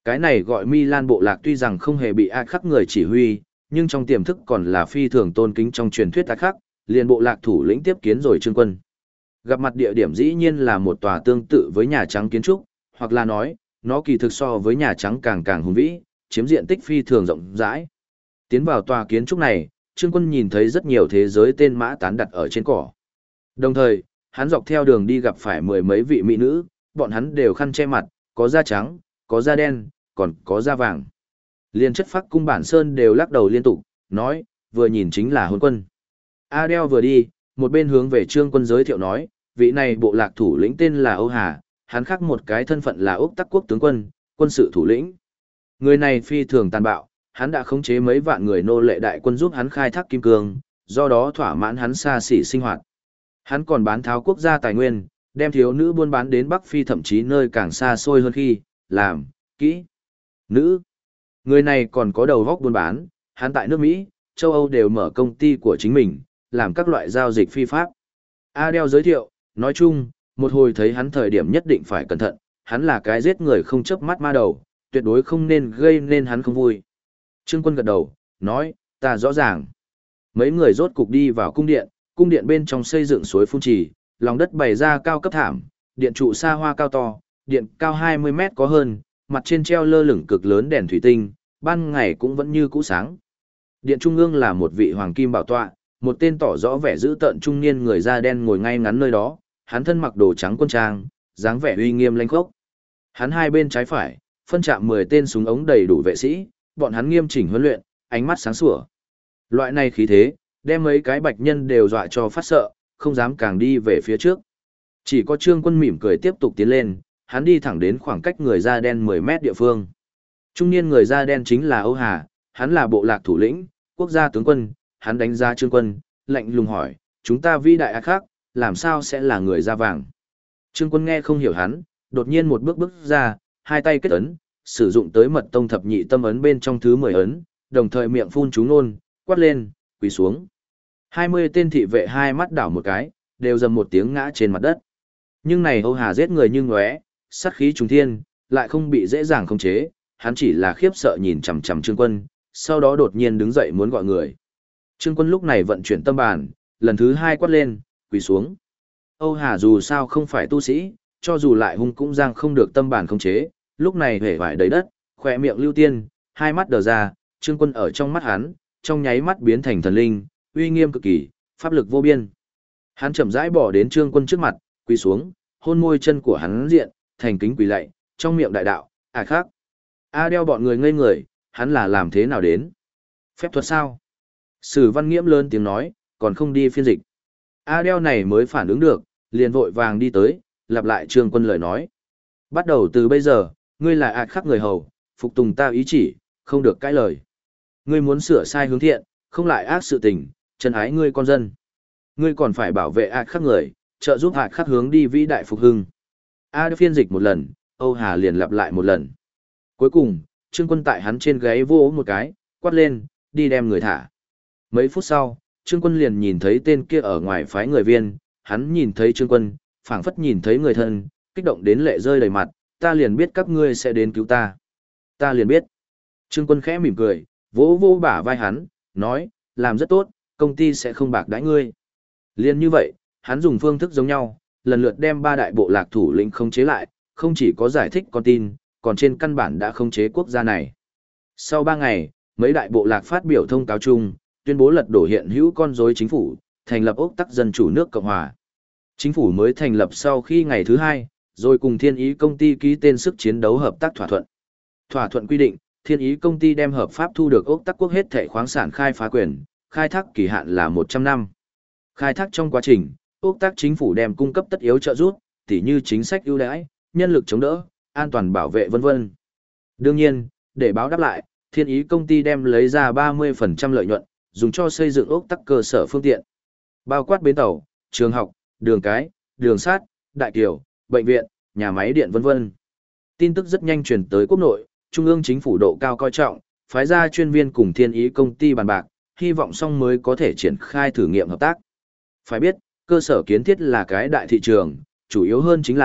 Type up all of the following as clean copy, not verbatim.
Cái này gọi Milan bộ lạc tuy rằng không hề bị ai khắc người chỉ huy, nhưng trong tiềm thức còn là phi thường tôn kính trong truyền thuyết ai khắc, liền bộ lạc thủ lĩnh tiếp kiến rồi Trương Quân. Gặp mặt địa điểm dĩ nhiên là một tòa tương tự với Nhà Trắng kiến trúc, hoặc là nói, nó kỳ thực so với Nhà Trắng càng càng hùng vĩ, chiếm diện tích phi thường rộng rãi. Tiến vào tòa kiến trúc này, Trương Quân nhìn thấy rất nhiều thế giới tên mã tán đặt ở trên cỏ. Đồng thời, hắn dọc theo đường đi gặp phải mười mấy vị mỹ nữ, bọn hắn đều khăn che mặt, có da trắng, có da đen, còn có da vàng. Liên chất phác cung bản sơn đều lắc đầu liên tục, nói, vừa nhìn chính là hôn quân. Adele vừa đi, một bên hướng về Trương Quân giới thiệu nói, vị này bộ lạc thủ lĩnh tên là Âu Hà, hắn khác một cái thân phận là Úc Tắc quốc tướng quân, quân sự thủ lĩnh. Người này phi thường tàn bạo, hắn đã khống chế mấy vạn người nô lệ đại quân giúp hắn khai thác kim cương, do đó thỏa mãn hắn xa xỉ sinh hoạt. Hắn còn bán tháo quốc gia tài nguyên, đem thiếu nữ buôn bán đến Bắc Phi thậm chí nơi càng xa xôi hơn khi, làm, kỹ, nữ. Người này còn có đầu góc buôn bán, hắn tại nước Mỹ, châu Âu đều mở công ty của chính mình, làm các loại giao dịch phi pháp. Adele giới thiệu, nói chung, một hồi thấy hắn thời điểm nhất định phải cẩn thận, hắn là cái giết người không chớp mắt ma đầu, tuyệt đối không nên gây nên hắn không vui. Trương Quân gật đầu, nói, ta rõ ràng. Mấy người rốt cục đi vào cung điện bên trong xây dựng suối phun trì, lòng đất bày ra cao cấp thảm, điện trụ xa hoa cao to, điện cao 20 mét có hơn, mặt trên treo lơ lửng cực lớn đèn thủy tinh, ban ngày cũng vẫn như cũ sáng. Điện trung ương là một vị hoàng kim bảo tọa, một tên tỏ rõ vẻ dữ tợn trung niên người da đen ngồi ngay ngắn nơi đó, hắn thân mặc đồ trắng quân trang, dáng vẻ uy nghiêm lanh khốc. Hắn hai bên trái phải, phân chạm 10 tên súng ống đầy đủ vệ sĩ, bọn hắn nghiêm chỉnh huấn luyện, ánh mắt sáng sủa. Loại này khí thế, đem mấy cái bạch nhân đều dọa cho phát sợ, không dám càng đi về phía trước. Chỉ có Trương Quân mỉm cười tiếp tục tiến lên, hắn đi thẳng đến khoảng cách người da đen 10 mét địa phương. Trung niên người da đen chính là Âu Hà, hắn là bộ lạc thủ lĩnh, quốc gia tướng quân, hắn đánh giá Trương Quân, lạnh lùng hỏi, chúng ta vĩ đại khác, làm sao sẽ là người da vàng? Trương Quân nghe không hiểu hắn, đột nhiên một bước bước ra, hai tay kết ấn, sử dụng tới mật tông thập nhị tâm ấn bên trong thứ 10 ấn, đồng thời miệng phun chú nôn, quát lên, quỳ xuống. 20 tên thị vệ hai mắt đảo một cái, đều dầm một tiếng ngã trên mặt đất. Nhưng này Âu Hà giết người như ngóe, sát khí trùng thiên, lại không bị dễ dàng khống chế, hắn chỉ là khiếp sợ nhìn chằm chằm Trương Quân, sau đó đột nhiên đứng dậy muốn gọi người. Trương Quân lúc này vận chuyển tâm bàn, lần thứ hai quát lên, quỳ xuống. Âu Hà dù sao không phải tu sĩ, cho dù lại hung cũng giang không được tâm bàn khống chế, lúc này hể vải đầy đất, khỏe miệng lưu tiên, hai mắt đờ ra, Trương Quân ở trong mắt hắn, trong nháy mắt biến thành thần linh, uy nghiêm cực kỳ, pháp lực vô biên. Hắn chậm rãi bỏ đến Trương Quân trước mặt, quỳ xuống, hôn môi chân của hắn diện, thành kính quỳ lạy, trong miệng đại đạo, khác. Adele bọn người ngây người, hắn là làm thế nào đến? Phép thuật sao? Sử Văn Nghiễm lớn tiếng nói, còn không đi phiên dịch. Adele này mới phản ứng được, liền vội vàng đi tới, lặp lại Trương Quân lời nói. Bắt đầu từ bây giờ, ngươi là khắc người hầu, phục tùng ta ý chỉ, không được cãi lời. Ngươi muốn sửa sai hướng thiện, không lại ác sự tình, chân ái ngươi con dân. Ngươi còn phải bảo vệ khắc người, trợ giúp khắc hướng đi vĩ đại phục hưng. Adele phiên dịch một lần, Âu Hà liền lặp lại một lần. Cuối cùng, Trương Quân tại hắn trên gáy vỗ một cái, quát lên, đi đem người thả. Mấy phút sau, Trương Quân liền nhìn thấy tên kia ở ngoài phái người viên, hắn nhìn thấy Trương Quân, phảng phất nhìn thấy người thân, kích động đến lệ rơi đầy mặt, ta liền biết các ngươi sẽ đến cứu ta. Ta liền biết. Trương Quân khẽ mỉm cười, vỗ vỗ bả vai hắn, nói, làm rất tốt, công ty sẽ không bạc đãi ngươi. Liên như vậy, hắn dùng phương thức giống nhau, lần lượt đem ba đại bộ lạc thủ lĩnh khống chế lại, không chỉ có giải thích con tin, còn trên căn bản đã khống chế quốc gia này. Sau 3 ngày, mấy đại bộ lạc phát biểu thông cáo chung, tuyên bố lật đổ hiện hữu con rối chính phủ, thành lập Úc Tắc Dân Chủ nước Cộng Hòa. Chính phủ mới thành lập sau khi ngày thứ 2, rồi cùng Thiên Ý công ty ký tên sức chiến đấu hợp tác thỏa thuận. Thỏa thuận quy định, Thiên Ý công ty đem hợp pháp thu được Úc Tắc quốc hết thảy khoáng sản khai phá quyền, khai thác kỳ hạn là 100 năm. Khai thác trong quá trình, Úc Tắc chính phủ đem cung cấp tất yếu trợ giúp, tỉ như chính sách ưu đãi, nhân lực chống đỡ, an toàn bảo vệ vân vân. Đương nhiên, để báo đáp lại, Thiên Ý công ty đem lấy ra 30% lợi nhuận, dùng cho xây dựng Úc Tắc cơ sở phương tiện. Bao quát bến tàu, trường học, đường cái, đường sắt, đại kiều, bệnh viện, nhà máy điện vân vân. Tin tức rất nhanh truyền tới quốc nội, Trung ương chính phủ độ cao coi trọng, phái ra chuyên viên cùng Thiên Ý công ty bàn bạc, hy vọng xong mới có thể triển khai thử nghiệm hợp tác. Phải biết, cơ sở kiến thiết là cái đại thị trường, chủ yếu hơn chính là,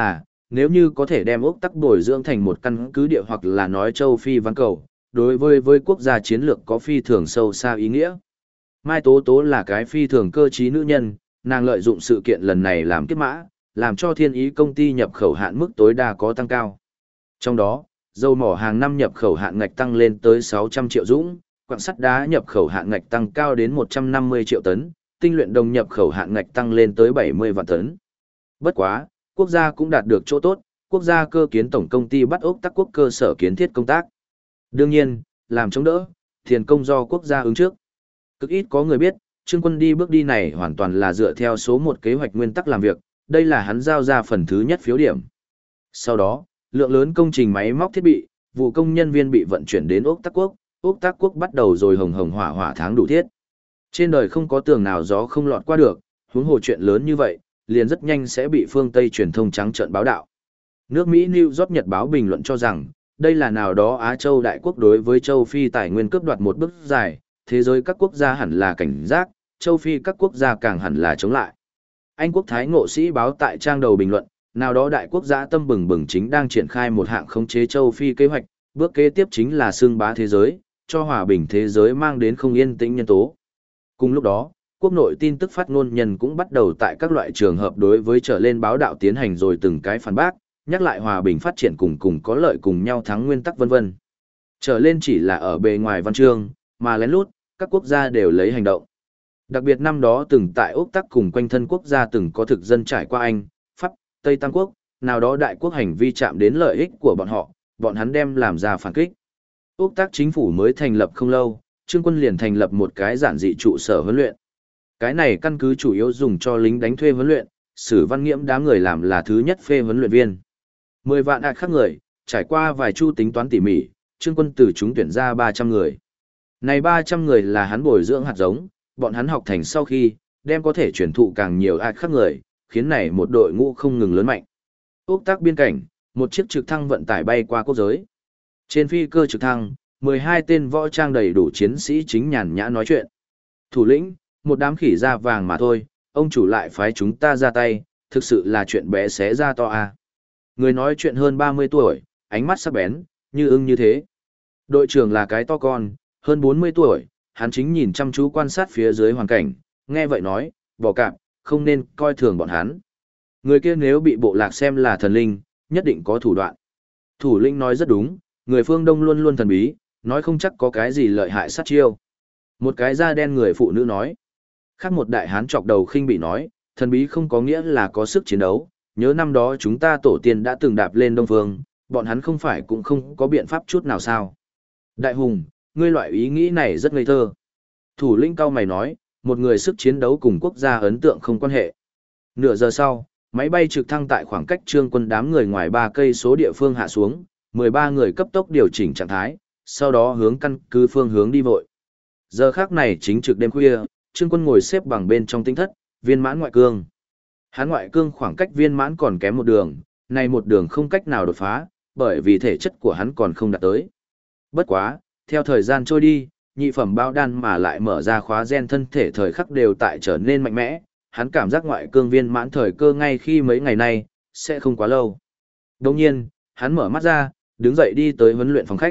nếu như có thể đem Úc Tắc bồi dưỡng thành một căn cứ địa hoặc là nói châu Phi ván cầu, đối với quốc gia chiến lược có phi thường sâu xa ý nghĩa. Mai Tố Tố là cái phi thường cơ trí nữ nhân, nàng lợi dụng sự kiện lần này làm kiếp mã, làm cho Thiên Ý công ty nhập khẩu hạn mức tối đa có tăng cao. Trong đó, dầu mỏ hàng năm nhập khẩu hạn ngạch tăng lên tới 600 triệu dũng, quặng sắt đá nhập khẩu hạn ngạch tăng cao đến 150 triệu tấn, tinh luyện đồng nhập khẩu hạn ngạch tăng lên tới 70 vạn tấn. Bất quá, quốc gia cũng đạt được chỗ tốt, quốc gia cơ kiến tổng công ty bắt Úc Tắc quốc cơ sở kiến thiết công tác. Đương nhiên, làm chống đỡ, tiền công do quốc gia ứng trước. Cực ít có người biết, Trương Quân đi bước đi này hoàn toàn là dựa theo số một kế hoạch nguyên tắc làm việc, đây là hắn giao ra phần thứ nhất phiếu điểm. Sau đó, lượng lớn công trình máy móc thiết bị, vụ công nhân viên bị vận chuyển đến Úc Tắc quốc bắt đầu rồi hồng hồng hỏa hỏa tháng đủ thiết. Trên đời không có tường nào gió không lọt qua được, huống hồ chuyện lớn như vậy, liền rất nhanh sẽ bị phương Tây truyền thông trắng trợn báo đạo. Nước Mỹ New York Nhật báo bình luận cho rằng, đây là nào đó Á Châu đại quốc đối với châu Phi tài nguyên cướp đoạt một bước dài, thế giới các quốc gia hẳn là cảnh giác, châu Phi các quốc gia càng hẳn là chống lại. Anh quốc Thái Ngộ Sĩ báo tại trang đầu bình luận, nào đó đại quốc gia tâm bừng bừng chính đang triển khai một hạng khống chế châu Phi kế hoạch, bước kế tiếp chính là xưng bá thế giới, cho hòa bình thế giới mang đến không yên tĩnh nhân tố. Cùng lúc đó, quốc nội tin tức phát ngôn nhân cũng bắt đầu tại các loại trường hợp đối với trở lên báo đạo tiến hành rồi từng cái phản bác, nhắc lại hòa bình phát triển cùng có lợi cùng nhau thắng nguyên tắc vân vân. Trở lên chỉ là ở bề ngoài văn chương, mà lén lút, các quốc gia đều lấy hành động. Đặc biệt năm đó từng tại Úc Tắc cùng quanh thân quốc gia từng có thực dân trải qua Anh, Pháp, Tây Tam Quốc, nào đó đại quốc hành vi chạm đến lợi ích của bọn hắn đem làm ra phản kích. Úc Tắc chính phủ mới thành lập không lâu, Trương Quân liền thành lập một cái giản dị trụ sở huấn luyện. Cái này căn cứ chủ yếu dùng cho lính đánh thuê huấn luyện, Sử Văn Nghiễm đám người làm là thứ nhất phê huấn luyện viên. 10 vạn khác người, trải qua vài chu tính toán tỉ mỉ, Trương Quân từ chúng tuyển ra 300 người. Này 300 người là hắn bồi dưỡng hạt giống, bọn hắn học thành sau khi, đem có thể truyền thụ càng nhiều khác người, khiến này một đội ngũ không ngừng lớn mạnh. Úc Tắc biên cảnh, một chiếc trực thăng vận tải bay qua quốc giới. Trên phi cơ trực thăng, 12 tên võ trang đầy đủ chiến sĩ chính nhàn nhã nói chuyện. Thủ lĩnh, một đám khỉ da vàng mà thôi, ông chủ lại phái chúng ta ra tay, thực sự là chuyện bé xé ra to à. Người nói chuyện hơn 30 tuổi, ánh mắt sắc bén, như ưng như thế. Đội trưởng là cái to con, hơn 40 tuổi, hắn chính nhìn chăm chú quan sát phía dưới hoàn cảnh, nghe vậy nói, bỏ cạp, không nên coi thường bọn hắn. Người kia nếu bị bộ lạc xem là thần linh, nhất định có thủ đoạn. Thủ lĩnh nói rất đúng, người phương Đông luôn luôn thần bí, nói không chắc có cái gì lợi hại sát chiêu. Một cái da đen người phụ nữ nói. Khác một đại hán chọc đầu khinh bị nói, thần bí không có nghĩa là có sức chiến đấu, nhớ năm đó chúng ta tổ tiên đã từng đạp lên Đông Phương, bọn hắn không phải cũng không có biện pháp chút nào sao. Đại hùng, ngươi loại ý nghĩ này rất ngây thơ. Thủ lĩnh cao mày nói, một người sức chiến đấu cùng quốc gia ấn tượng không quan hệ. Nửa giờ sau, máy bay trực thăng tại khoảng cách Trương Quân đám người ngoài 3 cây số địa phương hạ xuống, 13 người cấp tốc điều chỉnh trạng thái, sau đó hướng căn cứ phương hướng đi vội. Giờ khác này chính trực đêm khuya, Trương Quân ngồi xếp bằng bên trong tinh thất, viên mãn ngoại cương. Hắn ngoại cương khoảng cách viên mãn còn kém một đường, này một đường không cách nào đột phá, bởi vì thể chất của hắn còn không đạt tới. Bất quá, theo thời gian trôi đi, nhị phẩm bao đan mà lại mở ra khóa gen thân thể thời khắc đều tại trở nên mạnh mẽ, hắn cảm giác ngoại cương viên mãn thời cơ ngay khi mấy ngày nay, sẽ không quá lâu. Đồng nhiên, hắn mở mắt ra, đứng dậy đi tới huấn luyện phòng khách.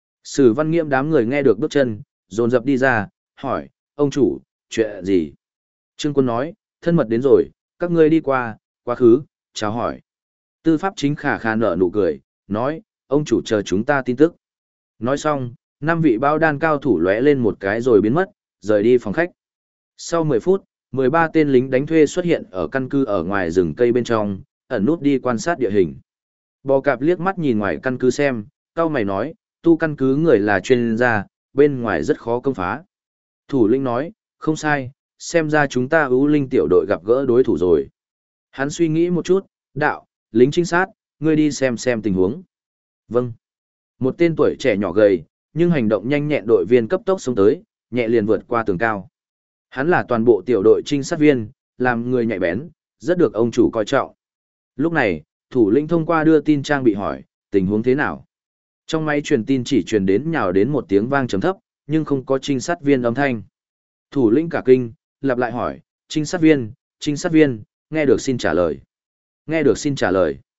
Sử Văn Nghiễm đám người nghe được bước chân, dồn dập đi ra, hỏi, ông chủ, chuyện gì? Trương Quân nói, thân mật đến rồi, các ngươi đi qua, quá khứ, chào hỏi. Tư pháp chính khả khả nở nụ cười, nói, ông chủ chờ chúng ta tin tức. Nói xong, 5 vị bao đan cao thủ lóe lên một cái rồi biến mất, rời đi phòng khách. Sau 10 phút, 13 tên lính đánh thuê xuất hiện ở căn cứ ở ngoài rừng cây bên trong, ẩn nút đi quan sát địa hình. Bò cạp liếc mắt nhìn ngoài căn cứ xem, cao mày nói, tu căn cứ người là chuyên gia, bên ngoài rất khó công phá. Thủ lĩnh nói, không sai, xem ra chúng ta ưu linh tiểu đội gặp gỡ đối thủ rồi. Hắn suy nghĩ một chút, đạo, lính trinh sát, ngươi đi xem tình huống. Vâng. Một tên tuổi trẻ nhỏ gầy, nhưng hành động nhanh nhẹn đội viên cấp tốc xông tới, nhẹ liền vượt qua tường cao. Hắn là toàn bộ tiểu đội trinh sát viên, làm người nhạy bén, rất được ông chủ coi trọng. Lúc này, thủ lĩnh thông qua đưa tin trang bị hỏi, tình huống thế nào? Trong máy truyền tin chỉ truyền đến nhào đến một tiếng vang trầm thấp, nhưng không có trinh sát viên âm thanh. Thủ lĩnh cả kinh, lặp lại hỏi, trinh sát viên, nghe được xin trả lời. Nghe được xin trả lời.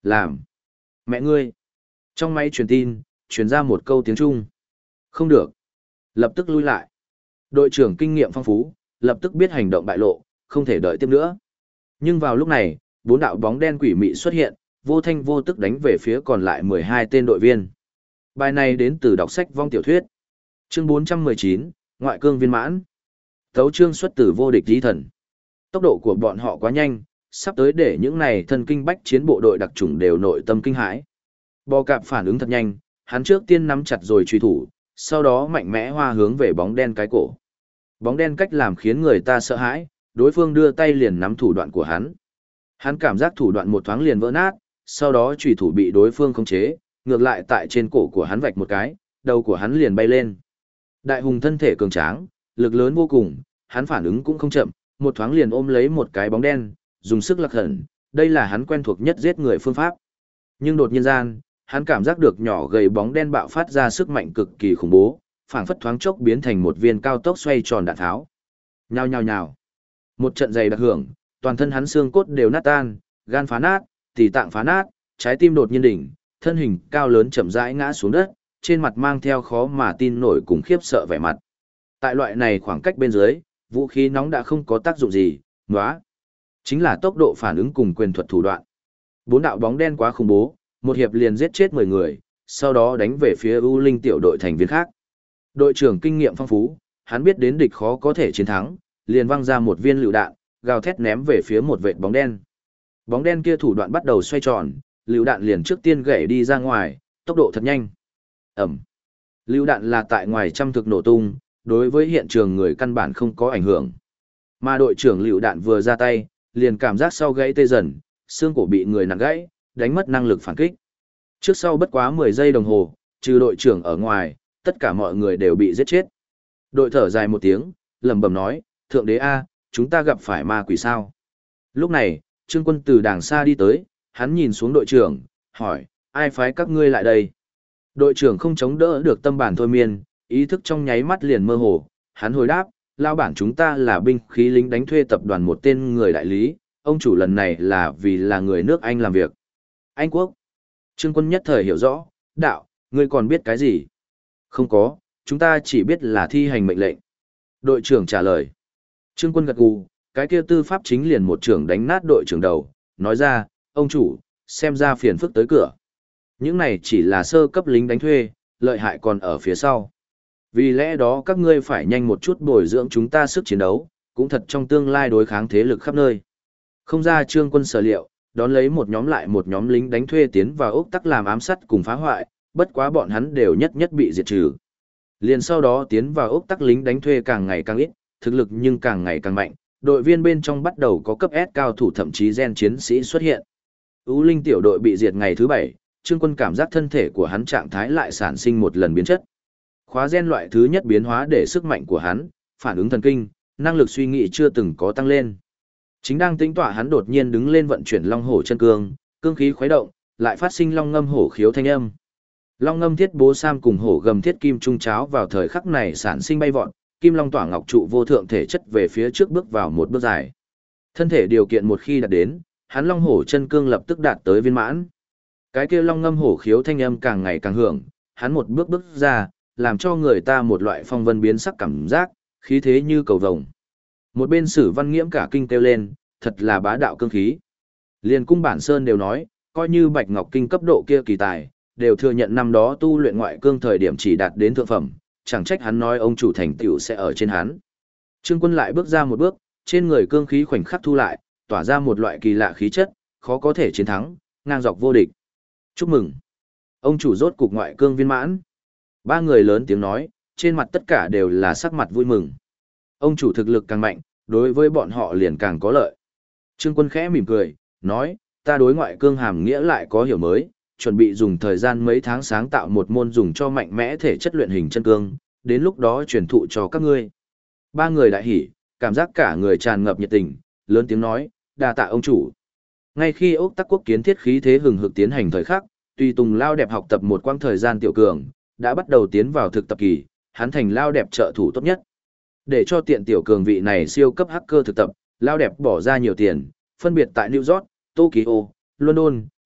Làm. Mẹ ngươi. Trong máy truyền tin, truyền ra một câu tiếng Trung. Không được. Lập tức lui lại. Đội trưởng kinh nghiệm phong phú, lập tức biết hành động bại lộ, không thể đợi tiếp nữa. Nhưng vào lúc này, 4 đạo bóng đen quỷ mị xuất hiện, vô thanh vô tức đánh về phía còn lại 12 tên đội viên. Bài này đến từ đọc sách vong tiểu thuyết. Chương 419, Ngoại cương viên mãn. Tấu chương xuất từ vô địch lý thần. Tốc độ của bọn họ quá nhanh, sắp tới để những này thân kinh bách chiến bộ đội đặc chủng đều nội tâm kinh hãi. Bò cạp phản ứng thật nhanh, hắn trước tiên nắm chặt rồi truy thủ, sau đó mạnh mẽ hoa hướng về bóng đen cái cổ. Bóng đen cách làm khiến người ta sợ hãi, đối phương đưa tay liền nắm thủ đoạn của hắn. Hắn cảm giác thủ đoạn một thoáng liền vỡ nát, sau đó truy thủ bị đối phương khống chế, ngược lại tại trên cổ của hắn vạch một cái, đầu của hắn liền bay lên. Đại hùng thân thể cường tráng, lực lớn vô cùng, hắn phản ứng cũng không chậm, một thoáng liền ôm lấy một cái bóng đen, dùng sức lật hẳn, đây là hắn quen thuộc nhất giết người phương pháp. Nhưng đột nhiên gian, hắn cảm giác được nhỏ gầy bóng đen bạo phát ra sức mạnh cực kỳ khủng bố, phảng phất thoáng chốc biến thành một viên cao tốc xoay tròn đạn tháo. Nhao nhao nhao. Một trận dày đặc hưởng, toàn thân hắn xương cốt đều nát tan, gan phá nát, tỳ tạng phá nát, trái tim đột nhiên đỉnh, thân hình cao lớn chậm rãi ngã xuống đất, trên mặt mang theo khó mà tin nổi cùng khiếp sợ vẻ mặt. Tại loại này khoảng cách bên dưới, vũ khí nóng đã không có tác dụng gì, nóa. Chính là tốc độ phản ứng cùng quyền thuật thủ đoạn. 4 đạo bóng đen quá khủng bố, một hiệp liền giết chết 10 người, sau đó đánh về phía U Linh tiểu đội thành viên khác. Đội trưởng kinh nghiệm phong phú, hắn biết đến địch khó có thể chiến thắng, liền văng ra một viên lựu đạn, gào thét ném về phía một vệt bóng đen. Bóng đen kia thủ đoạn bắt đầu xoay tròn, lựu đạn liền trước tiên gãy đi ra ngoài, tốc độ thật nhanh. Ẩm. Lựu đạn là tại ngoài trăm thực nổ tung, đối với hiện trường người căn bản không có ảnh hưởng. Mà đội trưởng lựu đạn vừa ra tay, liền cảm giác sau gãy tê dần, xương cổ bị người nặng gãy, đánh mất năng lực phản kích. Trước sau bất quá 10 giây đồng hồ, trừ đội trưởng ở ngoài, tất cả mọi người đều bị giết chết. Đội thở dài một tiếng, lẩm bẩm nói, thượng đế A, chúng ta gặp phải ma quỷ sao. Lúc này, Trương Quân từ đàng xa đi tới, hắn nhìn xuống đội trưởng, hỏi, ai phái các ngươi lại đây? Đội trưởng không chống đỡ được tâm bản thôi miên, ý thức trong nháy mắt liền mơ hồ, hắn hồi đáp, lao bản chúng ta là binh khí lính đánh thuê tập đoàn một tên người đại lý, ông chủ lần này là vì là người nước Anh làm việc. Anh quốc. Trương Quân nhất thời hiểu rõ, đạo, ngươi còn biết cái gì? Không có, chúng ta chỉ biết là thi hành mệnh lệnh. Đội trưởng trả lời. Trương Quân gật gù, cái kia tư pháp chính liền một trưởng đánh nát đội trưởng đầu, nói ra, ông chủ, xem ra phiền phức tới cửa. Những này chỉ là sơ cấp lính đánh thuê, lợi hại còn ở phía sau. Vì lẽ đó các ngươi phải nhanh một chút bồi dưỡng chúng ta sức chiến đấu, cũng thật trong tương lai đối kháng thế lực khắp nơi. Không ra Trương Quân sở liệu, đón lấy một nhóm lại một nhóm lính đánh thuê tiến vào ốc tắc làm ám sát cùng phá hoại, bất quá bọn hắn đều nhất nhất bị diệt trừ. Liền sau đó tiến vào ốc tắc lính đánh thuê càng ngày càng ít, thực lực nhưng càng ngày càng mạnh, đội viên bên trong bắt đầu có cấp S cao thủ thậm chí gen chiến sĩ xuất hiện. U Linh tiểu đội bị diệt ngày thứ 7, Trương Quân cảm giác thân thể của hắn trạng thái lại sản sinh một lần biến chất. Khóa gen loại thứ nhất biến hóa để sức mạnh của hắn, phản ứng thần kinh, năng lực suy nghĩ chưa từng có tăng lên. Chính đang tính tỏa hắn đột nhiên đứng lên vận chuyển long hổ chân cương, cương khí khuấy động, lại phát sinh long ngâm hổ khiếu thanh âm. Long ngâm thiết bố sam cùng hổ gầm thiết kim trung cháo vào thời khắc này sản sinh bay vọt, kim long tỏa ngọc trụ vô thượng thể chất về phía trước bước vào một bước dài. Thân thể điều kiện một khi đạt đến, hắn long hổ chân cương lập tức đạt tới viên mãn. Cái kia long ngâm hổ khiếu thanh âm càng ngày càng hưởng, hắn một bước bước ra, làm cho người ta một loại phong vân biến sắc cảm giác, khí thế như cầu vồng. Một bên Sử Văn Nghiễm cả kinh kêu lên, thật là bá đạo cương khí. Liên cung bản sơn đều nói, coi như Bạch Ngọc Kinh cấp độ kia kỳ tài, đều thừa nhận năm đó tu luyện ngoại cương thời điểm chỉ đạt đến thượng phẩm, chẳng trách hắn nói ông chủ thành tựu sẽ ở trên hắn. Trương Quân lại bước ra một bước, trên người cương khí khoảnh khắc thu lại, tỏa ra một loại kỳ lạ khí chất, khó có thể chiến thắng, ngang dọc vô địch. Chúc mừng! Ông chủ rốt cục ngoại cương viên mãn. 3 người lớn tiếng nói, trên mặt tất cả đều là sắc mặt vui mừng. Ông chủ thực lực càng mạnh, đối với bọn họ liền càng có lợi. Trương Quân khẽ mỉm cười, nói, ta đối ngoại cương hàm nghĩa lại có hiểu mới, chuẩn bị dùng thời gian mấy tháng sáng tạo một môn dùng cho mạnh mẽ thể chất luyện hình chân cương, đến lúc đó truyền thụ cho các ngươi. 3 người đại hỉ, cảm giác cả người tràn ngập nhiệt tình, lớn tiếng nói, đa tạ ông chủ. Ngay khi Ốc Tắc Quốc kiến thiết khí thế hừng hực tiến hành thời khắc, tùy tùng lao đẹp học tập một quãng thời gian tiểu cường, đã bắt đầu tiến vào thực tập kỳ, hắn thành lao đẹp trợ thủ tốt nhất. Để cho tiện tiểu cường vị này siêu cấp hacker thực tập, lao đẹp bỏ ra nhiều tiền, phân biệt tại New York, Tokyo, London,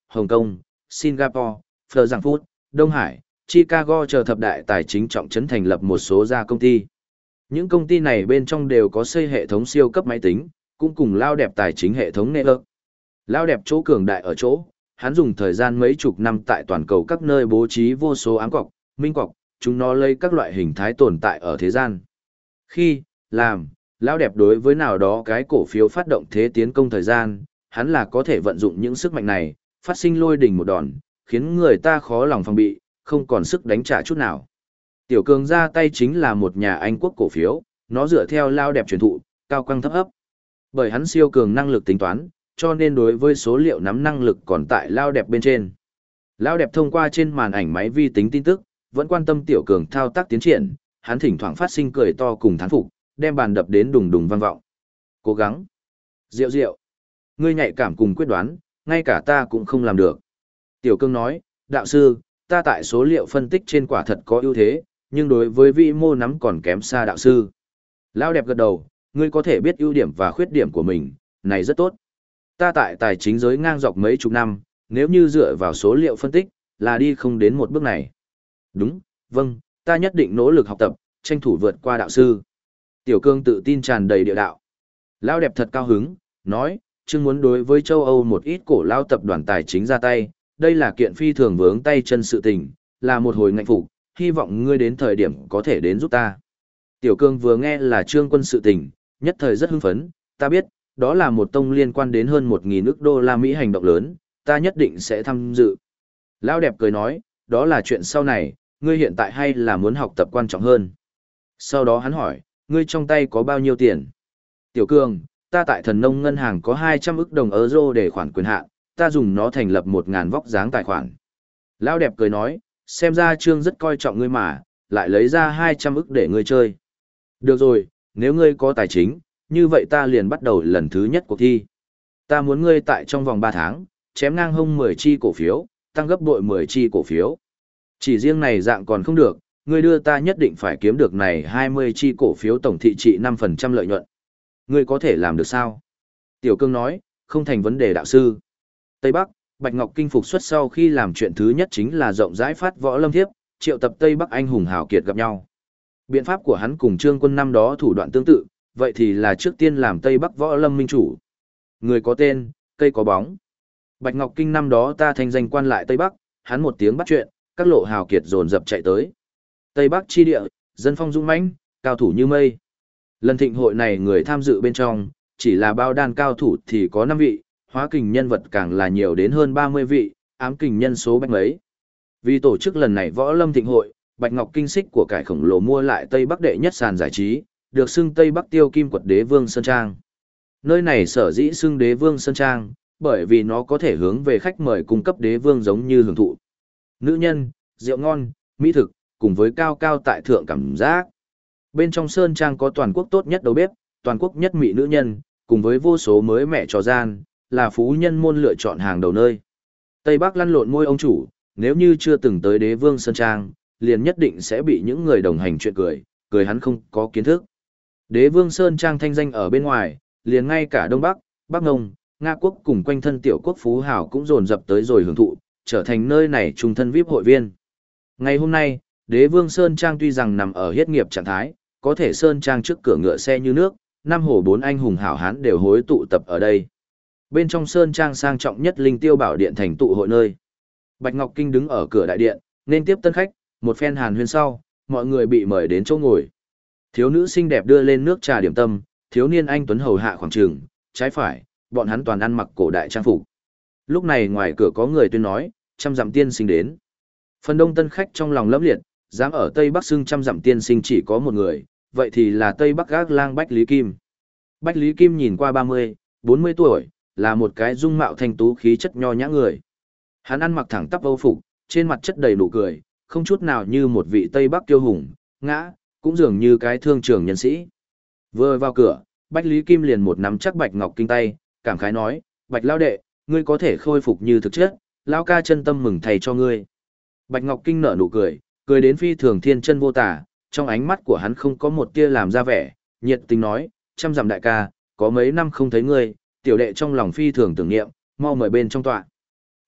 Hồng Kông, Singapore, Frankfurt, Đông Hải, Chicago chờ thập đại tài chính trọng trấn thành lập một số gia công ty. Những công ty này bên trong đều có xây hệ thống siêu cấp máy tính, cũng cùng lao đẹp tài chính hệ thống network. Lao đẹp chỗ cường đại ở chỗ, hắn dùng thời gian mấy chục năm tại toàn cầu các nơi bố trí vô số ám cọc, minh cọc, chúng nó lấy các loại hình thái tồn tại ở thế gian. Khi, làm, lao đẹp đối với nào đó cái cổ phiếu phát động thế tiến công thời gian, hắn là có thể vận dụng những sức mạnh này, phát sinh lôi đình một đòn, khiến người ta khó lòng phòng bị, không còn sức đánh trả chút nào. Tiểu cường ra tay chính là một nhà Anh quốc cổ phiếu, nó dựa theo lao đẹp truyền thụ, cao quang thấp ấp. Bởi hắn siêu cường năng lực tính toán, cho nên đối với số liệu nắm năng lực còn tại lao đẹp bên trên. Lao đẹp thông qua trên màn ảnh máy vi tính tin tức, vẫn quan tâm tiểu cường thao tác tiến triển, hắn thỉnh thoảng phát sinh cười to cùng thán phục, đem bàn đập đến đùng đùng vang vọng. Cố gắng. Diệu diệu. Ngươi nhạy cảm cùng quyết đoán, ngay cả ta cũng không làm được. Tiểu cường nói, đạo sư, ta tại số liệu phân tích trên quả thật có ưu thế, nhưng đối với vĩ mô nắm còn kém xa đạo sư. Lao đẹp gật đầu, ngươi có thể biết ưu điểm và khuyết điểm của mình, này rất tốt. Ta tại tài chính giới ngang dọc mấy chục năm, nếu như dựa vào số liệu phân tích, là đi không đến một bước này. Đúng, vâng, ta nhất định nỗ lực học tập, tranh thủ vượt qua đạo sư. Tiểu cương tự tin tràn đầy địa đạo. Lao đẹp thật cao hứng, nói, chương muốn đối với châu Âu một ít cổ lao tập đoàn tài chính ra tay, đây là kiện phi thường vướng tay chân sự tình, là một hồi ngạnh phục, hy vọng ngươi đến thời điểm có thể đến giúp ta. Tiểu cương vừa nghe là trương quân sự tình, nhất thời rất hưng phấn, ta biết, đó là một tông liên quan đến hơn 1.000 ức đô la Mỹ hành động lớn, ta nhất định sẽ tham dự. Lão đẹp cười nói, đó là chuyện sau này, ngươi hiện tại hay là muốn học tập quan trọng hơn. Sau đó hắn hỏi, ngươi trong tay có bao nhiêu tiền? Tiểu Cương, ta tại thần nông ngân hàng có 200 ức đồng euro để khoản quyền hạn, ta dùng nó thành lập 1.000 vóc dáng tài khoản. Lão đẹp cười nói, xem ra Trương rất coi trọng ngươi mà, lại lấy ra 200 ức để ngươi chơi. Được rồi, nếu ngươi có tài chính, như vậy ta liền bắt đầu lần thứ nhất cuộc thi. Ta muốn ngươi tại trong vòng 3 tháng, chém ngang hông 10 chi cổ phiếu, tăng gấp bội 10 chi cổ phiếu. Chỉ riêng này dạng còn không được, ngươi đưa ta nhất định phải kiếm được này 20 chi cổ phiếu tổng thị trị 5% lợi nhuận. Ngươi có thể làm được sao? Tiểu Cương nói, không thành vấn đề đạo sư. Tây Bắc, Bạch Ngọc Kinh phục xuất sau khi làm chuyện thứ nhất chính là rộng rãi phát võ lâm thiếp, triệu tập Tây Bắc anh hùng hào kiệt gặp nhau. Biện pháp của hắn cùng Trương Quân năm đó thủ đoạn tương tự, vậy thì là trước tiên làm Tây Bắc võ lâm minh chủ. Người có tên, cây có bóng. Bạch Ngọc Kinh năm đó ta thành danh quan lại Tây Bắc, hắn một tiếng bắt chuyện, các lộ hào kiệt dồn dập chạy tới. Tây Bắc chi địa, dân phong dũng mãnh, cao thủ như mây. Lần thịnh hội này người tham dự bên trong, chỉ là bao đan cao thủ thì có 5 vị, hóa kình nhân vật càng là nhiều đến hơn 30 vị, ám kình nhân số bách mấy. Vì tổ chức lần này võ lâm thịnh hội, Bạch Ngọc Kinh xích của cải khổng lồ mua lại Tây Bắc đệ nhất sàn giải trí, được xưng Tây Bắc tiêu kim quật đế vương Sơn Trang. Nơi này sở dĩ xưng đế vương Sơn Trang, bởi vì nó có thể hướng về khách mời cung cấp đế vương giống như hưởng thụ. Nữ nhân, rượu ngon, mỹ thực, cùng với cao cao tại thượng cảm giác. Bên trong Sơn Trang có toàn quốc tốt nhất đầu bếp, toàn quốc nhất mỹ nữ nhân, cùng với vô số mới mẹ trò gian, là phú nhân môn lựa chọn hàng đầu nơi. Tây Bắc lăn lộn môi ông chủ, nếu như chưa từng tới đế vương Sơn Trang, liền nhất định sẽ bị những người đồng hành chuyện cười hắn không có kiến thức. Đế vương Sơn Trang thanh danh ở bên ngoài, liền ngay cả Đông Bắc, Bắc Ngông, Nga quốc cùng quanh thân tiểu quốc phú hào cũng dồn dập tới rồi hưởng thụ, trở thành nơi này trung thân VIP hội viên. Ngày hôm nay, Đế vương Sơn Trang tuy rằng nằm ở hiết nghiệp trạng thái, có thể Sơn Trang trước cửa ngựa xe như nước, năm hồ 4 anh hùng hảo hán đều hối tụ tập ở đây. Bên trong Sơn Trang sang trọng nhất Linh Tiêu Bảo Điện thành tụ hội nơi. Bạch Ngọc Kinh đứng ở cửa đại điện, nên tiếp tân khách, một phen hàn huyên sau, mọi người bị mời đến chỗ ngồi. Thiếu nữ xinh đẹp đưa lên nước trà điểm tâm, thiếu niên anh tuấn hầu hạ khoảng trường, trái phải, bọn hắn toàn ăn mặc cổ đại trang phục. Lúc này ngoài cửa có người tuyên nói, trăm dặm tiên sinh đến. Phần đông tân khách trong lòng lẫm liệt, dám ở Tây Bắc xưng trăm dặm tiên sinh chỉ có một người, vậy thì là Tây Bắc gác lang Bách Lý Kim. Bách Lý Kim nhìn qua 30, 40 tuổi, là một cái dung mạo thanh tú khí chất nho nhã người. Hắn ăn mặc thẳng tắp âu phục, trên mặt chất đầy nụ cười, không chút nào như một vị Tây Bắc kiêu hùng, ngã, cũng dường như cái thương trường nhân sĩ. Vừa vào cửa, Bách Lý Kim liền một nắm chắc Bạch Ngọc Kinh tay, cảm khái nói, Bạch Lao đệ, ngươi có thể khôi phục như thực chất, Lao ca chân tâm mừng thầy cho ngươi. Bạch Ngọc Kinh nở nụ cười, cười đến phi thường thiên chân vô tả, trong ánh mắt của hắn không có một tia làm ra vẻ, nhiệt tình nói, trăm dặm đại ca, có mấy năm không thấy ngươi, tiểu đệ trong lòng phi thường tưởng niệm, mau mời bên trong tọa.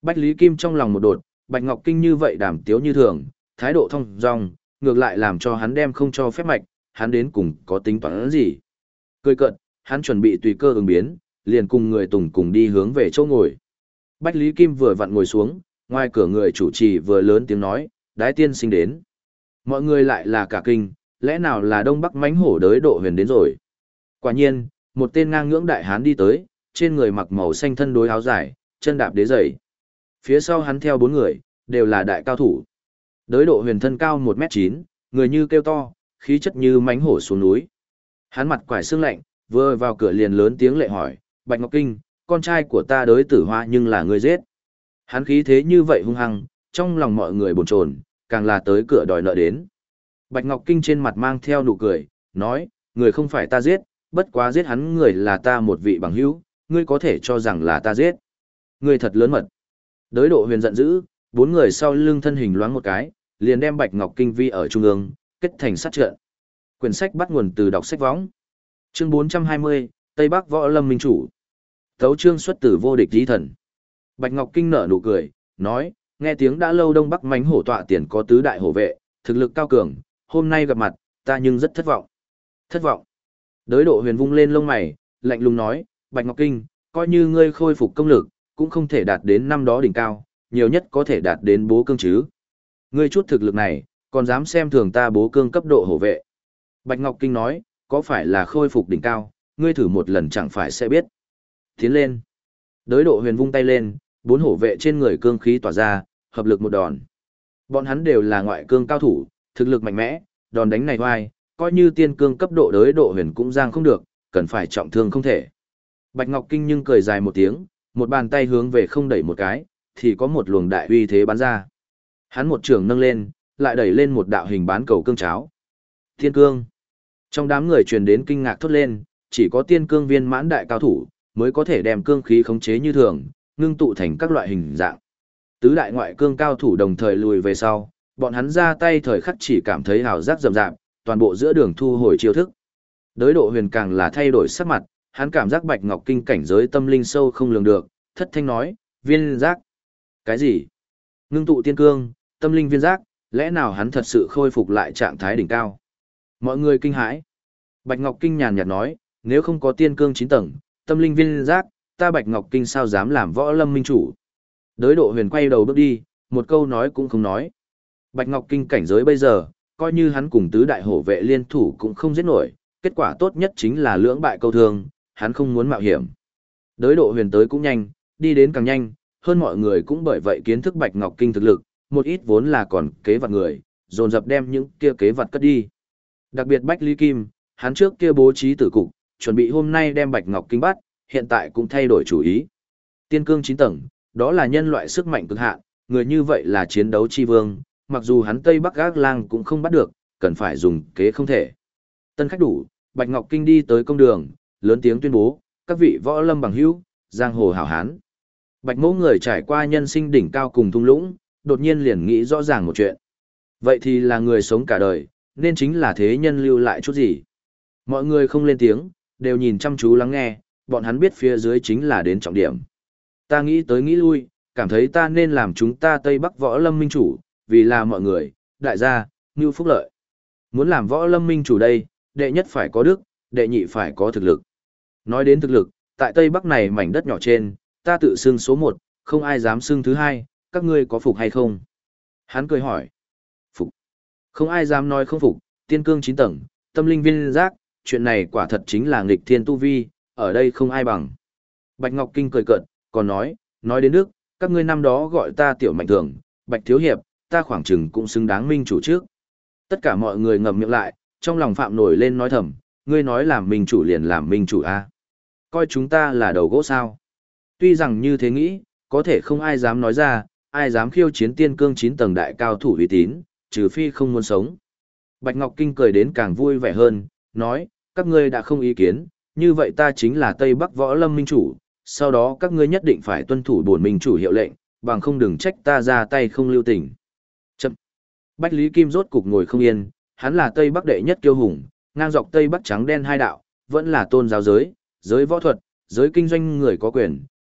Bách Lý Kim trong lòng một đột, Bạch Ngọc Kinh như vậy đàm tiếu như thường, thái độ thông dong, ngược lại làm cho hắn đem không cho phép mạch, hắn đến cùng có tính toán gì. Cười cợt, hắn chuẩn bị tùy cơ ứng biến, liền cùng người Tùng cùng đi hướng về chỗ ngồi. Bách Lý Kim vừa vặn ngồi xuống, ngoài cửa người chủ trì vừa lớn tiếng nói, đái tiên sinh đến. Mọi người lại là cả kinh, lẽ nào là Đông Bắc mãnh hổ đới Độ Huyền đến rồi. Quả nhiên, một tên ngang ngưỡng đại hán đi tới, trên người mặc màu xanh thân đối áo dài, chân đạp đế giày. Phía sau hắn theo 4 người, đều là đại cao thủ. Đới Độ Huyền thân cao 1m9, người như kêu to, khí chất như mãnh hổ xuống núi. Hắn mặt quải xương lạnh, vừa vào cửa liền lớn tiếng lệ hỏi, Bạch Ngọc Kinh, con trai của ta Đới Tử Hoa nhưng là người giết. Hắn khí thế như vậy hung hăng, trong lòng mọi người bồn chồn, càng là tới cửa đòi nợ đến. Bạch Ngọc Kinh trên mặt mang theo nụ cười, nói, người không phải ta giết, bất quá giết hắn người là ta một vị bằng hữu, ngươi có thể cho rằng là ta giết. Ngươi thật lớn mật. Đới Độ Huyền giận dữ, 4 người sau lưng thân hình loáng một cái, liền đem Bạch Ngọc Kinh vi ở trung ương, kết thành sát trận. Quyển sách bắt nguồn từ đọc sách võng. Chương 420, Tây Bắc Võ Lâm Minh Chủ. Tấu chương xuất từ Vô Địch Chí Thần. Bạch Ngọc Kinh nở nụ cười, nói, nghe tiếng đã lâu Đông Bắc mãnh hổ tọa tiền có tứ đại hổ vệ, thực lực cao cường, hôm nay gặp mặt, ta nhưng rất thất vọng. Thất vọng. Đới Độ Huyền vung lên lông mày, lạnh lùng nói, Bạch Ngọc Kinh, coi như ngươi khôi phục công lực, cũng không thể đạt đến năm đó đỉnh cao, nhiều nhất có thể đạt đến bố cương chứ. Ngươi chút thực lực này, còn dám xem thường ta bố cương cấp độ hổ vệ. Bạch Ngọc Kinh nói, có phải là khôi phục đỉnh cao, ngươi thử một lần chẳng phải sẽ biết. Tiến lên. Đới Độ Huyền vung tay lên, 4 hổ vệ trên người cương khí tỏa ra, hợp lực một đòn. Bọn hắn đều là ngoại cương cao thủ, thực lực mạnh mẽ, đòn đánh này oai, coi như tiên cương cấp độ Đới Độ Huyền cũng giang không được, cần phải trọng thương không thể. Bạch Ngọc Kinh nhưng cười dài một tiếng, một bàn tay hướng về không đẩy một cái, thì có một luồng đại uy thế bắn ra. Hắn một trường nâng lên, lại đẩy lên một đạo hình bán cầu cương cháo. Tiên cương. Trong đám người truyền đến kinh ngạc thốt lên, chỉ có tiên cương viên mãn đại cao thủ, mới có thể đem cương khí khống chế như thường, ngưng tụ thành các loại hình dạng. Tứ đại ngoại cương cao thủ đồng thời lùi về sau, bọn hắn ra tay thời khắc chỉ cảm thấy hào giác rầm rạp, toàn bộ giữa đường thu hồi chiêu thức. Đới Độ Huyền càng là thay đổi sắc mặt, hắn cảm giác Bạch Ngọc Kinh cảnh giới tâm linh sâu không lường được, thất thanh nói, viên giác. Cái gì? Ngưng tụ tiên cương, tâm linh viên giác, lẽ nào hắn thật sự khôi phục lại trạng thái đỉnh cao? Mọi người kinh hãi. Bạch Ngọc Kinh nhàn nhạt nói, nếu không có tiên cương 9 tầng, tâm linh viên giác, ta Bạch Ngọc Kinh sao dám làm võ lâm minh chủ? Đới Độ Huyền quay đầu bước đi, một câu nói cũng không nói. Bạch Ngọc Kinh cảnh giới bây giờ, coi như hắn cùng tứ đại hổ vệ liên thủ cũng không giết nổi, kết quả tốt nhất chính là lưỡng bại câu thương, hắn không muốn mạo hiểm. Đới Độ Huyền tới cũng nhanh, đi đến càng nhanh, hơn mọi người cũng bởi vậy kiến thức Bạch Ngọc Kinh thực lực, một ít vốn là còn kế vật người, dồn dập đem những kia kế vật cất đi. Đặc biệt Bách Lý Kim, hắn trước kia bố trí tử cục, chuẩn bị hôm nay đem Bạch Ngọc Kinh bắt, hiện tại cũng thay đổi chủ ý. Tiên cương 9 tầng, đó là nhân loại sức mạnh cực hạn, người như vậy là chiến đấu chi vương, mặc dù hắn Tây Bắc Gác Lang cũng không bắt được, cần phải dùng kế không thể. Tân khách đủ, Bạch Ngọc Kinh đi tới công đường, lớn tiếng tuyên bố, các vị võ lâm bằng hữu, giang hồ hảo hán. Bạch Mỗ người trải qua nhân sinh đỉnh cao cùng thung lũng, đột nhiên liền nghĩ rõ ràng một chuyện. Vậy thì là người sống cả đời, nên chính là thế nhân lưu lại chút gì. Mọi người không lên tiếng, đều nhìn chăm chú lắng nghe, bọn hắn biết phía dưới chính là đến trọng điểm. Ta nghĩ tới nghĩ lui, cảm thấy ta nên làm chúng ta Tây Bắc võ lâm minh chủ, vì là mọi người, đại gia, như phúc lợi. Muốn làm võ lâm minh chủ đây, đệ nhất phải có đức, đệ nhị phải có thực lực. Nói đến thực lực, tại Tây Bắc này mảnh đất nhỏ trên, ta tự xưng số 1, không ai dám xưng thứ 2, các ngươi có phục hay không? Hắn cười hỏi. Phục. Không ai dám nói không phục, tiên cương 9 tầng, tâm linh viên giác, chuyện này quả thật chính là nghịch thiên tu vi, ở đây không ai bằng. Bạch Ngọc Kinh cười cợt, còn nói đến đức, các ngươi năm đó gọi ta tiểu mạnh thường, Bạch Thiếu Hiệp, ta khoảng chừng cũng xứng đáng minh chủ trước. Tất cả mọi người ngậm miệng lại, trong lòng phạm nổi lên nói thầm, ngươi nói làm minh chủ liền làm minh chủ a, coi chúng ta là đầu gỗ sao? Tuy rằng như thế nghĩ, có thể không ai dám nói ra, ai dám khiêu chiến tiên cương 9 tầng đại cao thủ uy tín, trừ phi không muốn sống. Bạch Ngọc Kinh cười đến càng vui vẻ hơn, nói, các ngươi đã không ý kiến, như vậy ta chính là Tây Bắc võ lâm minh chủ, sau đó các ngươi nhất định phải tuân thủ bổn minh chủ hiệu lệnh, bằng không đừng trách ta ra tay không lưu tình. Chậm. Bách Lý Kim rốt cục ngồi không yên, hắn là Tây Bắc đệ nhất kiêu hùng, ngang dọc Tây Bắc trắng đen hai đạo, vẫn là tôn giáo giới, giới võ thuật, giới kinh doanh người có quyền,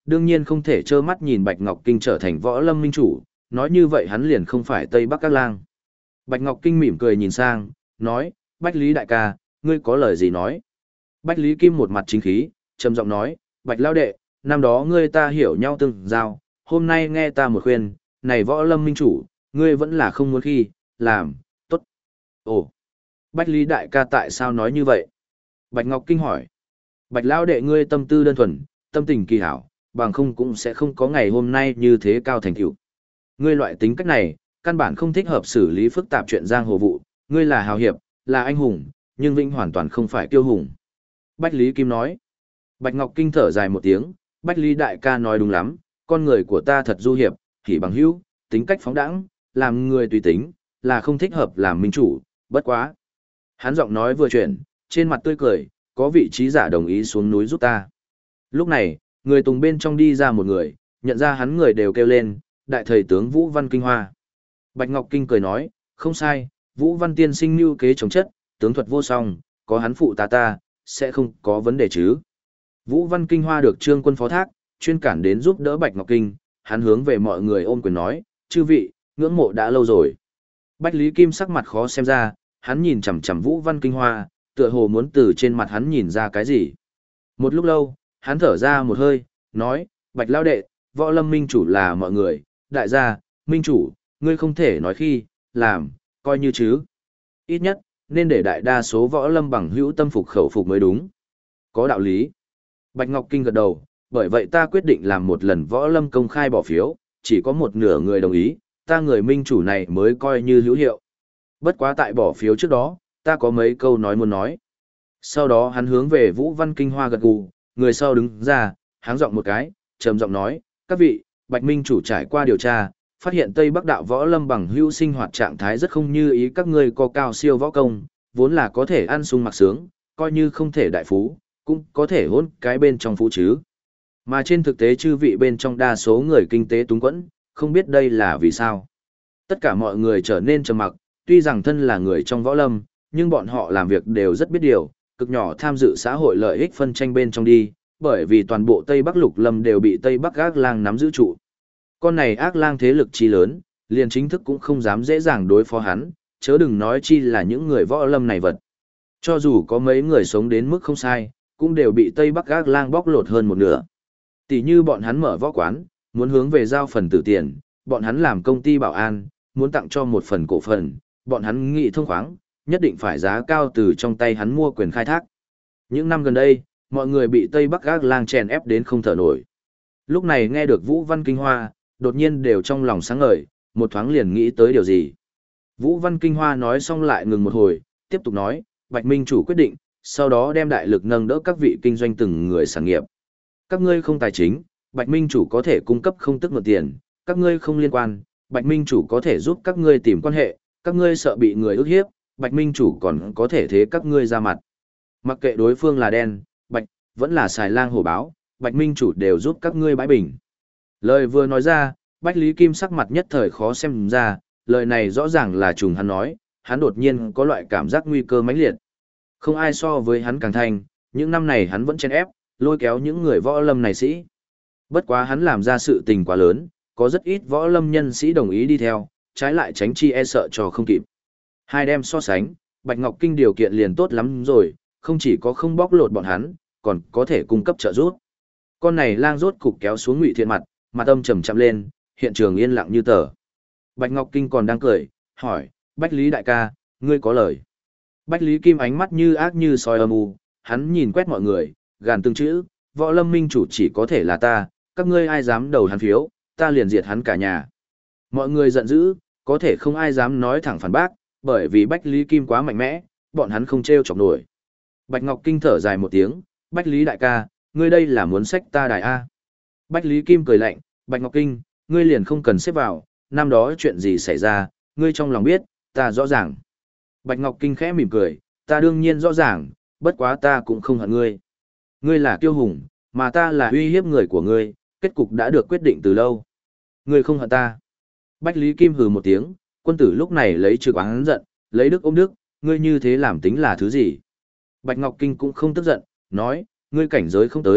đương nhiên không thể trơ mắt nhìn Bạch Ngọc Kinh trở thành võ lâm minh chủ, nói như vậy hắn liền không phải Tây Bắc Các Lang. Bạch Ngọc Kinh mỉm cười nhìn sang, nói, Bách Lý đại ca, ngươi có lời gì nói? Bách Lý Kim một mặt chính khí, trầm giọng nói, Bạch Lao đệ, năm đó ngươi ta hiểu nhau từng giao, hôm nay nghe ta một khuyên, này võ lâm minh chủ, ngươi vẫn là không muốn khi, làm, tốt. Ồ, Bách Lý đại ca tại sao nói như vậy? Bạch Ngọc Kinh hỏi, Bạch Lao đệ ngươi tâm tư đơn thuần, tâm tình kỳ hảo, bằng không cũng sẽ không có ngày hôm nay như thế cao thành tựu. Ngươi loại tính cách này, căn bản không thích hợp xử lý phức tạp chuyện giang hồ vụ, ngươi là hào hiệp, là anh hùng, nhưng Vĩnh hoàn toàn không phải kiêu hùng. Bách Lý Kim nói. Bạch Ngọc Kinh thở dài một tiếng, Bách Lý đại ca nói đúng lắm, con người của ta thật du hiệp, hỉ bằng hữu, tính cách phóng đãng, làm người tùy tính, là không thích hợp làm minh chủ, bất quá. Hắn giọng nói vừa chuyển, trên mặt tươi cười, có vị trí giả đồng ý xuống núi giúp ta. Lúc này, người tùng bên trong đi ra một người, nhận ra hắn người đều kêu lên, đại thầy tướng Vũ Văn Kinh Hoa. Bạch Ngọc Kinh cười nói, không sai, Vũ Văn tiên sinh mưu kế chống chất, tướng thuật vô song, có hắn phụ ta, sẽ không có vấn đề chứ. Vũ Văn Kinh Hoa được Trương Quân phó thác, chuyên cản đến giúp đỡ Bạch Ngọc Kinh, hắn hướng về mọi người ôm quyền nói, chư vị, ngưỡng mộ đã lâu rồi. Bách Lý Kim sắc mặt khó xem ra, hắn nhìn chằm chằm Vũ Văn Kinh Hoa, tựa hồ muốn từ trên mặt hắn nhìn ra cái gì. Một lúc lâu, hắn thở ra một hơi, nói, Bạch Lao đệ, võ lâm minh chủ là mọi người, đại gia, minh chủ, ngươi không thể nói khi, làm, coi như chứ. Ít nhất, nên để đại đa số võ lâm bằng hữu tâm phục khẩu phục mới đúng. Có đạo lý. Bạch Ngọc Kinh gật đầu, bởi vậy ta quyết định làm một lần võ lâm công khai bỏ phiếu, chỉ có một nửa người đồng ý, ta người minh chủ này mới coi như hữu hiệu. Bất quá tại bỏ phiếu trước đó, ta có mấy câu nói muốn nói. Sau đó hắn hướng về Vũ Văn Kinh Hoa gật gù, người sau đứng ra, háng giọng một cái, trầm giọng nói, các vị, Bạch Minh chủ trải qua điều tra, phát hiện Tây Bắc đạo võ lâm bằng hữu sinh hoạt trạng thái rất không như ý các ngươi có cao siêu võ công, vốn là có thể ăn sung mặc sướng, coi như không thể đại phú, cũng có thể hôn cái bên trong phú chứ. Mà trên thực tế chư vị bên trong đa số người kinh tế túng quẫn, không biết đây là vì sao. Tất cả mọi người trở nên trầm mặc, tuy rằng thân là người trong võ lâm, nhưng bọn họ làm việc đều rất biết điều, cực nhỏ tham dự xã hội lợi ích phân tranh bên trong đi, bởi vì toàn bộ Tây Bắc Lục Lâm đều bị Tây Bắc Ác Lang nắm giữ trụ. Con này Ác Lang thế lực chi lớn, liền chính thức cũng không dám dễ dàng đối phó hắn, chớ đừng nói chi là những người võ lâm này vật. Cho dù có mấy người sống đến mức không sai, cũng đều bị Tây Bắc Ác Lang bóc lột hơn một nửa. Tỷ như bọn hắn mở võ quán, muốn hướng về giao phần tử tiền, bọn hắn làm công ty bảo an, muốn tặng cho một phần cổ phần, bọn hắn nghị thông khoáng, nhất định phải giá cao từ trong tay hắn mua quyền khai thác. Những năm gần đây, mọi người bị Tây Bắc Ác Lang chèn ép đến không thở nổi. Lúc này nghe được Vũ Văn Kinh Hoa, đột nhiên đều trong lòng sáng ngời, một thoáng liền nghĩ tới điều gì. Vũ Văn Kinh Hoa nói xong lại ngừng một hồi, tiếp tục nói, Bạch Minh chủ quyết định, sau đó đem đại lực nâng đỡ các vị kinh doanh từng người sản nghiệp. Các ngươi không tài chính, Bạch Minh chủ có thể cung cấp không tức mượn tiền, các ngươi không liên quan, Bạch Minh chủ có thể giúp các ngươi tìm quan hệ, các ngươi sợ bị người ức hiếp, Bạch Minh chủ còn có thể thế các ngươi ra mặt. Mặc kệ đối phương là đen, bạch, vẫn là xài lang hổ báo, Bạch Minh chủ đều giúp các ngươi bãi bình. Lời vừa nói ra, Bách Lý Kim sắc mặt nhất thời khó xem ra, lời này rõ ràng là trùng hắn nói, hắn đột nhiên có loại cảm giác nguy cơ mãnh liệt. Không ai so với hắn càng thành, những năm này hắn vẫn chen ép, lôi kéo những người võ lâm này sĩ. Bất quá hắn làm ra sự tình quá lớn, có rất ít võ lâm nhân sĩ đồng ý đi theo, trái lại tránh chi e sợ cho không kịp. Hai đem so sánh, Bạch Ngọc Kinh điều kiện liền tốt lắm rồi, không chỉ có không bóc lột bọn hắn, còn có thể cung cấp trợ giúp. Con này lang rốt cục kéo xuống Ngụy Thiện mặt âm trầm chậm lên, hiện trường yên lặng như tờ. Bạch Ngọc Kinh còn đang cười, hỏi, Bách Lý đại ca, ngươi có lời. Bách Lý Kim ánh mắt như ác như soi âm u, hắn nhìn quét mọi người, gàn từng chữ, võ lâm minh chủ chỉ có thể là ta, các ngươi ai dám đầu hắn phiếu, ta liền diệt hắn cả nhà. Mọi người giận dữ, có thể không ai dám nói thẳng phản bác, bởi vì Bách Lý Kim quá mạnh mẽ, bọn hắn không trêu chọc nổi. Bạch Ngọc Kinh thở dài một tiếng, Bách Lý đại ca, ngươi đây là muốn xách ta đài A. Bách Lý Kim cười lạnh, Bạch Ngọc Kinh, ngươi liền không cần xếp vào, năm đó chuyện gì xảy ra, ngươi trong lòng biết, ta rõ ràng. Bạch Ngọc Kinh khẽ mỉm cười, ta đương nhiên rõ ràng, bất quá ta cũng không hận ngươi. Ngươi là kiêu hùng, mà ta là uy hiếp người của ngươi, kết cục đã được quyết định từ lâu. Ngươi không hận ta. Bách Lý Kim hừ một tiếng, quân tử lúc này lấy trực oán giận, lấy đức ôm đức, ngươi như thế làm tính là thứ gì? Bạch Ngọc Kinh cũng không tức giận, nói, ngươi cảnh giới không tới,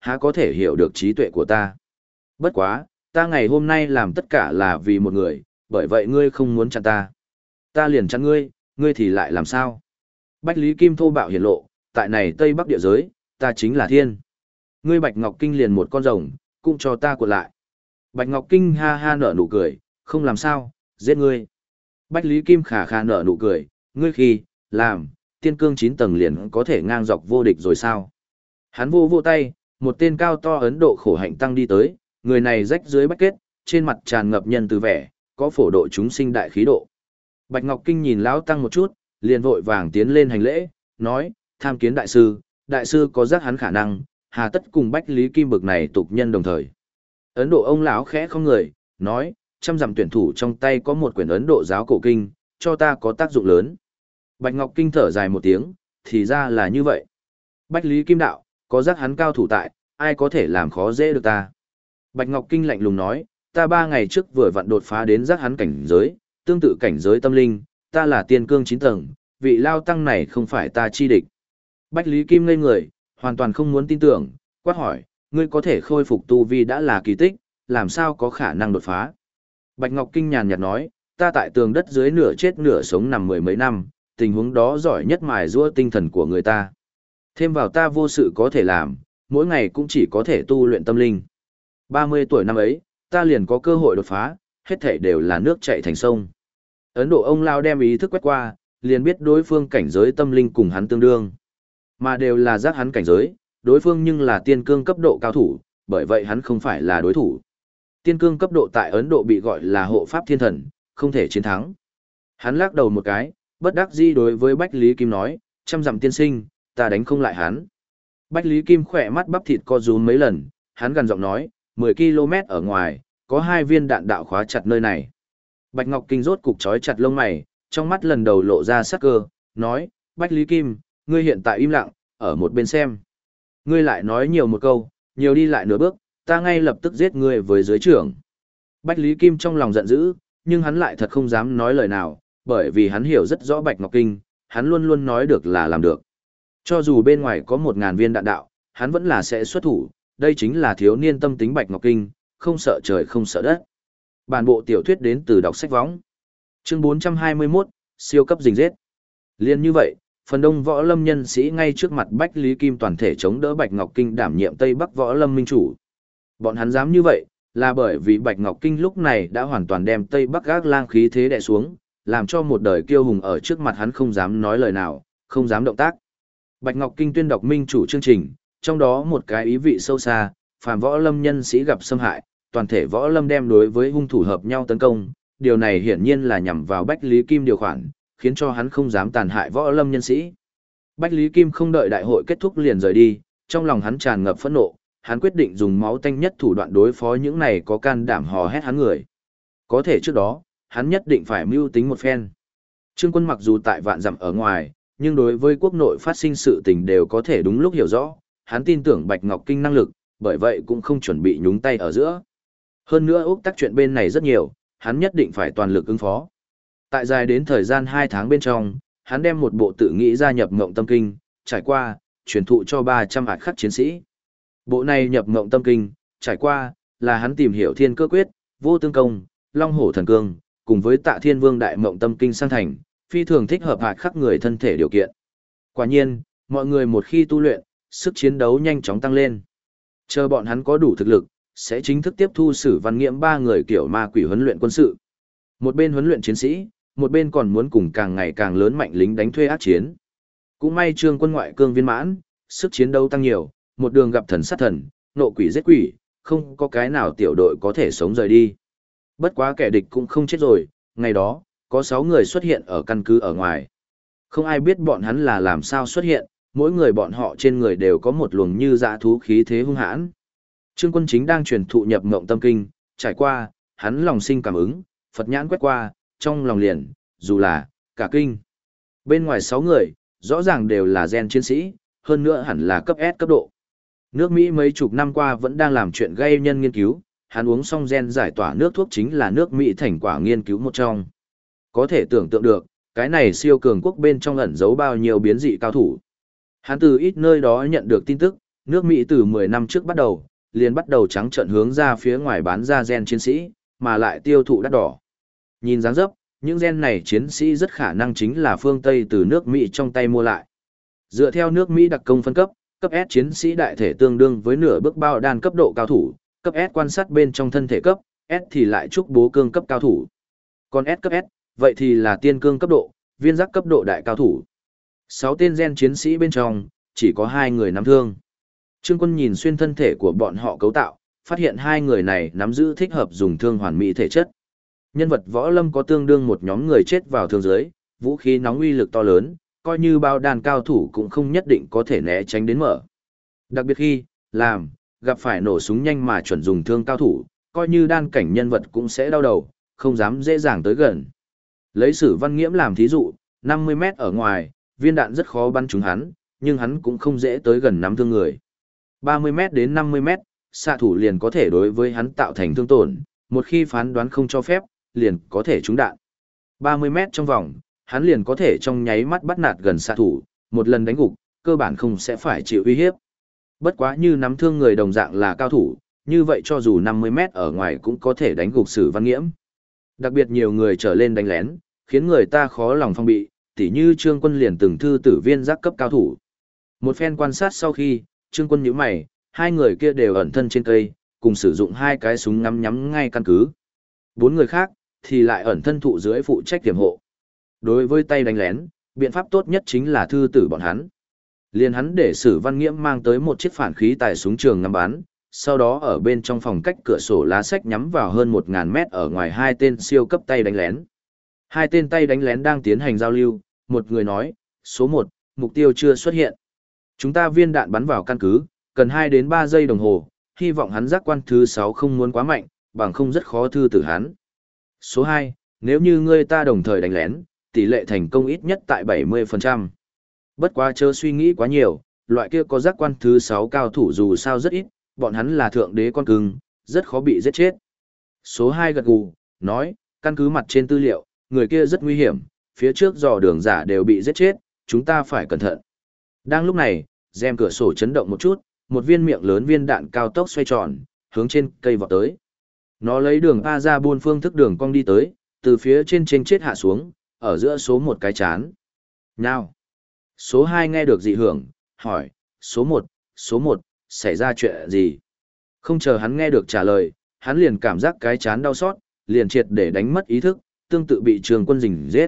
há có thể hiểu được trí tuệ của ta. Bất quá, ta ngày hôm nay làm tất cả là vì một người, bởi vậy ngươi không muốn chặn ta. Ta liền chặn ngươi, ngươi thì lại làm sao? Bách Lý Kim thô bạo hiển lộ, tại này Tây Bắc địa giới, ta chính là thiên. Ngươi Bạch Ngọc Kinh liền một con rồng, cũng cho ta cuộn lại. Bạch Ngọc Kinh ha ha nở nụ cười, không làm sao, giết ngươi. Bách Lý Kim khà khà nở nụ cười, ngươi khi, làm, tiên cương 9 tầng liền có thể ngang dọc vô địch rồi sao? Hắn vô vô tay, một tên cao to Ấn Độ khổ hạnh tăng đi tới, người này rách dưới bách kết, trên mặt tràn ngập nhân từ vẻ, có phổ độ chúng sinh đại khí độ. Bạch Ngọc Kinh nhìn lão tăng một chút, liền vội vàng tiến lên hành lễ, nói, tham kiến đại sư có giác hắn khả năng, hà tất cùng Bách Lý Kim bực này tục nhân đồng thời. Ấn Độ ông lão khẽ không người, nói, trăm dặm tuyển thủ trong tay có một quyển Ấn Độ giáo cổ kinh, cho ta có tác dụng lớn. Bạch Ngọc Kinh thở dài một tiếng, thì ra là như vậy. Bách Lý Kim đạo, có giác hắn cao thủ tại, ai có thể làm khó dễ được ta. Bạch Ngọc Kinh lạnh lùng nói, ta 3 ngày trước vừa vặn đột phá đến giác hắn cảnh giới, tương tự cảnh giới tâm linh, ta là tiên cương 9 tầng, vị lao tăng này không phải ta chi địch. Bách Lý Kim ngây người, hoàn toàn không muốn tin tưởng, quát hỏi, ngươi có thể khôi phục tu vi đã là kỳ tích, làm sao có khả năng đột phá. Bạch Ngọc Kinh nhàn nhạt nói, ta tại tường đất dưới nửa chết nửa sống nằm 10 mấy năm, tình huống đó giỏi nhất mài giũa tinh thần của người ta. Thêm vào ta vô sự có thể làm, mỗi ngày cũng chỉ có thể tu luyện tâm linh. 30 tuổi năm ấy, ta liền có cơ hội đột phá, hết thảy đều là nước chảy thành sông. Ấn Độ ông lao đem ý thức quét qua, liền biết đối phương cảnh giới tâm linh cùng hắn tương đương. Mà đều là giác hắn cảnh giới, đối phương nhưng là tiên cương cấp độ cao thủ, bởi vậy hắn không phải là đối thủ. Tiên cương cấp độ tại Ấn Độ bị gọi là hộ pháp thiên thần, không thể chiến thắng. Hắn lắc đầu một cái, bất đắc dĩ đối với Bách Lý Kim nói, trăm dặm tiên sinh, ta đánh không lại hắn. Bách Lý Kim khỏe mắt bắp thịt co rúm mấy lần, hắn gần giọng nói, 10 km ở ngoài, có 2 viên đạn đạo khóa chặt nơi này. Bạch Ngọc Kinh rốt cục trói chặt lông mày, trong mắt lần đầu lộ ra sắc cơ, nói, Bách Lý Kim, ngươi hiện tại im lặng, ở một bên xem. Ngươi lại nói nhiều một câu, nhiều đi lại nửa bước, ta ngay lập tức giết ngươi với dưới trưởng. Bách Lý Kim trong lòng giận dữ, nhưng hắn lại thật không dám nói lời nào, bởi vì hắn hiểu rất rõ Bạch Ngọc Kinh, hắn luôn luôn nói được là làm được. Cho dù bên ngoài có 1000 viên đạn đạo, hắn vẫn là sẽ xuất thủ, đây chính là thiếu niên tâm tính Bạch Ngọc Kinh, không sợ trời không sợ đất. Bản bộ tiểu thuyết đến từ đọc sách võng. Chương 421, siêu cấp rình rết. Liên như vậy, phần đông võ lâm nhân sĩ ngay trước mặt Bách Lý Kim toàn thể chống đỡ Bạch Ngọc Kinh đảm nhiệm Tây Bắc võ lâm minh chủ. Bọn hắn dám như vậy, là bởi vì Bạch Ngọc Kinh lúc này đã hoàn toàn đem Tây Bắc gác lang khí thế đè xuống, làm cho một đời kiêu hùng ở trước mặt hắn không dám nói lời nào, không dám động tác. Bạch Ngọc Kinh tuyên đọc minh chủ chương trình, trong đó một cái ý vị sâu xa, phàm võ lâm nhân sĩ gặp xâm hại, toàn thể võ lâm đem đối với hung thủ hợp nhau tấn công, điều này hiển nhiên là nhằm vào Bách Lý Kim điều khoản, khiến cho hắn không dám tàn hại võ lâm nhân sĩ. Bách Lý Kim không đợi đại hội kết thúc liền rời đi, trong lòng hắn tràn ngập phẫn nộ, hắn quyết định dùng máu tanh nhất thủ đoạn đối phó những này có can đảm hò hét hắn người. Có thể trước đó, hắn nhất định phải mưu tính một phen. Trương Quân mặc dù tại vạn dặm ở ngoài, nhưng đối với quốc nội phát sinh sự tình đều có thể đúng lúc hiểu rõ, hắn tin tưởng Bạch Ngọc Kinh năng lực, bởi vậy cũng không chuẩn bị nhúng tay ở giữa. Hơn nữa Úc tác chuyện bên này rất nhiều, hắn nhất định phải toàn lực ứng phó. Tại dài đến thời gian 2 tháng bên trong, hắn đem một bộ tự nghĩ gia nhập Ngộng Tâm Kinh, trải qua, truyền thụ cho 300 hạt khắc chiến sĩ. Bộ này nhập Ngộng Tâm Kinh, trải qua, là hắn tìm hiểu Thiên Cơ Quyết, Vô Tương Công, Long Hổ Thần Cương, cùng với Tạ Thiên Vương Đại Ngộng Tâm Kinh sang thành, phi thường thích hợp hạt khắc người thân thể điều kiện. Quả nhiên, mọi người một khi tu luyện, sức chiến đấu nhanh chóng tăng lên. Chờ bọn hắn có đủ thực lực, sẽ chính thức tiếp thu Sử Văn Nghiễm 3 người kiểu ma quỷ huấn luyện quân sự. Một bên huấn luyện chiến sĩ, một bên còn muốn cùng càng ngày càng lớn mạnh lính đánh thuê ác chiến. Cũng may Trương Quân ngoại cương viên mãn, sức chiến đấu tăng nhiều, một đường gặp thần sát thần, nộ quỷ giết quỷ, không có cái nào tiểu đội có thể sống rời đi. Bất quá kẻ địch cũng không chết rồi, ngày đó, có 6 người xuất hiện ở căn cứ ở ngoài. Không ai biết bọn hắn là làm sao xuất hiện, mỗi người bọn họ trên người đều có một luồng như dã thú khí thế hung hãn. Trương Quân chính đang truyền thụ nhập Ngộng Tâm Kinh, trải qua, hắn lòng sinh cảm ứng, Phật nhãn quét qua, trong lòng liền, dù là, cả kinh. Bên ngoài 6 người, rõ ràng đều là gen chiến sĩ, hơn nữa hẳn là cấp S cấp độ. Nước Mỹ mấy chục năm qua vẫn đang làm chuyện gây nhân nghiên cứu, hắn uống xong gen giải tỏa nước thuốc chính là nước Mỹ thành quả nghiên cứu một trong. Có thể tưởng tượng được, cái này siêu cường quốc bên trong ẩn giấu bao nhiêu biến dị cao thủ. Hắn từ ít nơi đó nhận được tin tức, Nước Mỹ từ 10 năm trước bắt đầu, liền bắt đầu trắng trợn hướng ra phía ngoài bán ra gen chiến sĩ, mà lại tiêu thụ đắt đỏ. Nhìn dáng dấp, những gen này chiến sĩ rất khả năng chính là phương Tây từ nước Mỹ trong tay mua lại. Dựa theo nước Mỹ đặc công phân cấp, cấp S chiến sĩ đại thể tương đương với nửa bước bao đan cấp độ cao thủ, cấp S quan sát bên trong thân thể cấp, S thì lại trúc bố cương cấp cao thủ. Còn S cấp S, vậy thì là tiên cương cấp độ, viên giác cấp độ đại cao thủ. 6 tên gen chiến sĩ bên trong, chỉ có 2 người nắm thương. Trương Quân nhìn xuyên thân thể của bọn họ cấu tạo, phát hiện 2 người này nắm giữ thích hợp dùng thương hoàn mỹ thể chất. Nhân vật võ lâm có tương đương một nhóm người chết vào thương giới, vũ khí nóng uy lực to lớn, coi như bao đàn cao thủ cũng không nhất định có thể né tránh đến mở. Đặc biệt khi, gặp phải nổ súng nhanh mà chuẩn dùng thương cao thủ, coi như đan cảnh nhân vật cũng sẽ đau đầu, không dám dễ dàng tới gần. Lấy Sử Văn Nghiễm làm thí dụ, 50 mét ở ngoài, viên đạn rất khó bắn trúng hắn, nhưng hắn cũng không dễ tới gần nắm thương người. 30 mét đến 50 mét, xạ thủ liền có thể đối với hắn tạo thành thương tổn, một khi phán đoán không cho phép, liền có thể trúng đạn. 30 mét trong vòng, hắn liền có thể trong nháy mắt bắt nạt gần xạ thủ, một lần đánh gục, cơ bản không sẽ phải chịu uy hiếp. Bất quá như nắm thương người đồng dạng là cao thủ, như vậy cho dù 50 mét ở ngoài cũng có thể đánh gục Sử Văn Nghiễm. Đặc biệt nhiều người trở lên đánh lén, khiến người ta khó lòng phong bị, tỉ như Trương Quân liền từng thư tử viên giác cấp cao thủ. Một phen quan sát sau khi, Trương Quân nhíu mày, 2 người kia đều ẩn thân trên cây, cùng sử dụng 2 cái súng ngắm nhắm ngay căn cứ. 4 người khác thì lại ẩn thân thụ dưới phụ trách tiềm hộ. Đối với tay đánh lén, biện pháp tốt nhất chính là thư tử bọn hắn. Liền hắn để Sử Văn Nghiễm mang tới một chiếc phản khí tài súng trường ngắm bắn, sau đó ở bên trong phòng cách cửa sổ lá sách nhắm vào hơn 1000 mét ở ngoài 2 tên siêu cấp tay đánh lén. 2 tên tay đánh lén đang tiến hành giao lưu, một người nói, số 1, mục tiêu chưa xuất hiện. Chúng ta viên đạn bắn vào căn cứ, cần 2 đến 3 giây đồng hồ, hy vọng hắn giác quan thứ 6 không muốn quá mạnh, bằng không rất khó thư tử hắn. Số 2, nếu như ngươi ta đồng thời đánh lén, tỷ lệ thành công ít nhất tại 70%. Bất quá chớ suy nghĩ quá nhiều, loại kia có giác quan thứ 6 cao thủ dù sao rất ít, bọn hắn là thượng đế con cưng, rất khó bị giết chết. Số 2 gật gù, nói, căn cứ mặt trên tư liệu, người kia rất nguy hiểm, phía trước dò đường giả đều bị giết chết, chúng ta phải cẩn thận. Đang lúc này, rèm cửa sổ chấn động một chút, một viên miệng lớn viên đạn cao tốc xoay tròn, hướng trên cây vọt tới. Nó lấy đường A ra buôn phương thức đường cong đi tới, từ phía trên chết hạ xuống, ở giữa số 1 cái chán. Nào! Số 2 nghe được dị hưởng, hỏi, số 1, xảy ra chuyện gì? Không chờ hắn nghe được trả lời, hắn liền cảm giác cái chán đau xót, liền triệt để đánh mất ý thức, tương tự bị Trường Quân rình giết.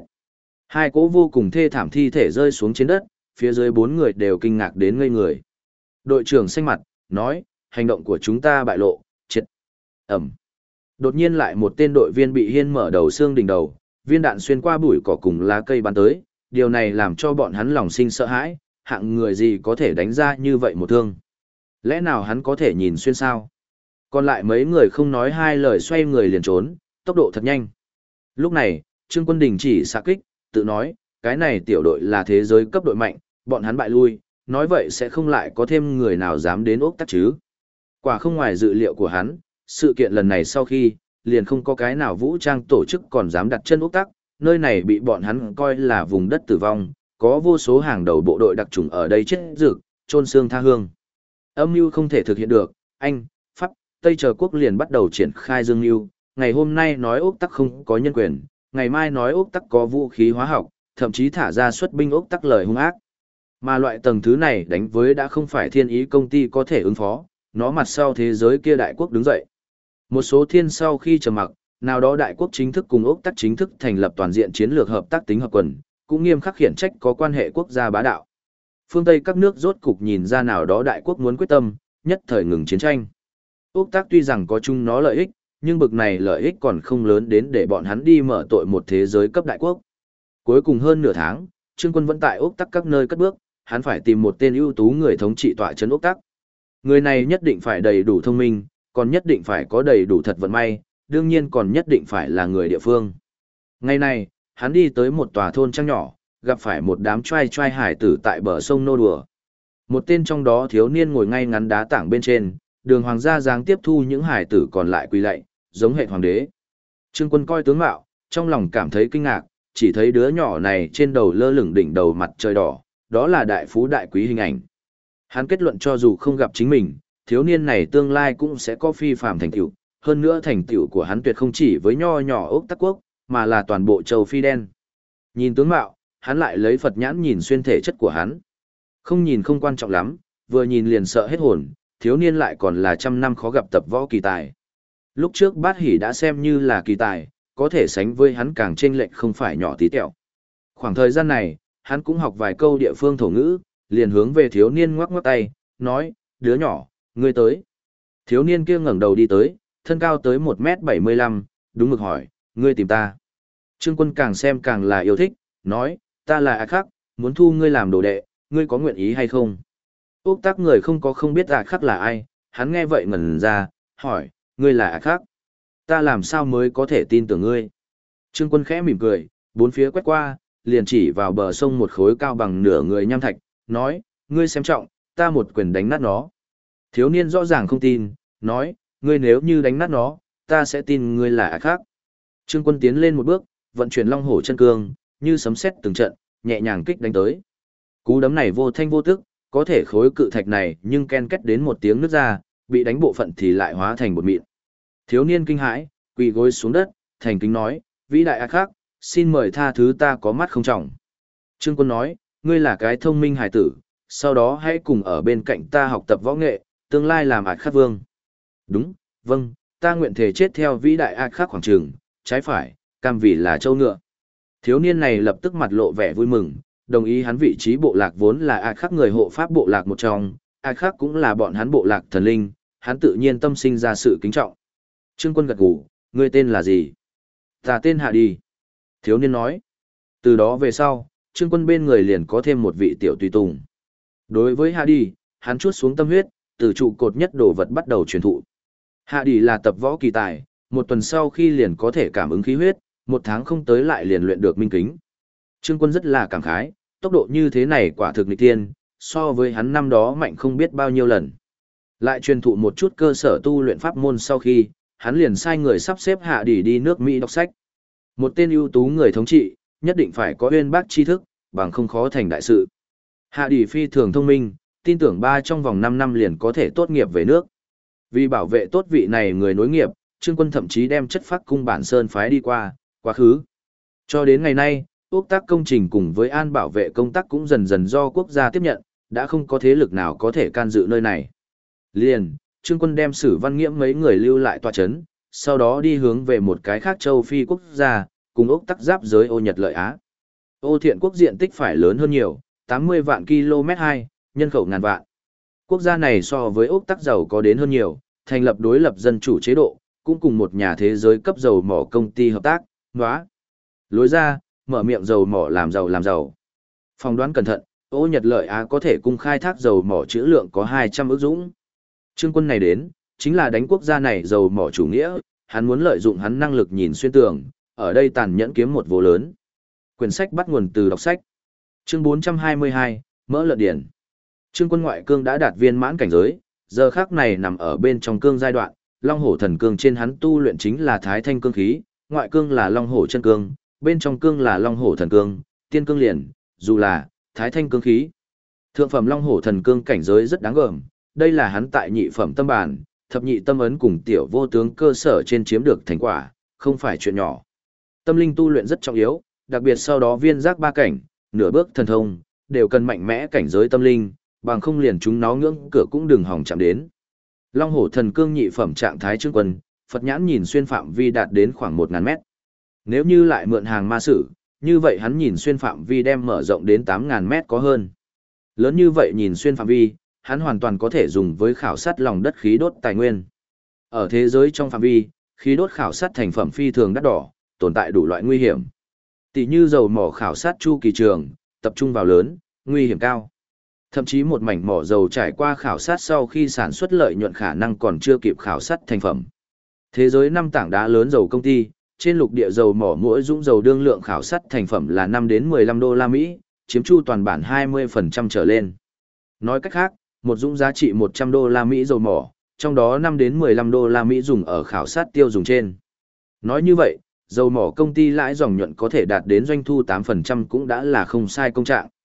2 cỗ vô cùng thê thảm thi thể rơi xuống trên đất, phía dưới 4 người đều kinh ngạc đến ngây người. Đội trưởng xanh mặt, nói, hành động của chúng ta bại lộ, triệt. Ẩm. Đột nhiên lại một tên đội viên bị hiên mở đầu xương đỉnh đầu, viên đạn xuyên qua bụi cỏ cùng lá cây bắn tới, điều này làm cho bọn hắn lòng sinh sợ hãi, hạng người gì có thể đánh ra như vậy một thương. Lẽ nào hắn có thể nhìn xuyên sao? Còn lại mấy người không nói 2 lời xoay người liền trốn, tốc độ thật nhanh. Lúc này, Trương Quân đình chỉ xạ kích, tự nói, cái này tiểu đội là thế giới cấp đội mạnh, bọn hắn bại lui, nói vậy sẽ không lại có thêm người nào dám đến ốc tắc chứ. Quả không ngoài dự liệu của hắn, sự kiện lần này sau khi, liền không có cái nào vũ trang tổ chức còn dám đặt chân ốc tắc, nơi này bị bọn hắn coi là vùng đất tử vong, có vô số hàng đầu bộ đội đặc trùng ở đây chết rực, chôn xương tha hương. Âm mưu không thể thực hiện được, Anh, Pháp, Tây chờ quốc liền bắt đầu triển khai dương mưu, ngày hôm nay nói ốc tắc không có nhân quyền, ngày mai nói ốc tắc có vũ khí hóa học, thậm chí thả ra xuất binh ốc tắc lời hung ác. Mà loại tầng thứ này đánh với đã không phải thiên ý công ty có thể ứng phó, nó mặt sau thế giới kia đại quốc đứng dậy. Một số thiên sau khi trầm mặc, nào đó đại quốc chính thức cùng ốc tắc chính thức thành lập toàn diện chiến lược hợp tác tính hợp quần, cũng nghiêm khắc khiển trách có quan hệ quốc gia bá đạo. Phương Tây các nước rốt cục nhìn ra nào đó đại quốc muốn quyết tâm, nhất thời ngừng chiến tranh. Ốc tắc tuy rằng có chung nó lợi ích, nhưng bực này lợi ích còn không lớn đến để bọn hắn đi mở tội một thế giới cấp đại quốc. Cuối cùng hơn nửa tháng, Trương Quân vẫn tại ốc tắc các nơi cất bước, hắn phải tìm một tên ưu tú người thống trị tọa trấn ốc tắc. Người này nhất định phải đầy đủ thông minh, còn nhất định phải có đầy đủ thật vận may, đương nhiên còn nhất định phải là người địa phương. Ngày này, hắn đi tới một tòa thôn trang nhỏ, gặp phải một đám trai trai hải tử tại bờ sông nô đùa. Một tên trong đó thiếu niên ngồi ngay ngắn đá tảng bên trên, đường hoàng gia dáng tiếp thu những hải tử còn lại quỳ lạy, giống hệ hoàng đế. Trương Quân coi tướng mạo, trong lòng cảm thấy kinh ngạc, chỉ thấy đứa nhỏ này trên đầu lơ lửng đỉnh đầu mặt trời đỏ, đó là đại phú đại quý hình ảnh. Hắn kết luận cho dù không gặp chính mình, thiếu niên này tương lai cũng sẽ có phi phàm thành tựu, hơn nữa thành tựu của hắn tuyệt không chỉ với nho nhỏ ốc tắc quốc, mà là toàn bộ châu Phi đen. Nhìn tướng mạo, hắn lại lấy Phật nhãn nhìn xuyên thể chất của hắn. Không nhìn không quan trọng lắm, vừa nhìn liền sợ hết hồn, thiếu niên lại còn là trăm năm khó gặp tập võ kỳ tài. Lúc trước Bát Hỷ đã xem như là kỳ tài, có thể sánh với hắn càng chênh lệch không phải nhỏ tí tẹo. Khoảng thời gian này, hắn cũng học vài câu địa phương thổ ngữ, liền hướng về thiếu niên ngoắc ngoắc tay, nói, đứa nhỏ, ngươi tới. Thiếu niên kia ngẩng đầu đi tới, thân cao tới 1m75, đúng mực hỏi, ngươi tìm ta. Trương Quân càng xem càng là yêu thích, nói, ta là Ác Khắc, muốn thu ngươi làm đồ đệ, ngươi có nguyện ý hay không? Úc Tắc người không có không biết Ác Khắc là ai, hắn nghe vậy ngẩn ra, hỏi, ngươi là Ác Khắc. Ta làm sao mới có thể tin tưởng ngươi? Trương Quân khẽ mỉm cười, bốn phía quét qua, liền chỉ vào bờ sông một khối cao bằng nửa người nham thạch, nói, ngươi xem trọng, ta một quyền đánh nát nó. Thiếu niên rõ ràng không tin, nói, ngươi nếu như đánh nát nó, ta sẽ tin ngươi là Ác Khắc. Trương Quân tiến lên một bước, vận chuyển long hổ chân cương, như sấm sét từng trận, nhẹ nhàng kích đánh tới. Cú đấm này vô thanh vô tức, có thể khối cự thạch này nhưng ken kết đến một tiếng nứt ra, bị đánh bộ phận thì lại hóa thành bột mịn. Thiếu niên kinh hãi, quỳ gối xuống đất, thành kính nói, vĩ đại Ác Khắc, xin mời tha thứ ta có mắt không trọng. Trương Quân nói, ngươi là cái thông minh hải tử, sau đó hãy cùng ở bên cạnh ta học tập võ nghệ, tương lai làm Ác Khắc vương. Đúng, vâng, ta nguyện thể chết theo vĩ đại Ác Khắc khoảng trường, trái phải, cam vì là châu ngựa. Thiếu niên này lập tức mặt lộ vẻ vui mừng, đồng ý hắn vị trí bộ lạc vốn là Ác Khắc người hộ pháp bộ lạc một trong, Ác Khắc cũng là bọn hắn bộ lạc thần linh, hắn tự nhiên tâm sinh ra sự kính trọng. Trương Quân gật gù, ngươi tên là gì? Ta tên Hạ Đi. Thiếu niên nói. Từ đó về sau, Trương Quân bên người liền có thêm một vị tiểu tùy tùng. Đối với Hạ Đi, hắn chuốt xuống tâm huyết, từ trụ cột nhất đồ vật bắt đầu truyền thụ. Hạ Đi là tập võ kỳ tài, một tuần sau khi liền có thể cảm ứng khí huyết, một tháng không tới lại liền luyện được minh kính. Trương Quân rất là cảm khái, tốc độ như thế này quả thực nghịch tiên, so với hắn năm đó mạnh không biết bao nhiêu lần. Lại truyền thụ một chút cơ sở tu luyện pháp môn sau khi, hắn liền sai người sắp xếp Hạ Đi đi nước Mỹ đọc sách. Một tên ưu tú người thống trị, nhất định phải có uyên bác tri thức, bằng không khó thành đại sự. Hạ Đi phi thường thông minh, tin tưởng trong vòng 5 năm liền có thể tốt nghiệp về nước. Vì bảo vệ tốt vị này người nối nghiệp, Trương Quân thậm chí đem chất phác cung bản sơn phái đi qua, quá khứ. Cho đến ngày nay, úc tác công trình cùng với an bảo vệ công tác cũng dần dần do quốc gia tiếp nhận, đã không có thế lực nào có thể can dự nơi này. Liền, Trương Quân đem Sử Văn Nghiễm mấy người lưu lại tọa chấn, sau đó đi hướng về một cái khác châu Phi quốc gia, cùng úc tắc giáp giới Ô Nhật Lợi Á. Ô Thiện quốc diện tích phải lớn hơn nhiều, 80 vạn km2, nhân khẩu ngàn vạn. Quốc gia này so với úc tắc giàu có đến hơn nhiều, thành lập đối lập dân chủ chế độ, cũng cùng một nhà thế giới cấp dầu mỏ công ty hợp tác, nóa. Lối ra, mở miệng dầu mỏ làm giàu làm giàu. Phỏng đoán cẩn thận, Ô Nhật Lợi Á có thể cung khai thác dầu mỏ trữ lượng có 200 ức dũng. Trương Quân này đến, chính là đánh quốc gia này dầu mỏ chủ nghĩa, hắn muốn lợi dụng hắn năng lực nhìn xuyên tường, ở đây tàn nhẫn kiếm một vô lớn. Quyển sách bắt nguồn từ đọc sách. Chương 422, Mỡ Lợn Điển. Trương Quân ngoại cương đã đạt viên mãn cảnh giới, giờ khắc này nằm ở bên trong cương giai đoạn, Long Hổ Thần Cương trên hắn tu luyện chính là Thái Thanh cương khí, ngoại cương là Long Hổ chân cương, bên trong cương là Long Hổ Thần Cương, tiên cương liền, dù là Thái Thanh cương khí. Thượng phẩm Long Hổ Thần Cương cảnh giới rất đáng gờm, đây là hắn tại nhị phẩm tâm bản, thập nhị tâm ấn cùng tiểu vô tướng cơ sở trên chiếm được thành quả, không phải chuyện nhỏ. Tâm linh tu luyện rất trọng yếu, đặc biệt sau đó viên giác ba cảnh, nửa bước thần thông, đều cần mạnh mẽ cảnh giới tâm linh, bằng không liền chúng nó ngưỡng cửa cũng đừng hòng chạm đến. Long Hổ Thần Cương nhị phẩm trạng thái Trương Quân, Phật nhãn nhìn xuyên phạm vi đạt đến khoảng 1000 mét. Nếu như lại mượn hàng ma sử, như vậy hắn nhìn xuyên phạm vi đem mở rộng đến 8000 mét có hơn. Lớn như vậy nhìn xuyên phạm vi, hắn hoàn toàn có thể dùng với khảo sát lòng đất khí đốt tài nguyên. Ở thế giới trong phạm vi, khí đốt khảo sát thành phẩm phi thường đắt đỏ, tồn tại đủ loại nguy hiểm. Tỷ như dầu mỏ khảo sát chu kỳ trường, tập trung vào lớn, nguy hiểm cao. Thậm chí một mảnh mỏ dầu trải qua khảo sát sau khi sản xuất lợi nhuận khả năng còn chưa kịp khảo sát thành phẩm. Thế giới 5 tảng đá lớn dầu công ty, trên lục địa dầu mỏ mỗi dũng dầu đương lượng khảo sát thành phẩm là 5 đến 15 đô la Mỹ, chiếm chu toàn bản 20% trở lên. Nói cách khác, một dũng giá trị 100 đô la Mỹ dầu mỏ, trong đó 5 đến 15 đô la Mỹ dùng ở khảo sát tiêu dùng trên. Nói như vậy, dầu mỏ công ty lãi dòng nhuận có thể đạt đến doanh thu 8% cũng đã là không sai công trạng.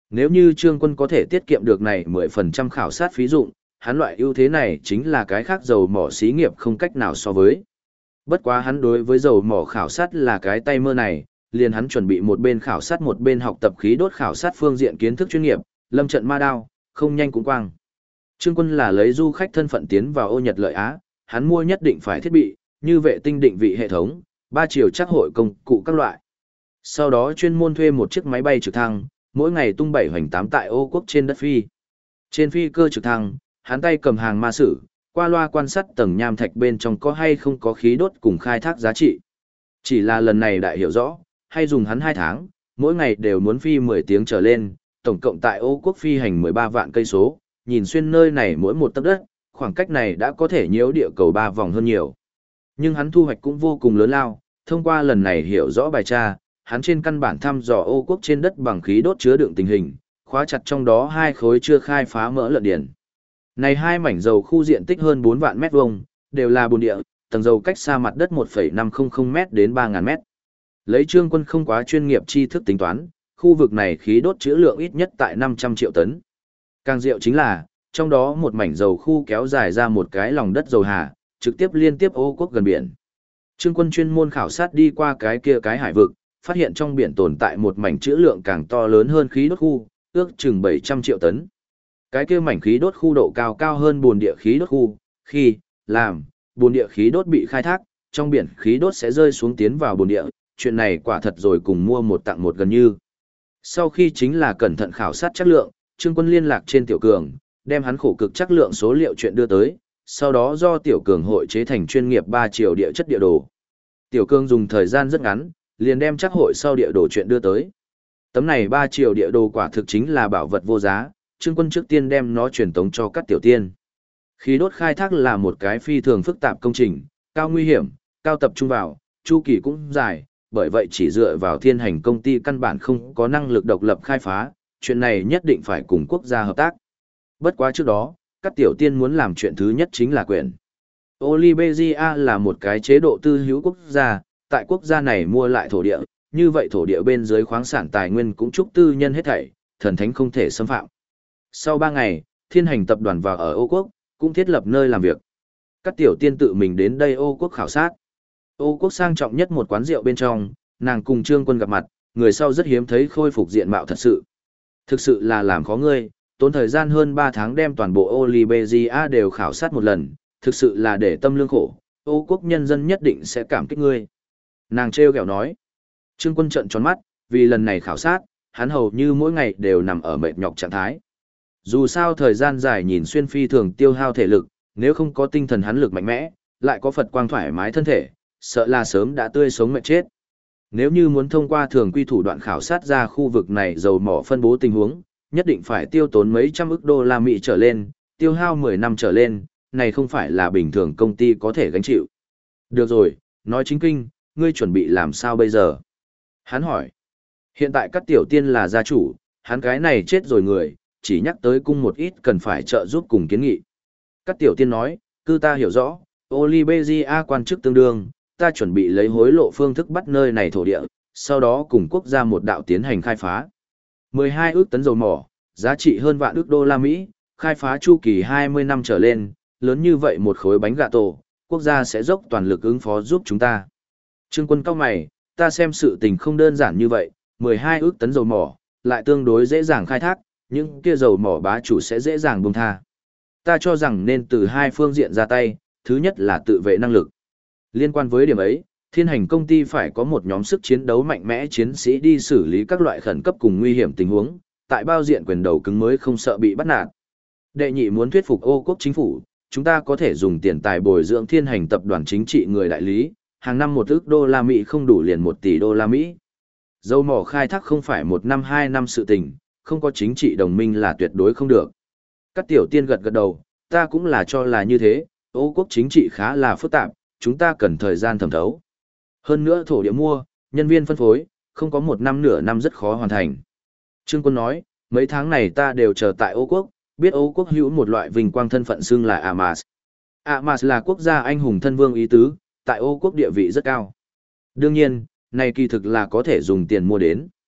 Nếu như Trương Quân có thể tiết kiệm được này 10% khảo sát phí dụng, hắn loại ưu thế này chính là cái khác dầu mỏ xí nghiệp không cách nào so với. Bất quá hắn đối với dầu mỏ khảo sát là cái tay mơ này, liền hắn chuẩn bị một bên khảo sát một bên học tập khí đốt khảo sát phương diện kiến thức chuyên nghiệp, lâm trận ma đao, không nhanh cũng quang. Trương Quân là lấy du khách thân phận tiến vào Ô Nhật Lợi Á, hắn mua nhất định phải thiết bị, như vệ tinh định vị hệ thống, 3 chiều chắc hội công cụ các loại. Sau đó chuyên môn thuê một chiếc máy bay trực thăng, mỗi ngày tung 7 hoành 8 tại Ô Quốc trên đất Phi. Trên phi cơ trực thăng, hắn tay cầm hàng ma sử, qua loa quan sát tầng nham thạch bên trong có hay không có khí đốt cùng khai thác giá trị. Chỉ là lần này đại hiểu rõ, hay dùng hắn 2 tháng, mỗi ngày đều muốn phi 10 tiếng trở lên, tổng cộng tại Ô Quốc phi hành 13 vạn cây số, nhìn xuyên nơi này mỗi một tấc đất, khoảng cách này đã có thể nhiễu địa cầu 3 vòng hơn nhiều. Nhưng hắn thu hoạch cũng vô cùng lớn lao, thông qua lần này hiểu rõ bài tra, hắn trên căn bản thăm dò Ô Quốc trên đất bằng khí đốt chứa đựng tình hình, khóa chặt trong đó 2 khối chưa khai phá mỡ lợn điển. Này 2 mảnh dầu khu diện tích hơn 4 vạn mét vuông, đều là bùn địa, tầng dầu cách xa mặt đất 1,500 m đến 3.000 m. Lấy Trương Quân không quá chuyên nghiệp tri thức tính toán, khu vực này khí đốt trữ lượng ít nhất tại 500 triệu tấn. Càng diệu chính là, trong đó một mảnh dầu khu kéo dài ra một cái lòng đất dầu hà, trực tiếp liên tiếp Ô Quốc gần biển. Trương Quân chuyên môn khảo sát đi qua cái hải vực, phát hiện trong biển tồn tại một mảnh trữ lượng càng to lớn hơn khí đốt khu, ước chừng 700 triệu tấn. Cái kia mảnh khí đốt khu độ cao hơn bồn địa khí đốt khu, khi làm bồn địa khí đốt bị khai thác, trong biển khí đốt sẽ rơi xuống tiến vào bồn địa, chuyện này quả thật rồi cùng mua một tặng một gần như. Sau khi chính là cẩn thận khảo sát chất lượng, Trương Quân liên lạc trên Tiểu Cường, đem hắn khổ cực chất lượng số liệu chuyện đưa tới, sau đó do Tiểu Cường hội chế thành chuyên nghiệp 3 chiều địa chất địa đồ. Tiểu Cường dùng thời gian rất ngắn, liền đem chắc hội sau địa đồ chuyện đưa tới. Tấm này 3 chiều địa đồ quả thực chính là bảo vật vô giá, Trương Quân trước tiên đem nó truyền tống cho các tiểu tiên. Khí đốt khai thác là một cái phi thường phức tạp công trình, cao nguy hiểm, cao tập trung vào, chu kỳ cũng dài, bởi vậy chỉ dựa vào Thiên Hành công ty căn bản không có năng lực độc lập khai phá, chuyện này nhất định phải cùng quốc gia hợp tác. Bất quá trước đó, các tiểu tiên muốn làm chuyện thứ nhất chính là quyền. Oliveria là một cái chế độ tư hữu quốc gia, tại quốc gia này mua lại thổ địa, như vậy thổ địa bên dưới khoáng sản tài nguyên cũng chúc tư nhân hết thảy, thần thánh không thể xâm phạm. Sau 3 ngày, Thiên Hành tập đoàn vào ở Ô Quốc, cũng thiết lập nơi làm việc. Các tiểu tiên tự mình đến đây Ô Quốc khảo sát. Ô Quốc sang trọng nhất một quán rượu bên trong, nàng cùng Trương Quân gặp mặt, người sau rất hiếm thấy khôi phục diện mạo thật sự. Thực sự là làm khó ngươi, tốn thời gian hơn 3 tháng đem toàn bộ Oliveria đều khảo sát một lần, thực sự là để tâm lương khổ, Ô Quốc nhân dân nhất định sẽ cảm kích ngươi. Nàng trêu ghẹo nói. Trương Quân trợn tròn mắt, vì lần này khảo sát, hắn hầu như mỗi ngày đều nằm ở mệt nhọc trạng thái. Dù sao thời gian dài nhìn xuyên phi thường tiêu hao thể lực, nếu không có tinh thần hắn lực mạnh mẽ, lại có Phật quang thoải mái thân thể, sợ là sớm đã tươi sống mệt chết. Nếu như muốn thông qua thường quy thủ đoạn khảo sát ra khu vực này dầu mỏ phân bố tình huống, nhất định phải tiêu tốn mấy trăm ức đô la Mỹ trở lên, tiêu hao 10 năm trở lên, này không phải là bình thường công ty có thể gánh chịu. Được rồi, nói chính kinh, ngươi chuẩn bị làm sao bây giờ? Hắn hỏi. Hiện tại các tiểu tiên là gia chủ, hắn cái này chết rồi người, chỉ nhắc tới cung một ít cần phải trợ giúp cùng kiến nghị. Các tiểu tiên nói, cư ta hiểu rõ, Oliveria quan chức tương đương, ta chuẩn bị lấy hối lộ phương thức bắt nơi này thổ địa, sau đó cùng quốc gia một đạo tiến hành khai phá. 12 ước tấn dầu mỏ, giá trị hơn vạn ước đô la Mỹ, khai phá chu kỳ 20 năm trở lên, lớn như vậy một khối bánh gà tổ, quốc gia sẽ dốc toàn lực ứng phó giúp chúng ta. Trương Quân cao mày, ta xem sự tình không đơn giản như vậy, 12 ước tấn dầu mỏ, lại tương đối dễ dàng khai thác, những kia dầu mỏ bá chủ sẽ dễ dàng buông tha. Ta cho rằng nên từ 2 phương diện ra tay, thứ nhất là tự vệ năng lực. Liên quan với điểm ấy, Thiên Hành công ty phải có một nhóm sức chiến đấu mạnh mẽ chiến sĩ đi xử lý các loại khẩn cấp cùng nguy hiểm tình huống, tại bao diện quyền đầu cứng mới không sợ bị bắt nạt. Đệ nhị muốn thuyết phục Ô Quốc chính phủ, chúng ta có thể dùng tiền tài bồi dưỡng Thiên Hành tập đoàn chính trị người đại lý, hàng năm 1 ức đô la Mỹ không đủ liền 1 tỷ đô la Mỹ. Dầu mỏ khai thác không phải 1 năm 2 năm sự tình, không có chính trị đồng minh là tuyệt đối không được. Các tiểu tiên gật gật đầu, ta cũng là cho là như thế, Ô Quốc chính trị khá là phức tạp, chúng ta cần thời gian thẩm thấu. Hơn nữa thổ địa mua, nhân viên phân phối, không có 1 năm nửa năm rất khó hoàn thành. Trương Quân nói, mấy tháng này ta đều chờ tại Ô Quốc, biết Ô Quốc hữu một loại vinh quang thân phận xưng là Amas. Amas là quốc gia anh hùng thân vương ý tứ, tại Ô Quốc địa vị rất cao. Đương nhiên, này kỳ thực là có thể dùng tiền mua đến.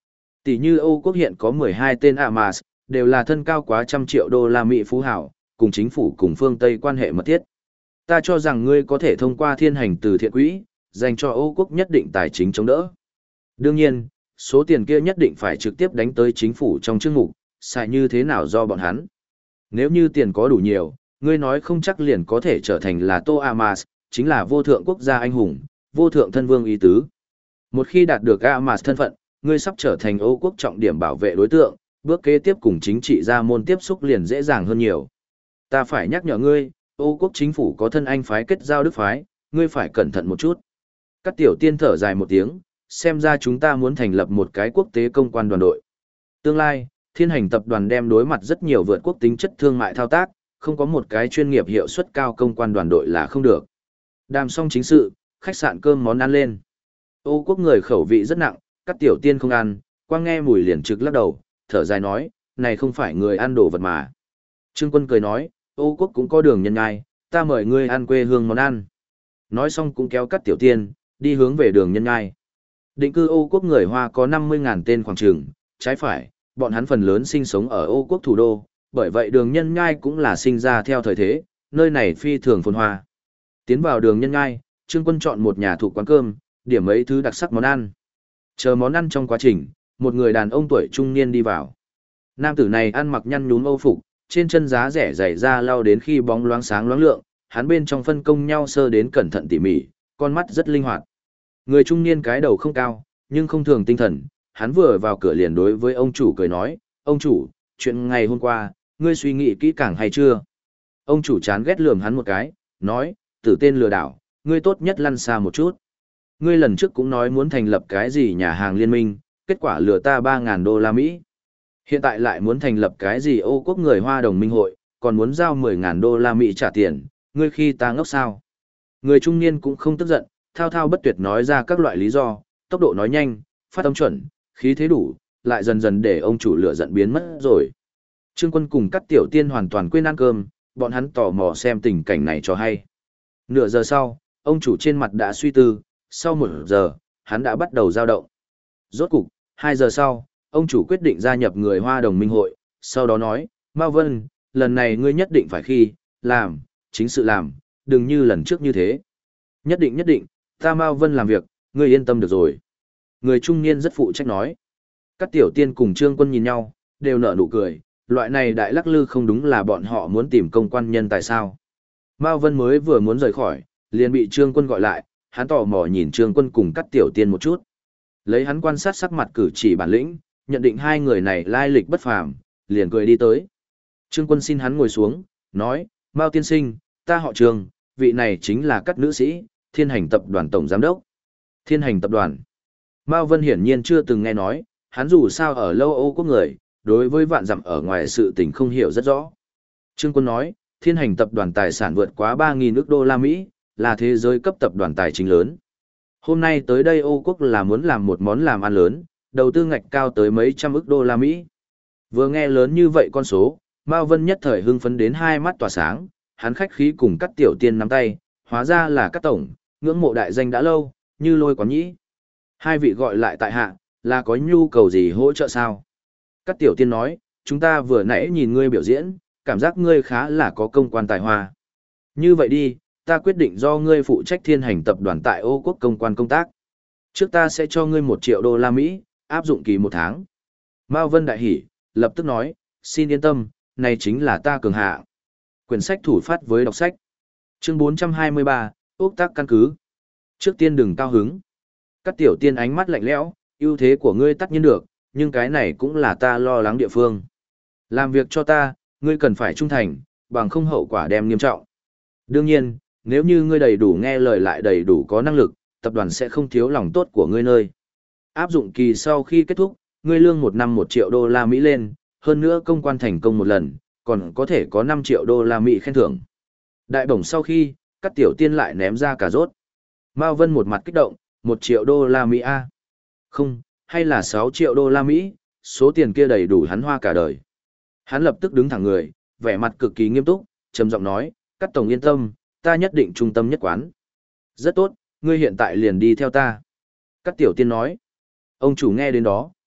Tỷ như Âu quốc hiện có 12 tên Amas, đều là thân cao quá trăm triệu đô la Mỹ phú hảo, cùng chính phủ cùng phương Tây quan hệ mật thiết. Ta cho rằng ngươi có thể thông qua thiên hành từ thiện quỹ, dành cho Âu quốc nhất định tài chính chống đỡ. Đương nhiên, số tiền kia nhất định phải trực tiếp đánh tới chính phủ trong chương mục, xài như thế nào do bọn hắn. Nếu như tiền có đủ nhiều, ngươi nói không chắc liền có thể trở thành là Tô Amas, chính là vô thượng quốc gia anh hùng, vô thượng thân vương ý tứ. Một khi đạt được Amas thân phận, ngươi sắp trở thành Âu quốc trọng điểm bảo vệ đối tượng, bước kế tiếp cùng chính trị gia môn tiếp xúc liền dễ dàng hơn nhiều. Ta phải nhắc nhở ngươi, Âu quốc chính phủ có thân anh phái kết giao đức phái, ngươi phải cẩn thận một chút. Các tiểu tiên thở dài một tiếng, xem ra chúng ta muốn thành lập một cái quốc tế công quan đoàn đội. Tương lai, thiên hành tập đoàn đem đối mặt rất nhiều vượt quốc tính chất thương mại thao tác, không có một cái chuyên nghiệp hiệu suất cao công quan đoàn đội là không được. Đàm xong chính sự, khách sạn cơm món ăn lên. Âu quốc người khẩu vị rất nặng, các tiểu tiên không ăn, quang nghe mùi liền trực lắc đầu, thở dài nói, này không phải người ăn đồ vật mà. Trương Quân cười nói, Âu quốc cũng có đường nhân nhai, ta mời ngươi ăn quê hương món ăn. Nói xong cũng kéo các tiểu tiên, đi hướng về đường nhân nhai. Định cư Âu quốc người Hoa có 50.000 tên khoảng trường, trái phải, bọn hắn phần lớn sinh sống ở Âu quốc thủ đô, bởi vậy đường nhân nhai cũng là sinh ra theo thời thế, nơi này phi thường phồn hoa. Tiến vào đường nhân nhai, Trương Quân chọn một nhà thuộc quán cơm, điểm mấy thứ đặc sắc món ăn. Chờ món ăn trong quá trình, một người đàn ông tuổi trung niên đi vào. Nam tử này ăn mặc nhăn nhúm Âu phục, trên chân giá rẻ giày da lau đến khi bóng loáng sáng loáng lượng, hắn bên trong phân công nhau sơ đến cẩn thận tỉ mỉ, con mắt rất linh hoạt. Người trung niên cái đầu không cao, nhưng không thường tinh thần, hắn vừa vào cửa liền đối với ông chủ cười nói, ông chủ, chuyện ngày hôm qua, ngươi suy nghĩ kỹ càng hay chưa? Ông chủ chán ghét lườm hắn một cái, nói, tử tên lừa đảo, ngươi tốt nhất lăn xa một chút. Ngươi lần trước cũng nói muốn thành lập cái gì nhà hàng liên minh, kết quả lừa ta 3.000 đô la Mỹ. Hiện tại lại muốn thành lập cái gì Âu quốc người Hoa đồng minh hội, còn muốn giao 10.000 đô la Mỹ trả tiền, ngươi khi ta ngốc sao? Người trung niên cũng không tức giận, thao thao bất tuyệt nói ra các loại lý do, tốc độ nói nhanh, phát âm chuẩn, khí thế đủ, lại dần dần để ông chủ lửa giận biến mất rồi. Trương Quân cùng các tiểu tiên hoàn toàn quên ăn cơm, bọn hắn tò mò xem tình cảnh này cho hay. Nửa giờ sau, ông chủ trên mặt đã suy tư, sau 1 giờ, hắn đã bắt đầu dao động. Rốt cục, 2 giờ sau, ông chủ quyết định gia nhập người Hoa đồng minh hội, sau đó nói, Mao Vân, lần này ngươi nhất định phải làm, chính sự làm, đừng như lần trước như thế. Nhất định, ta Mao Vân làm việc, ngươi yên tâm được rồi. Người trung niên rất phụ trách nói. Các tiểu tiên cùng Trương Quân nhìn nhau, đều nở nụ cười, loại này đại lắc lư không đúng là bọn họ muốn tìm công quan nhân tại sao. Mao Vân mới vừa muốn rời khỏi, liền bị Trương Quân gọi lại, hắn tò mò nhìn Trương Quân cùng các tiểu tiên một chút. Lấy hắn quan sát sắc mặt cử chỉ bản lĩnh, nhận định hai người này lai lịch bất phàm, liền cười đi tới. Trương Quân xin hắn ngồi xuống, nói, Mao tiên sinh, ta họ Trương, vị này chính là các nữ sĩ, Thiên Hành tập đoàn tổng giám đốc. Thiên Hành tập đoàn. Mao Vân hiển nhiên chưa từng nghe nói, hắn dù sao ở lâu Âu quốc người, đối với vạn dặm ở ngoài sự tình không hiểu rất rõ. Trương Quân nói, Thiên Hành tập đoàn tài sản vượt quá 3.000 ức đô la Mỹ, là thế giới cấp tập đoàn tài chính lớn. Hôm nay tới đây Âu quốc là muốn làm một món làm ăn lớn, đầu tư ngạch cao tới mấy trăm ức đô la Mỹ. Vừa nghe lớn như vậy con số, Mao Vân nhất thời hưng phấn đến hai mắt tỏa sáng, hắn khách khí cùng các tiểu tiên nắm tay, hóa ra là các tổng, ngưỡng mộ đại danh đã lâu, như Lôi Quán Nhĩ. Hai vị gọi lại tại hạ, là có nhu cầu gì hỗ trợ sao? Các tiểu tiên nói, chúng ta vừa nãy nhìn ngươi biểu diễn, cảm giác ngươi khá là có công quan tài hoa. Như vậy đi, ta quyết định do ngươi phụ trách Thiên Hành tập đoàn tại Âu quốc công quan công tác. Trước ta sẽ cho ngươi 1 triệu đô la Mỹ, áp dụng kỳ 1 tháng. Mao Vân đại hỉ, lập tức nói, xin yên tâm, này chính là ta cường hạ. Quyển sách thủ phát với đọc sách. Chương 423, Úc tác căn cứ. Trước tiên đừng cao hứng. Các tiểu tiên ánh mắt lạnh lẽo, ưu thế của ngươi tất nhiên được, nhưng cái này cũng là ta lo lắng địa phương. Làm việc cho ta, ngươi cần phải trung thành, bằng không hậu quả đem nghiêm trọng. Đương nhiên, nếu như ngươi đầy đủ nghe lời lại đầy đủ có năng lực, tập đoàn sẽ không thiếu lòng tốt của ngươi nơi. Áp dụng kỳ sau khi kết thúc, ngươi lương 1 năm 1 triệu đô la Mỹ lên, hơn nữa công quan thành công một lần, còn có thể có 5 triệu đô la Mỹ khen thưởng. Đại bổng sau khi, các tiểu tiên lại ném ra cà rốt. Mao Vân một mặt kích động, 1 triệu đô la Mỹ A. Không, hay là 6 triệu đô la Mỹ, số tiền kia đầy đủ hắn hoa cả đời. Hắn lập tức đứng thẳng người, vẻ mặt cực kỳ nghiêm túc, trầm giọng nói, các tổng yên tâm, ta nhất định trung tâm nhất quán. Rất tốt, ngươi hiện tại liền đi theo ta. Các tiểu tiên nói. Ông chủ nghe đến đó,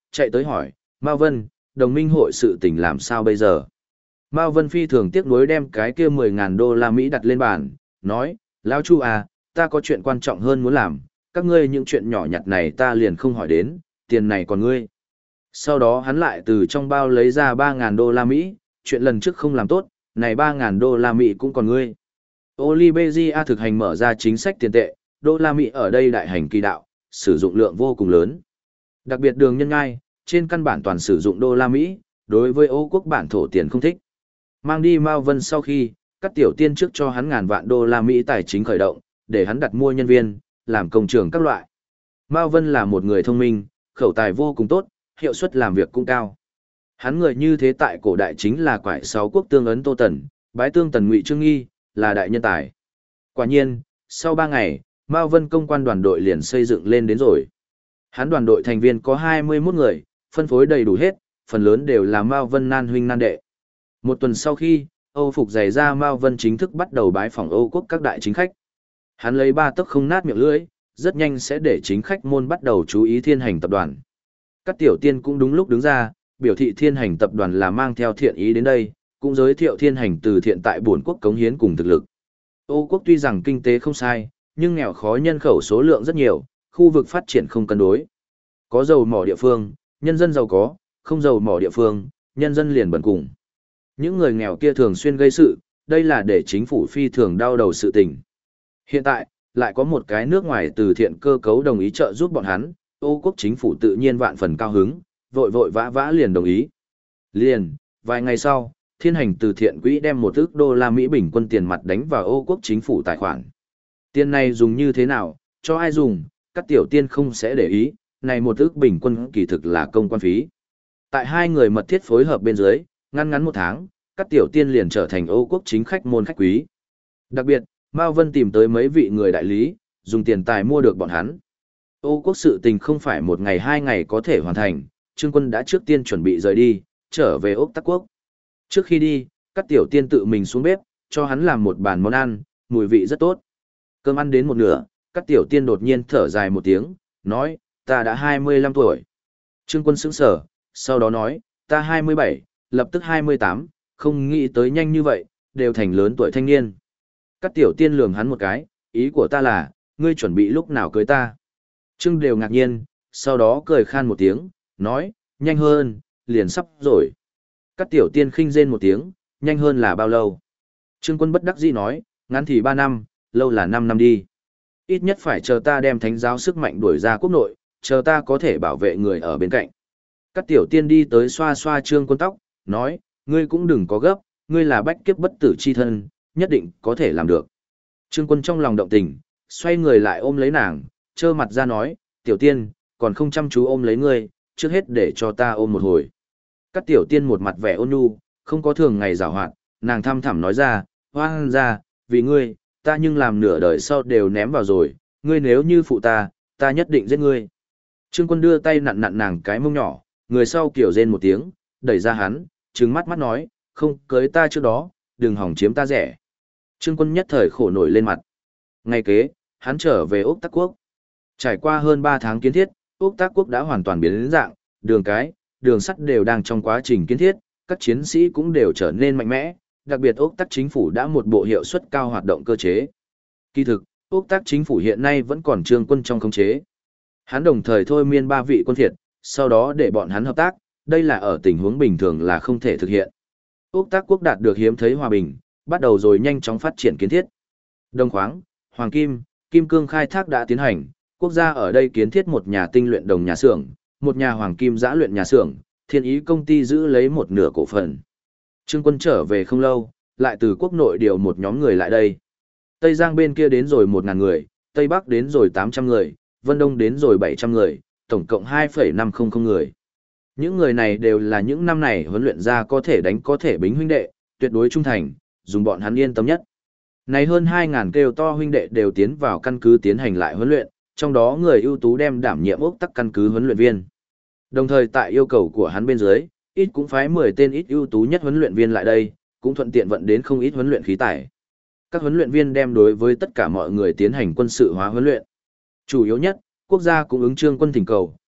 chạy tới hỏi, Mao Vân, đồng minh hội sự tình làm sao bây giờ? Mao Vân phi thường tiếc nuối đem cái kia 10.000 đô la Mỹ đặt lên bàn, nói, Lão Chu à, ta có chuyện quan trọng hơn muốn làm, các ngươi những chuyện nhỏ nhặt này ta liền không hỏi đến, tiền này còn ngươi. Sau đó hắn lại từ trong bao lấy ra 3.000 đô la Mỹ, chuyện lần trước không làm tốt, này 3.000 đô la Mỹ cũng còn ngươi. Oliveria thực hành mở ra chính sách tiền tệ, đô la Mỹ ở đây đại hành kỳ đạo, sử dụng lượng vô cùng lớn. Đặc biệt đường nhân ngai, trên căn bản toàn sử dụng đô la Mỹ, đối với Âu quốc bản thổ tiền không thích. Mang đi Mao Vân sau khi, các tiểu tiên trước cho hắn ngàn vạn đô la Mỹ tài chính khởi động, để hắn đặt mua nhân viên, làm công trường các loại. Mao Vân là một người thông minh, khẩu tài vô cùng tốt, hiệu suất làm việc cũng cao. Hắn người như thế tại cổ đại chính là quải 6 quốc tương ấn Tô Tần, bái tương Tần Ngụy Trương Nghi, là đại nhân tài. Quả nhiên, sau 3 ngày, Mao Vân công quan đoàn đội liền xây dựng lên đến rồi. Hắn đoàn đội thành viên có 21 người, phân phối đầy đủ hết, phần lớn đều là Mao Vân nan huynh nan đệ. Một tuần sau khi, Âu phục giày ra Mao Vân chính thức bắt đầu bái phỏng Âu quốc các đại chính khách. Hắn lấy 3 tấc không nát miệng lưỡi, rất nhanh sẽ để chính khách môn bắt đầu chú ý Thiên Hành tập đoàn. Các tiểu tiên cũng đúng lúc đứng ra, biểu thị Thiên Hành tập đoàn là mang theo thiện ý đến đây, cũng giới thiệu Thiên Hành từ thiện tại bổn quốc cống hiến cùng thực lực. Âu quốc tuy rằng kinh tế không sai, nhưng nghèo khó nhân khẩu số lượng rất nhiều, khu vực phát triển không cân đối. Có dầu mỏ địa phương, nhân dân giàu có, không dầu mỏ địa phương, nhân dân liền bần cùng. Những người nghèo kia thường xuyên gây sự, đây là để chính phủ phi thường đau đầu sự tình. Hiện tại, lại có một cái nước ngoài từ thiện cơ cấu đồng ý trợ giúp bọn hắn, Âu quốc chính phủ tự nhiên vạn phần cao hứng, vội vội vã vã liền đồng ý. Liền, vài ngày sau, Thiên Hành từ thiện quỹ đem 1 ức đô la Mỹ bình quân tiền mặt đánh vào Âu quốc chính phủ tài khoản. Tiền này dùng như thế nào, cho ai dùng, các tiểu tiên không sẽ để ý, này 1 ức bình quân kỳ thực là công quan phí. Tại hai người mật thiết phối hợp bên dưới, ngăn ngắn 1 tháng, các tiểu tiên liền trở thành Âu quốc chính khách môn khách quý. Đặc biệt, Mao Vân tìm tới mấy vị người đại lý, dùng tiền tài mua được bọn hắn. Âu quốc sự tình không phải 1 ngày 2 ngày có thể hoàn thành, Trương Quân đã trước tiên chuẩn bị rời đi, trở về Úc Tắc Quốc. Trước khi đi, các tiểu tiên tự mình xuống bếp, cho hắn làm một bàn món ăn, mùi vị rất tốt. Cơm ăn đến một nửa, các tiểu tiên đột nhiên thở dài một tiếng, nói, ta đã 25 tuổi. Trương Quân sững sờ, sau đó nói, ta 27, lập tức 28, không nghĩ tới nhanh như vậy, đều thành lớn tuổi thanh niên. Các tiểu tiên lườm hắn một cái, ý của ta là, ngươi chuẩn bị lúc nào cưới ta. Trương đều ngạc nhiên, sau đó cười khan một tiếng, nói, nhanh hơn, liền sắp rồi. Các tiểu tiên khinh rên một tiếng, nhanh hơn là bao lâu? Trương Quân bất đắc dĩ nói, ngắn thì 3 năm, lâu là 5 năm đi. Ít nhất phải chờ ta đem thánh giáo sức mạnh đuổi ra quốc nội, chờ ta có thể bảo vệ người ở bên cạnh. Các tiểu tiên đi tới xoa xoa Trương Quân tóc, nói, ngươi cũng đừng có gấp, ngươi là bách kiếp bất tử chi thân, nhất định có thể làm được. Trương Quân trong lòng động tình, xoay người lại ôm lấy nàng, trơ mặt ra nói, tiểu tiên, còn không chăm chú ôm lấy ngươi, trước hết để cho ta ôm một hồi. Các tiểu tiên một mặt vẻ ôn nhu, không có thường ngày giảo hoạt, nàng thăm thẳm nói ra, hoang ra, vì ngươi, ta nhưng làm nửa đời sau đều ném vào rồi, ngươi nếu như phụ ta nhất định giết ngươi. Trương Quân đưa tay nặn nặn nàng cái mông nhỏ, người sau kiểu rên một tiếng, đẩy ra hắn, trừng mắt mắt nói, không cưới ta trước đó, đừng hỏng chiếm ta rẻ. Trương Quân nhất thời khổ nổi lên mặt. Ngày kế, hắn trở về Úc Tắc Quốc. Trải qua hơn 3 tháng kiến thiết, Úc Tắc Quốc đã hoàn toàn biến đến dạng, đường cái, đường sắt đều đang trong quá trình kiến thiết, các chiến sĩ cũng đều trở nên mạnh mẽ, đặc biệt Úc Tắc chính phủ đã một bộ hiệu suất cao hoạt động cơ chế. Kỳ thực, Úc Tắc chính phủ hiện nay vẫn còn Trương Quân trong khống chế. Hắn đồng thời thôi miên 3 vị quân phiệt, sau đó để bọn hắn hợp tác, đây là ở tình huống bình thường là không thể thực hiện. Úc Tắc Quốc đạt được hiếm thấy hòa bình, bắt đầu rồi nhanh chóng phát triển kiến thiết. Đồng khoáng, hoàng kim, kim cương khai thác đã tiến hành, quốc gia ở đây kiến thiết một nhà tinh luyện đồng nhà xưởng, một nhà hoàng kim giã luyện nhà xưởng, Thiên Ý công ty giữ lấy một nửa cổ phần. Trương Quân trở về không lâu, lại từ quốc nội điều một nhóm người lại đây. Tây Giang bên kia đến rồi 1.000 người, Tây Bắc đến rồi 800 người, Vân Đông đến rồi 700 người, tổng cộng 2,500 người. Những người này đều là những năm này huấn luyện ra có thể đánh có thể bính huynh đệ, tuyệt đối trung thành, dùng bọn hắn yên tâm nhất. Này hơn 2.000 kêu to huynh đệ đều tiến vào căn cứ tiến hành lại huấn luyện, trong đó người ưu tú đem đảm nhiệm Úc Tắc căn cứ huấn luyện viên. Đồng thời tại yêu cầu của hắn bên dưới, ít cũng phái 10 tên ít ưu tú nhất huấn luyện viên lại đây, cũng thuận tiện vận đến không ít huấn luyện khí tài. Các huấn luyện viên đem đối với tất cả mọi người tiến hành quân sự hóa huấn luyện. Chủ yếu nhất, quốc gia cũng ứng Trương Quân thỉnh cầu,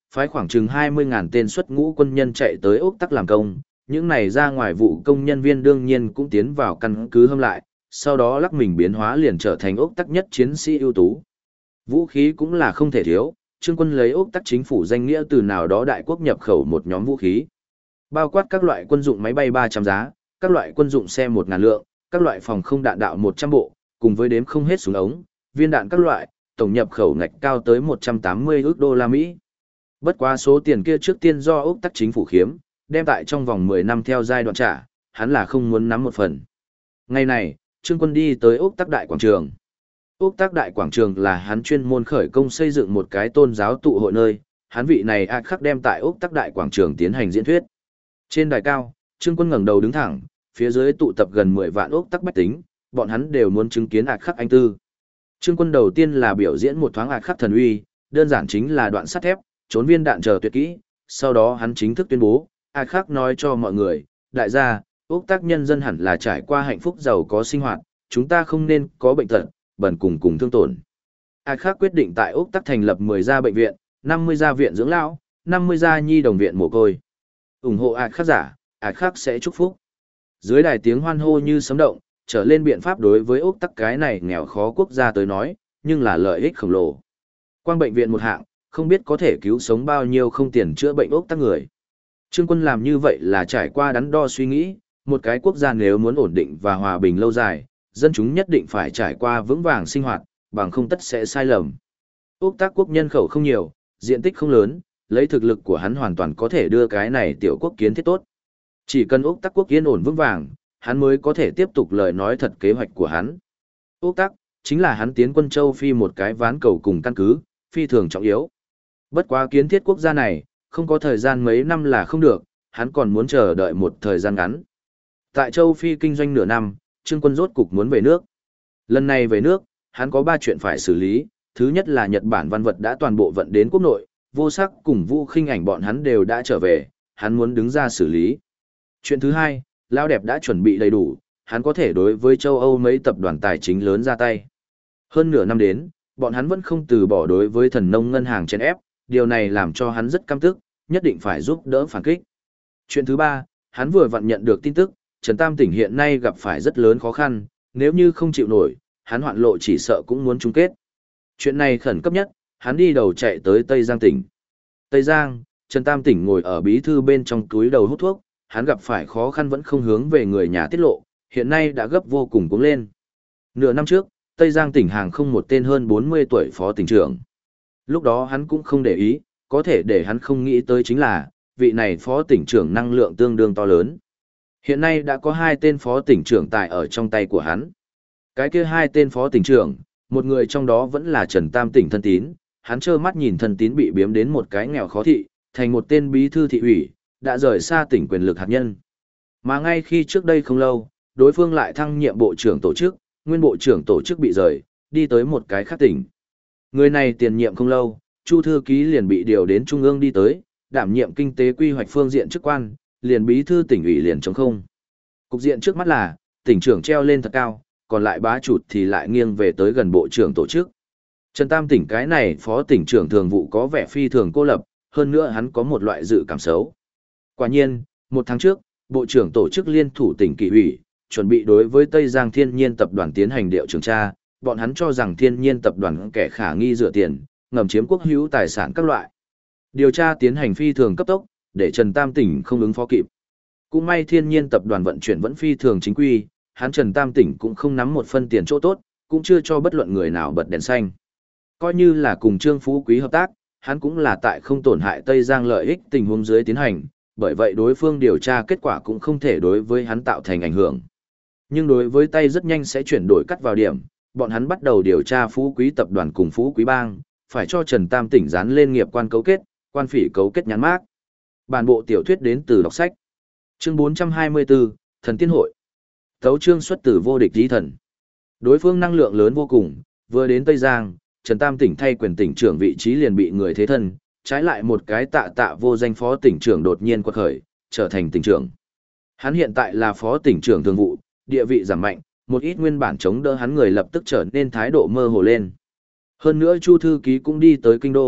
phái khoảng chừng 20.000 tên xuất ngũ quân nhân chạy tới Úc Tắc làm công, những này ra ngoài vụ công nhân viên đương nhiên cũng tiến vào căn cứ hâm lại, sau đó lắc mình biến hóa liền trở thành Úc Tắc nhất chiến sĩ ưu tú. Vũ khí cũng là không thể thiếu, Trương Quân lấy Úc Tắc chính phủ danh nghĩa từ nào đó đại quốc nhập khẩu một nhóm vũ khí. Bao quát các loại quân dụng máy bay 300 giá, các loại quân dụng xe 1.000 lượng, các loại phòng không đạn đạo 100 bộ, cùng với đếm không hết súng ống, viên đạn các loại, tổng nhập khẩu ngạch cao tới 180 ức đô la Mỹ. Bất quá số tiền kia trước tiên do Úc Tắc chính phủ khiếm, đem tại trong vòng 10 năm theo giai đoạn trả, hắn là không muốn nắm một phần. Ngày này, Trương Quân đi tới Úc Tắc Đại Quảng Trường. Úc Tắc Đại Quảng Trường là hắn chuyên môn khởi công xây dựng một cái tôn giáo tụ hội nơi, hắn vị này khắc đem tại Úc Tắc Đại Quảng Trường tiến hành diễn thuyết. Trên đài cao, Trương Quân ngẩng đầu đứng thẳng, phía dưới tụ tập gần 10 vạn Úc Tắc bách tính, bọn hắn đều muốn chứng kiến khắc anh tư. Trương Quân đầu tiên là biểu diễn một thoáng khắc thần uy, đơn giản chính là đoạn sắt thép, trốn viên đạn chờ tuyệt kỹ, sau đó hắn chính thức tuyên bố, khắc nói cho mọi người, đại gia, Úc Tắc nhân dân hẳn là trải qua hạnh phúc giàu có sinh hoạt, chúng ta không nên có bệnh tật, bần cùng thương tổn. Khắc quyết định tại Úc Tắc thành lập 10 gia bệnh viện, 50 gia viện dưỡng lão, 50 gia nhi đồng viện mồ côi. Ủng hộ khắc giả, khắc sẽ chúc phúc. Dưới đài tiếng hoan hô như sấm động, trở lên biện pháp đối với Úc Tắc cái này nghèo khó quốc gia tới nói, nhưng là lợi ích khổng lồ. Quang bệnh viện một hạng, không biết có thể cứu sống bao nhiêu không tiền chữa bệnh Úc Tắc người. Trương Quân làm như vậy là trải qua đắn đo suy nghĩ, một cái quốc gia nếu muốn ổn định và hòa bình lâu dài, dân chúng nhất định phải trải qua vững vàng sinh hoạt, bằng không tất sẽ sai lầm. Úc Tắc quốc nhân khẩu không nhiều, diện tích không lớn, lấy thực lực của hắn hoàn toàn có thể đưa cái này tiểu quốc kiến thiết tốt. Chỉ cần Úc Tắc quốc yên ổn vững vàng, hắn mới có thể tiếp tục lời nói thật kế hoạch của hắn. Úc Tắc chính là hắn tiến quân châu Phi một cái ván cầu cùng căn cứ, phi thường trọng yếu. Bất quá kiến thiết quốc gia này, không có thời gian mấy năm là không được, hắn còn muốn chờ đợi một thời gian ngắn. Tại châu Phi kinh doanh nửa năm, Trương Quân rốt cục muốn về nước. Lần này về nước, hắn có 3 chuyện phải xử lý, thứ nhất là Nhật Bản văn vật đã toàn bộ vận đến quốc nội, Vô Sắc cùng Vũ Khinh Ảnh bọn hắn đều đã trở về, hắn muốn đứng ra xử lý. Chuyện thứ hai, Lao Đẹp đã chuẩn bị đầy đủ, hắn có thể đối với châu Âu mấy tập đoàn tài chính lớn ra tay. Hơn nửa năm đến, bọn hắn vẫn không từ bỏ đối với thần nông ngân hàng chèn ép, điều này làm cho hắn rất căm tức, nhất định phải giúp đỡ phản kích. Chuyện thứ ba, hắn vừa vặn nhận được tin tức, Trần Tam tỉnh hiện nay gặp phải rất lớn khó khăn, nếu như không chịu nổi, hắn hoạn lộ chỉ sợ cũng muốn chung kết. Chuyện này khẩn cấp nhất, hắn đi đầu chạy tới Tây Giang tỉnh. Tây Giang, Trần Tam tỉnh ngồi ở bí thư bên trong túi đầu hút thuốc, hắn gặp phải khó khăn vẫn không hướng về người nhà tiết lộ, hiện nay đã gấp vô cùng cuống lên. Nửa năm trước, Tây Giang tỉnh hàng không một tên hơn 40 tuổi phó tỉnh trưởng. Lúc đó hắn cũng không để ý, có thể để hắn không nghĩ tới chính là, vị này phó tỉnh trưởng năng lượng tương đương to lớn. Hiện nay đã có 2 tên phó tỉnh trưởng tại ở trong tay của hắn. Cái kia 2 tên phó tỉnh trưởng, một người trong đó vẫn là Trần Tam tỉnh thân tín, hắn trơ mắt nhìn thân tín bị biếm đến một cái nghèo khó thị, thành một tên bí thư thị ủy, đã rời xa tỉnh quyền lực hạt nhân. Mà ngay khi trước đây không lâu, đối phương lại thăng nhiệm bộ trưởng tổ chức, nguyên bộ trưởng tổ chức bị rời, đi tới một cái khác tỉnh. Người này tiền nhiệm không lâu, Chu thư ký liền bị điều đến trung ương đi tới, đảm nhiệm kinh tế quy hoạch phương diện chức quan, liền bí thư tỉnh ủy liền trống không. Cục diện trước mắt là, tỉnh trưởng treo lên thật cao, còn lại bá chủ thì lại nghiêng về tới gần bộ trưởng tổ chức. Trần Tam tỉnh cái này phó tỉnh trưởng thường vụ có vẻ phi thường cô lập, hơn nữa hắn có một loại dự cảm xấu. Quả nhiên, 1 tháng trước, bộ trưởng tổ chức liên thủ tỉnh kỷ ủy, chuẩn bị đối với Tây Giang Thiên Nhiên tập đoàn tiến hành điều tra, bọn hắn cho rằng Thiên Nhiên tập đoàn kẻ khả nghi rửa tiền, ngầm chiếm quốc hữu tài sản các loại. Điều tra tiến hành phi thường cấp tốc, để Trần Tam tỉnh không ứng phó kịp. Cũng may Thiên Nhiên tập đoàn vận chuyển vẫn phi thường chính quy, hắn Trần Tam tỉnh cũng không nắm một phân tiền chỗ tốt, cũng chưa cho bất luận người nào bật đèn xanh. Coi như là cùng Trương Phú Quý hợp tác, hắn cũng là tại không tổn hại Tây Giang lợi ích tình huống dưới tiến hành, bởi vậy đối phương điều tra kết quả cũng không thể đối với hắn tạo thành ảnh hưởng. Nhưng đối với Tây rất nhanh sẽ chuyển đổi cắt vào điểm, bọn hắn bắt đầu điều tra Phú Quý tập đoàn cùng Phú Quý bang, phải cho Trần Tam tỉnh dán lên nghiệp quan cấu kết, quan phỉ cấu kết nhãn mác. Bản bộ tiểu thuyết đến từ đọc sách. Chương 424, Thần Tiên Hội. Tấu chương xuất từ vô địch chí thần. Đối phương năng lượng lớn vô cùng, vừa đến Tây Giang, Trần Tam tỉnh thay quyền tỉnh trưởng vị trí liền bị người thế thân, trái lại một cái tạ vô danh phó tỉnh trưởng đột nhiên quật khởi, trở thành tỉnh trưởng. Hắn hiện tại là phó tỉnh trưởng thường vụ, địa vị giảm mạnh, một ít nguyên bản chống đỡ hắn người lập tức trở nên thái độ mơ hồ lên. Hơn nữa Chu thư ký cũng đi tới kinh đô,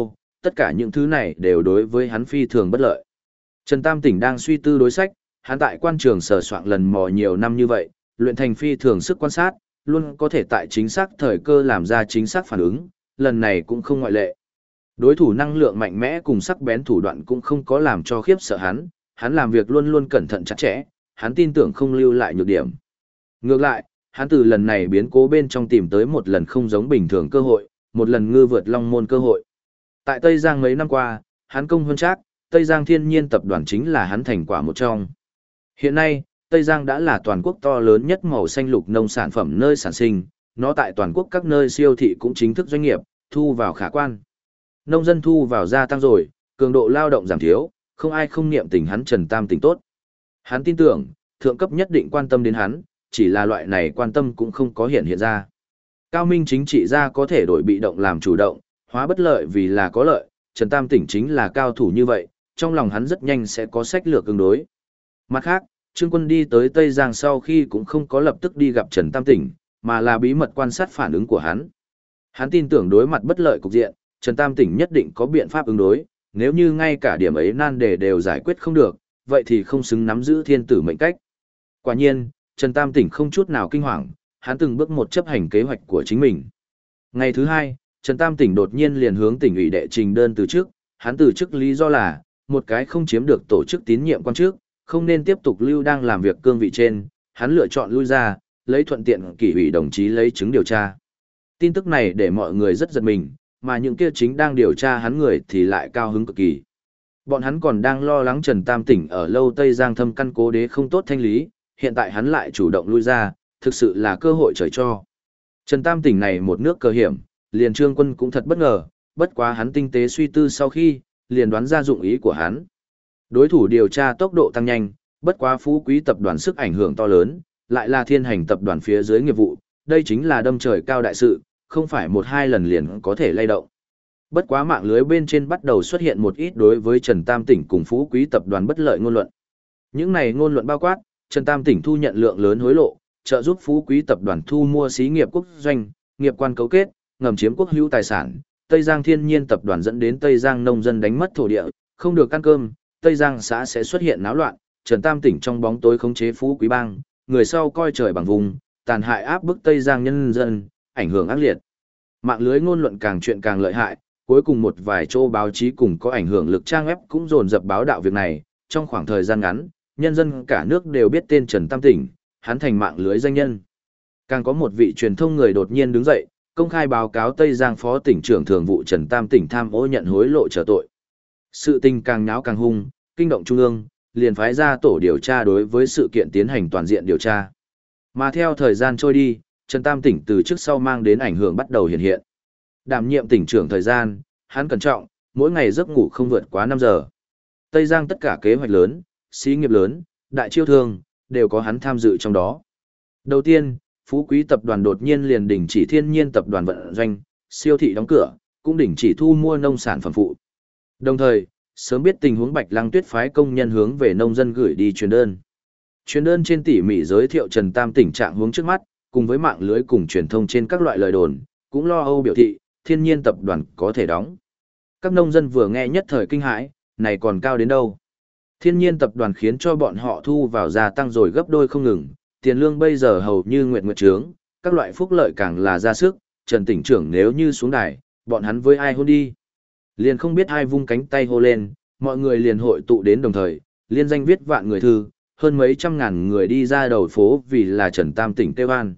tất cả những thứ này đều đối với hắn phi thường bất lợi. Trần Tam Tỉnh đang suy tư đối sách, hắn tại quan trường sờ soạng lần mò nhiều năm như vậy, luyện thành phi thường sức quan sát, luôn có thể tại chính xác thời cơ làm ra chính xác phản ứng, lần này cũng không ngoại lệ. Đối thủ năng lượng mạnh mẽ cùng sắc bén thủ đoạn cũng không có làm cho khiếp sợ hắn làm việc luôn luôn cẩn thận chặt chẽ, hắn tin tưởng không lưu lại nhược điểm. Ngược lại, hắn từ lần này biến cố bên trong tìm tới một lần không giống bình thường cơ hội, một lần ngư vượt long môn cơ hội. Tại Tây Giang mấy năm qua, hắn công hơn trác, Tây Giang Thiên Nhiên tập đoàn chính là hắn thành quả một trong. Hiện nay, Tây Giang đã là toàn quốc to lớn nhất màu xanh lục nông sản phẩm nơi sản sinh, nó tại toàn quốc các nơi siêu thị cũng chính thức doanh nghiệp, thu vào khả quan. Nông dân thu vào gia tăng rồi, cường độ lao động giảm thiếu, không ai không niệm tình hắn Trần Tam Tỉnh tốt. Hắn tin tưởng, thượng cấp nhất định quan tâm đến hắn, chỉ là loại này quan tâm cũng không có hiện ra. Cao minh chính trị gia có thể đổi bị động làm chủ động, hóa bất lợi vì là có lợi, Trần Tam Tỉnh chính là cao thủ như vậy, trong lòng hắn rất nhanh sẽ có sách lược ứng đối. Mặt khác, Trương Quân đi tới Tây Giang sau khi cũng không có lập tức đi gặp Trần Tam Tỉnh, mà là bí mật quan sát phản ứng của hắn. Hắn tin tưởng đối mặt bất lợi cục diện, Trần Tam Tỉnh nhất định có biện pháp ứng đối, nếu như ngay cả điểm ấy nan đề đều giải quyết không được, vậy thì không xứng nắm giữ thiên tử mệnh cách. Quả nhiên, Trần Tam Tỉnh không chút nào kinh hoàng, hắn từng bước một chấp hành kế hoạch của chính mình. Ngày thứ hai, Trần Tam Tỉnh đột nhiên liền hướng tỉnh ủy đệ trình đơn từ chức, hắn từ chức lý do là, một cái không chiếm được tổ chức tín nhiệm quan chức, không nên tiếp tục lưu đang làm việc cương vị trên, hắn lựa chọn lui ra, lấy thuận tiện kỷ ủy đồng chí lấy chứng điều tra. Tin tức này để mọi người rất giật mình, mà những kia chính đang điều tra hắn người thì lại cao hứng cực kỳ. Bọn hắn còn đang lo lắng Trần Tam Tỉnh ở lâu Tây Giang thâm căn cố đế không tốt thanh lý, hiện tại hắn lại chủ động lui ra, thực sự là cơ hội trời cho. Trần Tam Tỉnh này một nước cơ hiểm, liền Trương Quân cũng thật bất ngờ, bất quá hắn tinh tế suy tư sau khi, liền đoán ra dụng ý của hắn. Đối thủ điều tra tốc độ tăng nhanh, bất quá Phú Quý tập đoàn sức ảnh hưởng to lớn, lại là Thiên Hành tập đoàn phía dưới nghiệp vụ, đây chính là đâm trời cao đại sự, không phải một hai lần liền có thể lay động. Bất quá mạng lưới bên trên bắt đầu xuất hiện một ít đối với Trần Tam Tỉnh cùng Phú Quý tập đoàn bất lợi ngôn luận. Những này ngôn luận bao quát, Trần Tam Tỉnh thu nhận lượng lớn hối lộ, trợ giúp Phú Quý tập đoàn thu mua xí nghiệp quốc doanh, nghiệp quan cấu kết, ngầm chiếm quốc hữu tài sản, Tây Giang Thiên Nhiên tập đoàn dẫn đến Tây Giang nông dân đánh mất thổ địa, không được ăn cơm, Tây Giang xã sẽ xuất hiện náo loạn, Trần Tam Tỉnh trong bóng tối khống chế Phú Quý bang, người sau coi trời bằng vùng, tàn hại áp bức Tây Giang nhân dân, ảnh hưởng ác liệt. Mạng lưới ngôn luận càng chuyện càng lợi hại, cuối cùng một vài chỗ báo chí cùng có ảnh hưởng lực trang web cũng dồn dập báo đạo việc này, trong khoảng thời gian ngắn, nhân dân cả nước đều biết tên Trần Tam Tỉnh, hắn thành mạng lưới danh nhân. Càng có một vị truyền thông người đột nhiên đứng dậy, công khai báo cáo Tây Giang Phó tỉnh trưởng thường vụ Trần Tam Tỉnh tham ô nhận hối lộ trở tội. Sự tình càng nháo càng hung, kinh động trung ương, liền phái ra tổ điều tra đối với sự kiện tiến hành toàn diện điều tra. Mà theo thời gian trôi đi, Trần Tam Tỉnh từ trước sau mang đến ảnh hưởng bắt đầu hiện hiện. Đảm nhiệm tỉnh trưởng thời gian, hắn cẩn trọng, mỗi ngày giấc ngủ không vượt quá 5 giờ. Tây Giang tất cả kế hoạch lớn, xí nghiệp lớn, đại chiêu thương, đều có hắn tham dự trong đó. Đầu tiên, Phú Quý tập đoàn đột nhiên liền đình chỉ Thiên Nhiên tập đoàn vận doanh, siêu thị đóng cửa, cũng đình chỉ thu mua nông sản phẩm phụ. Đồng thời, sớm biết tình huống Bạch Lăng Tuyết phái công nhân hướng về nông dân gửi đi truyền đơn. Truyền đơn trên tỉ mỉ giới thiệu Trần Tam Tỉnh trạng huống trước mắt, cùng với mạng lưới cùng truyền thông trên các loại lời đồn, cũng lo âu biểu thị, Thiên Nhiên tập đoàn có thể đóng. Các nông dân vừa nghe nhất thời kinh hãi, này còn cao đến đâu. Thiên Nhiên tập đoàn khiến cho bọn họ thu vào gia tăng rồi gấp đôi không ngừng, tiền lương bây giờ hầu như nguyệt trướng, các loại phúc lợi càng là ra sức, Trần tỉnh trưởng nếu như xuống đài, bọn hắn với ai hôn đi. Liền không biết ai vung cánh tay hô lên, mọi người liền hội tụ đến đồng thời, liên danh viết vạn người thư, hơn mấy trăm ngàn người đi ra đầu phố vì là Trần Tam Tỉnh kêu an.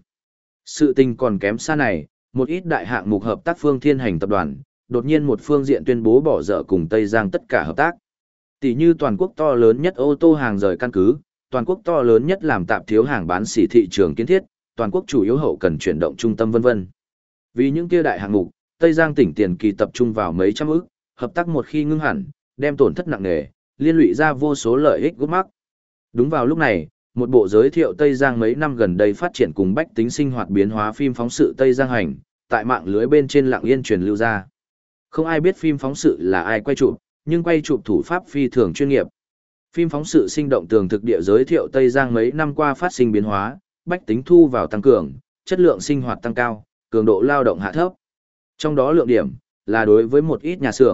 Sự tình còn kém xa này, một ít đại hạng mục hợp tác phương Thiên Hành tập đoàn, đột nhiên một phương diện tuyên bố bỏ dở cùng Tây Giang tất cả hợp tác. Tỷ như toàn quốc to lớn nhất ô tô hàng rời căn cứ, toàn quốc to lớn nhất làm tạp thiếu hàng bán sỉ thị trường kiến thiết, toàn quốc chủ yếu hậu cần chuyển động trung tâm vân vân. Vì những kia đại hạng mục, Tây Giang tỉnh tiền kỳ tập trung vào mấy trăm ức, hợp tác một khi ngưng hẳn, đem tổn thất nặng nề, liên lụy ra vô số lợi ích gút mắc. Đúng vào lúc này, một bộ giới thiệu Tây Giang mấy năm gần đây phát triển cùng bách tính sinh hoạt biến hóa phim phóng sự Tây Giang hành, tại mạng lưới bên trên lặng yên truyền lưu ra. Không ai biết phim phóng sự là ai quay chụp, nhưng quay chụp thủ pháp phi thường chuyên nghiệp. Phim phóng sự sinh động tường thực địa giới thiệu Tây Giang mấy năm qua phát sinh biến hóa, bách tính thu vào tăng cường, chất lượng sinh hoạt tăng cao, cường độ lao động hạ thấp. Trong đó lượng điểm là đối với một ít nhà xưởng,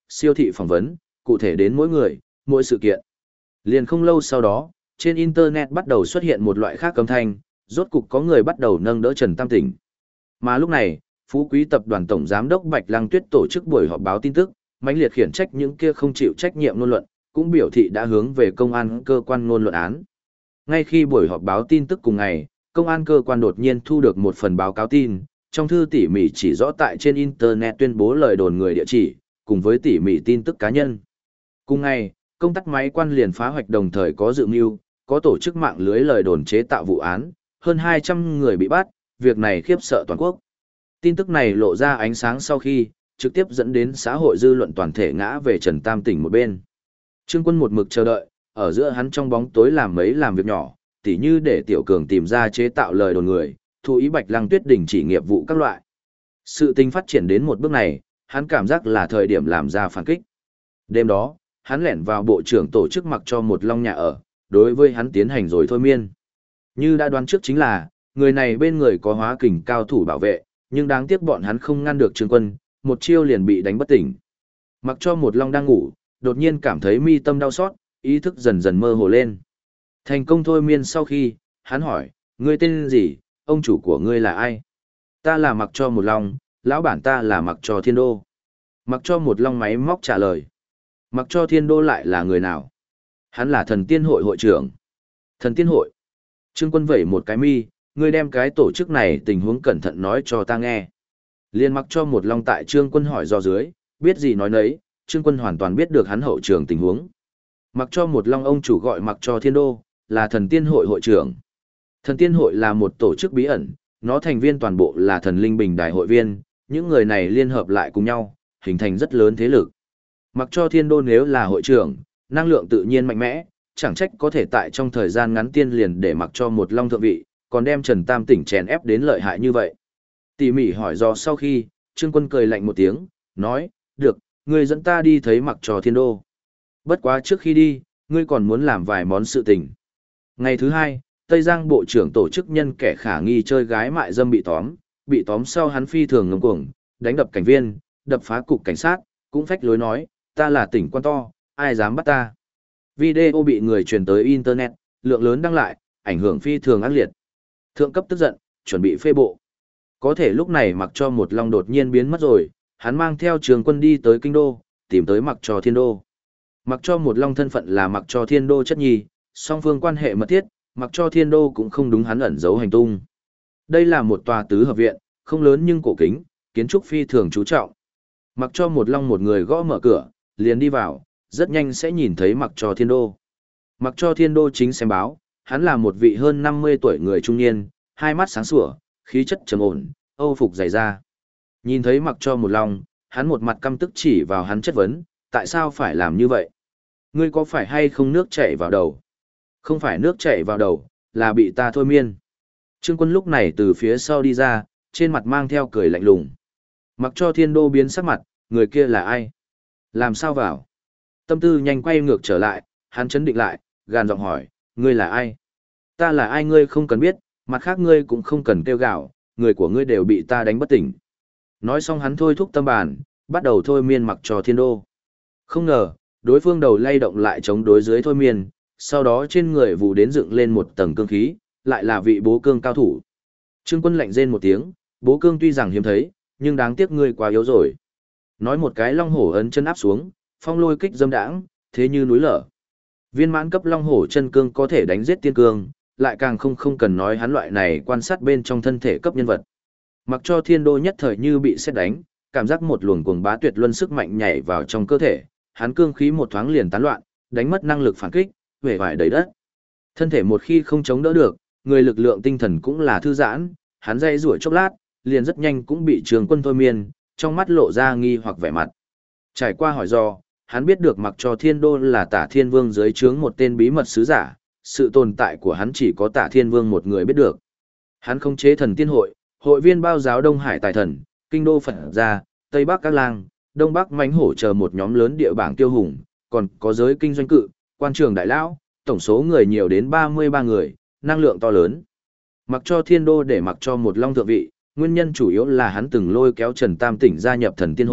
siêu thị phỏng vấn, cụ thể đến mỗi người, mỗi sự kiện. Liền không lâu sau đó, trên Internet bắt đầu xuất hiện một loại khác âm thanh, rốt cục có người bắt đầu nâng đỡ Trần Tam Tỉnh. Mà lúc này, Phú Quý Tập đoàn Tổng Giám đốc Bạch Lăng Tuyết tổ chức buổi họp báo tin tức, mãnh liệt khiển trách những kia không chịu trách nhiệm ngôn luận, cũng biểu thị đã hướng về công an cơ quan ngôn luận án. Ngay khi buổi họp báo tin tức cùng ngày, công an cơ quan đột nhiên thu được một phần báo cáo tin, trong thư tỉ mỉ chỉ rõ tại trên Internet tuyên bố lời đồn người địa chỉ, cùng với tỉ mỉ tin tức cá nhân. Cùng ngày, công tắc máy quan liền phá hoạch đồng thời có dự mưu, có tổ chức mạng lưới lời đồn chế tạo vụ án, hơn 200 người bị bắt, việc này khiếp sợ toàn quốc. Tin tức này lộ ra ánh sáng sau khi, trực tiếp dẫn đến xã hội dư luận toàn thể ngã về Trần Tam Tỉnh một bên. Trương Quân một mực chờ đợi, ở giữa hắn trong bóng tối làm việc nhỏ, tỉ như để Tiểu Cường tìm ra chế tạo lời đồn người, thụ ý Bạch Lăng Tuyết đình chỉ nghiệp vụ các loại. Sự tình phát triển đến một bước này, hắn cảm giác là thời điểm làm ra phản kích. Đêm đó, hắn lẻn vào bộ trưởng tổ chức mặc cho một long nhà ở, đối với hắn tiến hành rồi thôi miên. Như đã đoán trước chính là, người này bên người có hóa kình cao thủ bảo vệ, nhưng đáng tiếc bọn hắn không ngăn được Trương Quân, một chiêu liền bị đánh bất tỉnh. Mặc cho một long đang ngủ, đột nhiên cảm thấy mi tâm đau xót, ý thức dần dần mơ hồ lên. Thành công thôi miên sau khi, hắn hỏi, ngươi tên gì, ông chủ của ngươi là ai? Ta là Mặc cho một long, lão bản ta là Mặc cho Thiên Đô. Mặc cho một long máy móc trả lời. Mặc cho Thiên Đô lại là người nào? Hắn là thần tiên hội hội trưởng. Thần tiên hội. Trương Quân vẩy một cái mi, ngươi đem cái tổ chức này tình huống cẩn thận nói cho ta nghe. Liên Mặc cho một long tại Trương Quân hỏi do dưới, biết gì nói nấy, Trương Quân hoàn toàn biết được hắn hậu trường tình huống. Mặc cho một long ông chủ gọi Mặc cho Thiên Đô, là thần tiên hội hội trưởng. Thần tiên hội là một tổ chức bí ẩn, nó thành viên toàn bộ là thần linh bình đài hội viên, những người này liên hợp lại cùng nhau, hình thành rất lớn thế lực. Mặc cho Thiên Đô nếu là hội trưởng, năng lượng tự nhiên mạnh mẽ, chẳng trách có thể tại trong thời gian ngắn tiên liền để mặc cho một long thượng vị, còn đem Trần Tam Tỉnh chèn ép đến lợi hại như vậy. Tỉ mỉ hỏi do sau khi, Trương Quân cười lạnh một tiếng, nói, được, ngươi dẫn ta đi thấy Mặc cho Thiên Đô. Bất quá trước khi đi, ngươi còn muốn làm vài món sự tình. Ngày thứ hai, Tây Giang Bộ trưởng tổ chức nhân kẻ khả nghi chơi gái mại dâm bị tóm sau hắn phi thường ngông cuồng, đánh đập cảnh viên, đập phá cục cảnh sát, cũng phách lối nói, ta là tỉnh quan to, ai dám bắt ta. Video bị người truyền tới Internet, lượng lớn đăng lại, ảnh hưởng phi thường ác liệt. Thượng cấp tức giận, chuẩn bị phê bộ. Có thể lúc này Mặc cho một long đột nhiên biến mất rồi, hắn mang theo Trường Quân đi tới kinh đô, tìm tới Mặc cho Thiên Đô. Mặc cho một long thân phận là Mặc cho Thiên Đô chất nhi, song phương quan hệ mật thiết, Mặc cho Thiên Đô cũng không đúng hắn ẩn giấu hành tung. Đây là một tòa tứ hợp viện, không lớn nhưng cổ kính, kiến trúc phi thường chú trọng. Mặc cho một long một người gõ mở cửa, liền đi vào, rất nhanh sẽ nhìn thấy Mặc cho Thiên Đô. Mặc cho Thiên Đô chính xem báo, hắn là một vị hơn 50 tuổi người trung niên, hai mắt sáng sủa, khí chất trầm ổn, âu phục dày da. Nhìn thấy Mặc cho một long, hắn một mặt căm tức chỉ vào hắn chất vấn, tại sao phải làm như vậy? Ngươi có phải hay không nước chảy vào đầu? Không phải nước chảy vào đầu, là bị ta thôi miên. Trương Quân lúc này từ phía sau đi ra, trên mặt mang theo cười lạnh lùng. Mặc cho Thiên Đô biến sắc mặt, người kia là ai? Làm sao vào? Tâm tư nhanh quay ngược trở lại, hắn chấn định lại, gàn giọng hỏi, ngươi là ai? Ta là ai ngươi không cần biết, mặt khác ngươi cũng không cần kêu gào, người của ngươi đều bị ta đánh bất tỉnh. Nói xong hắn thôi thúc tâm bàn, bắt đầu thôi miên Mặc cho Thiên Đô. Không ngờ, đối phương đầu lay động lại chống đối dưới thôi miên, sau đó trên người vụ đến dựng lên một tầng cương khí, lại là vị bố cương cao thủ. Trương Quân lạnh rên một tiếng, bố cương tuy rằng hiếm thấy, nhưng đáng tiếc ngươi quá yếu rồi. Nói một cái long hổ ấn chân áp xuống, phong lôi kích dâm đãng, thế như núi lở. Viên mãn cấp long hổ chân cương có thể đánh giết tiên cương, lại càng không cần nói hắn loại này quan sát bên trong thân thể cấp nhân vật. Mặc cho Thiên Đô nhất thời như bị sét đánh, cảm giác một luồng cuồng bá tuyệt luân sức mạnh nhảy vào trong cơ thể, hắn cương khí một thoáng liền tán loạn, đánh mất năng lực phản kích, huệ vải đầy đất. Thân thể một khi không chống đỡ được, người lực lượng tinh thần cũng là thư giãn, hắn dây rủi chốc lát, liền rất nhanh cũng bị Trường Quân thôi miên, trong mắt lộ ra nghi hoặc vẻ mặt. Trải qua hỏi do, hắn biết được Mặc cho Thiên Đô là Tả Thiên Vương dưới trướng một tên bí mật sứ giả, sự tồn tại của hắn chỉ có Tả Thiên Vương một người biết được. Hắn khống chế thần tiên hội, hội viên bao giáo Đông Hải Tài Thần, Kinh Đô Phật Gia, Tây Bắc Các Lang, Đông Bắc Mánh Hổ chờ một nhóm lớn địa bảng tiêu hùng, còn có giới kinh doanh cự, quan trường đại lão, tổng số người nhiều đến 33 người, năng lượng to lớn. Mặc cho Thiên Đô để mặc cho một long thượng vị, nguyên nhân chủ yếu là hắn từng lôi kéo Trần Tam Tỉnh gia nhập thần tiên hội,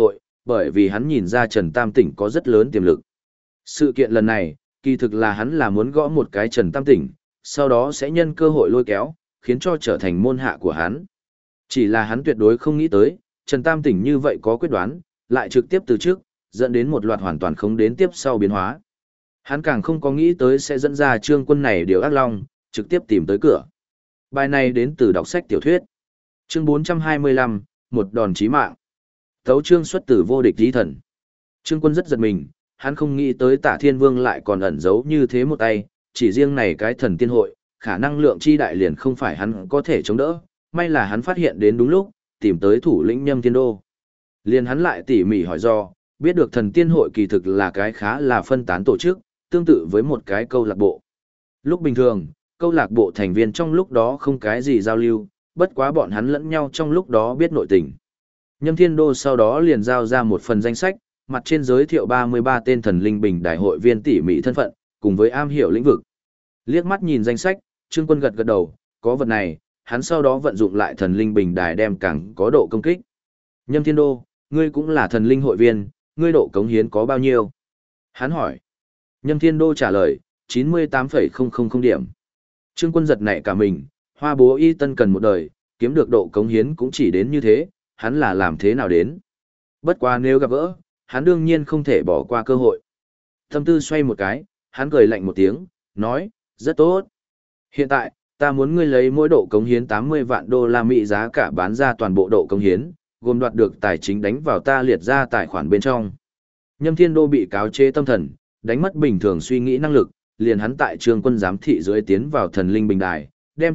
bởi vì hắn nhìn ra Trần Tam Tỉnh có rất lớn tiềm lực. Sự kiện lần này, kỳ thực là hắn là muốn gõ một cái Trần Tam Tỉnh, sau đó sẽ nhân cơ hội lôi kéo, khiến cho trở thành môn hạ của hắn. Chỉ là hắn tuyệt đối không nghĩ tới, Trần Tam Tỉnh như vậy có quyết đoán, lại trực tiếp từ trước, dẫn đến một loạt hoàn toàn không đến tiếp sau biến hóa. Hắn càng không có nghĩ tới sẽ dẫn ra Trương Quân này điều ác long, trực tiếp tìm tới cửa. Bài này đến từ đọc sách tiểu thuyết. Chương 425, một đòn chí mạng. Tấu chương xuất từ vô địch lý thần. Trương Quân rất giật mình, hắn không nghĩ tới Tả Thiên Vương lại còn ẩn giấu như thế một tay, chỉ riêng này cái thần tiên hội, khả năng lượng chi đại liền không phải hắn có thể chống đỡ, may là hắn phát hiện đến đúng lúc, tìm tới thủ lĩnh Nhâm Thiên Đô. Liền hắn lại tỉ mỉ hỏi do, biết được thần tiên hội kỳ thực là cái khá là phân tán tổ chức, tương tự với một cái câu lạc bộ. Lúc bình thường, câu lạc bộ thành viên trong lúc đó không cái gì giao lưu, bất quá bọn hắn lẫn nhau trong lúc đó biết nội tình. Nhâm Thiên Đô sau đó liền giao ra một phần danh sách, mặt trên giới thiệu 33 tên thần linh bình đại hội viên tỉ mỉ thân phận, cùng với am hiểu lĩnh vực. Liếc mắt nhìn danh sách, Trương Quân gật gật đầu, có vật này, hắn sau đó vận dụng lại thần linh bình đài đem càng có độ công kích. Nhâm Thiên Đô, ngươi cũng là thần linh hội viên, ngươi độ cống hiến có bao nhiêu? Hắn hỏi. Nhâm Thiên Đô trả lời, 98,000 điểm. Trương Quân giật nảy cả mình, Hoa Bố Y Tân cần một đời, kiếm được độ cống hiến cũng chỉ đến như thế, hắn là làm thế nào đến? Bất quá nếu gặp gỡ, hắn đương nhiên không thể bỏ qua cơ hội. Tâm tư xoay một cái, hắn cười lạnh một tiếng, nói, rất tốt. Hiện tại, ta muốn ngươi lấy mỗi độ cống hiến 80 vạn đô la Mỹ giá cả bán ra toàn bộ độ cống hiến, gồm đoạt được tài chính đánh vào ta liệt ra tài khoản bên trong. Nhâm Thiên Đô bị cáo chế tâm thần, đánh mất bình thường suy nghĩ năng lực, liền hắn tại Trương Quân giám thị dưới tiến vào thần linh bình đài, đem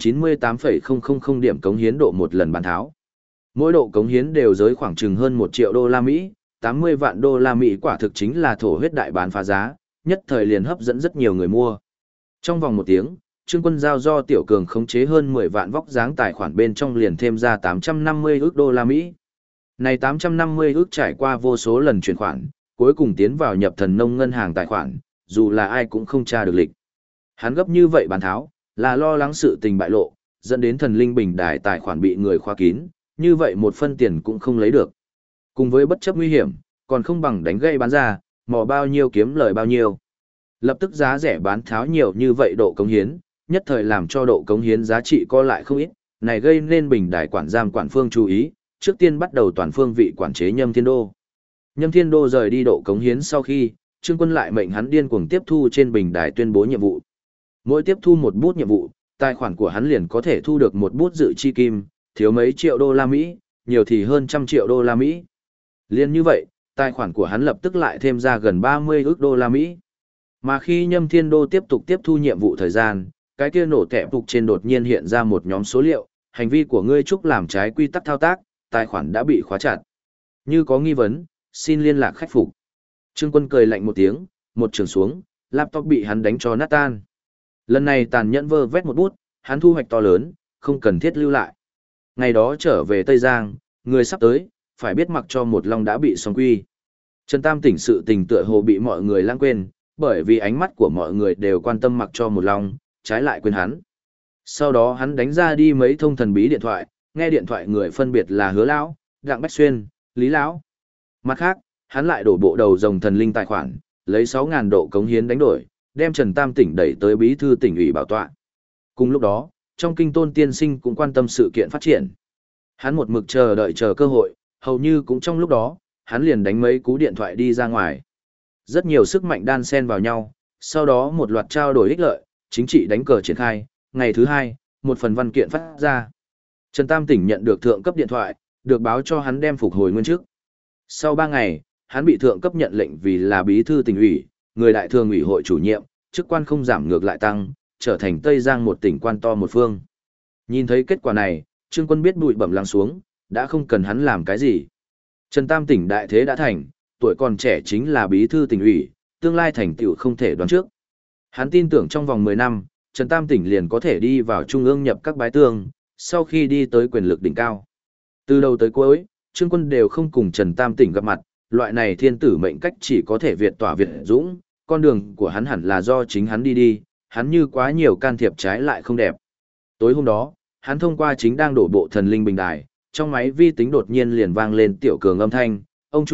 98,000 điểm cống hiến độ một lần bán tháo. Mỗi độ cống hiến đều giới khoảng chừng hơn 1 triệu đô la Mỹ, 80 vạn đô la Mỹ quả thực chính là thổ huyết đại bán phá giá, nhất thời liền hấp dẫn rất nhiều người mua. Trong vòng một tiếng, Trương Quân giao do Tiểu Cường khống chế hơn 10 vạn vóc dáng tài khoản bên trong liền thêm ra 850 ức đô la Mỹ. Này 850 ức trải qua vô số lần chuyển khoản, cuối cùng tiến vào nhập thần nông ngân hàng tài khoản, dù là ai cũng không tra được lịch. Hắn gấp như vậy bán tháo, là lo lắng sự tình bại lộ, dẫn đến thần linh bình đài tài khoản bị người khóa kín, như vậy một phân tiền cũng không lấy được. Cùng với bất chấp nguy hiểm, còn không bằng đánh gây bán ra, mò bao nhiêu kiếm lời bao nhiêu. Lập tức giá rẻ bán tháo nhiều như vậy độ cống hiến, nhất thời làm cho độ cống hiến giá trị co lại không ít, này gây nên bình đài quản giam quản phương chú ý, trước tiên bắt đầu toàn phương vị quản chế Nhâm Thiên Đô. Nhâm Thiên Đô rời đi độ cống hiến sau khi, Trương Quân lại mệnh hắn điên cuồng tiếp thu trên bình đài tuyên bố nhiệm vụ. Mỗi tiếp thu một bút nhiệm vụ, tài khoản của hắn liền có thể thu được một bút dự chi kim, thiếu mấy triệu đô la Mỹ, nhiều thì hơn 100 triệu đô la Mỹ. Liên như vậy, tài khoản của hắn lập tức lại thêm ra gần 30 ức đô la Mỹ. Mà khi Nhâm Thiên Đô tiếp tục tiếp thu nhiệm vụ thời gian, cái kia nổ tẹp phục trên đột nhiên hiện ra một nhóm số liệu, hành vi của ngươi Trúc làm trái quy tắc thao tác, tài khoản đã bị khóa chặt. Như có nghi vấn, xin liên lạc khách phục. Trương Quân cười lạnh một tiếng, một trường xuống, laptop bị hắn đánh cho nát tan. Lần này tàn nhẫn vơ vét một bút, hắn thu hoạch to lớn, không cần thiết lưu lại. Ngày đó trở về Tây Giang, người sắp tới, phải biết mặc cho một long đã bị xong quy. Trần Tam Tỉnh sự tình tựa hồ bị mọi người lãng quên, bởi vì ánh mắt của mọi người đều quan tâm mặc cho một long, trái lại quên hắn. Sau đó hắn đánh ra đi mấy thông thần bí điện thoại, nghe điện thoại người phân biệt là Hứa Lão, Đặng Bách Xuyên, Lý Lão. Mặt khác, hắn lại đổ bộ đầu rồng thần linh tài khoản, lấy 6.000 độ cống hiến đánh đổi, đem Trần Tam Tỉnh đẩy tới bí thư tỉnh ủy bảo tọa. Cùng lúc đó, trong kinh Tôn tiên sinh cũng quan tâm sự kiện phát triển. Hắn một mực chờ đợi cơ hội, hầu như cũng trong lúc đó, hắn liền đánh mấy cú điện thoại đi ra ngoài. Rất nhiều sức mạnh đan xen vào nhau, sau đó một loạt trao đổi ích lợi, chính trị đánh cờ triển khai, ngày thứ hai, một phần văn kiện phát ra. Trần Tam Tỉnh nhận được thượng cấp điện thoại, được báo cho hắn đem phục hồi nguyên chức. Sau 3 ngày, hắn bị thượng cấp nhận lệnh vì là bí thư tỉnh ủy, người đại thường ủy hội chủ nhiệm, chức quan không giảm ngược lại tăng, trở thành Tây Giang một tỉnh quan to một phương. Nhìn thấy kết quả này, Trương Quân biết bụi bẩm lắng xuống, đã không cần hắn làm cái gì. Trần Tam Tỉnh đại thế đã thành, tuổi còn trẻ chính là bí thư tỉnh ủy, tương lai thành tựu không thể đoán trước. Hắn tin tưởng trong vòng 10 năm, Trần Tam Tỉnh liền có thể đi vào trung ương nhập các bái tương, sau khi đi tới quyền lực đỉnh cao. Từ đầu tới cuối, Trương Quân đều không cùng Trần Tam Tỉnh gặp mặt, loại này thiên tử mệnh cách chỉ có thể Việt tỏa Việt dũng, con đường của hắn hẳn là do chính hắn đi, hắn như quá nhiều can thiệp trái lại không đẹp. Tối hôm đó, hắn thông qua chính đang đổ bộ thần linh bình đài, trong máy vi tính đột nhiên liền vang lên Tiểu Cường âm thanh, ông chủ,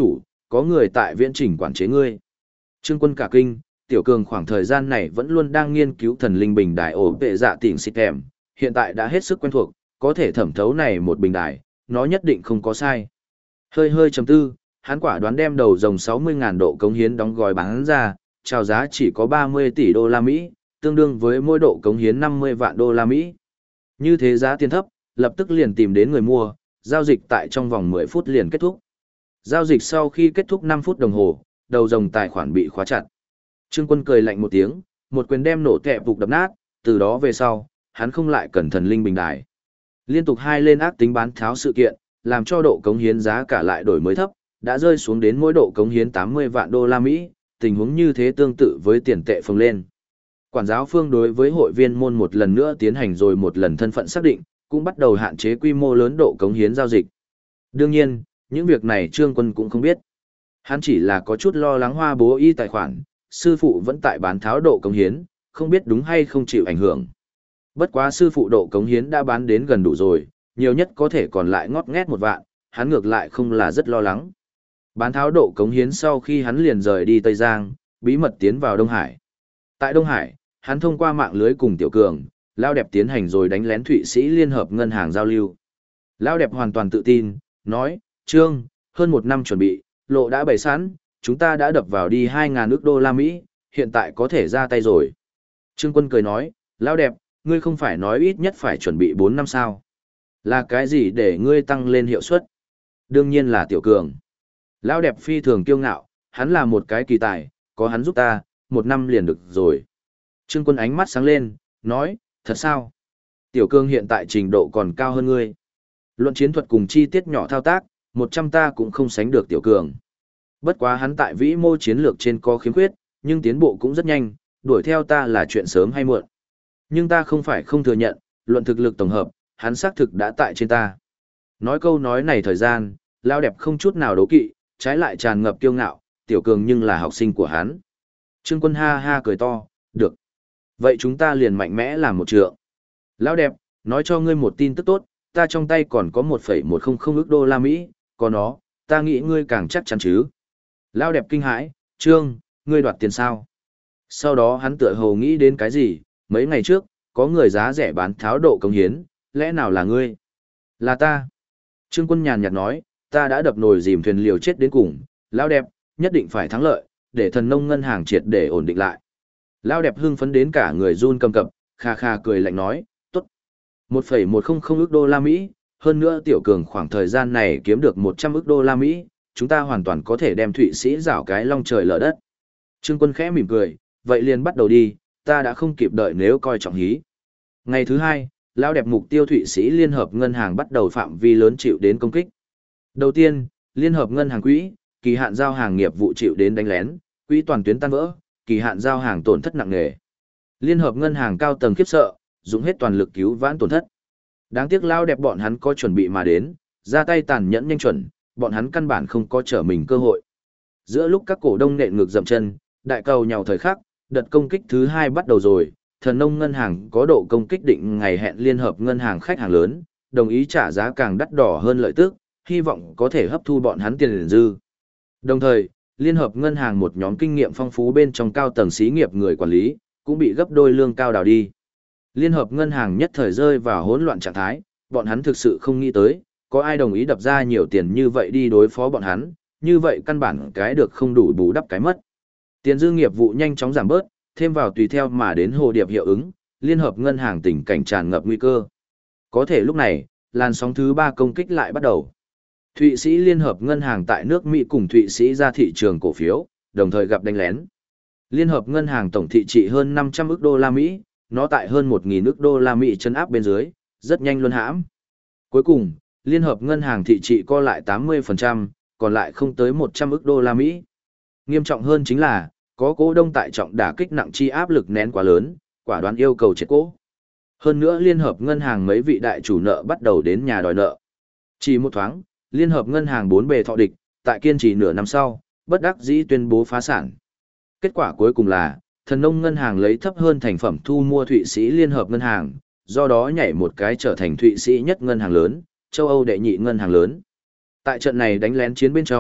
có người tại viễn trình quản chế ngươi. Trương Quân cả kinh, Tiểu Cường khoảng thời gian này vẫn luôn đang nghiên cứu thần linh bình đài ổ vệ dạ tỉnh xịt kèm, hiện tại đã hết sức quen thuộc, có thể thẩm thấu này một bình đài, nó nhất định không có sai. Hơi hơi chấm tư, hắn quả đoán đem đầu rồng 60.000 độ cống hiến đóng gói bán ra, chào giá chỉ có 30 tỷ đô la Mỹ, tương đương với mỗi độ cống hiến 50 vạn đô la Mỹ. Như thế giá tiền thấp, lập tức liền tìm đến người mua, giao dịch tại trong vòng 10 phút liền kết thúc. Giao dịch sau khi kết thúc 5 phút đồng hồ, đầu rồng tài khoản bị khóa chặt. Trương Quân cười lạnh một tiếng, một quyền đem nổ kẹp phục đập nát, từ đó về sau, hắn không lại cần thần linh bình đài. Liên tục hai lên ác tính bán tháo sự kiện, làm cho độ cống hiến giá cả lại đổi mới thấp, đã rơi xuống đến mỗi độ cống hiến 80 vạn đô la Mỹ, tình huống như thế tương tự với tiền tệ phồng lên. Quản giáo phương đối với hội viên môn một lần nữa tiến hành rồi một lần thân phận xác định, cũng bắt đầu hạn chế quy mô lớn độ cống hiến giao dịch. Đương nhiên, những việc này Trương Quân cũng không biết. Hắn chỉ là có chút lo lắng Hoa Bố Y tài khoản, sư phụ vẫn tại bán tháo độ cống hiến, không biết đúng hay không chịu ảnh hưởng. Bất quá sư phụ độ cống hiến đã bán đến gần đủ rồi, nhiều nhất có thể còn lại ngót nghét một vạn, hắn ngược lại không là rất lo lắng. Bán tháo độ cống hiến sau khi hắn liền rời đi Tây Giang, bí mật tiến vào Đông Hải. Tại Đông Hải, hắn thông qua mạng lưới cùng Tiểu Cường, Lao Đẹp tiến hành rồi đánh lén Thụy Sĩ Liên hợp ngân hàng giao lưu. Lao Đẹp hoàn toàn tự tin, nói, Trương, hơn một năm chuẩn bị, lộ đã bày sẵn, chúng ta đã đập vào đi 2.000 ức đô la Mỹ, hiện tại có thể ra tay rồi. Trương Quân cười nói, Lao Đẹp, ngươi không phải nói ít nhất phải chuẩn bị 4 năm sao? Là cái gì để ngươi tăng lên hiệu suất? Đương nhiên là Tiểu Cường. Lao Đẹp phi thường kiêu ngạo, hắn là một cái kỳ tài, có hắn giúp ta, 1 năm liền được rồi. Trương Quân ánh mắt sáng lên, nói, thật sao? Tiểu Cường hiện tại trình độ còn cao hơn ngươi. Luận chiến thuật cùng chi tiết nhỏ thao tác, 100 ta cũng không sánh được Tiểu Cường. Bất quá hắn tại vĩ mô chiến lược trên có khiếm khuyết, nhưng tiến bộ cũng rất nhanh, đuổi theo ta là chuyện sớm hay muộn. Nhưng ta không phải không thừa nhận, luận thực lực tổng hợp, hắn xác thực đã tại trên ta. Nói câu nói này thời gian, Lao Đẹp không chút nào đố kỵ, trái lại tràn ngập kiêu ngạo, Tiểu Cường nhưng là học sinh của hắn. Trương Quân ha ha cười to, được. Vậy chúng ta liền mạnh mẽ làm một trượng. Lão Đẹp, nói cho ngươi một tin tức tốt, ta trong tay còn có 1,100 ức đô la Mỹ, còn nó, ta nghĩ ngươi càng chắc chắn chứ. Lão Đẹp kinh hãi, Trương, ngươi đoạt tiền sao? Sau đó hắn tựa hồ nghĩ đến cái gì, mấy ngày trước, có người giá rẻ bán tháo độ cống hiến, lẽ nào là ngươi? Là ta. Trương Quân nhàn nhạt nói, ta đã đập nồi dìm thuyền liều chết đến cùng, Lão Đẹp, nhất định phải thắng lợi, để thần nông ngân hàng triệt để ổn định lại. Lão Đẹp hưng phấn đến cả người run cầm cập, kha kha cười lạnh nói, tốt. 1,100 ức đô la Mỹ, hơn nữa Tiểu Cường khoảng thời gian này kiếm được 100 ức đô la Mỹ, chúng ta hoàn toàn có thể đem Thụy Sĩ rảo cái long trời lở đất. Trương Quân khẽ mỉm cười, vậy liền bắt đầu đi, ta đã không kịp đợi nếu coi trọng hí. Ngày thứ hai, Lão Đẹp mục tiêu Thụy Sĩ Liên hợp ngân hàng bắt đầu phạm vi lớn chịu đến công kích. Đầu tiên, Liên hợp ngân hàng quỹ, kỳ hạn giao hàng nghiệp vụ chịu đến đánh lén, quỹ toàn tuyến tan vỡ, kỳ hạn giao hàng tổn thất nặng nề. Liên hợp ngân hàng cao tầng khiếp sợ, dùng hết toàn lực cứu vãn tổn thất. Đáng tiếc Lao Đẹp bọn hắn có chuẩn bị mà đến, ra tay tàn nhẫn nhanh chuẩn, bọn hắn căn bản không có trở mình cơ hội. Giữa lúc các cổ đông nện ngược dậm chân, đại cầu nhào thời khắc, đợt công kích thứ 2 bắt đầu rồi, thần nông ngân hàng có độ công kích định ngày hẹn liên hợp ngân hàng khách hàng lớn, đồng ý trả giá càng đắt đỏ hơn lợi tức, hy vọng có thể hấp thu bọn hắn tiền dư. Đồng thời, liên hợp ngân hàng một nhóm kinh nghiệm phong phú bên trong cao tầng xí nghiệp người quản lý, cũng bị gấp đôi lương cao đào đi. Liên hợp ngân hàng nhất thời rơi vào hỗn loạn trạng thái, bọn hắn thực sự không nghĩ tới, có ai đồng ý đập ra nhiều tiền như vậy đi đối phó bọn hắn, như vậy căn bản cái được không đủ bù đắp cái mất. Tiền dư nghiệp vụ nhanh chóng giảm bớt, thêm vào tùy theo mà đến hồ điệp hiệu ứng, liên hợp ngân hàng tình cảnh tràn ngập nguy cơ. Có thể lúc này, làn sóng thứ 3 công kích lại bắt đầu. Thụy Sĩ Liên hợp ngân hàng tại nước Mỹ cùng Thụy Sĩ ra thị trường cổ phiếu, đồng thời gặp đánh lén. Liên hợp ngân hàng tổng thị trị hơn 500 ức đô la Mỹ, nó tại hơn 1.000 ức đô la Mỹ chân áp bên dưới, rất nhanh luân hãm. Cuối cùng, liên hợp ngân hàng thị trị co lại 80%, còn lại không tới 100 ức đô la Mỹ. Nghiêm trọng hơn chính là, có cổ đông tại trọng đả kích nặng chi áp lực nén quá lớn, quả đoán yêu cầu triệt cổ. Hơn nữa liên hợp ngân hàng mấy vị đại chủ nợ bắt đầu đến nhà đòi nợ. Chỉ một thoáng, liên hợp ngân hàng 4 bề thọ địch, tại kiên trì nửa năm sau, bất đắc dĩ tuyên bố phá sản. Kết quả cuối cùng là, thần nông ngân hàng lấy thấp hơn thành phẩm thu mua Thụy Sĩ Liên hợp ngân hàng, do đó nhảy một cái trở thành Thụy Sĩ nhất ngân hàng lớn, châu Âu đệ nhị ngân hàng lớn. Tại trận này đánh lén chiến bên trong,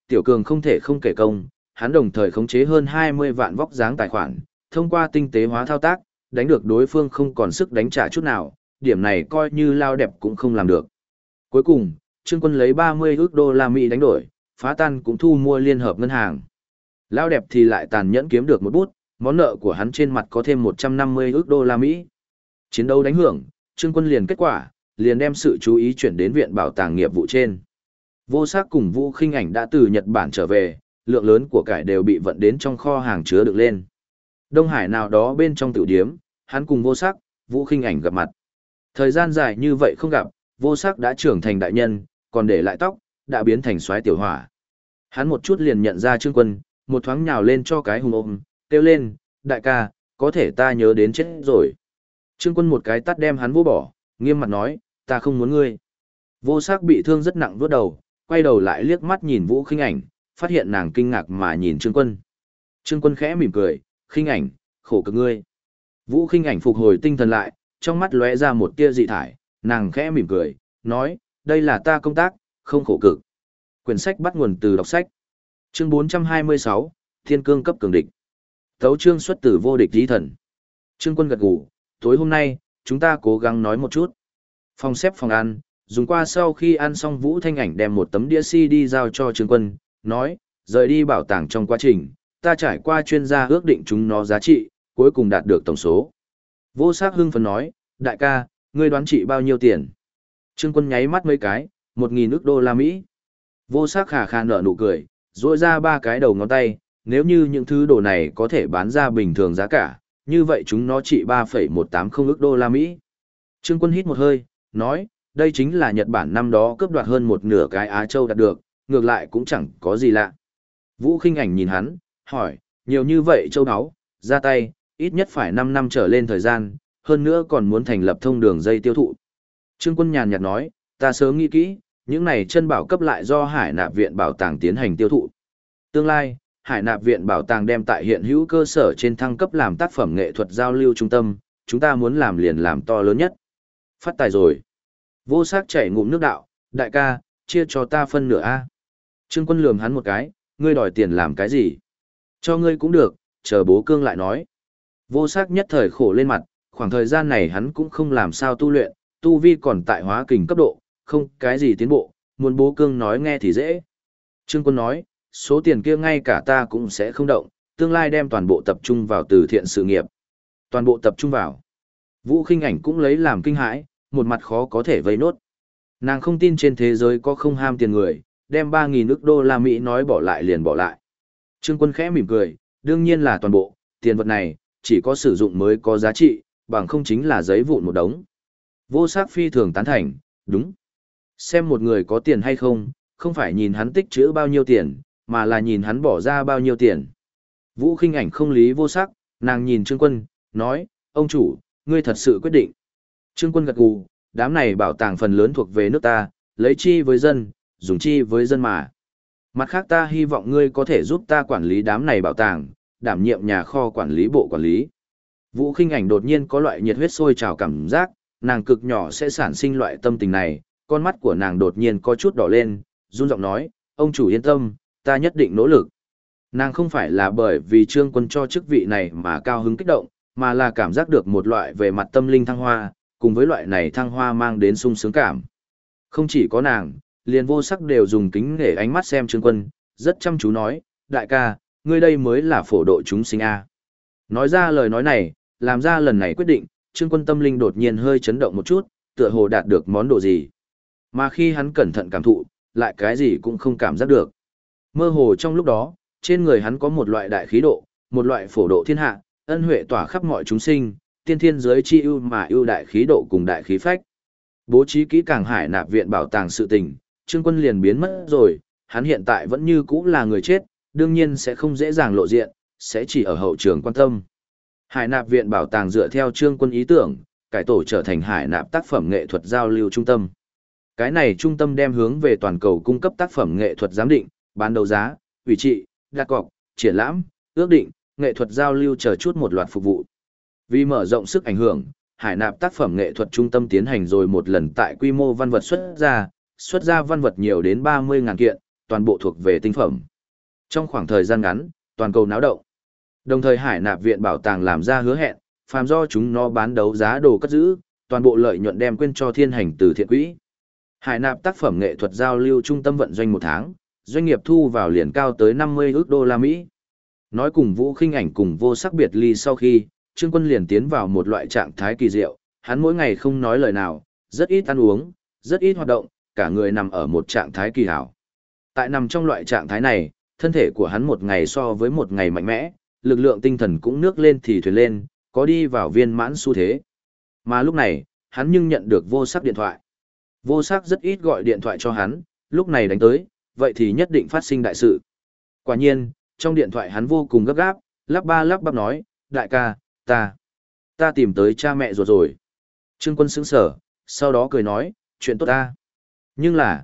Tiểu Cường không thể không kể công, hắn đồng thời khống chế hơn 20 vạn vóc dáng tài khoản, thông qua tinh tế hóa thao tác, đánh được đối phương không còn sức đánh trả chút nào, điểm này coi như Lao Đẹp cũng không làm được. Cuối cùng, Trương Quân lấy 30 ức đô la Mỹ đánh đổi, phá tan cũng thu mua liên hợp ngân hàng. Lao Đẹp thì lại tàn nhẫn kiếm được một bút, món nợ của hắn trên mặt có thêm 150 ức đô la Mỹ. Chiến đấu đánh hưởng, Trương Quân liền kết quả, liền đem sự chú ý chuyển đến viện bảo tàng nghiệp vụ trên. Vô Sắc cùng Vũ Khinh Ảnh đã từ Nhật Bản trở về, lượng lớn của cải đều bị vận đến trong kho hàng chứa đựng lên. Đông Hải nào đó bên trong tiểu điếm, hắn cùng Vô Sắc, Vũ Khinh Ảnh gặp mặt. Thời gian dài như vậy không gặp, Vô Sắc đã trưởng thành đại nhân, còn để lại tóc, đã biến thành soái tiểu hỏa. Hắn một chút liền nhận ra Trương Quân, một thoáng nhào lên cho cái hùng ôm, kêu lên, đại ca, có thể ta nhớ đến chết rồi. Trương Quân một cái tát đem hắn vô bỏ, nghiêm mặt nói, ta không muốn ngươi. Vô Sắc bị thương rất nặng vuốt đầu, quay đầu lại liếc mắt nhìn Vũ Khinh Ảnh, phát hiện nàng kinh ngạc mà nhìn Trương Quân. Trương Quân khẽ mỉm cười, Khinh Ảnh, khổ cực ngươi. Vũ Khinh Ảnh phục hồi tinh thần lại, trong mắt lóe ra một tia dị thải, nàng khẽ mỉm cười, nói, đây là ta công tác, không khổ cực. Quyển sách bắt nguồn từ đọc sách. Chương 426, Thiên Cương cấp cường địch. Tấu chương xuất từ vô địch chí thần. Trương Quân gật gù, tối hôm nay, chúng ta cố gắng nói một chút. Phòng xếp phòng ăn, dùng qua sau khi ăn xong Vũ Thanh Ảnh đem một tấm đĩa CD giao cho Trương Quân, nói, rời đi bảo tàng trong quá trình, ta trải qua chuyên gia ước định chúng nó giá trị, cuối cùng đạt được tổng số. Vô Sắc hưng phấn nói, đại ca, ngươi đoán trị bao nhiêu tiền? Trương Quân nháy mắt mấy cái, 1.000 ức đô la Mỹ. Vô Sắc khà khà nở nụ cười, duỗi ra ba cái đầu ngón tay, nếu như những thứ đồ này có thể bán ra bình thường giá cả, như vậy chúng nó trị 3,180 ức đô la Mỹ. Trương Quân hít một hơi, nói, đây chính là Nhật Bản năm đó cướp đoạt hơn một nửa cái Á Châu đạt được, ngược lại cũng chẳng có gì lạ. Vũ Khinh Ảnh nhìn hắn, hỏi, nhiều như vậy châu áo, ra tay, ít nhất phải 5 năm trở lên thời gian, hơn nữa còn muốn thành lập thông đường dây tiêu thụ. Trương Quân nhàn nhạt nói, ta sớm nghĩ kỹ, những này chân bảo cấp lại do Hải Nạp Viện Bảo tàng tiến hành tiêu thụ. Tương lai, Hải Nạp Viện Bảo tàng đem tại hiện hữu cơ sở trên thăng cấp làm tác phẩm nghệ thuật giao lưu trung tâm, chúng ta muốn làm liền làm to lớn nhất. Phát tài rồi. Vô Sắc chảy ngụm nước đạo, đại ca, chia cho ta phân nửa A. Trương Quân lườm hắn một cái, ngươi đòi tiền làm cái gì? Cho ngươi cũng được, chờ bố cương lại nói. Vô Sắc nhất thời khổ lên mặt, khoảng thời gian này hắn cũng không làm sao tu luyện, tu vi còn tại hóa kình cấp độ, không cái gì tiến bộ, muốn bố cương nói nghe thì dễ. Trương Quân nói, số tiền kia ngay cả ta cũng sẽ không động, tương lai đem toàn bộ tập trung vào từ thiện sự nghiệp. Toàn bộ tập trung vào. Vũ Khinh Ảnh cũng lấy làm kinh hãi, một mặt khó có thể vây nốt. Nàng không tin trên thế giới có không ham tiền người, đem 3.000 ức đô la Mỹ nói bỏ lại liền bỏ lại. Trương Quân khẽ mỉm cười, đương nhiên là toàn bộ, tiền vật này, chỉ có sử dụng mới có giá trị, bằng không chính là giấy vụn một đống. Vô Sắc phi thường tán thành, đúng. Xem một người có tiền hay không, không phải nhìn hắn tích trữ bao nhiêu tiền, mà là nhìn hắn bỏ ra bao nhiêu tiền. Vũ Khinh Ảnh không lý Vô Sắc, nàng nhìn Trương Quân, nói, ông chủ, ngươi thật sự quyết định. Trương Quân gật gù, đám này bảo tàng phần lớn thuộc về nước ta, lấy chi với dân, dùng chi với dân mà. Mặt khác ta hy vọng ngươi có thể giúp ta quản lý đám này bảo tàng, đảm nhiệm nhà kho quản lý bộ quản lý. Vũ Khinh Ảnh đột nhiên có loại nhiệt huyết sôi trào cảm giác, nàng cực nhỏ sẽ sản sinh loại tâm tình này, con mắt của nàng đột nhiên có chút đỏ lên, run giọng nói, ông chủ yên tâm, ta nhất định nỗ lực. Nàng không phải là bởi vì Trương Quân cho chức vị này mà cao hứng kích động, mà là cảm giác được một loại về mặt tâm linh thăng hoa, cùng với loại này thăng hoa mang đến sung sướng cảm. Không chỉ có nàng, liền Vô Sắc đều dùng kính để ánh mắt xem Trương Quân, rất chăm chú nói, đại ca, ngươi đây mới là phổ độ chúng sinh A. Nói ra lời nói này, làm ra lần này quyết định, Trương Quân tâm linh đột nhiên hơi chấn động một chút, tựa hồ đạt được món đồ gì. Mà khi hắn cẩn thận cảm thụ, lại cái gì cũng không cảm giác được. Mơ hồ trong lúc đó, trên người hắn có một loại đại khí độ, một loại phổ độ thiên hạ, ân huệ tỏa khắp mọi chúng sinh, tiên thiên giới chi ưu mà ưu đại khí độ cùng đại khí phách. Bố trí kỹ càng Hải Nạp Viện bảo tàng sự tình, Trương Quân liền biến mất rồi, hắn hiện tại vẫn như cũ là người chết, đương nhiên sẽ không dễ dàng lộ diện, sẽ chỉ ở hậu trường quan tâm. Hải Nạp Viện bảo tàng dựa theo Trương Quân ý tưởng, cải tổ trở thành Hải Nạp tác phẩm nghệ thuật giao lưu trung tâm. Cái này trung tâm đem hướng về toàn cầu cung cấp tác phẩm nghệ thuật giám định, bán đấu giá, ủy trị, đặt cọc, triển lãm, ước định, nghệ thuật giao lưu chờ chút một loạt phục vụ. Vì mở rộng sức ảnh hưởng, Hải Nạp tác phẩm nghệ thuật trung tâm tiến hành rồi một lần tại quy mô văn vật xuất ra văn vật nhiều đến 30.000 kiện, toàn bộ thuộc về tinh phẩm. Trong khoảng thời gian ngắn, toàn cầu náo động. Đồng thời Hải Nạp viện bảo tàng làm ra hứa hẹn, phàm do chúng nó bán đấu giá đồ cất giữ, toàn bộ lợi nhuận đem quyên cho thiên hành từ thiện quỹ. Hải Nạp tác phẩm nghệ thuật giao lưu trung tâm vận doanh một tháng, doanh nghiệp thu vào liền cao tới 50 ức đô la Mỹ. Nói cùng Vũ Khinh Ảnh cùng Vô Sắc biệt ly sau khi, Trương Quân liền tiến vào một loại trạng thái kỳ diệu, hắn mỗi ngày không nói lời nào, rất ít ăn uống, rất ít hoạt động, cả người nằm ở một trạng thái kỳ hảo. Tại nằm trong loại trạng thái này, thân thể của hắn một ngày so với một ngày mạnh mẽ, lực lượng tinh thần cũng nước lên thì thuyền lên, có đi vào viên mãn xu thế. Mà lúc này, hắn nhưng nhận được Vô Sắc điện thoại. Vô Sắc rất ít gọi điện thoại cho hắn, lúc này đánh tới, vậy thì nhất định phát sinh đại sự. Quả nhiên, trong điện thoại hắn vô cùng gấp gáp, lắp bắp nói, đại ca, ta tìm tới cha mẹ ruột rồi. Trương Quân sững sờ, sau đó cười nói, chuyện tốt ta. Nhưng là,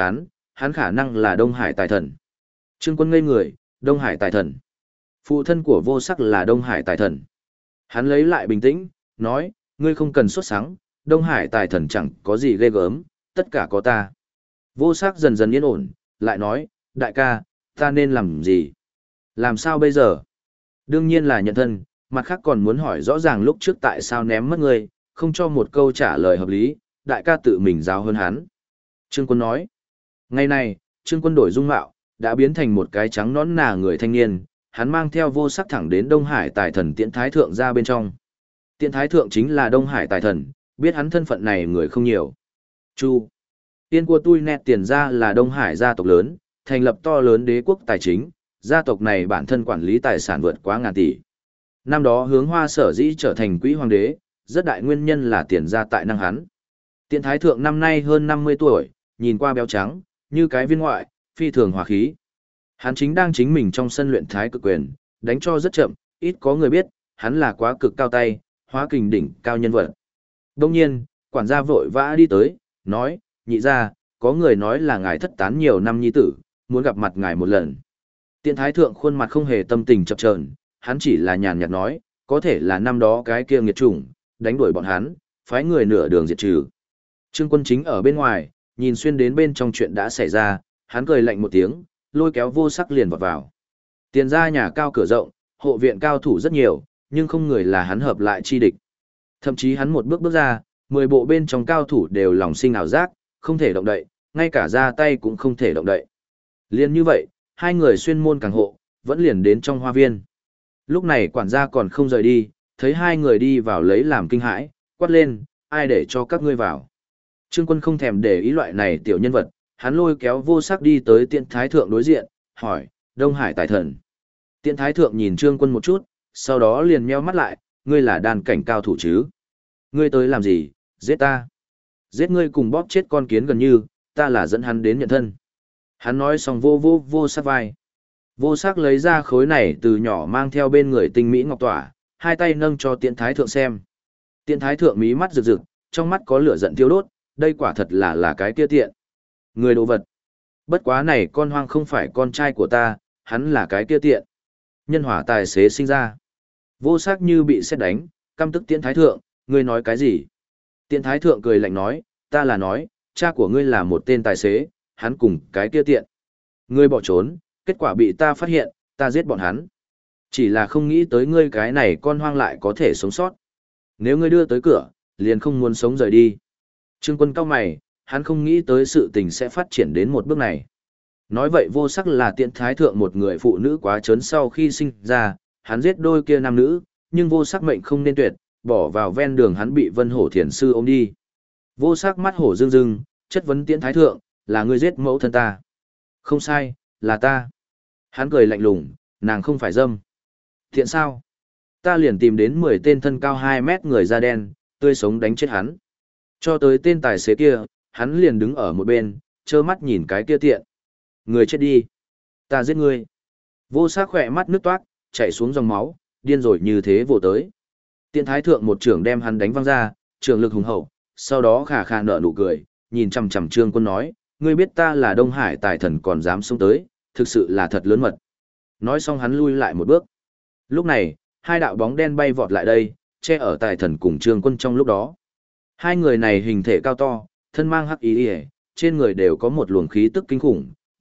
hắn khả năng là Đông Hải Tài Thần. Trương Quân ngây người, Đông Hải Tài Thần. Phụ thân của Vô Sắc là Đông Hải Tài Thần. Hắn lấy lại bình tĩnh, nói, ngươi không cần sốt sắng, Đông Hải Tài Thần chẳng có gì ghê gớm, tất cả có ta. Vô Sắc dần dần yên ổn, lại nói, đại ca, ta nên làm gì? Làm sao bây giờ? Đương nhiên là nhận thân, mặt khác còn muốn hỏi rõ ràng lúc trước tại sao ném mất ngươi, không cho một câu trả lời hợp lý, đại ca tự mình giáo hơn hắn. Trương Quân nói, ngày này, Trương Quân đổi dung mạo, đã biến thành một cái trắng nõn nà người thanh niên, hắn mang theo Vô Sắc thẳng đến Đông Hải Tài Thần Tiễn Thái Thượng ra bên trong. Tiễn Thái Thượng chính là Đông Hải Tài Thần, biết hắn thân phận này người không nhiều. Chu, tiên của tôi nẹt tiền ra là Đông Hải gia tộc lớn, thành lập to lớn đế quốc tài chính, gia tộc này bản thân quản lý tài sản vượt quá ngàn tỷ. Năm đó Hướng Hoa sở dĩ trở thành quỹ hoàng đế, rất đại nguyên nhân là tiền gia tại năng hắn. Tiễn Thái Thượng năm nay hơn 50 tuổi, nhìn qua béo trắng, như cái viên ngoại, phi thường hòa khí. Hắn chính đang chính mình trong sân luyện thái cực quyền, đánh cho rất chậm, ít có người biết, hắn là quá cực cao tay, hóa kình đỉnh cao nhân vật. Đông nhiên, quản gia vội vã đi tới, nói, nhị ra, có người nói là ngài thất tán nhiều năm nhi tử, muốn gặp mặt ngài một lần. Tiễn Thái Thượng khuôn mặt không hề tâm tình chập chờn, hắn chỉ là nhàn nhạt nói, có thể là năm đó cái kia nghiệt chủng, đánh đuổi bọn hắn, phái người nửa đường diệt trừ. Trương Quân chính ở bên ngoài, nhìn xuyên đến bên trong chuyện đã xảy ra, hắn cười lạnh một tiếng, lôi kéo Vô Sắc liền vọt vào. Tiền ra nhà cao cửa rộng, hộ viện cao thủ rất nhiều, nhưng không người là hắn hợp lại chi địch. Thậm chí hắn một bước ra, 10 bộ bên trong cao thủ đều lòng sinh ảo giác, không thể động đậy, ngay cả ra tay cũng không thể động đậy. Liên như vậy, hai người xuyên môn càng hộ, vẫn liền đến trong hoa viên. Lúc này quản gia còn không rời đi, thấy hai người đi vào lấy làm kinh hãi, quát lên, ai để cho các ngươi vào. Trương Quân không thèm để ý loại này tiểu nhân vật, hắn lôi kéo Vô Sắc đi tới Tiễn Thái Thượng đối diện, hỏi, Đông Hải Tài Thần. Tiễn Thái Thượng nhìn Trương Quân một chút, sau đó liền nheo mắt lại, ngươi là đàn cảnh cao thủ chứ? Ngươi tới làm gì, giết ta? Giết ngươi cùng bóp chết con kiến gần như, ta là dẫn hắn đến nhận thân. Hắn nói xong Vô Sắc vai. Vô Sắc lấy ra khối này từ nhỏ mang theo bên người tinh mỹ ngọc tỏa, hai tay nâng cho Tiễn Thái Thượng xem. Tiễn Thái Thượng mí mắt rực rực, trong mắt có lửa giận thiêu đốt, đây quả thật là cái kia tiện. Người đồ vật. Bất quá này con hoang không phải con trai của ta, hắn là cái kia tiện. Nhân hỏa tài xế sinh ra. Vô Sắc như bị sét đánh, căm tức Tiễn Thái Thượng, ngươi nói cái gì? Tiễn Thái Thượng cười lạnh nói, ta là nói, cha của ngươi là một tên tài xế, hắn cùng cái kia tiện. Ngươi bỏ trốn, kết quả bị ta phát hiện, ta giết bọn hắn. Chỉ là không nghĩ tới ngươi cái này con hoang lại có thể sống sót. Nếu ngươi đưa tới cửa, liền không muốn sống rời đi. Trương Quân cau mày, hắn không nghĩ tới sự tình sẽ phát triển đến một bước này. Nói vậy Vô Sắc là Tiễn Thái Thượng một người phụ nữ quá trớn sau khi sinh ra, hắn giết đôi kia nam nữ, nhưng Vô Sắc mệnh không nên tuyệt, bỏ vào ven đường hắn bị Vân Hổ Thiền Sư ôm đi. Vô Sắc mắt hổ rưng rưng, chất vấn Tiễn Thái Thượng, là ngươi giết mẫu thân ta. Không sai, là ta. Hắn cười lạnh lùng, nàng không phải dâm. Thiện sao? Ta liền tìm đến 10 tên thân cao 2 mét người da đen, tươi sống đánh chết hắn. Cho tới tên tài xế kia, hắn liền đứng ở một bên, trơ mắt nhìn cái kia tiện. Người chết đi. Ta giết ngươi. Vô Sắc khỏe mắt nước toát, chạy xuống dòng máu, điên rồi như thế vồ tới. Tiễn Thái Thượng một trưởng đem hắn đánh văng ra, trường lực hùng hậu, sau đó khà khà nở nụ cười, nhìn chằm chằm Trương Quân nói, ngươi biết ta là Đông Hải Tài Thần còn dám xông tới, thực sự là thật lớn mật. Nói xong hắn lui lại một bước. Lúc này, hai đạo bóng đen bay vọt lại đây, che ở Tài Thần cùng Trương Quân trong lúc đó. Hai người này hình thể cao to, thân mang hắc ý ỉa, trên người đều có một luồng khí tức kinh khủng,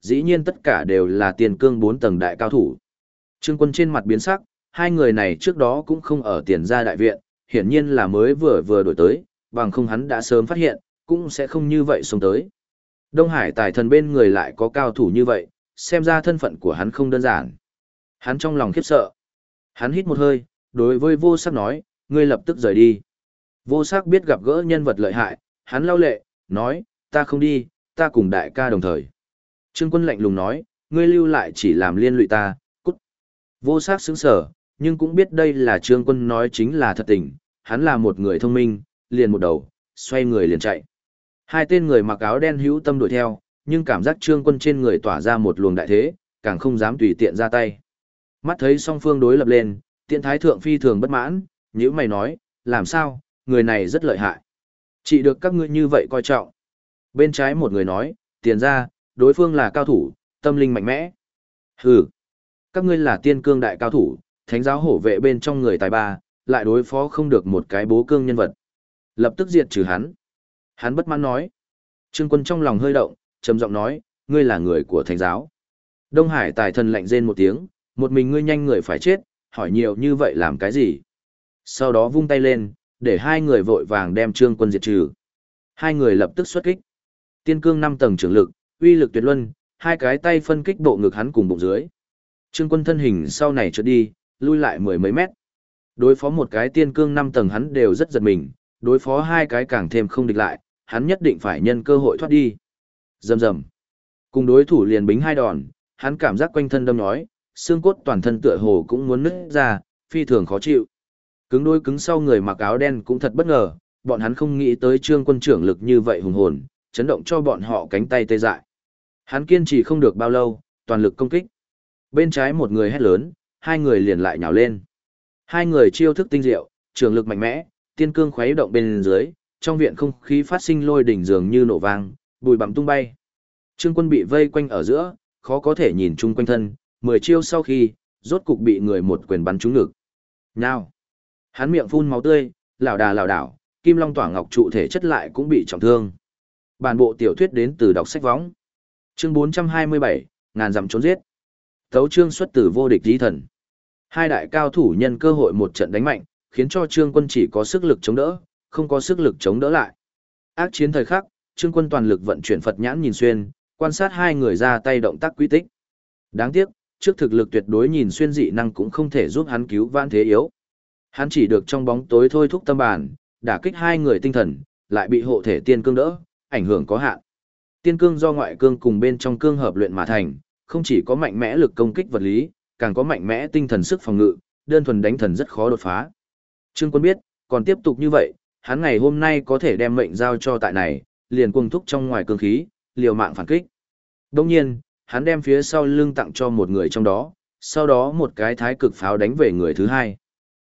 dĩ nhiên tất cả đều là tiền cương 4 tầng đại cao thủ. Trương Quân trên mặt biến sắc, hai người này trước đó cũng không ở tiền gia đại viện, hiển nhiên là mới vừa đổi tới, bằng không hắn đã sớm phát hiện, cũng sẽ không như vậy xông tới. Đông Hải Tài Thần bên người lại có cao thủ như vậy, xem ra thân phận của hắn không đơn giản. Hắn trong lòng khiếp sợ. Hắn hít một hơi, đối với Vô Sắc nói, ngươi lập tức rời đi. Vô Sắc biết gặp gỡ nhân vật lợi hại, hắn lau lệ, nói, ta không đi, ta cùng đại ca đồng thời. Trương Quân lạnh lùng nói, ngươi lưu lại chỉ làm liên lụy ta, cút. Vô Sắc sững sờ, nhưng cũng biết đây là Trương Quân nói chính là thật tình, hắn là một người thông minh, liền một đầu, xoay người liền chạy. Hai tên người mặc áo đen hữu tâm đuổi theo, nhưng cảm giác Trương Quân trên người tỏa ra một luồng đại thế, càng không dám tùy tiện ra tay. Mắt thấy song phương đối lập lên, Tiễn Thái Thượng phi thường bất mãn, nhíu mày nói, làm sao, người này rất lợi hại. Chỉ được các ngươi như vậy coi trọng. Bên trái một người nói, tiền ra, đối phương là cao thủ, tâm linh mạnh mẽ. Hừ, các ngươi là tiên cương đại cao thủ, thánh giáo hổ vệ bên trong người tài ba, lại đối phó không được một cái bố cương nhân vật. Lập tức diệt trừ hắn. Hắn bất mãn nói. Trương Quân trong lòng hơi động, trầm giọng nói, ngươi là người của thánh giáo. Đông Hải Tài Thần lạnh rên một tiếng, một mình ngươi nhanh người phải chết, hỏi nhiều như vậy làm cái gì? Sau đó vung tay lên, để hai người vội vàng đem Trương Quân diệt trừ. Hai người lập tức xuất kích. Tiên cương 5 tầng trưởng lực, uy lực tuyệt luân, hai cái tay phân kích bộ ngực hắn cùng bụng dưới. Trương Quân thân hình sau này trượt đi, lui lại mười mấy mét. Đối phó một cái tiên cương 5 tầng hắn đều rất giật mình, đối phó hai cái càng thêm không địch lại, hắn nhất định phải nhân cơ hội thoát đi. Rầm rầm. Cùng đối thủ liền bính hai đòn, hắn cảm giác quanh thân đâm nhói, xương cốt toàn thân tựa hồ cũng muốn nứt ra, phi thường khó chịu. Cứng đôi cứng sau người mặc áo đen cũng thật bất ngờ, bọn hắn không nghĩ tới Trương Quân trưởng lực như vậy hùng hồn, chấn động cho bọn họ cánh tay tê dại. Hắn kiên trì không được bao lâu, toàn lực công kích. Bên trái một người hét lớn, hai người liền lại nhào lên. Hai người chiêu thức tinh diệu, trường lực mạnh mẽ, tiên cương khuấy động bên dưới, trong viện không khí phát sinh lôi đỉnh dường như nổ vang, bụi bặm tung bay. Trương Quân bị vây quanh ở giữa, khó có thể nhìn chung quanh thân, 10 chiêu sau khi, rốt cục bị người một quyền bắn trúng ngực. Nào! Hắn miệng phun máu tươi, lảo đảo, kim long tỏa ngọc trụ thể chất lại cũng bị trọng thương. Bản bộ tiểu thuyết đến từ đọc sách võng. Chương 427, ngàn dặm trốn giết. Tấu chương xuất từ vô địch chí thần. Hai đại cao thủ nhân cơ hội một trận đánh mạnh, khiến cho Trương Quân chỉ có sức lực chống đỡ, không có sức lực chống đỡ lại. Ác chiến thời khắc, Trương Quân toàn lực vận chuyển Phật nhãn nhìn xuyên, quan sát hai người ra tay động tác quy tích. Đáng tiếc, trước thực lực tuyệt đối nhìn xuyên dị năng cũng không thể giúp hắn cứu vãn thế yếu. Hắn chỉ được trong bóng tối thôi thúc tâm bản, đả kích hai người tinh thần, lại bị hộ thể tiên cương đỡ, ảnh hưởng có hạn. Tiên cương do ngoại cương cùng bên trong cương hợp luyện mà thành, không chỉ có mạnh mẽ lực công kích vật lý, càng có mạnh mẽ tinh thần sức phòng ngự, đơn thuần đánh thần rất khó đột phá. Trương Quân biết, còn tiếp tục như vậy, hắn ngày hôm nay có thể đem mệnh giao cho tại này, liền cuồng thúc trong ngoài cương khí, liều mạng phản kích. Đồng nhiên, hắn đem phía sau lưng tặng cho một người trong đó, sau đó một cái thái cực pháo đánh về người thứ hai.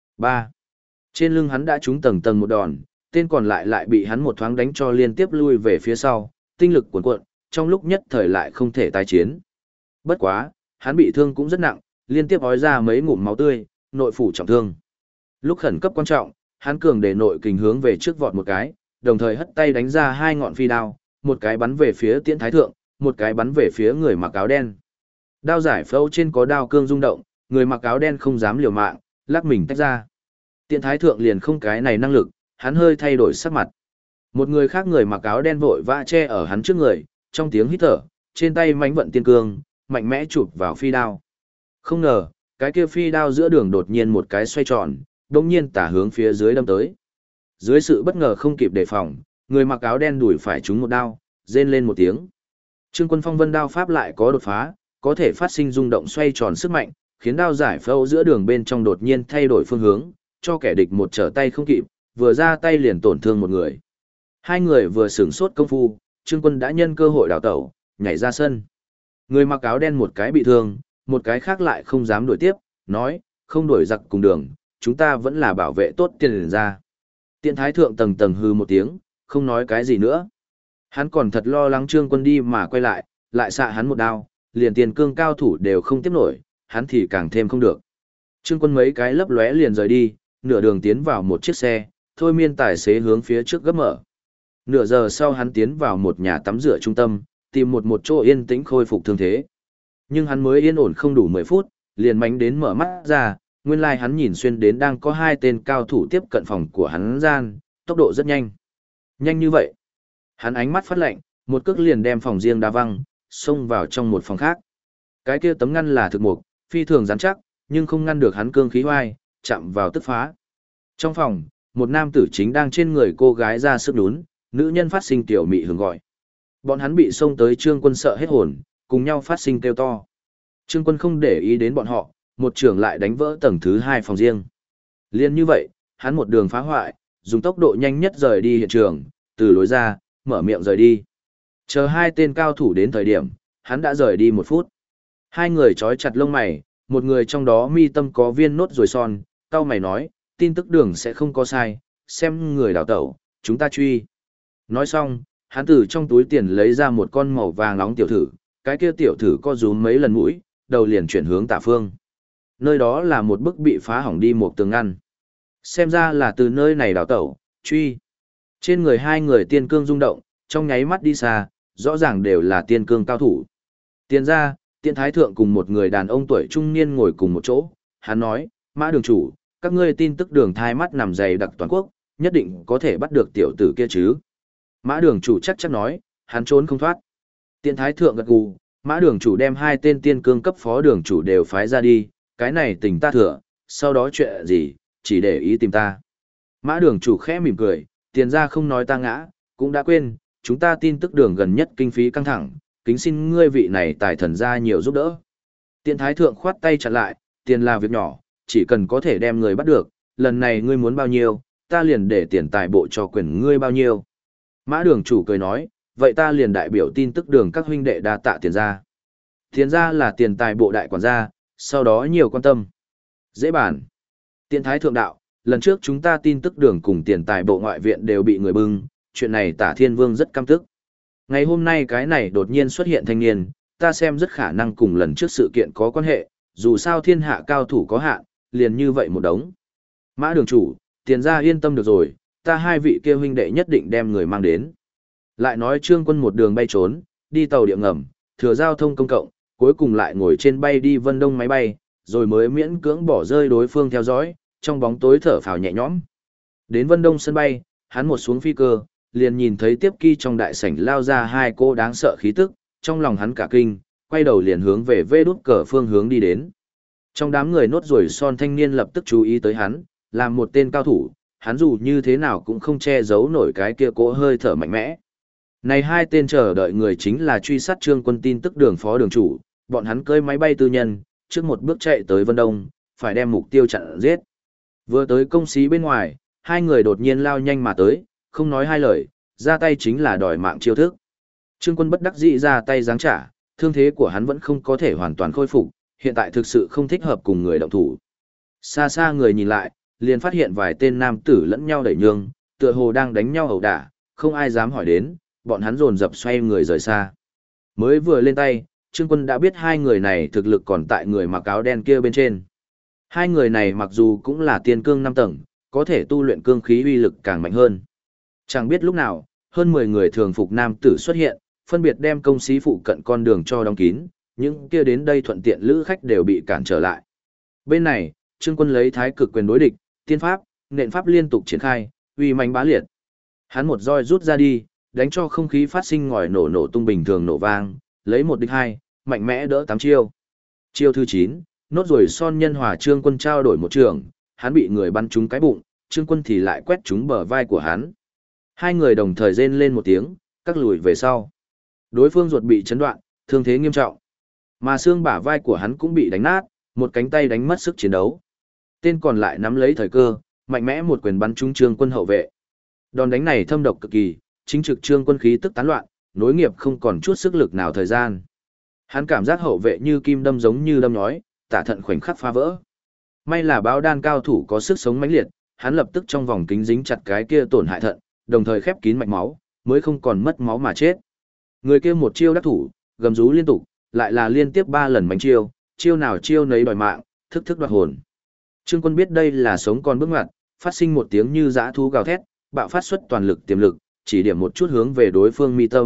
3. Trên lưng hắn đã trúng tầng tầng một đòn, tên còn lại bị hắn một thoáng đánh cho liên tiếp lui về phía sau, tinh lực cuồn cuộn, trong lúc nhất thời lại không thể tái chiến. Bất quá, hắn bị thương cũng rất nặng, liên tiếp ói ra mấy ngụm máu tươi, nội phủ trọng thương. Lúc khẩn cấp quan trọng, hắn cường để nội kình hướng về trước vọt một cái, đồng thời hất tay đánh ra hai ngọn phi đao, một cái bắn về phía Tiễn Thái Thượng, một cái bắn về phía người mặc áo đen. Đao giải phẫu trên có đao cương rung động, người mặc áo đen không dám liều mạng, lắc mình tách ra. Tiễn Thái Thượng liền không cái này năng lực, hắn hơi thay đổi sắc mặt. Một người khác người mặc áo đen vội vã che ở hắn trước người, trong tiếng hít thở, trên tay mãnh vận tiên cương, mạnh mẽ chụp vào phi đao. Không ngờ, cái kia phi đao giữa đường đột nhiên một cái xoay tròn, đột nhiên tả hướng phía dưới đâm tới. Dưới sự bất ngờ không kịp đề phòng, người mặc áo đen đuổi phải trúng một đao, rên lên một tiếng. Trương Quân phong vân đao pháp lại có đột phá, có thể phát sinh rung động xoay tròn sức mạnh, khiến đao giải phẫu giữa đường bên trong đột nhiên thay đổi phương hướng, cho kẻ địch một trở tay không kịp, vừa ra tay liền tổn thương một người. Hai người vừa sửng sốt công phu, Trương Quân đã nhân cơ hội đào tẩu, nhảy ra sân. Người mặc áo đen một cái bị thương, một cái khác lại không dám đuổi tiếp, nói, không đuổi giặc cùng đường, chúng ta vẫn là bảo vệ tốt tiền ra. Tiễn Thái Thượng tầng tầng hư một tiếng, không nói cái gì nữa. Hắn còn thật lo lắng Trương Quân đi mà quay lại xạ hắn một đao, liền tiền cương cao thủ đều không tiếp nổi, hắn thì càng thêm không được. Trương Quân mấy cái lấp lóe liền rời đi, nửa đường tiến vào một chiếc xe, thôi miên tài xế hướng phía trước gấp mở. Nửa giờ sau hắn tiến vào một nhà tắm rửa trung tâm, tìm một chỗ yên tĩnh khôi phục thương thế. Nhưng hắn mới yên ổn không đủ 10 phút, liền mánh đến mở mắt ra, nguyên lai hắn nhìn xuyên đến đang có hai tên cao thủ tiếp cận phòng của hắn gian, tốc độ rất nhanh. Nhanh như vậy. Hắn ánh mắt phát lạnh, một cước liền đem phòng riêng đá văng, xông vào trong một phòng khác. Cái kia tấm ngăn là thực mục, phi thường rắn chắc, nhưng không ngăn được hắn cương khí oai, chạm vào tức phá. Trong phòng, một nam tử chính đang trên người cô gái ra sức đún, nữ nhân phát sinh tiểu mị hưởng gọi. Bọn hắn bị xông tới Trương Quân sợ hết hồn, cùng nhau phát sinh kêu to. Trương Quân không để ý đến bọn họ, một trường lại đánh vỡ tầng thứ 2 phòng riêng. Liên như vậy, hắn một đường phá hoại, dùng tốc độ nhanh nhất rời đi hiện trường, từ lối ra, mở miệng rời đi. Chờ hai tên cao thủ đến thời điểm, hắn đã rời đi 1 phút. Hai người trói chặt lông mày, một người trong đó mi tâm có viên nốt ruồi son, cao mày nói, tin tức đường sẽ không có sai, xem người đào tẩu, chúng ta truy. Nói xong, hắn từ trong túi tiền lấy ra một con màu vàng nóng tiểu thử, cái kia tiểu thử co rúm mấy lần mũi, đầu liền chuyển hướng tả phương. Nơi đó là một bức bị phá hỏng đi một tường ngăn. Xem ra là từ nơi này đào tẩu, truy. Trên người hai người tiên cương rung động, trong nháy mắt đi xa, rõ ràng đều là tiên cương cao thủ. Tiền ra, Tiện Thái Thượng cùng một người đàn ông tuổi trung niên ngồi cùng một chỗ, hắn nói, Mã đường chủ, các ngươi tin tức đường thai mắt nằm dày đặc toàn quốc, nhất định có thể bắt được tiểu tử kia chứ. Mã đường chủ chắc chắn nói, hắn trốn không thoát. Tiện Thái Thượng gật gù, Mã đường chủ đem hai tên tiên cương cấp phó đường chủ đều phái ra đi, cái này tình ta thừa, sau đó chuyện gì, chỉ để ý tìm ta. Mã đường chủ khẽ mỉm cười, tiền ra không nói ta ngã, cũng đã quên, chúng ta tin tức đường gần nhất kinh phí căng thẳng, kính xin ngươi vị này tài thần ra nhiều giúp đỡ. Tiện Thái Thượng khoát tay chặn lại, tiền là việc nhỏ, chỉ cần có thể đem người bắt được, lần này ngươi muốn bao nhiêu, ta liền để tiền tài bộ cho quyền ngươi bao nhiêu. Mã đường chủ cười nói, vậy ta liền đại biểu tin tức đường các huynh đệ đa tạ tiền ra. Tiền ra là tiền tài bộ đại quản gia, sau đó nhiều quan tâm. Dễ bàn. Tiện Thái Thượng đạo, lần trước chúng ta tin tức đường cùng tiền tài bộ ngoại viện đều bị người bưng, chuyện này Tả Thiên Vương rất căm tức. Ngày hôm nay cái này đột nhiên xuất hiện thanh niên, ta xem rất khả năng cùng lần trước sự kiện có quan hệ, dù sao thiên hạ cao thủ có hạn, liền như vậy một đống. Mã đường chủ, tiền ra yên tâm được rồi, ta hai vị kia huynh đệ nhất định đem người mang đến. Lại nói Trương Quân một đường bay trốn, đi tàu điện ngầm, thừa giao thông công cộng, cuối cùng lại ngồi trên bay đi Vân Đông máy bay, rồi mới miễn cưỡng bỏ rơi đối phương theo dõi, trong bóng tối thở phào nhẹ nhõm. Đến Vân Đông sân bay, hắn một xuống phi cơ, liền nhìn thấy tiếp kỳ trong đại sảnh lao ra hai cô đáng sợ khí tức, trong lòng hắn cả kinh, quay đầu liền hướng về vê đút cờ phương hướng đi đến. Trong đám người nốt ruồi son thanh niên lập tức chú ý tới hắn, làm một tên cao thủ, hắn dù như thế nào cũng không che giấu nổi cái kia cỗ hơi thở mạnh mẽ. Này hai tên chờ đợi người chính là truy sát Trương Quân tin tức đường phó đường chủ, bọn hắn cơi máy bay tư nhân, trước một bước chạy tới Vân Đông, phải đem mục tiêu chặn giết. Vừa tới công xí bên ngoài, hai người đột nhiên lao nhanh mà tới, không nói hai lời, ra tay chính là đòi mạng chiêu thức. Trương Quân bất đắc dĩ ra tay giáng trả, thương thế của hắn vẫn không có thể hoàn toàn khôi phục, hiện tại thực sự không thích hợp cùng người động thủ. Xa xa người nhìn lại, liền phát hiện vài tên nam tử lẫn nhau đẩy nhương, tựa hồ đang đánh nhau ẩu đả, không ai dám hỏi đến, bọn hắn dồn dập xoay người rời xa. Mới vừa lên tay, Trương Quân đã biết hai người này thực lực còn tại người mặc áo đen kia bên trên. Hai người này mặc dù cũng là tiên cương 5 tầng, có thể tu luyện cương khí uy lực càng mạnh hơn. Chẳng biết lúc nào, hơn 10 người thường phục nam tử xuất hiện, phân biệt đem công xí phụ cận con đường cho đóng kín, những kia đến đây thuận tiện lữ khách đều bị cản trở lại. Bên này, Trương Quân lấy thái cực quyền đối địch, tiên pháp, nện pháp liên tục triển khai, uy mãnh bá liệt. Hắn một roi rút ra đi, đánh cho không khí phát sinh ngòi nổ nổ tung bình thường nổ vang, lấy một địch hai, mạnh mẽ đỡ 8 chiêu. Chiêu thứ 9, nốt rồi son nhân hòa Trương Quân trao đổi một trường, hắn bị người bắn trúng cái bụng, Trương Quân thì lại quét trúng bờ vai của hắn. Hai người đồng thời rên lên một tiếng, các lùi về sau. Đối phương ruột bị chấn đoạn, thương thế nghiêm trọng. Mà xương bả vai của hắn cũng bị đánh nát, một cánh tay đánh mất sức chiến đấu. Tên còn lại nắm lấy thời cơ, mạnh mẽ một quyền bắn trúng Trương Quân hậu vệ. Đòn đánh này thâm độc cực kỳ, chính trực Trương Quân khí tức tán loạn, nối nghiệp không còn chút sức lực nào thời gian. Hắn cảm giác hậu vệ như kim đâm giống như đâm nhói, tả thận khoảnh khắc phá vỡ. May là báo đan cao thủ có sức sống mãnh liệt, hắn lập tức trong vòng kính dính chặt cái kia tổn hại thận, đồng thời khép kín mạch máu, mới không còn mất máu mà chết. Người kia một chiêu đắc thủ, gầm rú liên tục, lại là liên tiếp 3 lần bánh chiêu, chiêu nào chiêu nấy đòi mạng, thức thức đoạt hồn. Trương Quân biết đây là sống còn bước ngoặt, phát sinh một tiếng như dã thú gào thét, bạo phát xuất toàn lực tiềm lực, chỉ điểm một chút hướng về đối phương mi tâm,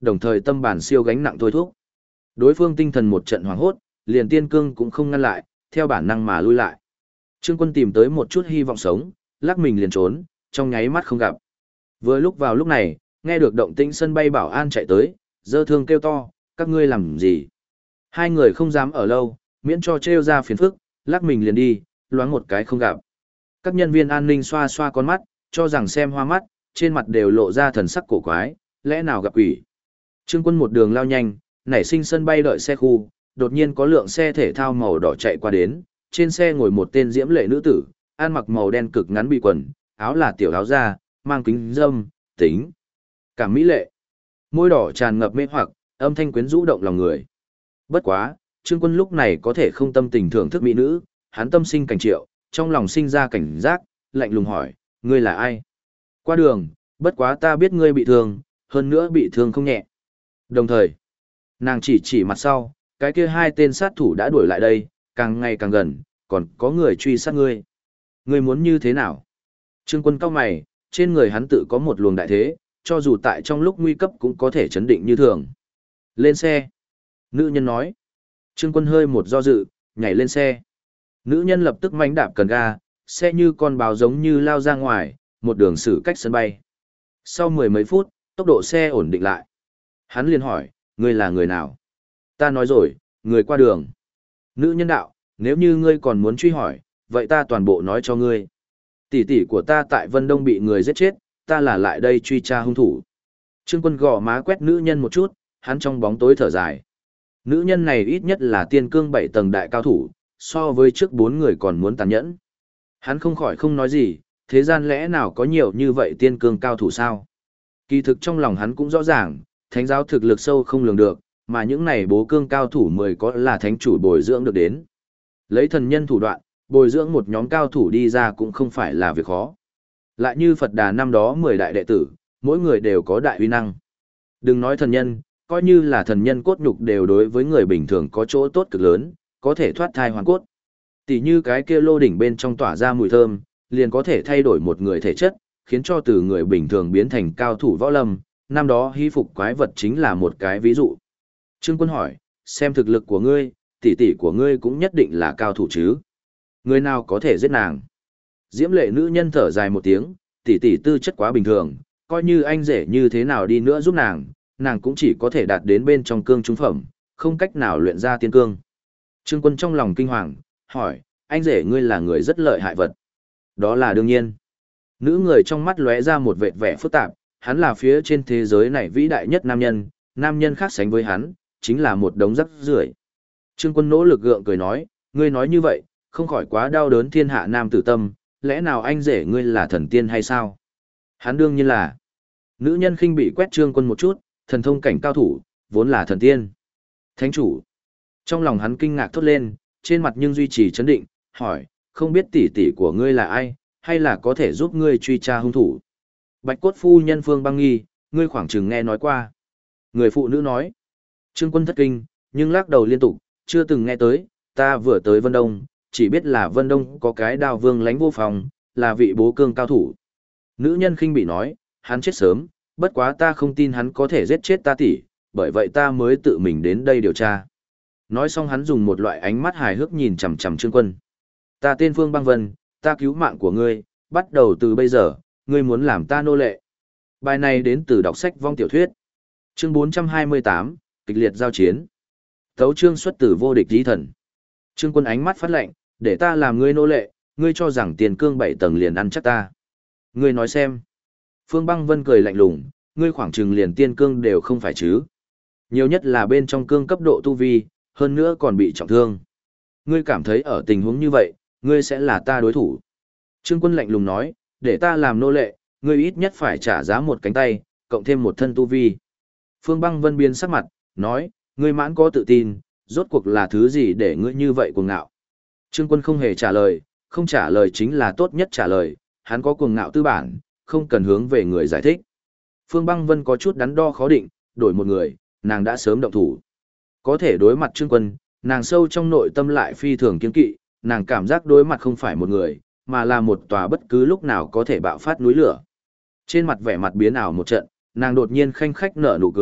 đồng thời tâm bản siêu gánh nặng thôi thúc. Đối phương tinh thần một trận hoảng hốt, liền tiên cương cũng không ngăn lại, theo bản năng mà lui lại. Trương Quân tìm tới một chút hy vọng sống, lắc mình liền trốn, trong nháy mắt không gặp. Vừa lúc vào lúc này, nghe được động tĩnh sân bay bảo an chạy tới, giơ thương kêu to, các ngươi làm gì? Hai người không dám ở lâu, miễn cho trêu ra phiền phức, lắc mình liền đi, loáng một cái không gặp. Các nhân viên an ninh xoa xoa con mắt, cho rằng xem hoa mắt, trên mặt đều lộ ra thần sắc cổ quái, lẽ nào gặp quỷ. Trương Quân một đường lao nhanh, nảy sinh sân bay đợi xe khu, đột nhiên có lượng xe thể thao màu đỏ chạy qua đến, trên xe ngồi một tên diễm lệ nữ tử, ăn mặc màu đen cực ngắn bị quần, áo là tiểu áo da, mang kính râm, tính cảm mỹ lệ. Môi đỏ tràn ngập mê hoặc, âm thanh quyến rũ động lòng người. Bất quá, Trương Quân lúc này có thể không tâm tình thưởng thức mỹ nữ, hắn tâm sinh cảnh triệu, trong lòng sinh ra cảnh giác, lạnh lùng hỏi, ngươi là ai? Qua đường, bất quá ta biết ngươi bị thương, hơn nữa bị thương không nhẹ. Đồng thời, nàng chỉ mặt sau, cái kia hai tên sát thủ đã đuổi lại đây, càng ngày càng gần, còn có người truy sát ngươi. Ngươi muốn như thế nào? Trương Quân cau mày, trên người hắn tự có một luồng đại thế, cho dù tại trong lúc nguy cấp cũng có thể chấn định như thường. Lên xe. Nữ nhân nói. Trương Quân hơi một do dự, nhảy lên xe. Nữ nhân lập tức mánh đạp cần ga, xe như con báo giống như lao ra ngoài, một đường xử cách sân bay. Sau mười mấy phút, tốc độ xe ổn định lại. Hắn liền hỏi, ngươi là người nào? Ta nói rồi, người qua đường. Nữ nhân đạo, nếu như ngươi còn muốn truy hỏi, vậy ta toàn bộ nói cho ngươi. Tỷ tỷ của ta tại Vân Đông bị người giết chết, ta là lại đây truy tra hung thủ. Trương Quân gò má quét nữ nhân một chút, hắn trong bóng tối thở dài. Nữ nhân này ít nhất là tiên cương 7 tầng đại cao thủ, so với trước 4 người còn muốn tàn nhẫn. Hắn không khỏi không nói gì, thế gian lẽ nào có nhiều như vậy tiên cương cao thủ sao? Kỳ thực trong lòng hắn cũng rõ ràng, thánh giáo thực lực sâu không lường được, mà những này bố cương cao thủ 10 có là thánh chủ bồi dưỡng được đến. Lấy thần nhân thủ đoạn, bồi dưỡng một nhóm cao thủ đi ra cũng không phải là việc khó. Lại như Phật Đà năm đó 10 đại đệ tử, mỗi người đều có đại uy năng. Đừng nói thần nhân, coi như là thần nhân cốt nhục đều đối với người bình thường có chỗ tốt cực lớn, có thể thoát thai hoàn cốt. Tỷ như cái kia lô đỉnh bên trong tỏa ra mùi thơm, liền có thể thay đổi một người thể chất, khiến cho từ người bình thường biến thành cao thủ võ lâm, năm đó hy phục quái vật chính là một cái ví dụ. Trương Quân hỏi, xem thực lực của ngươi, tỷ tỷ của ngươi cũng nhất định là cao thủ chứ? Người nào có thể giết nàng? Diễm lệ nữ nhân thở dài một tiếng, tỷ tỷ tư chất quá bình thường, coi như anh rể như thế nào đi nữa giúp nàng, nàng cũng chỉ có thể đạt đến bên trong cương trung phẩm, không cách nào luyện ra tiên cương. Trương Quân trong lòng kinh hoàng, hỏi, anh rể ngươi là người rất lợi hại vật. Đó là đương nhiên. Nữ người trong mắt lóe ra một vệt vẻ phức tạp, hắn là phía trên thế giới này vĩ đại nhất nam nhân khác sánh với hắn, chính là một đống rắc rưởi. Trương Quân nỗ lực gượng cười nói, ngươi nói như vậy, không khỏi quá đau đớn thiên hạ nam tử tâm, lẽ nào anh rể ngươi là thần tiên hay sao? Hắn đương nhiên là. Nữ nhân khinh bị quét Trương Quân một chút, thần thông cảnh cao thủ, vốn là thần tiên. Thánh chủ. Trong lòng hắn kinh ngạc thốt lên, trên mặt nhưng duy trì chấn định, hỏi, không biết tỷ tỷ của ngươi là ai, hay là có thể giúp ngươi truy tra hung thủ? Bạch cốt phu nhân Phương Băng Nghi, ngươi khoảng chừng nghe nói qua. Người phụ nữ nói. Trương Quân thất kinh, nhưng lắc đầu liên tục, chưa từng nghe tới, ta vừa tới Vân Đông, chỉ biết là Vân Đông có cái Đao Vương Lánh Vô Phòng, là vị bố cương cao thủ. Nữ nhân khinh bị nói, hắn chết sớm, bất quá ta không tin hắn có thể giết chết ta tỷ, bởi vậy ta mới tự mình đến đây điều tra. Nói xong hắn dùng một loại ánh mắt hài hước nhìn chằm chằm Trương Quân. Ta tên Phương Băng Vân, ta cứu mạng của ngươi, bắt đầu từ bây giờ, ngươi muốn làm ta nô lệ. Bài này đến từ đọc sách vong tiểu thuyết. Chương 428, kịch liệt giao chiến. Tấu chương xuất từ vô địch chí thần. Trương Quân ánh mắt phát lạnh, để ta làm ngươi nô lệ, ngươi cho rằng tiền cương 7 tầng liền ăn chắc ta. Ngươi nói xem. Phương Băng Vân cười lạnh lùng, ngươi khoảng chừng liền tiên cương đều không phải chứ. Nhiều nhất là bên trong cương cấp độ tu vi, hơn nữa còn bị trọng thương. Ngươi cảm thấy ở tình huống như vậy, ngươi sẽ là ta đối thủ. Trương Quân lạnh lùng nói, để ta làm nô lệ, ngươi ít nhất phải trả giá một cánh tay, cộng thêm một thân tu vi. Phương Băng Vân biến sắc mặt, nói, ngươi mãn có tự tin, rốt cuộc là thứ gì để ngươi như vậy cuồng ngạo. Trương Quân không hề trả lời, không trả lời chính là tốt nhất trả lời, hắn có cuồng ngạo tư bản, không cần hướng về người giải thích. Phương Băng Vân có chút đắn đo khó định, đổi một người, nàng đã sớm động thủ. Có thể đối mặt Trương Quân, nàng sâu trong nội tâm lại phi thường kiêng kỵ, nàng cảm giác đối mặt không phải một người, mà là một tòa bất cứ lúc nào có thể bạo phát núi lửa. Trên mặt vẻ mặt biến ảo một trận, nàng đột nhiên khanh khách nở nụ cười,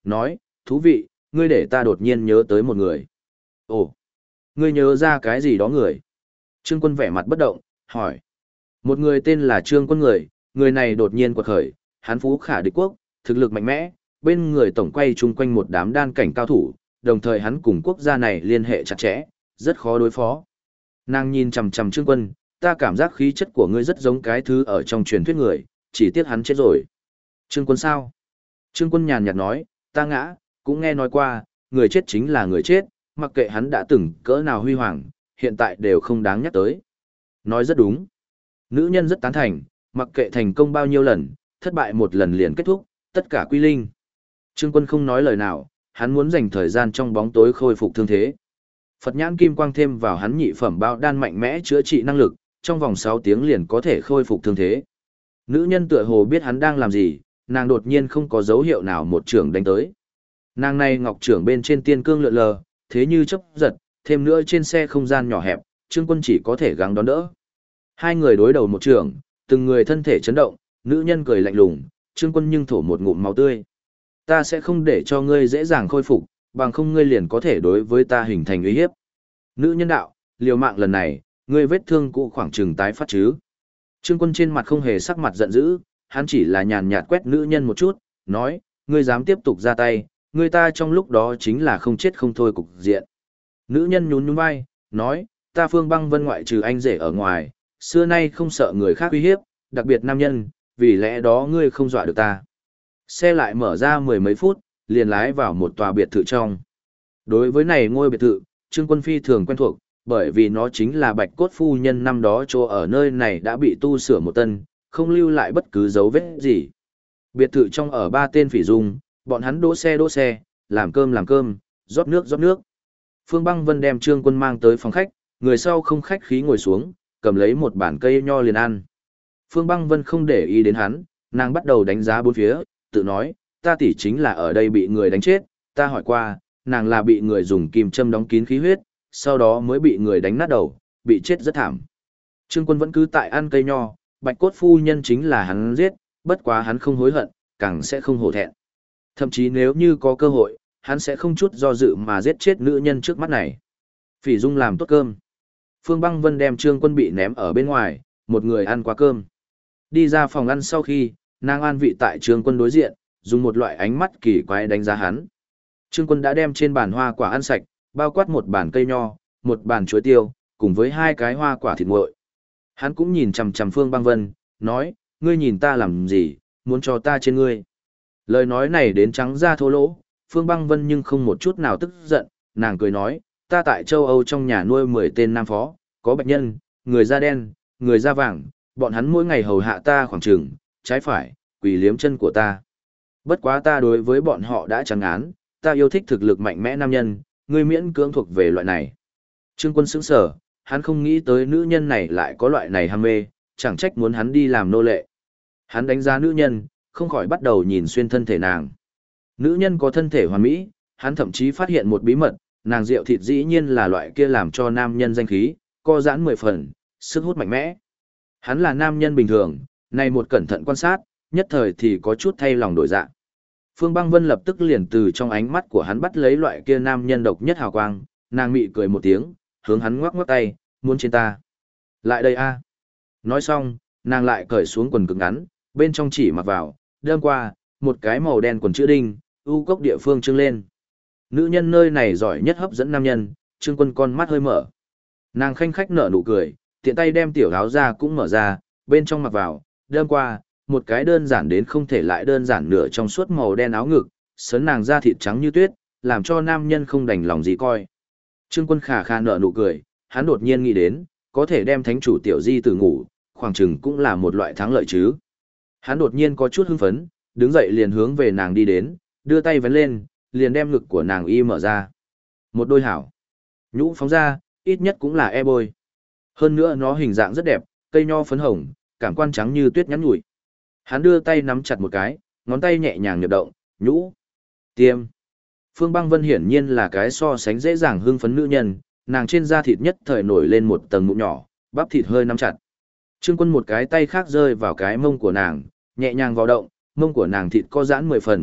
nói, thú vị, ngươi để ta đột nhiên nhớ tới một người. Ồ, ngươi nhớ ra cái gì đó người? Trương Quân vẻ mặt bất động, hỏi. Một người tên là Trương Quân người này đột nhiên quật khởi, hắn phú khả địch quốc, thực lực mạnh mẽ, bên người tổng quay chung quanh một đám đan cảnh cao thủ, đồng thời hắn cùng quốc gia này liên hệ chặt chẽ, rất khó đối phó. Nàng nhìn chằm chằm Trương Quân, ta cảm giác khí chất của ngươi rất giống cái thứ ở trong truyền thuyết người, chỉ tiếc hắn chết rồi. Trương Quân sao? Trương Quân nhàn nhạt nói, ta ngã, cũng nghe nói qua, người chết chính là người chết, mặc kệ hắn đã từng cỡ nào huy hoàng, hiện tại đều không đáng nhắc tới. Nói rất đúng. Nữ nhân rất tán thành, mặc kệ thành công bao nhiêu lần, thất bại một lần liền kết thúc, tất cả quy linh. Trương Quân không nói lời nào, hắn muốn dành thời gian trong bóng tối khôi phục thương thế. Phật nhãn kim quang thêm vào hắn nhị phẩm bao đan mạnh mẽ chữa trị năng lực, trong vòng 6 tiếng liền có thể khôi phục thương thế. Nữ nhân tựa hồ biết hắn đang làm gì, nàng đột nhiên không có dấu hiệu nào một trường đánh tới. Nàng này ngọc trưởng bên trên tiên cương lượn lờ, thế như chớp giật, thêm nữa trên xe không gian nhỏ hẹp, Trương Quân chỉ có thể gắng đón đỡ. Hai người đối đầu một trường, từng người thân thể chấn động, nữ nhân cười lạnh lùng, Trương Quân nhưng thổ một ngụm máu tươi. Ta sẽ không để cho ngươi dễ dàng khôi phục, bằng không ngươi liền có thể đối với ta hình thành uy hiếp. Nữ nhân đạo, liều mạng lần này, ngươi vết thương cũ khoảng chừng tái phát chứ. Trương Quân trên mặt không hề sắc mặt giận dữ, hắn chỉ là nhàn nhạt quét nữ nhân một chút, nói, ngươi dám tiếp tục ra tay, ngươi ta trong lúc đó chính là không chết không thôi cục diện. Nữ nhân nhún nhún vai, nói, ta Phương Băng Vân ngoại trừ anh rể ở ngoài, xưa nay không sợ người khác uy hiếp, đặc biệt nam nhân, vì lẽ đó ngươi không dọa được ta. Xe lại mở ra 10 mấy phút, liền lái vào một tòa biệt thự trong. Đối với này ngôi biệt thự, Trương Quân phi thường quen thuộc, bởi vì nó chính là Bạch Cốt phu nhân năm đó chỗ ở nơi này đã bị tu sửa một tân, không lưu lại bất cứ dấu vết gì. Biệt thự trong ở 3 tên phỉ dung, bọn hắn đỗ xe, làm cơm, rót nước. Phương Băng Vân đem Trương Quân mang tới phòng khách, người sau không khách khí ngồi xuống, cầm lấy một bản cây nho liền ăn. Phương Băng Vân không để ý đến hắn, nàng bắt đầu đánh giá bốn phía, tự nói, ta tỷ chính là ở đây bị người đánh chết, ta hỏi qua, nàng là bị người dùng kim châm đóng kín khí huyết, sau đó mới bị người đánh nát đầu, bị chết rất thảm. Trương Quân vẫn cứ tại ăn cây nho, Bạch Cốt phu nhân chính là hắn giết, bất quá hắn không hối hận, càng sẽ không hổ thẹn. Thậm chí nếu như có cơ hội, hắn sẽ không chút do dự mà giết chết nữ nhân trước mắt này. Phỉ Dung làm tốt cơm. Phương Băng Vân đem Trương Quân bị ném ở bên ngoài, một người ăn qua cơm. Đi ra phòng ăn sau khi, nàng an vị tại Trương Quân đối diện, dùng một loại ánh mắt kỳ quái đánh giá hắn. Trương Quân đã đem trên bàn hoa quả ăn sạch, bao quát một bàn cây nho, một bàn chuối tiêu, cùng với 2 cái hoa quả thịt nguội. Hắn cũng nhìn chằm chằm Phương Băng Vân, nói, ngươi nhìn ta làm gì, muốn cho ta trên ngươi. Lời nói này đến trắng ra thô lỗ, Phương Băng Vân nhưng không một chút nào tức giận, nàng cười nói, ta tại châu Âu trong nhà nuôi 10 tên nam phó, có bạch nhân, người da đen, người da vàng, bọn hắn mỗi ngày hầu hạ ta khoảng chừng, trái phải, quỳ liếm chân của ta. Bất quá ta đối với bọn họ đã chẳng án, ta yêu thích thực lực mạnh mẽ nam nhân, ngươi miễn cưỡng thuộc về loại này. Trương Quân sững sờ, hắn không nghĩ tới nữ nhân này lại có loại này ham mê, chẳng trách muốn hắn đi làm nô lệ. Hắn đánh giá nữ nhân, không khỏi bắt đầu nhìn xuyên thân thể nàng. Nữ nhân có thân thể hoàn mỹ, hắn thậm chí phát hiện một bí mật, nàng rượu thịt dĩ nhiên là loại kia làm cho nam nhân danh khí, co giãn 10 phần, sức hút mạnh mẽ. Hắn là nam nhân bình thường, này một cẩn thận quan sát, nhất thời thì có chút thay lòng đổi dạ. Phương Băng Vân lập tức liền từ trong ánh mắt của hắn bắt lấy loại kia nam nhân độc nhất hào quang, nàng mị cười một tiếng, hướng hắn ngoắc ngoắc tay, muốn trên ta. Lại đây a. Nói xong, nàng lại cởi xuống quần cực ngắn, bên trong chỉ mặc vào, đâm qua, một cái màu đen quần chữ đinh, u cốc địa phương trưng lên. Nữ nhân nơi này giỏi nhất hấp dẫn nam nhân, Trương Quân con mắt hơi mở. Nàng khanh khách nở nụ cười, tiện tay đem tiểu áo ra cũng mở ra, bên trong mặc vào, đâm qua, một cái đơn giản đến không thể lại đơn giản nửa trong suốt màu đen áo ngực, sấn nàng da thịt trắng như tuyết, làm cho nam nhân không đành lòng gì coi. Trương Quân khà khà nở nụ cười, hắn đột nhiên nghĩ đến, có thể đem thánh chủ tiểu di tử ngủ, khoảng chừng cũng là một loại thắng lợi chứ. Hắn đột nhiên có chút hưng phấn, đứng dậy liền hướng về nàng đi đến, đưa tay vén lên, liền đem ngực của nàng y mở ra. Một đôi hảo. Nhũ phóng ra, ít nhất cũng là e bôi. Hơn nữa nó hình dạng rất đẹp, cây nho phấn hồng, cảm quan trắng như tuyết nhắn nhủi. Hắn đưa tay nắm chặt một cái, ngón tay nhẹ nhàng nhập động, nhũ. Tiêm. Phương Băng Vân hiển nhiên là cái so sánh dễ dàng hưng phấn nữ nhân, nàng trên da thịt nhất thời nổi lên một tầng mụn nhỏ, bắp thịt hơi nắm chặt. Trương Quân một cái tay khác rơi vào cái mông của nàng, nhẹ nhàng vào động, mông của nàng thịt co giãn 10 phần,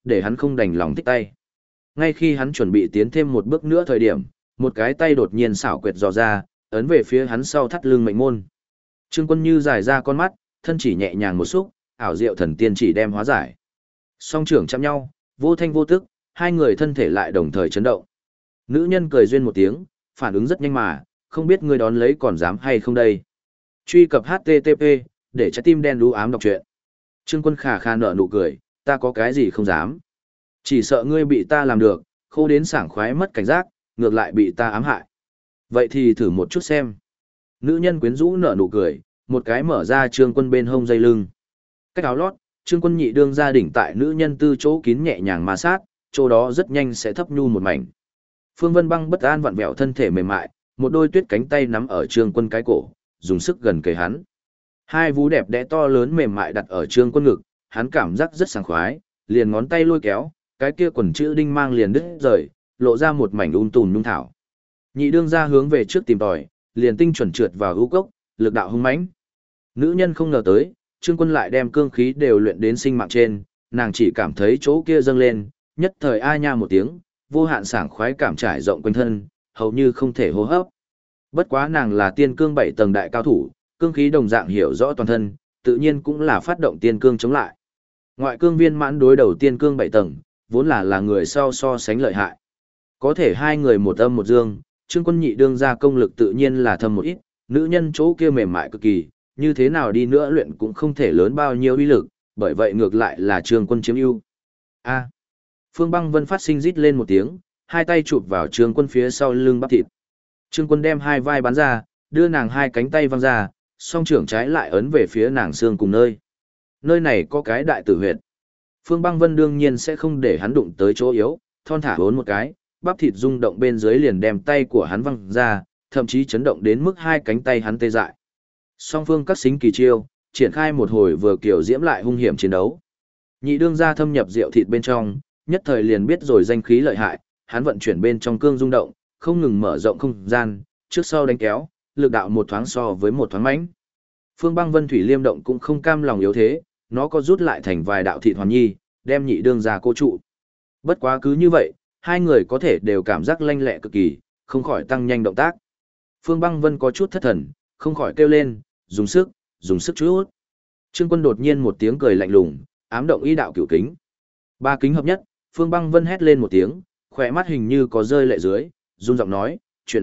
để hắn không đành lòng thích tay. Ngay khi hắn chuẩn bị tiến thêm một bước nữa thời điểm, một cái tay đột nhiên xảo quyệt dò ra, ấn về phía hắn sau thắt lưng mệnh môn. Trương Quân như dài ra con mắt, thân chỉ nhẹ nhàng một xúc, ảo diệu thần tiên chỉ đem hóa giải. Song trưởng chạm nhau, vô thanh vô tức, hai người thân thể lại đồng thời chấn động. Nữ nhân cười duyên một tiếng, phản ứng rất nhanh mà, không biết ngươi đón lấy còn dám hay không đây. Truy cập HTTP, để trái tim đen đú ám đọc truyện. Trương Quân khà khà nở nụ cười, ta có cái gì không dám. Chỉ sợ ngươi bị ta làm được, khô đến sảng khoái mất cảnh giác, ngược lại bị ta ám hại. Vậy thì thử một chút xem. Nữ nhân quyến rũ nở nụ cười, một cái mở ra Trương Quân bên hông dây lưng. Cách áo lót, Trương Quân nhị đương ra đỉnh tại nữ nhân tư chỗ kín nhẹ nhàng ma sát, chỗ đó rất nhanh sẽ thấp nhu một mảnh. Phương Vân Băng bất an vặn vẹo thân thể mềm mại, một đôi tuyết cánh tay nắm ở Trương Quân cái cổ, dùng sức gần kề hắn. Hai vú đẹp đẽ to lớn mềm mại đặt ở Trương Quân ngực, hắn cảm giác rất sảng khoái, liền ngón tay lôi kéo, cái kia quần chữ đinh mang liền đứt rời, lộ ra một mảnh tùn nhung thảo. Nhị đương ra hướng về trước tìm tòi, liền tinh chuẩn trượt vào ưu cốc, lực đạo hung mãnh. Nữ nhân không ngờ tới, Trương Quân lại đem cương khí đều luyện đến sinh mạng trên, nàng chỉ cảm thấy chỗ kia dâng lên, nhất thời a nha một tiếng, vô hạn sảng khoái cảm trải rộng quanh thân, hầu như không thể hô hấp. Bất quá nàng là tiên cương 7 tầng đại cao thủ, cương khí đồng dạng hiểu rõ toàn thân, tự nhiên cũng là phát động tiên cương chống lại. Ngoại cương viên mãn đối đầu tiên cương 7 tầng, vốn là người sau so sánh lợi hại. Có thể hai người một âm một dương, Trương Quân nhị đương ra công lực tự nhiên là thâm một ít, nữ nhân chỗ kia mềm mại cực kỳ, như thế nào đi nữa luyện cũng không thể lớn bao nhiêu uy lực, bởi vậy ngược lại là Trương Quân chiếm ưu. A. Phương Băng Vân phát sinh rít lên một tiếng, hai tay chụp vào Trương Quân phía sau lưng bắp thịt. Trương Quân đem hai vai bắn ra, đưa nàng hai cánh tay văng ra, song trưởng trái lại ấn về phía nàng xương cùng nơi. Nơi này có cái đại tử huyệt. Phương Băng Vân đương nhiên sẽ không để hắn đụng tới chỗ yếu, thon thả hốn một cái, bắp thịt rung động bên dưới liền đem tay của hắn văng ra, thậm chí chấn động đến mức hai cánh tay hắn tê dại. Song phương các xính kỳ chiêu, triển khai một hồi vừa kiểu diễm lại hung hiểm chiến đấu. Nhị đương ra thâm nhập rượu thịt bên trong, nhất thời liền biết rồi danh khí lợi hại, hắn vận chuyển bên trong cương rung động, không ngừng mở rộng không gian, trước sau đánh kéo, lực đạo một thoáng so với một thoáng mãnh. Phương Băng Vân thủy liêm động cũng không cam lòng yếu thế, nó có rút lại thành vài đạo thịt hoàn nhi, đem nhị đương ra cô trụ. Bất quá cứ như vậy, hai người có thể đều cảm giác lanh lẹ cực kỳ, không khỏi tăng nhanh động tác. Phương Băng Vân có chút thất thần, không khỏi kêu lên, dùng sức chút. Trương Quân đột nhiên một tiếng cười lạnh lùng, ám động ý đạo cửu kính. Ba kính hợp nhất, Phương Băng Vân hét lên một tiếng, khỏe mắt hình như có rơi lệ dưới, run giọng nói, chuyện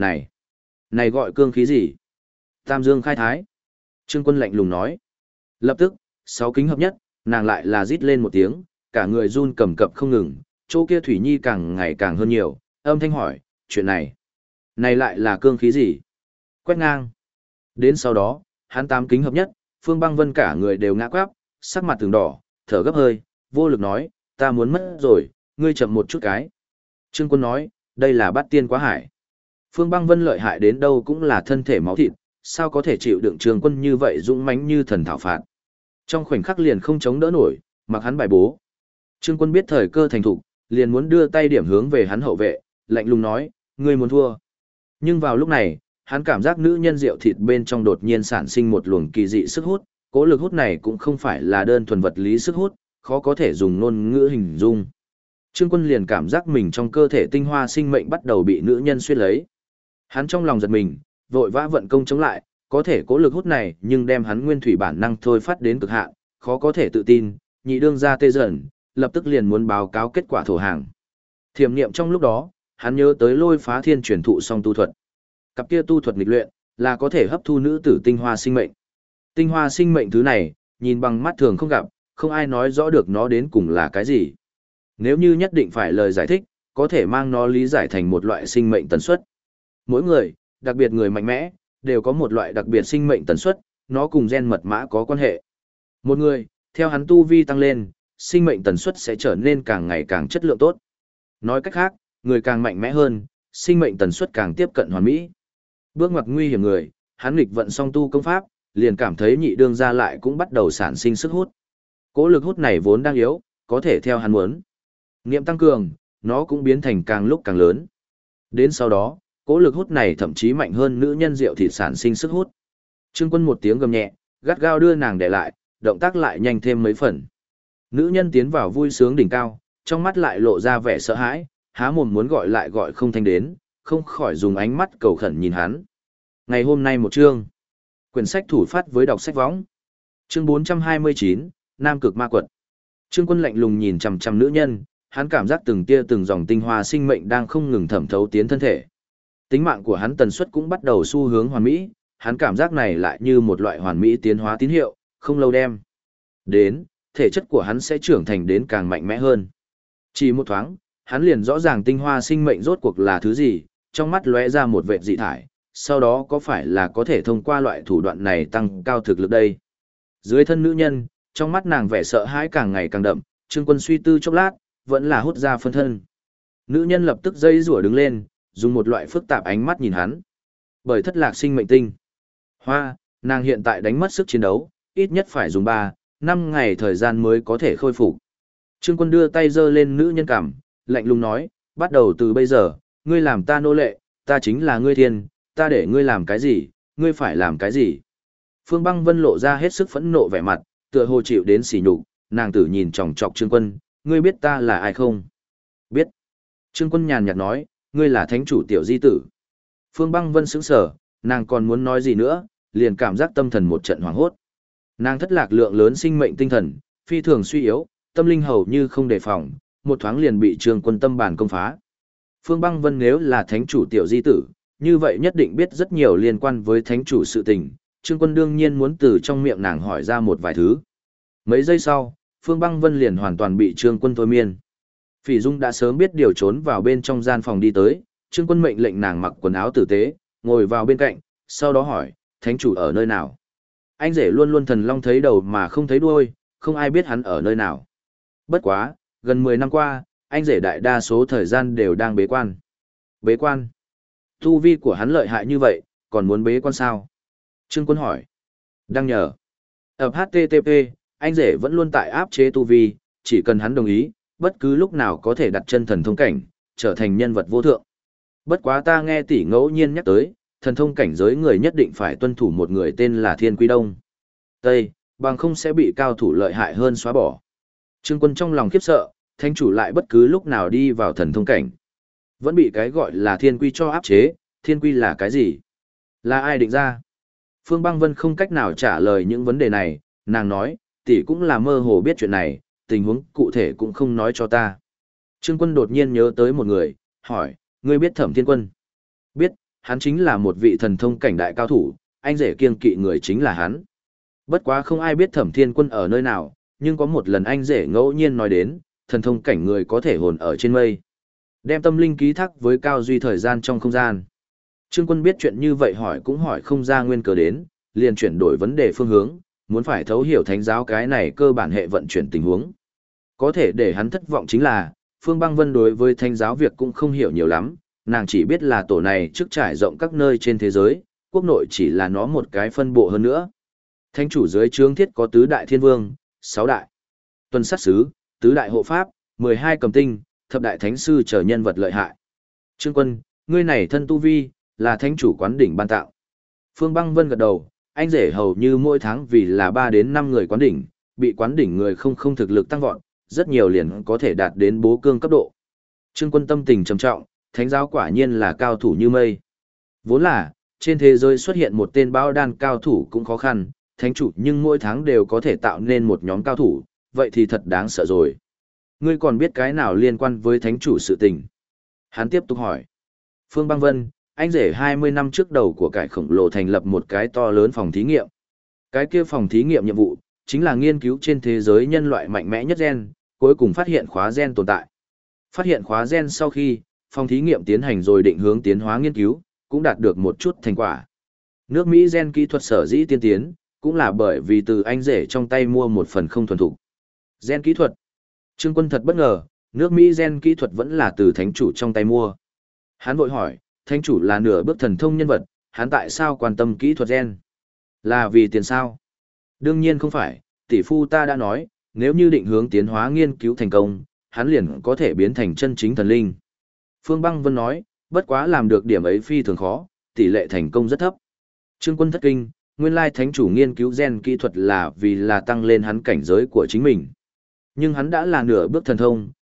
này gọi cương khí gì? Tam dương khai thái. Trương Quân lạnh lùng nói. Lập tức, sáu kính hợp nhất, nàng lại là rít lên một tiếng, cả người run cầm cập không ngừng, chỗ kia thủy nhi càng ngày càng hơn nhiều, âm thanh hỏi, chuyện này lại là cương khí gì? Quét ngang. Đến sau đó, hắn tám kính hợp nhất, Phương Băng Vân cả người đều ngã quắp, sắc mặt từng đỏ, thở gấp hơi, vô lực nói, ta muốn mất rồi, ngươi chậm một chút cái. Trương Quân nói, đây là bát tiên quá hải. Phương Băng Vân lợi hại đến đâu cũng là thân thể máu thịt, sao có thể chịu đựng Trương Quân như vậy dũng mãnh như thần thảo phạt. Trong khoảnh khắc liền không chống đỡ nổi, mặc hắn bài bố. Trương Quân biết thời cơ thành thục, liền muốn đưa tay điểm hướng về hắn hậu vệ, lạnh lùng nói, ngươi muốn thua. Nhưng vào lúc này, hắn cảm giác nữ nhân rượu thịt bên trong đột nhiên sản sinh một luồng kỳ dị sức hút, cố lực hút này cũng không phải là đơn thuần vật lý sức hút, khó có thể dùng ngôn ngữ hình dung. Trương Quân liền cảm giác mình trong cơ thể tinh hoa sinh mệnh bắt đầu bị nữ nhân xuyên lấy. Hắn trong lòng giật mình, vội vã vận công chống lại, có thể cố lực hút này nhưng đem hắn nguyên thủy bản năng thôi phát đến cực hạn, khó có thể tự tin, nhị đương ra tê dần, lập tức liền muốn báo cáo kết quả thổ hàng. Thiểm niệm trong lúc đó, hắn nhớ tới Lôi Phá Thiên truyền thụ song tu thuật. Cặp kia tu thuật nghịch luyện, là có thể hấp thu nữ tử tinh hoa sinh mệnh. Tinh hoa sinh mệnh thứ này, nhìn bằng mắt thường không gặp, không ai nói rõ được nó đến cùng là cái gì. Nếu như nhất định phải lời giải thích, có thể mang nó lý giải thành một loại sinh mệnh tần suất. Mỗi người, đặc biệt người mạnh mẽ, đều có một loại đặc biệt sinh mệnh tần suất, nó cùng gen mật mã có quan hệ. Một người, theo hắn tu vi tăng lên, sinh mệnh tần suất sẽ trở nên càng ngày càng chất lượng tốt. Nói cách khác, người càng mạnh mẽ hơn, sinh mệnh tần suất càng tiếp cận hoàn mỹ. Bước ngoặt nguy hiểm người, hắn nghịch vận song tu công pháp, liền cảm thấy nhị đương ra lại cũng bắt đầu sản sinh sức hút. Cố lực hút này vốn đang yếu, có thể theo hắn muốn. Niệm tăng cường, nó cũng biến thành càng lúc càng lớn. Đến sau đó, cố lực hút này thậm chí mạnh hơn nữ nhân rượu thịt sản sinh sức hút. Trương Quân một tiếng gầm nhẹ, gắt gao đưa nàng để lại, động tác lại nhanh thêm mấy phần. Nữ nhân tiến vào vui sướng đỉnh cao, trong mắt lại lộ ra vẻ sợ hãi, há mồm muốn gọi lại gọi không thành đến, không khỏi dùng ánh mắt cầu khẩn nhìn hắn. Ngày hôm nay một chương. Quyển sách thủ phát với đọc sách võng. Chương 429, Nam Cực Ma Quật. Trương Quân lạnh lùng nhìn chằm chằm nữ nhân, hắn cảm giác từng tia từng dòng tinh hoa sinh mệnh đang không ngừng thẩm thấu tiến thân thể. Tính mạng của hắn tần suất cũng bắt đầu xu hướng hoàn mỹ, hắn cảm giác này lại như một loại hoàn mỹ tiến hóa tín hiệu, không lâu đem đến, thể chất của hắn sẽ trưởng thành đến càng mạnh mẽ hơn. Chỉ một thoáng, hắn liền rõ ràng tinh hoa sinh mệnh rốt cuộc là thứ gì, trong mắt lóe ra một vệt dị thải, sau đó có phải là có thể thông qua loại thủ đoạn này tăng cao thực lực đây. Dưới thân nữ nhân, trong mắt nàng vẻ sợ hãi càng ngày càng đậm, Trương Quân suy tư chốc lát, vẫn là hút ra phân thân. Nữ nhân lập tức dây rủa đứng lên, dùng một loại phức tạp ánh mắt nhìn hắn. Bởi thất lạc sinh mệnh tinh hoa, nàng hiện tại đánh mất sức chiến đấu, ít nhất phải dùng 3-5 ngày thời gian mới có thể khôi phục. Trương Quân đưa tay giơ lên nữ nhân cằm, lạnh lùng nói, bắt đầu từ bây giờ, ngươi làm ta nô lệ, ta chính là ngươi thiên, ta để ngươi làm cái gì, ngươi phải làm cái gì. Phương Băng Vân lộ ra hết sức phẫn nộ vẻ mặt, tựa hồ chịu đến sỉ nhục, nàng tử nhìn chòng chọc Trương Quân, ngươi biết ta là ai không? Biết. Trương Quân nhàn nhạt nói, ngươi là thánh chủ tiểu di tử. Phương Băng Vân sững sờ, nàng còn muốn nói gì nữa, liền cảm giác tâm thần một trận hoảng hốt. Nàng thất lạc lượng lớn sinh mệnh tinh thần, phi thường suy yếu, tâm linh hầu như không đề phòng, một thoáng liền bị Trương Quân tâm bản công phá. Phương Băng Vân nếu là thánh chủ tiểu di tử, như vậy nhất định biết rất nhiều liên quan với thánh chủ sự tình, Trương Quân đương nhiên muốn từ trong miệng nàng hỏi ra một vài thứ. Mấy giây sau, Phương Băng Vân liền hoàn toàn bị Trương Quân thôi miên. Phỉ Dung đã sớm biết điều trốn vào bên trong gian phòng đi tới, Trương Quân mệnh lệnh nàng mặc quần áo tử tế, ngồi vào bên cạnh, sau đó hỏi, thánh chủ ở nơi nào? Anh rể luôn luôn thần long thấy đầu mà không thấy đuôi, không ai biết hắn ở nơi nào. Bất quá, gần 10 năm qua, anh rể đại đa số thời gian đều đang bế quan. Bế quan? Tu vi của hắn lợi hại như vậy, còn muốn bế quan sao? Trương Quân hỏi. Đang nhờ. Ập HTTP, anh rể vẫn luôn tại áp chế tu vi, chỉ cần hắn đồng ý, bất cứ lúc nào có thể đặt chân thần thông cảnh, trở thành nhân vật vô thượng. Bất quá ta nghe tỷ ngẫu nhiên nhắc tới, thần thông cảnh giới người nhất định phải tuân thủ một người tên là Thiên Quy Đông Tây, bằng không sẽ bị cao thủ lợi hại hơn xóa bỏ. Trương Quân trong lòng khiếp sợ, thánh chủ lại bất cứ lúc nào đi vào thần thông cảnh. Vẫn bị cái gọi là Thiên Quy cho áp chế, Thiên Quy là cái gì? Là ai định ra? Phương Băng Vân không cách nào trả lời những vấn đề này, nàng nói, tỷ cũng là mơ hồ biết chuyện này, tình huống cụ thể cũng không nói cho ta. Trương Quân đột nhiên nhớ tới một người, hỏi, ngươi biết Thẩm Thiên Quân? Biết, hắn chính là một vị thần thông cảnh đại cao thủ, anh rể kiêng kỵ người chính là hắn. Bất quá không ai biết Thẩm Thiên Quân ở nơi nào, nhưng có một lần anh rể ngẫu nhiên nói đến, thần thông cảnh người có thể hồn ở trên mây. Đem tâm linh ký thác với cao duy thời gian trong không gian. Trương Quân biết chuyện như vậy hỏi cũng hỏi không ra nguyên cớ đến, liền chuyển đổi vấn đề phương hướng, muốn phải thấu hiểu thánh giáo cái này cơ bản hệ vận chuyển tình huống. Có thể để hắn thất vọng chính là, Phương Băng Vân đối với thánh giáo việc cũng không hiểu nhiều lắm, nàng chỉ biết là tổ này trước trải rộng các nơi trên thế giới, quốc nội chỉ là nó một cái phân bộ hơn nữa. Thánh chủ dưới trướng thiết có tứ đại thiên vương, 6 đại tuần sát sứ, tứ đại hộ pháp, 12 cầm tinh, thập đại thánh sư trở nhân vật lợi hại. Trương Quân, ngươi này thân tu vi, là thánh chủ quán đỉnh ban tạo. Phương Băng Vân gật đầu, anh rể hầu như mỗi tháng vì là 3 đến 5 người quán đỉnh, bị quán đỉnh người không thực lực tăng vọt, rất nhiều liền có thể đạt đến bố cương cấp độ. Trương Quân tâm tình trầm trọng, thánh giáo quả nhiên là cao thủ như mây. Vốn là, trên thế giới xuất hiện một tên bao đan cao thủ cũng khó khăn, thánh chủ nhưng mỗi tháng đều có thể tạo nên một nhóm cao thủ, vậy thì thật đáng sợ rồi. Ngươi còn biết cái nào liên quan với thánh chủ sự tình? Hắn tiếp tục hỏi. Phương Băng Vân, anh rể 20 năm trước đầu của cải khổng lồ thành lập một cái to lớn phòng thí nghiệm. Cái kia phòng thí nghiệm nhiệm vụ, chính là nghiên cứu trên thế giới nhân loại mạnh mẽ nhất gen, cuối cùng phát hiện khóa gen tồn tại. Phát hiện khóa gen sau khi, phòng thí nghiệm tiến hành rồi định hướng tiến hóa nghiên cứu, cũng đạt được một chút thành quả. Nước Mỹ gen kỹ thuật sở dĩ tiên tiến, cũng là bởi vì từ anh rể trong tay mua một phần không thuần thục. Gen kỹ thuật. Trương Quân thật bất ngờ, nước Mỹ gen kỹ thuật vẫn là từ thánh chủ trong tay mua. Hắn vội hỏi, thánh chủ là nửa bước thần thông nhân vật, hắn tại sao quan tâm kỹ thuật gen? Là vì tiền sao? Đương nhiên không phải, tỷ phu ta đã nói, nếu như định hướng tiến hóa nghiên cứu thành công, hắn liền có thể biến thành chân chính thần linh. Phương Băng Vân nói, bất quá làm được điểm ấy phi thường khó, tỷ lệ thành công rất thấp. Trương Quân thất kinh, nguyên lai thánh chủ nghiên cứu gen kỹ thuật là vì là tăng lên hắn cảnh giới của chính mình. Nhưng hắn đã là nửa bước thần thông,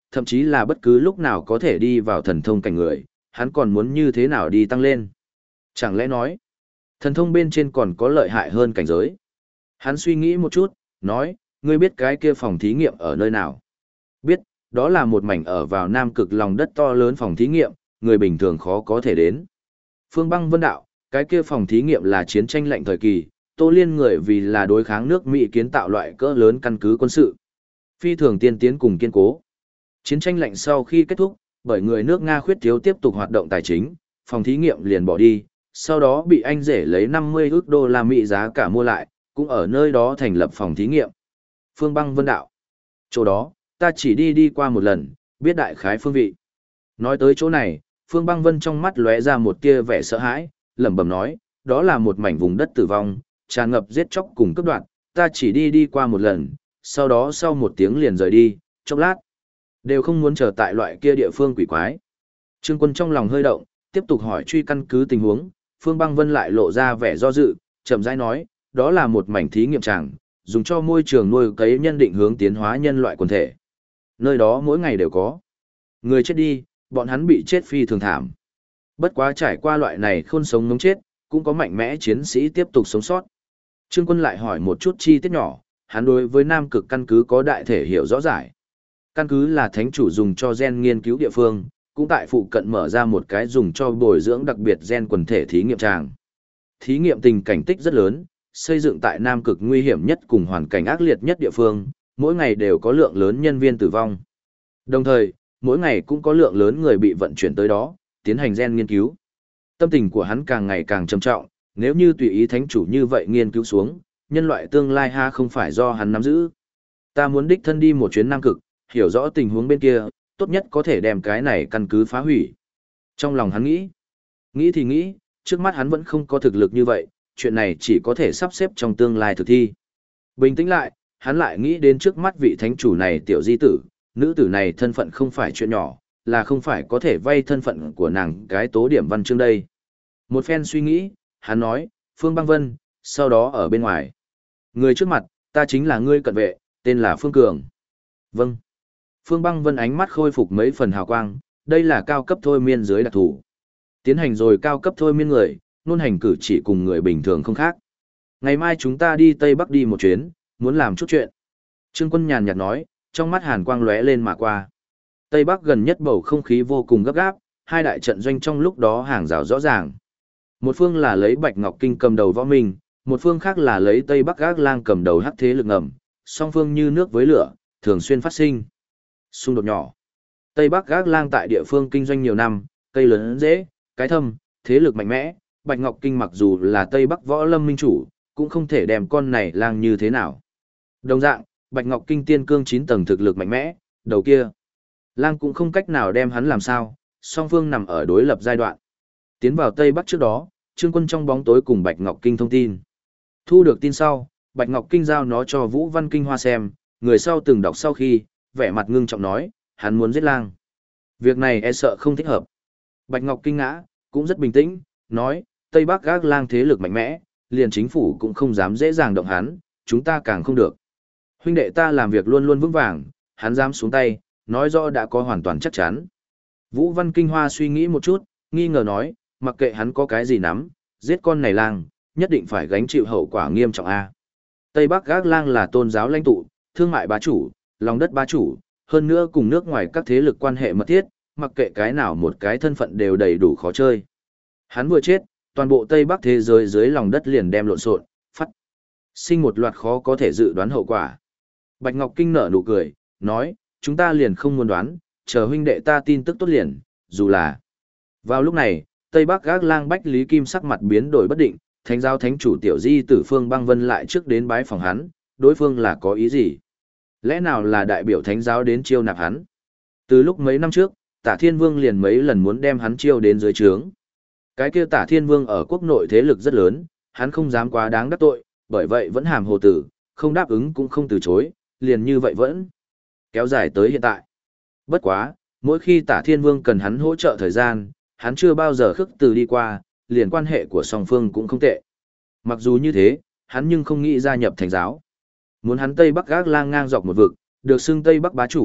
thậm chí là bất cứ lúc nào có thể đi vào thần thông cảnh người, hắn còn muốn như thế nào đi tăng lên. Chẳng lẽ nói, thần thông bên trên còn có lợi hại hơn cảnh giới. Hắn suy nghĩ một chút, nói, ngươi biết cái kia phòng thí nghiệm ở nơi nào? Biết, đó là một mảnh ở vào nam cực lòng đất to lớn phòng thí nghiệm, người bình thường khó có thể đến. Phương Băng Vân đạo, cái kia phòng thí nghiệm là chiến tranh lạnh thời kỳ, Tô Liên người vì là đối kháng nước Mỹ kiến tạo loại cỡ lớn căn cứ quân sự. Phi thường tiên tiến cùng kiên cố. Chiến tranh lạnh sau khi kết thúc, bởi người nước Nga khuyết thiếu tiếp tục hoạt động tài chính, phòng thí nghiệm liền bỏ đi, sau đó bị anh rể lấy 50 ức đô la Mỹ giá cả mua lại, cũng ở nơi đó thành lập phòng thí nghiệm. Phương Băng Vân đạo. Chỗ đó, ta chỉ đi qua một lần, biết đại khái phương vị. Nói tới chỗ này, Phương Băng Vân trong mắt lóe ra một tia vẻ sợ hãi, lẩm bẩm nói, đó là một mảnh vùng đất tử vong, tràn ngập giết chóc cùng cướp đoạt, ta chỉ đi qua một lần, sau đó sau một tiếng liền rời đi, chốc lát. Đều không muốn chờ tại loại kia địa phương quỷ quái. Trương Quân trong lòng hơi động, tiếp tục hỏi truy căn cứ tình huống, Phương Băng Vân lại lộ ra vẻ do dự, chậm rãi nói, đó là một mảnh thí nghiệm tràng, dùng cho môi trường nuôi cấy nhân định hướng tiến hóa nhân loại quần thể. Nơi đó mỗi ngày đều có người chết đi, bọn hắn bị chết phi thường thảm. Bất quá trải qua loại này khôn sống ngống chết, cũng có mạnh mẽ chiến sĩ tiếp tục sống sót. Trương Quân lại hỏi một chút chi tiết nhỏ, hắn đối với Nam Cực căn cứ có đại thể hiểu rõ rải. Căn cứ là thánh chủ dùng cho gen nghiên cứu địa phương, cũng tại phụ cận mở ra một cái dùng cho bồi dưỡng đặc biệt gen quần thể thí nghiệm tràng. Thí nghiệm tình cảnh tích rất lớn, xây dựng tại Nam Cực nguy hiểm nhất cùng hoàn cảnh ác liệt nhất địa phương, mỗi ngày đều có lượng lớn nhân viên tử vong. Đồng thời, mỗi ngày cũng có lượng lớn người bị vận chuyển tới đó, tiến hành gen nghiên cứu. Tâm tình của hắn càng ngày càng trầm trọng, nếu như tùy ý thánh chủ như vậy nghiên cứu xuống, nhân loại tương lai ha không phải do hắn nắm giữ. Ta muốn đích thân đi một chuyến Nam Cực, hiểu rõ tình huống bên kia, tốt nhất có thể đem cái này căn cứ phá hủy. Trong lòng hắn nghĩ thì nghĩ, trước mắt hắn vẫn không có thực lực như vậy, chuyện này chỉ có thể sắp xếp trong tương lai thực thi. Bình tĩnh lại, hắn lại nghĩ đến trước mắt vị thánh chủ này tiểu di tử, nữ tử này thân phận không phải chuyện nhỏ, là không phải có thể vay thân phận của nàng cái tố điểm văn chương đây. Một phen suy nghĩ, hắn nói, Phương Băng Vân, sau đó ở bên ngoài. Người trước mặt, ta chính là ngươi cận vệ, tên là Phương Cường. Vâng. Phương Băng Vân ánh mắt khôi phục mấy phần hào quang, đây là cao cấp thôi miên dưới đặc thủ. Tiến hành rồi cao cấp thôi miên người, luôn hành cử chỉ cùng người bình thường không khác. Ngày mai chúng ta đi Tây Bắc đi một chuyến, muốn làm chút chuyện. Trương Quân nhàn nhạt nói, trong mắt hàn quang lóe lên mà qua. Tây Bắc gần nhất bầu không khí vô cùng gấp gáp, hai đại trận doanh trong lúc đó hàng rào rõ ràng. Một phương là lấy Bạch Ngọc Kinh cầm đầu võ minh, một phương khác là lấy Tây Bắc Gác Lang cầm đầu hắc thế lực ngầm, song phương như nước với lửa, thường xuyên phát sinh xung đột nhỏ. Tây Bắc Gác Lang tại địa phương kinh doanh nhiều năm, cây lớn dễ, cái thâm, thế lực mạnh mẽ, Bạch Ngọc Kinh mặc dù là Tây Bắc võ lâm minh chủ, cũng không thể đem con này lang như thế nào. Đồng dạng, Bạch Ngọc Kinh tiên cương 9 tầng thực lực mạnh mẽ, đầu kia lang cũng không cách nào đem hắn làm sao, song phương nằm ở đối lập giai đoạn. Tiến vào Tây Bắc trước đó, Trương Quân trong bóng tối cùng Bạch Ngọc Kinh thông tin. Thu được tin sau, Bạch Ngọc Kinh giao nó cho Vũ Văn Kinh Hoa xem, người sau từng đọc sau khi, vẻ mặt ngưng trọng nói, hắn muốn giết lang. Việc này e sợ không thích hợp. Bạch Ngọc Kinh ngã, cũng rất bình tĩnh, nói, Tây Bắc Gác Lang thế lực mạnh mẽ, liền chính phủ cũng không dám dễ dàng động hắn, chúng ta càng không được. Huynh đệ ta làm việc luôn luôn vững vàng, hắn dám xuống tay, nói rõ đã có hoàn toàn chắc chắn. Vũ Văn Kinh Hoa suy nghĩ một chút, nghi ngờ nói, mặc kệ hắn có cái gì nắm, giết con này lang, nhất định phải gánh chịu hậu quả nghiêm trọng a. Tây Bắc Gác Lang là tôn giáo lãnh tụ, thương mại bá chủ, lòng đất bá chủ, hơn nữa cùng nước ngoài các thế lực quan hệ mật thiết, mặc kệ cái nào một cái thân phận đều đầy đủ khó chơi. Hắn vừa chết, toàn bộ Tây Bắc thế giới dưới lòng đất liền đem lộn xộn, phát sinh một loạt khó có thể dự đoán hậu quả. Bạch Ngọc Kinh nở nụ cười, nói, chúng ta liền không muốn đoán, chờ huynh đệ ta tin tức tốt liền, dù là. Vào lúc này, Tây Bắc Gác Lang Bách Lý Kim sắc mặt biến đổi bất định, thánh giáo thánh chủ tiểu di tử Phương Băng Vân lại trước đến bái phòng hắn, đối phương là có ý gì? Lẽ nào là đại biểu thánh giáo đến chiêu nạp hắn? Từ lúc mấy năm trước, Tả Thiên Vương liền mấy lần muốn đem hắn chiêu đến dưới trướng. Cái kia Tả Thiên Vương ở quốc nội thế lực rất lớn, hắn không dám quá đáng đắc tội, bởi vậy vẫn hàm hồ tử, không đáp ứng cũng không từ chối, liền như vậy vẫn kéo dài tới hiện tại. Bất quá, mỗi khi Tả Thiên Vương cần hắn hỗ trợ thời gian, hắn chưa bao giờ khước từ đi qua, liền quan hệ của song phương cũng không tệ. Mặc dù như thế, hắn nhưng không nghĩ gia nhập thánh giáo. Muốn hắn Tây Bắc Gác Lang ngang dọc một vực, được xưng Tây Bắc bá chủ,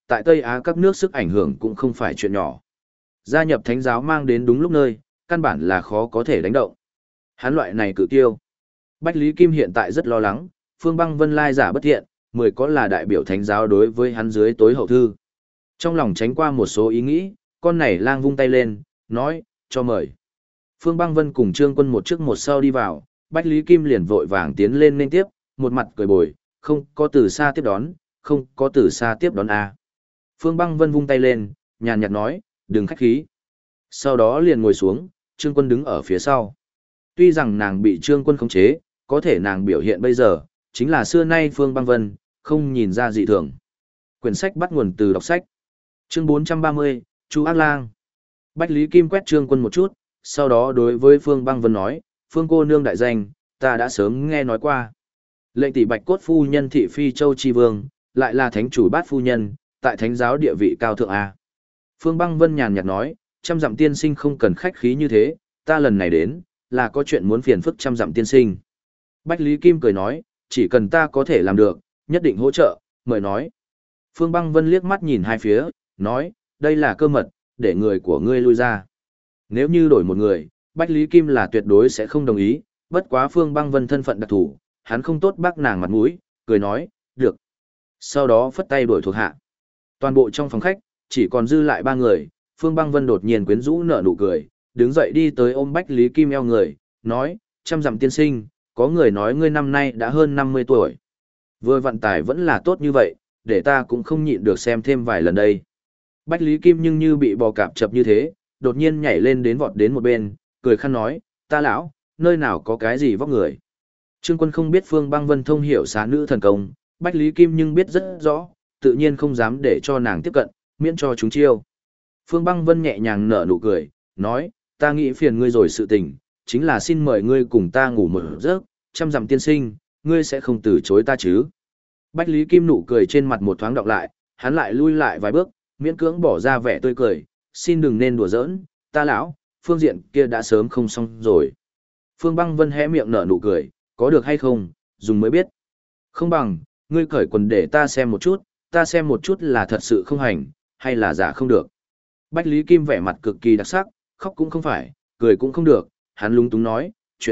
tại Tây Á các nước sức ảnh hưởng cũng không phải chuyện nhỏ. Gia nhập thánh giáo mang đến đúng lúc nơi, căn bản là khó có thể đánh động. Hắn loại này cự tiêu. Bách Lý Kim hiện tại rất lo lắng, Phương Băng Vân lai giả bất thiện, 10 có là đại biểu thánh giáo đối với hắn dưới tối hậu thư. Trong lòng tránh qua một số ý nghĩ, con này lang vung tay lên, nói, cho mời. Phương Băng Vân cùng Trương Quân một trước một sau đi vào, Bách Lý Kim liền vội vàng tiến lên nên tiếp, một mặt cười bồi, không có từ xa tiếp đón, không có từ xa tiếp đón a. Phương Băng Vân vung tay lên, nhàn nhạt nói, đừng khách khí. Sau đó liền ngồi xuống, Trương Quân đứng ở phía sau. Tuy rằng nàng bị Trương Quân khống chế, có thể nàng biểu hiện bây giờ, chính là xưa nay Phương Băng Vân, không nhìn ra dị thường. Quyển sách bắt nguồn từ đọc sách. Chương 430, Chu Ác Lang. Bách Lý Kim quét Trương Quân một chút, sau đó đối với Phương Băng Vân nói, Phương cô nương đại danh, ta đã sớm nghe nói qua. Lệnh tỷ Bạch Cốt phu nhân thị phi Châu Chi Vương, lại là thánh chủ bát phu nhân, tại thánh giáo địa vị cao thượng A. Phương Băng Vân nhàn nhạt nói, trăm dặm tiên sinh không cần khách khí như thế, ta lần này đến, là có chuyện muốn phiền phức trăm dặm tiên sinh. Bách Lý Kim cười nói, chỉ cần ta có thể làm được, nhất định hỗ trợ, mời nói. Phương Băng Vân liếc mắt nhìn hai phía, nói, đây là cơ mật, để người của ngươi lui ra. Nếu như đổi một người, Bách Lý Kim là tuyệt đối sẽ không đồng ý, bất quá Phương Băng Vân thân phận đặc thù, hắn không tốt bác nàng mặt mũi, cười nói, được. Sau đó phất tay đuổi thuộc hạ. Toàn bộ trong phòng khách, chỉ còn dư lại ba người, Phương Băng Vân đột nhiên quyến rũ nở nụ cười, đứng dậy đi tới ôm Bách Lý Kim eo người, nói, trăm dặm tiên sinh, có người nói ngươi năm nay đã hơn 50 tuổi. Vừa vận tải vẫn là tốt như vậy, để ta cũng không nhịn được xem thêm vài lần đây. Bách Lý Kim nhưng như bị bò cạp chập như thế, đột nhiên nhảy lên đến vọt đến một bên, cười khăn nói, ta lão, nơi nào có cái gì vóc người. Trương Quân không biết Phương Băng Vân thông hiểu xá nữ thần công, Bách Lý Kim nhưng biết rất rõ, tự nhiên không dám để cho nàng tiếp cận, miễn cho chúng chiêu. Phương Băng Vân nhẹ nhàng nở nụ cười, nói, ta nghĩ phiền ngươi rồi sự tình, chính là xin mời ngươi cùng ta ngủ một giấc, trăm dặm tiên sinh, ngươi sẽ không từ chối ta chứ. Bách Lý Kim nụ cười trên mặt một thoáng đọc lại, hắn lại lui lại vài bước, miễn cưỡng bỏ ra vẻ tươi cười, xin đừng nên đùa giỡn, ta lão, phương diện kia đã sớm không xong rồi. Phương Băng Vân hé miệng nở nụ cười, có được hay không, dùng mới biết. Không bằng, ngươi cởi quần để ta xem một chút là thật sự không hành, hay là giả không được. Bách Lý Kim vẻ mặt cực kỳ đặc sắc, khóc cũng không phải, cười cũng không được, hắn lúng túng nói, chuyện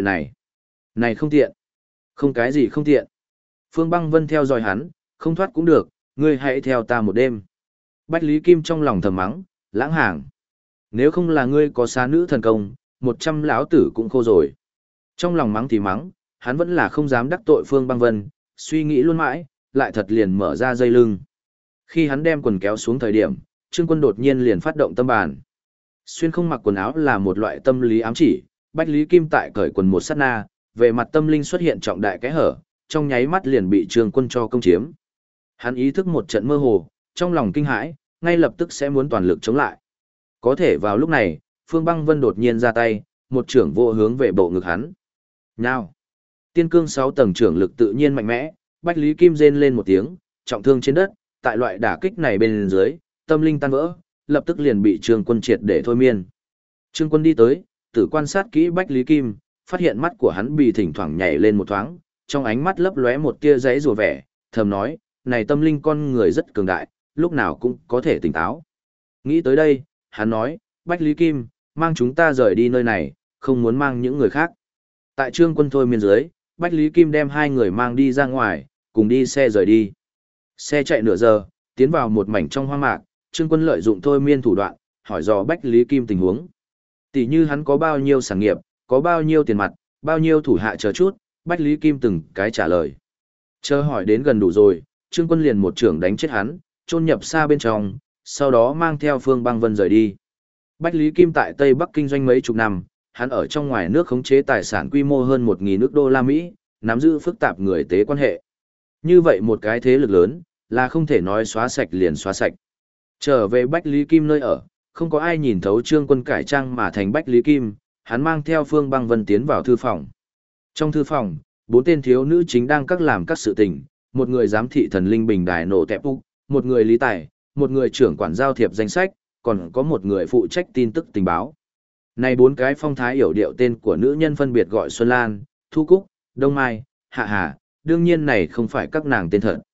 này không tiện. Không cái gì không tiện. Phương Băng Vân theo dõi hắn, không thoát cũng được, ngươi hãy theo ta một đêm. Bách Lý Kim trong lòng thầm mắng, lãng hàng. Nếu không là ngươi có xá nữ thần công, 100 lão tử cũng khô rồi. Trong lòng mắng thì mắng, hắn vẫn là không dám đắc tội Phương Băng Vân, suy nghĩ luôn mãi, lại thật liền mở ra dây lưng. Khi hắn đem quần kéo xuống thời điểm, Trương Quân đột nhiên liền phát động tâm bàn. Xuyên không mặc quần áo là một loại tâm lý ám chỉ, Bách Lý Kim tại cởi quần một sát na, về mặt tâm linh xuất hiện trọng đại cái hở, trong nháy mắt liền bị Trương Quân cho công chiếm. Hắn ý thức một trận mơ hồ, trong lòng kinh hãi, ngay lập tức sẽ muốn toàn lực chống lại. Có thể vào lúc này, Phương Băng Vân đột nhiên ra tay, một trưởng vô hướng về bộ ngực hắn. Nào! Tiên cương 6 tầng trưởng lực tự nhiên mạnh mẽ, Bách Lý Kim rên lên một tiếng, trọng thương trên đất, tại loại đả kích này bên dưới, tâm linh tan vỡ, lập tức liền bị Trương Quân triệt để thôi miên. Trương Quân đi tới, tự quan sát kỹ Bách Lý Kim, phát hiện mắt của hắn bị thỉnh thoảng nhảy lên một thoáng, trong ánh mắt lấp lóe một tia giãy rùa vẻ, thầm nói, này tâm linh con người rất cường đại, lúc nào cũng có thể tỉnh táo. Nghĩ tới đây, hắn nói, Bách Lý Kim, mang chúng ta rời đi nơi này, không muốn mang những người khác. Tại Trương Quân thôi miên dưới, Bách Lý Kim đem hai người mang đi ra ngoài, cùng đi xe rời đi. Xe chạy nửa giờ, tiến vào một mảnh trong hoang mạc, Trương Quân lợi dụng thôi miên thủ đoạn, hỏi dò Bách Lý Kim tình huống. Tỷ như hắn có bao nhiêu sản nghiệp, có bao nhiêu tiền mặt, bao nhiêu thủ hạ chờ chút, Bách Lý Kim từng cái trả lời. Chờ hỏi đến gần đủ rồi, Trương Quân liền một trưởng đánh chết hắn, chôn nhập xa bên trong, sau đó mang theo Phương Băng Vân rời đi. Bách Lý Kim tại Tây Bắc kinh doanh mấy chục năm, hắn ở trong ngoài nước khống chế tài sản quy mô hơn 1.000 nước đô la Mỹ, nắm giữ phức tạp người tế quan hệ. Như vậy một cái thế lực lớn, là không thể nói xóa sạch liền xóa sạch. Trở về Bách Lý Kim nơi ở, không có ai nhìn thấu Trương Quân cải trang mà thành Bách Lý Kim, hắn mang theo Phương Băng Vân tiến vào thư phòng. Trong thư phòng, 4 tên thiếu nữ chính đang làm các sự tình, một người giám thị thần linh bình đài nổ tẹp úc, một người lý tài, một người trưởng quản giao thiệp danh sách, còn có một người phụ trách tin tức tình báo. Này 4 cái phong thái hiểu điệu tên của nữ nhân phân biệt gọi Xuân Lan, Thu Cúc, Đông Mai, Hạ Hà, đương nhiên này không phải các nàng tên thật.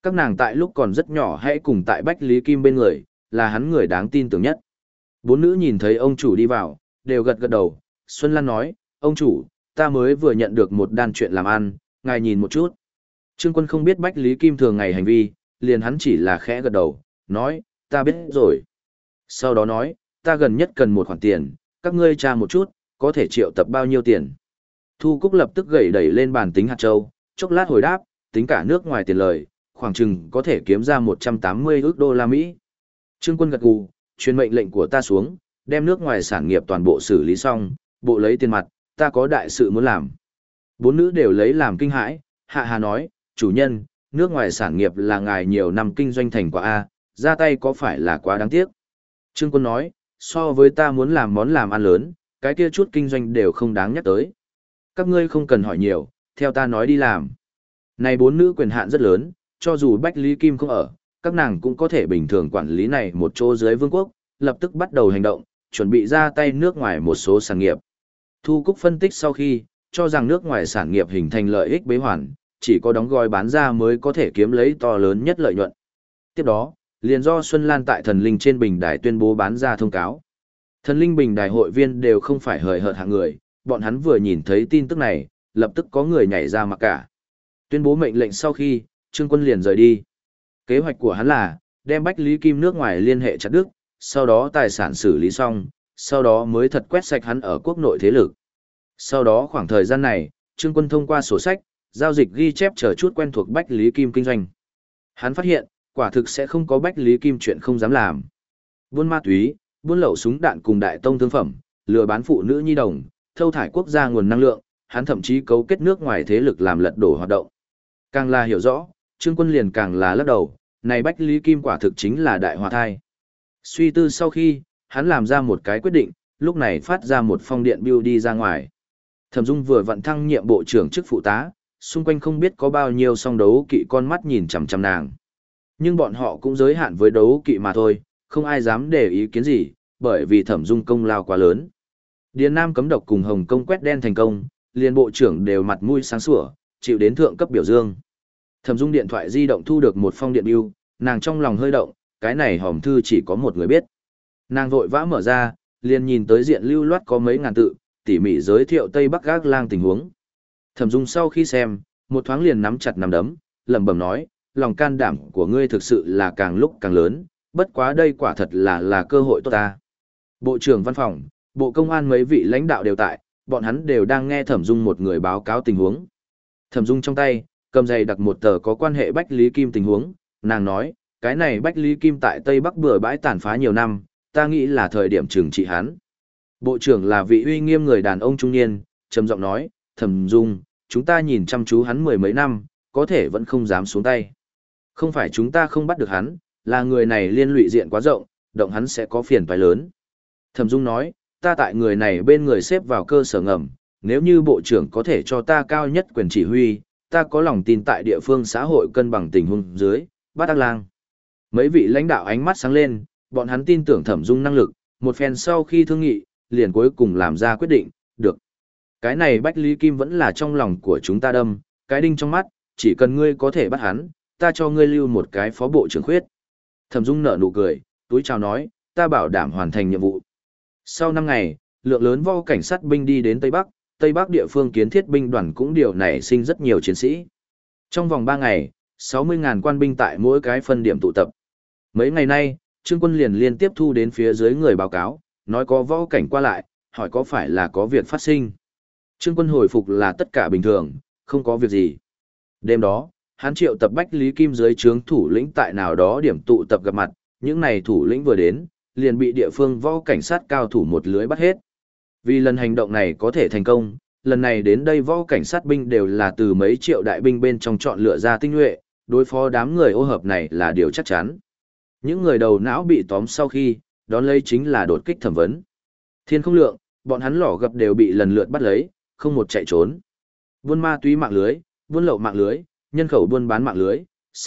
Các nàng tại lúc còn rất nhỏ hãy cùng tại Bách Lý Kim bên người, là hắn người đáng tin tưởng nhất. Bốn nữ nhìn thấy ông chủ đi vào, đều gật gật đầu. Xuân Lan nói, ông chủ, ta mới vừa nhận được một đan chuyện làm ăn, ngài nhìn một chút. Trương Quân không biết Bách Lý Kim thường ngày hành vi, liền hắn chỉ là khẽ gật đầu, nói, ta biết rồi. Sau đó nói, ta gần nhất cần một khoản tiền, các ngươi tra một chút, có thể triệu tập bao nhiêu tiền. Thu Cúc lập tức gẩy đẩy lên bàn tính hạt châu, chốc lát hồi đáp, tính cả nước ngoài tiền lời, khoảng chừng có thể kiếm ra 180 ức đô la Mỹ. Trương Quân gật gù, truyền mệnh lệnh của ta xuống, đem nước ngoài sản nghiệp toàn bộ xử lý xong, bộ lấy tiền mặt, ta có đại sự muốn làm. Bốn nữ đều lấy làm kinh hãi, Hạ Hà nói, chủ nhân, nước ngoài sản nghiệp là ngài nhiều năm kinh doanh thành quả A, ra tay có phải là quá đáng tiếc. Trương Quân nói, so với ta muốn làm món làm ăn lớn, cái kia chút kinh doanh đều không đáng nhắc tới. Các ngươi không cần hỏi nhiều, theo ta nói đi làm. Này bốn nữ quyền hạn rất lớn, cho dù Bách Lý Kim không ở, các nàng cũng có thể bình thường quản lý này một chỗ dưới vương quốc, lập tức bắt đầu hành động, chuẩn bị ra tay nước ngoài một số sản nghiệp. Thu Cúc phân tích sau khi, cho rằng nước ngoài sản nghiệp hình thành lợi ích bế hoàn, chỉ có đóng gói bán ra mới có thể kiếm lấy to lớn nhất lợi nhuận. Tiếp đó, liền do Xuân Lan tại Thần Linh trên bình đài tuyên bố bán ra thông cáo. Thần Linh bình đài hội viên đều không phải hời hợt hạng người, bọn hắn vừa nhìn thấy tin tức này, lập tức có người nhảy ra mặc cả. Tuyên bố mệnh lệnh sau khi, Trương Quân liền rời đi. Kế hoạch của hắn là, đem Bách Lý Kim nước ngoài liên hệ chặt đứt, sau đó tài sản xử lý xong, sau đó mới thật quét sạch hắn ở quốc nội thế lực. Sau đó khoảng thời gian này, Trương Quân thông qua sổ sách, giao dịch ghi chép chờ chút quen thuộc Bách Lý Kim kinh doanh. Hắn phát hiện, quả thực sẽ không có Bách Lý Kim chuyện không dám làm. Buôn ma túy, buôn lậu súng đạn cùng đại tông thương phẩm, lừa bán phụ nữ nhi đồng, thâu thải quốc gia nguồn năng lượng, hắn thậm chí cấu kết nước ngoài thế lực làm lật đổ hoạt động. Càng là hiểu rõ, Trương Quân liền càng là lắc đầu, này Bách Lý Kim quả thực chính là đại hòa thai. Suy tư sau khi, hắn làm ra một cái quyết định, lúc này phát ra một phong điện bưu đi ra ngoài. Thẩm Dung vừa vận thăng nhiệm bộ trưởng chức phụ tá, xung quanh không biết có bao nhiêu song đấu kỵ con mắt nhìn chằm chằm nàng. Nhưng bọn họ cũng giới hạn với đấu kỵ mà thôi, không ai dám để ý kiến gì, bởi vì Thẩm Dung công lao quá lớn. Điền Nam cấm độc cùng Hồng Công quét đen thành công, liền bộ trưởng đều mặt mũi sáng sủa, chịu đến thượng cấp biểu dương. Thẩm Dung điện thoại di động thu được một phong điện bưu, nàng trong lòng hơi động, cái này hòm thư chỉ có một người biết. Nàng vội vã mở ra, liền nhìn tới diện lưu loát có mấy ngàn tự, tỉ mỉ giới thiệu Tây Bắc Gác Lang tình huống. Thẩm Dung sau khi xem, một thoáng liền nắm chặt nắm đấm, lẩm bẩm nói, lòng can đảm của ngươi thực sự là càng lúc càng lớn, bất quá đây quả thật là cơ hội tốt ta. Bộ trưởng văn phòng, Bộ Công an mấy vị lãnh đạo đều tại, bọn hắn đều đang nghe Thẩm Dung một người báo cáo tình huống. Thẩm Dung trong tay, cầm dày đặt một tờ có quan hệ Bách Lý Kim tình huống, nàng nói, cái này Bách Lý Kim tại Tây Bắc bừa bãi tàn phá nhiều năm, ta nghĩ là thời điểm trừng trị hắn. Bộ trưởng là vị uy nghiêm người đàn ông trung niên, trầm giọng nói, Thẩm Dung, chúng ta nhìn chăm chú hắn mười mấy năm, có thể vẫn không dám xuống tay. Không phải chúng ta không bắt được hắn, là người này liên lụy diện quá rộng, động hắn sẽ có phiền toái lớn. Thẩm Dung nói, ta tại người này bên người xếp vào cơ sở ngầm, nếu như bộ trưởng có thể cho ta cao nhất quyền chỉ huy, ta có lòng tin tại địa phương xã hội cân bằng tình huống dưới, bắt Ác Lang. Mấy vị lãnh đạo ánh mắt sáng lên, bọn hắn tin tưởng Thẩm Dung năng lực, một phen sau khi thương nghị, liền cuối cùng làm ra quyết định, được. Cái này Bách Lý Kim vẫn là trong lòng của chúng ta đâm, cái đinh trong mắt, chỉ cần ngươi có thể bắt hắn, ta cho ngươi lưu một cái phó bộ trưởng khuyết. Thẩm Dung nở nụ cười, túi chào nói, ta bảo đảm hoàn thành nhiệm vụ. Sau 5 ngày, lượng lớn vo cảnh sát binh đi đến Tây Bắc địa phương kiến thiết binh đoàn cũng điều nảy sinh rất nhiều chiến sĩ. Trong vòng 3 ngày, 60.000 quan binh tại mỗi cái phân điểm tụ tập. Mấy ngày nay, Trương Quân liền liên tiếp thu đến phía dưới người báo cáo, nói có võ cảnh qua lại, hỏi có phải là có việc phát sinh. Trương Quân hồi phục là tất cả bình thường, không có việc gì. Đêm đó, hắn triệu tập Bách Lý Kim dưới trướng thủ lĩnh tại nào đó điểm tụ tập gặp mặt, những này thủ lĩnh vừa đến, liền bị địa phương võ cảnh sát cao thủ một lưới bắt hết. Vì lần hành động này có thể thành công, lần này đến đây võ cảnh sát binh đều là từ mấy triệu đại binh bên trong chọn lựa ra tinh nhuệ, đối phó đám người ô hợp này là điều chắc chắn. Những người đầu não bị tóm sau khi, đón lấy chính là đột kích thẩm vấn. Thiên không lượng, bọn hắn lỏ gập đều bị lần lượt bắt lấy, không một chạy trốn. Buôn ma túy mạng lưới, buôn lậu mạng lưới, nhân khẩu buôn bán mạng lưới,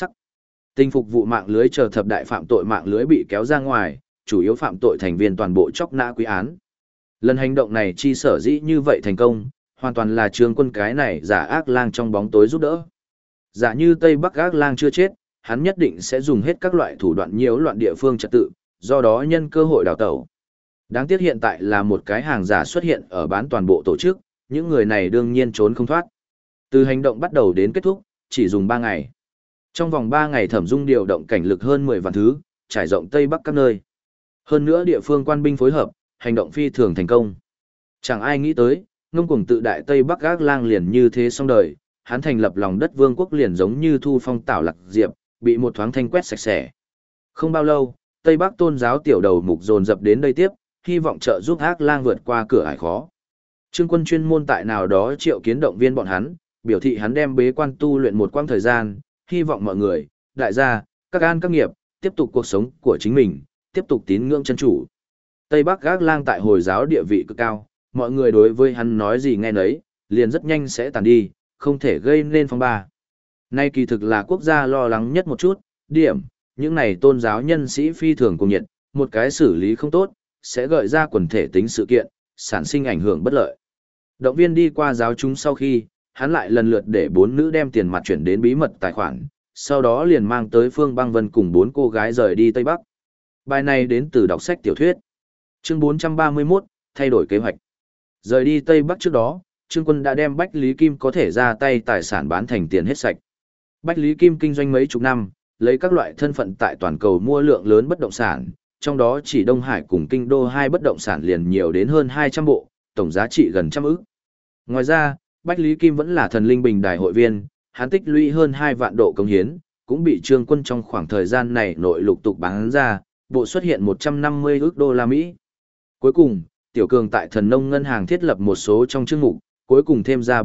tình phục vụ mạng lưới chờ thập đại phạm tội mạng lưới bị kéo ra ngoài, chủ yếu phạm tội thành viên toàn bộ chóc nã quý án. Lần hành động này chi sở dĩ như vậy thành công, hoàn toàn là Trương Quân cái này giả ác lang trong bóng tối giúp đỡ. Giả như Tây Bắc ác lang chưa chết, hắn nhất định sẽ dùng hết các loại thủ đoạn nhiễu loạn địa phương trật tự, do đó nhân cơ hội đào tẩu. Đáng tiếc hiện tại là một cái hàng giả xuất hiện ở bán toàn bộ tổ chức, những người này đương nhiên trốn không thoát. Từ hành động bắt đầu đến kết thúc, chỉ dùng 3 ngày. Trong vòng 3 ngày Thẩm Dung điều động cảnh lực hơn 10 vạn thứ, trải rộng Tây Bắc các nơi. Hơn nữa địa phương quan binh phối hợp, hành động phi thường thành công. Chẳng ai nghĩ tới, ngông cuồng tự đại Tây Bắc Gác Lang liền như thế xong đời, hắn thành lập lòng đất vương quốc liền giống như thu phong tảo lạc diệp, bị một thoáng thanh quét sạch sẽ. Không bao lâu, Tây Bắc tôn giáo tiểu đầu mục dồn dập đến đây tiếp, hy vọng trợ giúp Gác Lang vượt qua cửa ải khó. Trương Quân chuyên môn tại nào đó triệu kiến động viên bọn hắn, biểu thị hắn đem bế quan tu luyện một quãng thời gian, hy vọng mọi người, đại gia, các an các nghiệp, tiếp tục cuộc sống của chính mình, tiếp tục tín ngưỡng chân chủ. Tây Bắc Gác Lang tại Hồi giáo địa vị cực cao, mọi người đối với hắn nói gì nghe nấy, liền rất nhanh sẽ tàn đi, không thể gây nên phong ba. Nay kỳ thực là quốc gia lo lắng nhất một chút, điểm, những này tôn giáo nhân sĩ phi thường cùng nhiệt, một cái xử lý không tốt, sẽ gợi ra quần thể tính sự kiện, sản sinh ảnh hưởng bất lợi. Động viên đi qua giáo chúng sau khi, hắn lại lần lượt để 4 nữ đem tiền mặt chuyển đến bí mật tài khoản, sau đó liền mang tới Phương Băng Vân cùng 4 cô gái rời đi Tây Bắc. Bài này đến từ đọc sách tiểu thuyết. Chương 431, thay đổi kế hoạch. Rời đi Tây Bắc trước đó, Trương Quân đã đem Bách Lý Kim có thể ra tay tài sản bán thành tiền hết sạch. Bách Lý Kim kinh doanh mấy chục năm, lấy các loại thân phận tại toàn cầu mua lượng lớn bất động sản, trong đó chỉ Đông Hải cùng Kinh Đô hai bất động sản liền nhiều đến hơn 200 bộ, tổng giá trị gần trăm ức. Ngoài ra, Bách Lý Kim vẫn là thần linh bình đài hội viên, hắn tích lũy hơn 2 vạn độ công hiến, cũng bị Trương Quân trong khoảng thời gian này nội lục tục bán ra, bộ xuất hiện 150 ức đô la Mỹ. Cuối cùng, Tiểu Cường tại Thần Nông Ngân hàng thiết lập một số trong chương mục, cuối cùng thêm ra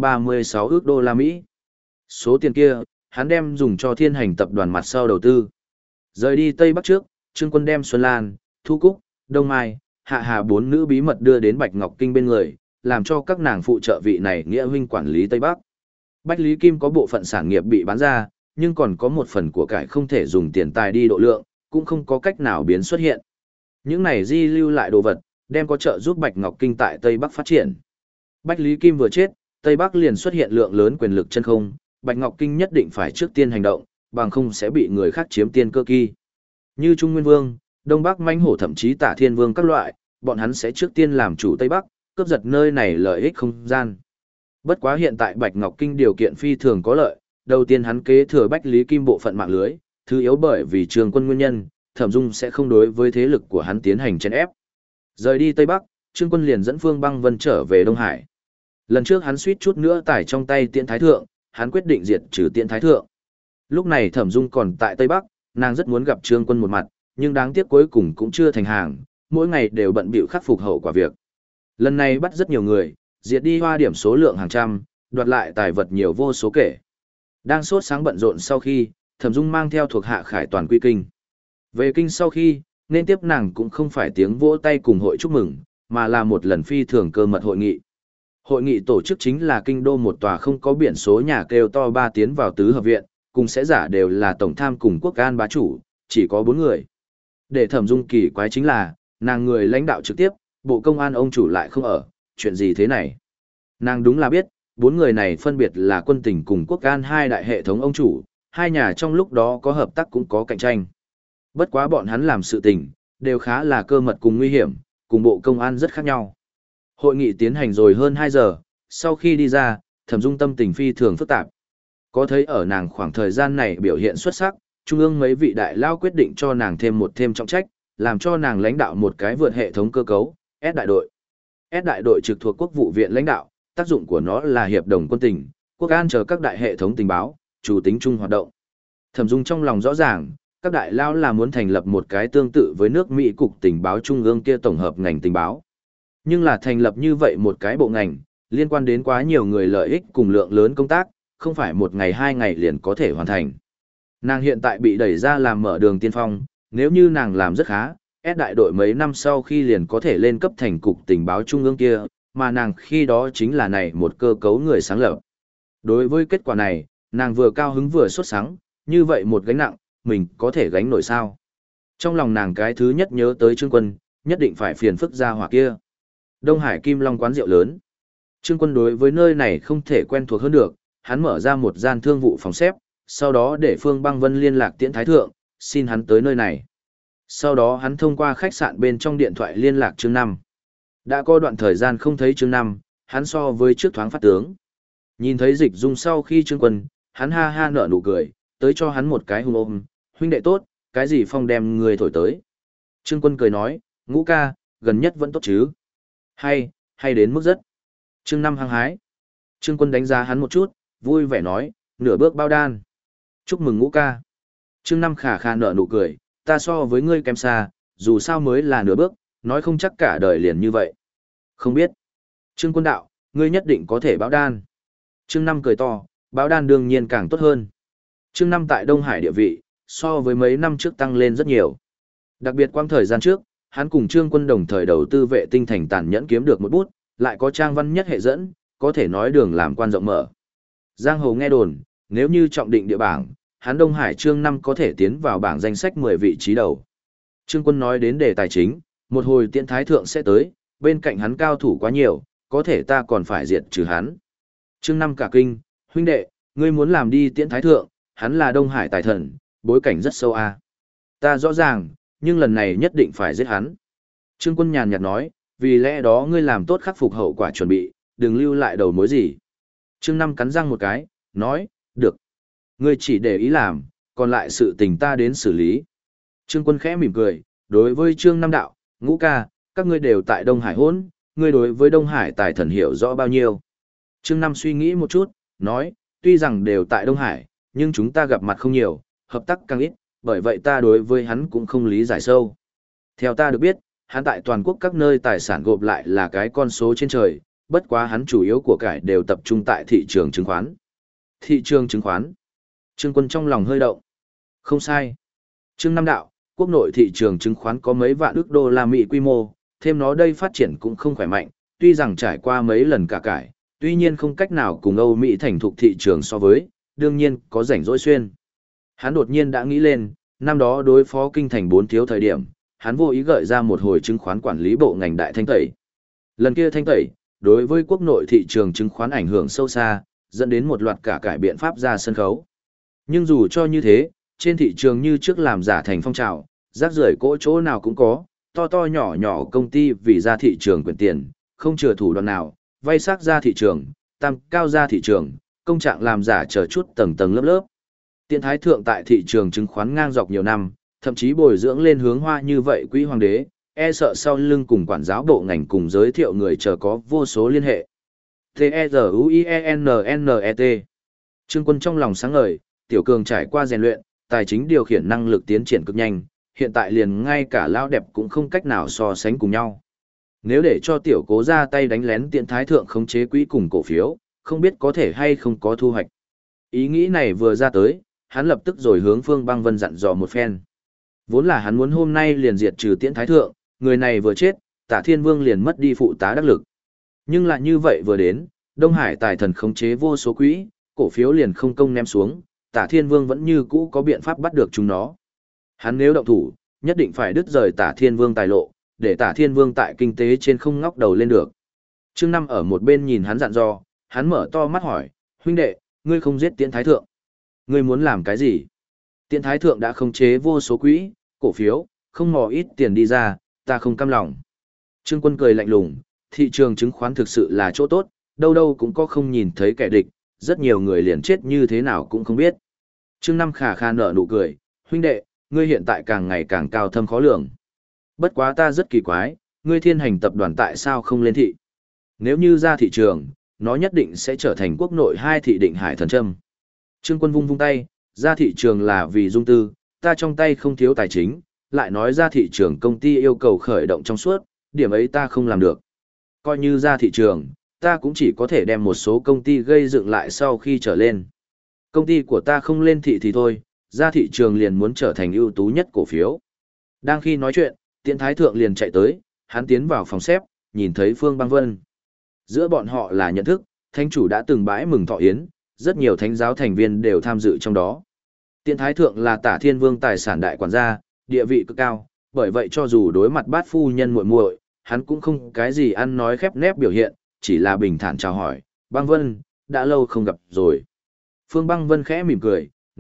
436 ức đô la Mỹ. Số tiền kia, hắn đem dùng cho Thiên Hành tập đoàn mặt sau đầu tư. Rời đi Tây Bắc trước, Trương Quân đem Xuân Lan, Thu Cúc, Đông Mai, Hạ Hà 4 nữ bí mật đưa đến Bạch Ngọc Kinh bên người, làm cho các nàng phụ trợ vị này nghĩa huynh quản lý Tây Bắc. Bách Lý Kim có bộ phận sản nghiệp bị bán ra, nhưng còn có một phần của cải không thể dùng tiền tài đi độ lượng, cũng không có cách nào biến xuất hiện. Những này di lưu lại đồ vật, đem có trợ giúp Bạch Ngọc Kinh tại Tây Bắc phát triển. Bách Lý Kim vừa chết, Tây Bắc liền xuất hiện lượng lớn quyền lực chân không, Bạch Ngọc Kinh nhất định phải trước tiên hành động, bằng không sẽ bị người khác chiếm tiên cơ kỳ. Như Trung Nguyên Vương, Đông Bắc Mãnh Hổ thậm chí Tả Thiên Vương các loại, bọn hắn sẽ trước tiên làm chủ Tây Bắc, cướp giật nơi này lợi ích không gian. Bất quá hiện tại Bạch Ngọc Kinh điều kiện phi thường có lợi, đầu tiên hắn kế thừa Bách Lý Kim bộ phận mạng lưới, thứ yếu bởi vì Trương Quân nguyên nhân, Thẩm Dung sẽ không đối với thế lực của hắn tiến hành chèn ép. Rời đi Tây Bắc, Trương Quân liền dẫn Phương Băng Vân trở về Đông Hải. Lần trước hắn suýt chút nữa tải trong tay Tiễn Thái Thượng, hắn quyết định diệt trừ Tiễn Thái Thượng. Lúc này Thẩm Dung còn tại Tây Bắc, nàng rất muốn gặp Trương Quân một mặt, nhưng đáng tiếc cuối cùng cũng chưa thành hàng, mỗi ngày đều bận bịu khắc phục hậu quả việc. Lần này bắt rất nhiều người, diệt đi hoa điểm số lượng hàng trăm, đoạt lại tài vật nhiều vô số kể. Đang sốt sáng bận rộn sau khi, Thẩm Dung mang theo thuộc hạ khải toàn quy kinh. Về kinh sau khi, nên tiếp nàng cũng không phải tiếng vỗ tay cùng hội chúc mừng, mà là một lần phi thường cơ mật hội nghị. Hội nghị tổ chức chính là kinh đô một tòa không có biển số nhà kêu to 3 tiến vào tứ hợp viện, cùng sẽ giả đều là tổng tham cùng quốc an bá chủ, chỉ có 4 người. Để Thẩm Dung kỳ quái chính là, nàng người lãnh đạo trực tiếp, bộ công an ông chủ lại không ở, chuyện gì thế này? Nàng đúng là biết, 4 người này phân biệt là quân tình cùng quốc an hai đại hệ thống ông chủ, hai nhà trong lúc đó có hợp tác cũng có cạnh tranh. Bất quá bọn hắn làm sự tình, đều khá là cơ mật cùng nguy hiểm, cùng bộ công an rất khác nhau. Hội nghị tiến hành rồi hơn 2 giờ, sau khi đi ra, Thẩm Dung tâm tình phi thường phức tạp. Có thấy ở nàng khoảng thời gian này biểu hiện xuất sắc, trung ương mấy vị đại lao quyết định cho nàng thêm trọng trách, làm cho nàng lãnh đạo một cái vượt hệ thống cơ cấu, S đại đội. S đại đội trực thuộc quốc vụ viện lãnh đạo, tác dụng của nó là hiệp đồng quân tình, quốc an chờ các đại hệ thống tình báo, chủ tính chung hoạt động. Thẩm Dung trong lòng rõ ràng, các đại lao là muốn thành lập một cái tương tự với nước Mỹ cục tình báo trung ương kia tổng hợp ngành tình báo. Nhưng là thành lập như vậy một cái bộ ngành, liên quan đến quá nhiều người lợi ích cùng lượng lớn công tác, không phải một ngày 2 ngày liền có thể hoàn thành. Nàng hiện tại bị đẩy ra làm mở đường tiên phong, nếu như nàng làm rất khá, S đại đội mấy năm sau khi liền có thể lên cấp thành cục tình báo trung ương kia, mà nàng khi đó chính là này một cơ cấu người sáng lập. Đối với kết quả này, nàng vừa cao hứng vừa sốt sắng, như vậy một gánh nặng, mình có thể gánh nổi sao? Trong lòng nàng cái thứ nhất nhớ tới Trương Quân, nhất định phải phiền phức ra hỏa kia. Đông Hải Kim Long quán rượu lớn. Trương Quân đối với nơi này không thể quen thuộc hơn được, hắn mở ra một gian thương vụ phòng xếp, sau đó để Phương Băng Vân liên lạc Tiễn Thái Thượng, xin hắn tới nơi này. Sau đó hắn thông qua khách sạn bên trong điện thoại liên lạc Trương Năm. Đã có đoạn thời gian không thấy Trương Năm, hắn so với trước thoáng phát tướng. Nhìn thấy Dịch Dung sau khi Trương Quân, hắn ha ha nở nụ cười, tới cho hắn một cái hùng ôm, huynh đệ tốt, cái gì phong đem người thổi tới. Trương Quân cười nói, Ngũ ca, gần nhất vẫn tốt chứ. Hay đến mức rất. Trương Năm hăng hái. Trương Quân đánh giá hắn một chút, vui vẻ nói, nửa bước bao đan. Chúc mừng Ngũ ca. Trương Năm khả khả nở nụ cười, ta so với ngươi kém xa, dù sao mới là nửa bước, nói không chắc cả đời liền như vậy. Không biết. Trương Quân đạo, ngươi nhất định có thể báo đan. Trương Năm cười to, báo đan đương nhiên càng tốt hơn. Trương Năm tại Đông Hải địa vị, so với mấy năm trước tăng lên rất nhiều. Đặc biệt quang thời gian trước, hắn cùng Trương Quân đồng thời đầu tư vệ tinh thành tàn nhẫn kiếm được một bút, lại có trang văn nhất hệ dẫn, có thể nói đường làm quan rộng mở. Giang hồ nghe đồn, nếu như trọng định địa bảng, hắn Đông Hải Trương Năm có thể tiến vào bảng danh sách 10 vị trí đầu. Trương Quân nói đến đề tài chính, một hồi Tiễn Thái Thượng sẽ tới, bên cạnh hắn cao thủ quá nhiều, có thể ta còn phải diệt trừ hắn. Trương Năm cả kinh, huynh đệ, ngươi muốn làm đi Tiễn Thái Thượng, hắn là Đông Hải tài thần, bối cảnh rất sâu a. Ta rõ ràng, nhưng lần này nhất định phải giết hắn. Trương Quân nhàn nhạt nói, vì lẽ đó ngươi làm tốt khắc phục hậu quả chuẩn bị, đừng lưu lại đầu mối gì. Trương Năm cắn răng một cái, nói, được. Ngươi chỉ để ý làm, còn lại sự tình ta đến xử lý. Trương Quân khẽ mỉm cười, đối với Trương Năm đạo, Ngũ ca, các ngươi đều tại Đông Hải hôn, ngươi đối với Đông Hải tài thần hiểu rõ bao nhiêu. Trương Năm suy nghĩ một chút, nói, tuy rằng đều tại Đông Hải, nhưng chúng ta gặp mặt không nhiều, hợp tác càng ít, bởi vậy ta đối với hắn cũng không lý giải sâu. Theo ta được biết, hắn tại toàn quốc các nơi tài sản gộp lại là cái con số trên trời, bất quá hắn chủ yếu của cải đều tập trung tại thị trường chứng khoán. Thị trường chứng khoán. Trương Quân trong lòng hơi động. Không sai. Trương Năm đạo, quốc nội thị trường chứng khoán có mấy vạn ức đô la Mỹ quy mô, thêm nó đây phát triển cũng không khỏe mạnh, tuy rằng trải qua mấy lần cả cải, tuy nhiên không cách nào cùng Âu Mỹ thành thục thị trường so với, đương nhiên có rảnh rỗi xuyên. Hắn đột nhiên đã nghĩ lên, năm đó đối phó kinh thành 4 thiếu thời điểm, hắn vô ý gợi ra một hồi chứng khoán quản lý bộ ngành đại thanh tẩy. Lần kia thanh tẩy, đối với quốc nội thị trường chứng khoán ảnh hưởng sâu xa, dẫn đến một loạt cả cải biện pháp ra sân khấu. Nhưng dù cho như thế, trên thị trường như trước làm giả thành phong trào, rác rưởi cỗ chỗ nào cũng có, to to nhỏ nhỏ công ty vì ra thị trường quyển tiền, không chừa thủ đoạn nào, vay xác ra thị trường, tăng cao ra thị trường, công trạng làm giả chờ chút tầng tầng lớp lớp. Tiễn Thái Thượng tại thị trường chứng khoán ngang dọc nhiều năm, thậm chí bồi dưỡng lên hướng hoa như vậy quý hoàng đế, e sợ sau lưng cùng quản giáo bộ ngành cùng giới thiệu người chờ có vô số liên hệ. T-E-Z-U-I-E-N-N-E-T Trương Quân trong lòng sáng ngời, tiểu cường trải qua rèn luyện, tài chính điều khiển năng lực tiến triển cực nhanh, hiện tại liền ngay cả lão đẹp cũng không cách nào so sánh cùng nhau. Nếu để cho tiểu cố ra tay đánh lén Tiễn Thái Thượng khống chế quỹ cùng cổ phiếu, không biết có thể hay không có thu hoạch. Ý nghĩ này vừa ra tới, hắn lập tức rồi hướng Phương Băng Vân dặn dò một phen. Vốn là hắn muốn hôm nay liền diệt trừ Tiễn Thái Thượng, người này vừa chết, Tả Thiên Vương liền mất đi phụ tá đắc lực. Nhưng lại như vậy vừa đến, Đông Hải tài thần khống chế vô số quỹ, cổ phiếu liền không công ném xuống, Tả Thiên Vương vẫn như cũ có biện pháp bắt được chúng nó. Hắn nếu động thủ, nhất định phải đứt rời Tả Thiên Vương tài lộ, để Tả Thiên Vương tại kinh tế trên không ngóc đầu lên được. Trương Năm ở một bên nhìn hắn dặn dò, hắn mở to mắt hỏi, huynh đệ, ngươi không giết Tiễn Thái Thượng. Ngươi muốn làm cái gì? Tiễn Thái Thượng đã khống chế vô số quỹ, cổ phiếu, không mò ít tiền đi ra, ta không cam lòng. Trương Quân cười lạnh lùng, thị trường chứng khoán thực sự là chỗ tốt, đâu đâu cũng có không nhìn thấy kẻ địch, rất nhiều người liền chết như thế nào cũng không biết. Trương Năm khà khà nở nụ cười, huynh đệ, ngươi hiện tại càng ngày càng cao thâm khó lường. Bất quá ta rất kỳ quái, ngươi Thiên Hành tập đoàn tại sao không lên thị? Nếu như ra thị trường, nó nhất định sẽ trở thành quốc nội 2 thị định hải thần châm. Trương Quân vung vung tay, ra thị trường là vì dung tư, ta trong tay không thiếu tài chính, lại nói ra thị trường công ty yêu cầu khởi động trong suốt, điểm ấy ta không làm được. Coi như ra thị trường, ta cũng chỉ có thể đem một số công ty gây dựng lại sau khi trở lên. Công ty của ta không lên thị thì thôi, ra thị trường liền muốn trở thành ưu tú nhất cổ phiếu. Đang khi nói chuyện, Tiễn Thái Thượng liền chạy tới, hắn tiến vào phòng xếp, nhìn thấy Phương Băng Vân. Giữa bọn họ là nhận thức, thánh chủ đã từng bãi mừng thọ yến, rất nhiều thánh giáo thành viên đều tham dự trong đó. Tiễn Thái Thượng là Tả Thiên Vương tài sản đại quản gia, địa vị cực cao, bởi vậy cho dù đối mặt bát phu nhân muội muội, hắn cũng không cái gì ăn nói khép nép biểu hiện, chỉ là bình thản chào hỏi, Băng Vân, đã lâu không gặp rồi. Phương Băng Vân khẽ mỉm cười,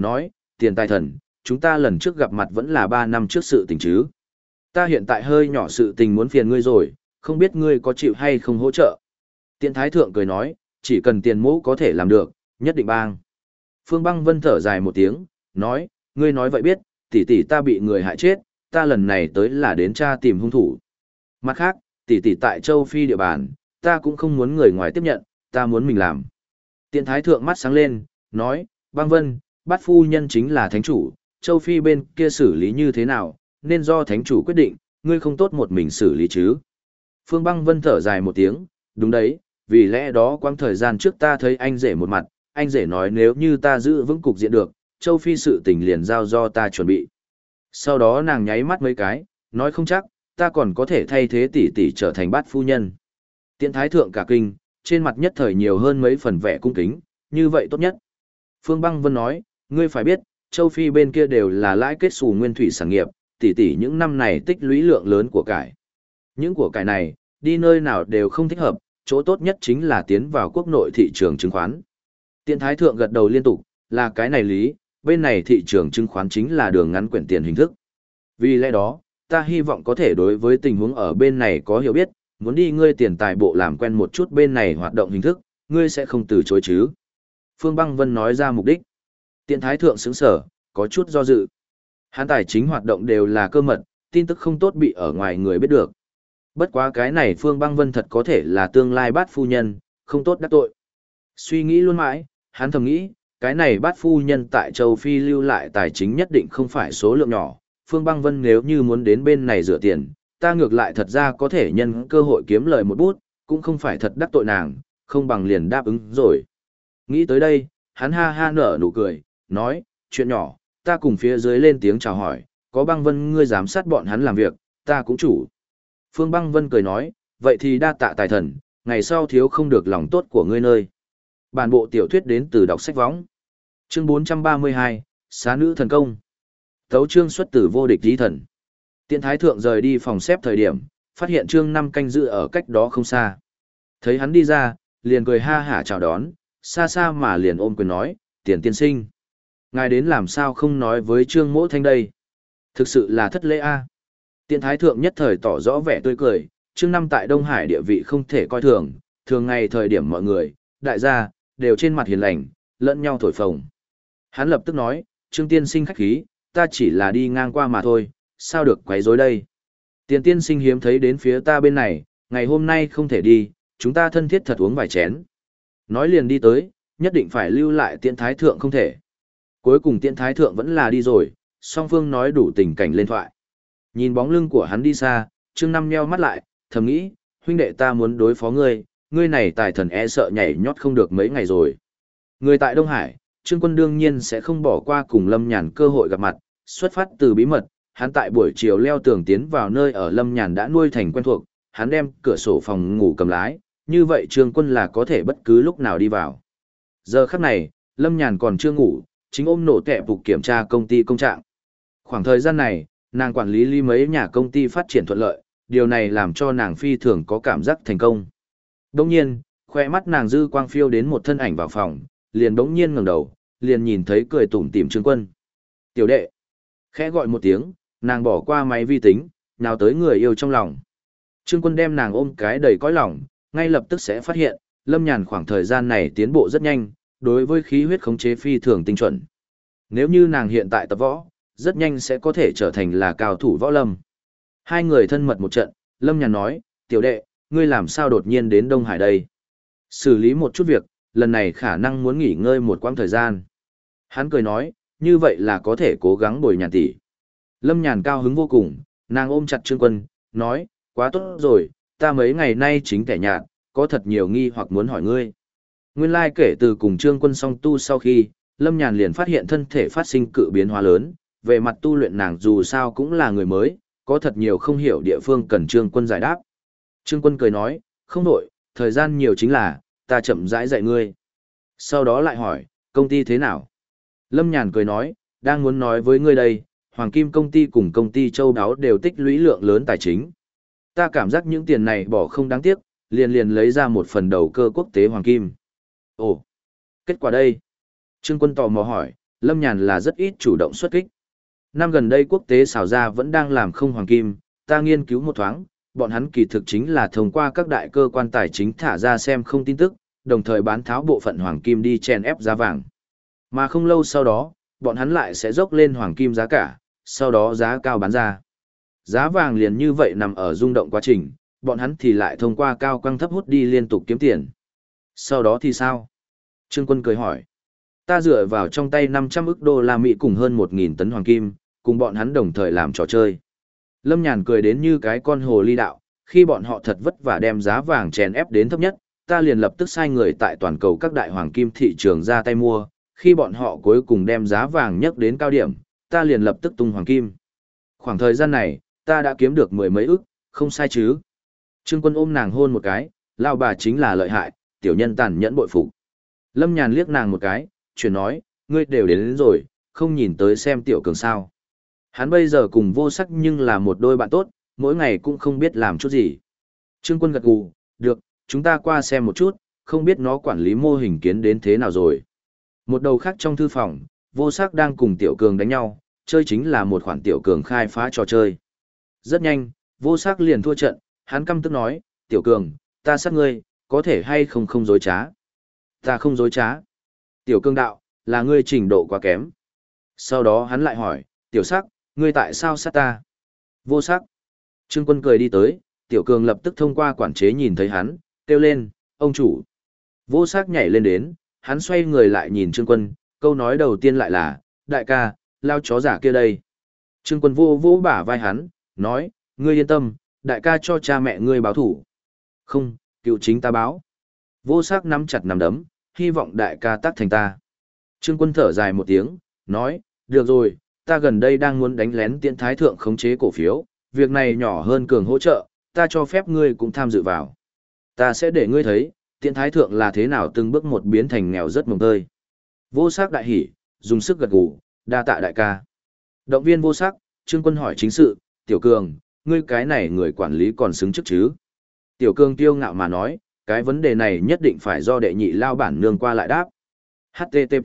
nói, tiền tài thần, chúng ta lần trước gặp mặt vẫn là 3 năm trước sự tình chứ. Ta hiện tại hơi nhỏ sự tình muốn phiền ngươi rồi, không biết ngươi có chịu hay không hỗ trợ. Tiện thái thượng cười nói, chỉ cần tiền mỗ có thể làm được, nhất định bang. Phương Băng Vân thở dài một tiếng, nói, ngươi nói vậy biết, tỷ tỷ ta bị người hại chết, ta lần này tới là đến tra tìm hung thủ. Mặt khác, tỷ tỷ tại châu Phi địa bàn, ta cũng không muốn người ngoài tiếp nhận, ta muốn mình làm. Tiện thái thượng mắt sáng lên, nói, Băng Vân, bát phu nhân chính là thánh chủ, châu Phi bên kia xử lý như thế nào, nên do thánh chủ quyết định, ngươi không tốt một mình xử lý chứ. Phương Băng Vân thở dài một tiếng, đúng đấy, vì lẽ đó quãng thời gian trước ta thấy anh rể một mặt, anh rể nói nếu như ta giữ vững cục diện được, châu Phi sự tình liền giao do ta chuẩn bị. Sau đó nàng nháy mắt mấy cái, nói không chắc, ta còn có thể thay thế tỷ tỷ trở thành bát phu nhân. Tiễn thái thượng cả kinh, trên mặt nhất thời nhiều hơn mấy phần vẻ cung kính, như vậy tốt nhất. Phương Băng Vân nói, ngươi phải biết, châu Phi bên kia đều là lãi kết xù nguyên thủy sản nghiệp, tỷ tỷ những năm này tích lũy lượng lớn của cải. Những của cải này, đi nơi nào đều không thích hợp, chỗ tốt nhất chính là tiến vào quốc nội thị trường chứng khoán. Tiễn thái thượng gật đầu liên tục, là cái này lý, bên này thị trường chứng khoán chính là đường ngắn quyển tiền hình thức. Vì lẽ đó, ta hy vọng có thể đối với tình huống ở bên này có hiểu biết, muốn đi ngươi tiền tài bộ làm quen một chút bên này hoạt động hình thức, ngươi sẽ không từ chối chứ. Phương Băng Vân nói ra mục đích. Tiễn thái thượng sững sở, có chút do dự. Hắn tài chính hoạt động đều là cơ mật, tin tức không tốt bị ở ngoài người biết được. Bất quá cái này Phương Băng Vân thật có thể là tương lai bát phu nhân, không tốt đắc tội. Suy nghĩ luôn mãi, hắn thầm nghĩ, cái này bát phu nhân tại châu Phi lưu lại tài chính nhất định không phải số lượng nhỏ. Phương Băng Vân nếu như muốn đến bên này rửa tiền, ta ngược lại thật ra có thể nhân cơ hội kiếm lời một bút, cũng không phải thật đắc tội nàng, không bằng liền đáp ứng rồi. Nghĩ tới đây, hắn ha ha nở nụ cười, nói, chuyện nhỏ, ta cùng phía dưới lên tiếng chào hỏi, có Băng Vân ngươi giám sát bọn hắn làm việc, ta cũng chủ. Phương Băng Vân cười nói, vậy thì đa tạ tài thần, ngày sau thiếu không được lòng tốt của ngươi nơi. Bản bộ tiểu thuyết đến từ đọc sách võng. Chương 432, Xá nữ thần công. Tấu chương xuất từ vô địch lý thần. Tiễn thái thượng rời đi phòng xếp thời điểm, phát hiện Trương Năm canh giữ ở cách đó không xa. Thấy hắn đi ra, liền cười ha hả chào đón, xa xa mà liền ôm quyền nói, Tiền tiên sinh. Ngài đến làm sao không nói với Trương Mỗ Thanh đây? Thực sự là thất lễ a. Tiễn thái thượng nhất thời tỏ rõ vẻ tươi cười, Trương Năm tại Đông Hải địa vị không thể coi thường, thường ngày thời điểm mọi người, đại gia, đều trên mặt hiền lành, lẫn nhau thổi phồng. Hắn lập tức nói, Trương tiên sinh khách khí, ta chỉ là đi ngang qua mà thôi, sao được quấy rối đây? Tiền tiên sinh hiếm thấy đến phía ta bên này, ngày hôm nay không thể đi, chúng ta thân thiết thật uống vài chén. Nói liền đi tới, nhất định phải lưu lại Tiễn thái thượng không thể. Cuối cùng Tiễn thái thượng vẫn là đi rồi, song phương nói đủ tình cảnh lên thoại. Nhìn bóng lưng của hắn đi xa, Trương Năm nheo mắt lại, thầm nghĩ, huynh đệ ta muốn đối phó ngươi, ngươi này tài thần e sợ nhảy nhót không được mấy ngày rồi. Người tại Đông Hải, Trương Quân đương nhiên sẽ không bỏ qua cùng Lâm Nhàn cơ hội gặp mặt, xuất phát từ bí mật, hắn tại buổi chiều leo tường tiến vào nơi ở Lâm Nhàn đã nuôi thành quen thuộc, hắn đem cửa sổ phòng ngủ cầm lái, như vậy Trương Quân là có thể bất cứ lúc nào đi vào. Giờ khắc này, Lâm Nhàn còn chưa ngủ, chính ôm nổ tẹp phục kiểm tra công ty công trạng. Khoảng thời gian này, nàng quản lý mấy nhà công ty phát triển thuận lợi, điều này làm cho nàng phi thường có cảm giác thành công. Đồng nhiên, khoe mắt nàng dư quang phiêu đến một thân ảnh vào phòng, liền đống nhiên ngẩng đầu, liền nhìn thấy cười tủm tỉm Trương Quân. Tiểu đệ, khẽ gọi một tiếng, nàng bỏ qua máy vi tính, nào tới người yêu trong lòng. Trương Quân đem nàng ôm cái đầy cõi lòng, ngay lập tức sẽ phát hiện, Lâm Nhàn khoảng thời gian này tiến bộ rất nhanh, đối với khí huyết khống chế phi thường tinh chuẩn. Nếu như nàng hiện tại tập võ, rất nhanh sẽ có thể trở thành là cao thủ võ lâm. Hai người thân mật một trận, Lâm Nhàn nói, tiểu đệ, ngươi làm sao đột nhiên đến Đông Hải đây? Xử lý một chút việc, lần này khả năng muốn nghỉ ngơi một quãng thời gian. Hắn cười nói, như vậy là có thể cố gắng bồi Nhàn tỷ. Lâm Nhàn cao hứng vô cùng, nàng ôm chặt Trương Quân, nói, quá tốt rồi, ta mấy ngày nay chính kẻ nhạt, có thật nhiều nghi hoặc muốn hỏi ngươi. Nguyên lai kể từ cùng Trương Quân song tu sau khi, Lâm Nhàn liền phát hiện thân thể phát sinh cự biến hóa lớn, về mặt tu luyện nàng dù sao cũng là người mới, có thật nhiều không hiểu địa phương cần Trương Quân giải đáp. Trương Quân cười nói, không đổi, thời gian nhiều chính là, ta chậm rãi dạy ngươi. Sau đó lại hỏi, công ty thế nào? Lâm Nhàn cười nói, đang muốn nói với ngươi đây, Hoàng Kim công ty cùng công ty Châu Đáo đều tích lũy lượng lớn tài chính. Ta cảm giác những tiền này bỏ không đáng tiếc, liền lấy ra một phần đầu cơ quốc tế Hoàng Kim. Ồ, kết quả đây? Trương Quân tò mò hỏi, Lâm Nhàn là rất ít chủ động xuất kích. Năm gần đây quốc tế xào ra vẫn đang làm không hoàng kim, ta nghiên cứu một thoáng, bọn hắn kỳ thực chính là thông qua các đại cơ quan tài chính thả ra xem không tin tức, đồng thời bán tháo bộ phận hoàng kim đi chèn ép giá vàng. Mà không lâu sau đó, bọn hắn lại sẽ dốc lên hoàng kim giá cả, sau đó giá cao bán ra. Giá vàng liền như vậy nằm ở rung động quá trình, bọn hắn thì lại thông qua cao quăng thấp hút đi liên tục kiếm tiền. Sau đó thì sao? Trương Quân cười hỏi. Ta dựa vào trong tay 500 ức đô la Mỹ cùng hơn 1.000 tấn hoàng kim, cùng bọn hắn đồng thời làm trò chơi. Lâm Nhàn cười đến như cái con hồ ly đạo, khi bọn họ thật vất vả đem giá vàng chèn ép đến thấp nhất, ta liền lập tức sai người tại toàn cầu các đại hoàng kim thị trường ra tay mua, khi bọn họ cuối cùng đem giá vàng nhấc đến cao điểm, ta liền lập tức tung hoàng kim. Khoảng thời gian này, ta đã kiếm được 10 mấy ức, không sai chứ. Trương Quân ôm nàng hôn một cái, lao bà chính là lợi hại, tiểu nhân tàn nhẫn bội phục. Lâm Nhàn liếc nàng một cái, chuyển nói, ngươi đều đến rồi, không nhìn tới xem tiểu cường sao. Hắn bây giờ cùng Vô Sắc nhưng là một đôi bạn tốt, mỗi ngày cũng không biết làm chút gì. Trương Quân gật gù, được, chúng ta qua xem một chút, không biết nó quản lý mô hình kiến đến thế nào rồi. Một đầu khác trong thư phòng, Vô Sắc đang cùng tiểu cường đánh nhau, chơi chính là một khoản tiểu cường khai phá trò chơi. Rất nhanh, Vô Sắc liền thua trận, hắn căm tức nói, tiểu cường, ta sát ngươi, có thể hay không không dối trá. Ta không dối trá. Tiểu cường đạo, là ngươi trình độ quá kém. Sau đó hắn lại hỏi, tiểu sắc, ngươi tại sao sát ta? Vô Sắc. Trương Quân cười đi tới, tiểu cường lập tức thông qua quản chế nhìn thấy hắn, kêu lên, ông chủ. Vô Sắc nhảy lên đến, hắn xoay người lại nhìn Trương Quân, câu nói đầu tiên lại là, đại ca, lao chó giả kia đây. Trương Quân vô vỗ bả vai hắn, nói, ngươi yên tâm, đại ca cho cha mẹ ngươi báo thủ. Không, cựu chính ta báo. Vô Sắc nắm chặt nắm đấm, hy vọng đại ca tác thành ta. Trương Quân thở dài một tiếng, nói, được rồi, ta gần đây đang muốn đánh lén Tiễn Thái Thượng khống chế cổ phiếu, việc này nhỏ hơn cường hỗ trợ, ta cho phép ngươi cũng tham dự vào. Ta sẽ để ngươi thấy, Tiễn Thái Thượng là thế nào từng bước một biến thành nghèo rất mồng tơi. Vô Sắc đại hỉ, dùng sức gật gù, đa tạ đại ca. Động viên Vô Sắc, Trương Quân hỏi chính sự, tiểu cường, ngươi cái này người quản lý còn xứng trước chứ? Tiểu cường tiêu ngạo mà nói, cái vấn đề này nhất định phải do đệ nhị lao bản nương qua lại đáp. HTTP.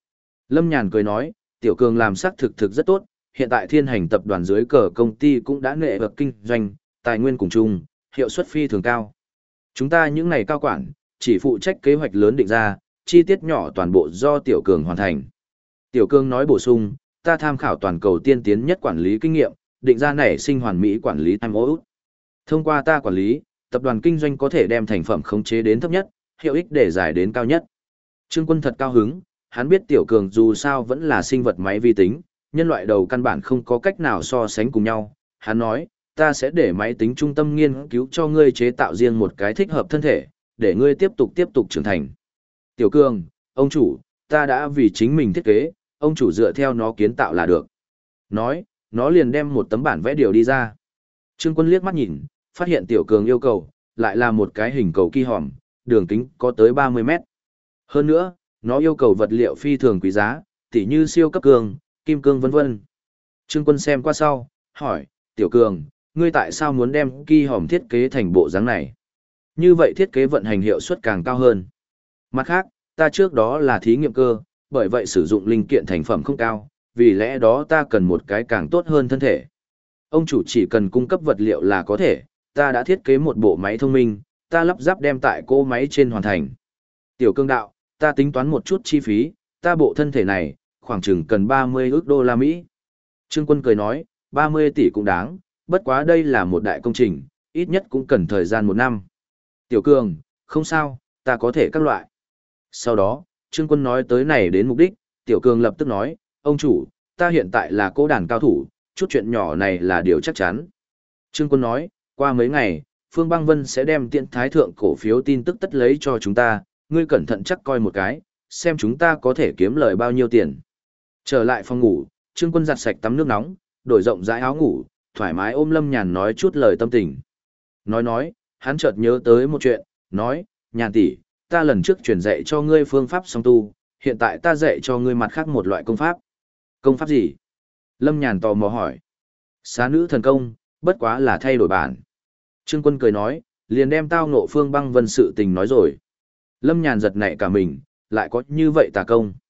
Lâm Nhàn cười nói, tiểu cường làm sắc thực rất tốt, hiện tại thiên hành tập đoàn dưới cờ công ty cũng đã nghệ vật kinh doanh, tài nguyên cùng chung, hiệu suất phi thường cao. Chúng ta những ngày cao quản, chỉ phụ trách kế hoạch lớn định ra, chi tiết nhỏ toàn bộ do tiểu cường hoàn thành. Tiểu cường nói bổ sung, ta tham khảo toàn cầu tiên tiến nhất quản lý kinh nghiệm, định ra nảy sinh hoàn mỹ quản lý time out. Thông qua ta quản lý, tập đoàn kinh doanh có thể đem thành phẩm khống chế đến thấp nhất, hiệu ích để giải đến cao nhất. Trương Quân thật cao hứng, hắn biết tiểu cường dù sao vẫn là sinh vật máy vi tính, nhân loại đầu căn bản không có cách nào so sánh cùng nhau. Hắn nói, ta sẽ để máy tính trung tâm nghiên cứu cho ngươi chế tạo riêng một cái thích hợp thân thể, để ngươi tiếp tục trưởng thành. Tiểu cường, ông chủ, ta đã vì chính mình thiết kế, ông chủ dựa theo nó kiến tạo là được. Nói, nó liền đem một tấm bản vẽ điều đi ra. Trương Quân liếc mắt nhìn, phát hiện tiểu cường yêu cầu, lại là một cái hình cầu kỳ hòm, đường kính có tới 30 mét. Hơn nữa, nó yêu cầu vật liệu phi thường quý giá, tỉ như siêu cấp cường, kim cương vân vân. Trương Quân xem qua sau, hỏi, tiểu cường, ngươi tại sao muốn đem kỳ hòm thiết kế thành bộ dáng này? Như vậy thiết kế vận hành hiệu suất càng cao hơn. Mặt khác, ta trước đó là thí nghiệm cơ, bởi vậy sử dụng linh kiện thành phẩm không cao, vì lẽ đó ta cần một cái càng tốt hơn thân thể. Ông chủ chỉ cần cung cấp vật liệu là có thể, ta đã thiết kế một bộ máy thông minh, ta lắp ráp đem tại cỗ máy trên hoàn thành. Tiểu cương đạo, ta tính toán một chút chi phí, ta bộ thân thể này, khoảng chừng cần 30 ức đô la Mỹ. Trương Quân cười nói, 30 tỷ cũng đáng, bất quá đây là một đại công trình, ít nhất cũng cần thời gian 1 năm. Tiểu cường, không sao, ta có thể các loại. Sau đó, Trương Quân nói tới này đến mục đích, Tiểu cường lập tức nói, ông chủ, ta hiện tại là cố đàn cao thủ, chút chuyện nhỏ này là điều chắc chắn. Trương Quân nói, qua mấy ngày, Phương Băng Vân sẽ đem Tiễn Thái Thượng cổ phiếu tin tức tất lấy cho chúng ta, ngươi cẩn thận chắc coi một cái, xem chúng ta có thể kiếm lời bao nhiêu tiền. Trở lại phòng ngủ, Trương Quân giặt sạch tắm nước nóng, đổi rộng rãi áo ngủ, thoải mái ôm Lâm Nhàn nói chút lời tâm tình. Nói, hắn chợt nhớ tới một chuyện, nói, Nhàn tỷ, ta lần trước truyền dạy cho ngươi phương pháp song tu, hiện tại ta dạy cho ngươi mặt khác một loại công pháp. Công pháp gì? Lâm Nhàn tò mò hỏi. Xá nữ thần công, bất quá là thay đổi bản. Trương Quân cười nói, liền đem tao ngộ Phương Băng Vân sự tình nói rồi. Lâm Nhàn giật nảy cả mình, lại có như vậy tà công.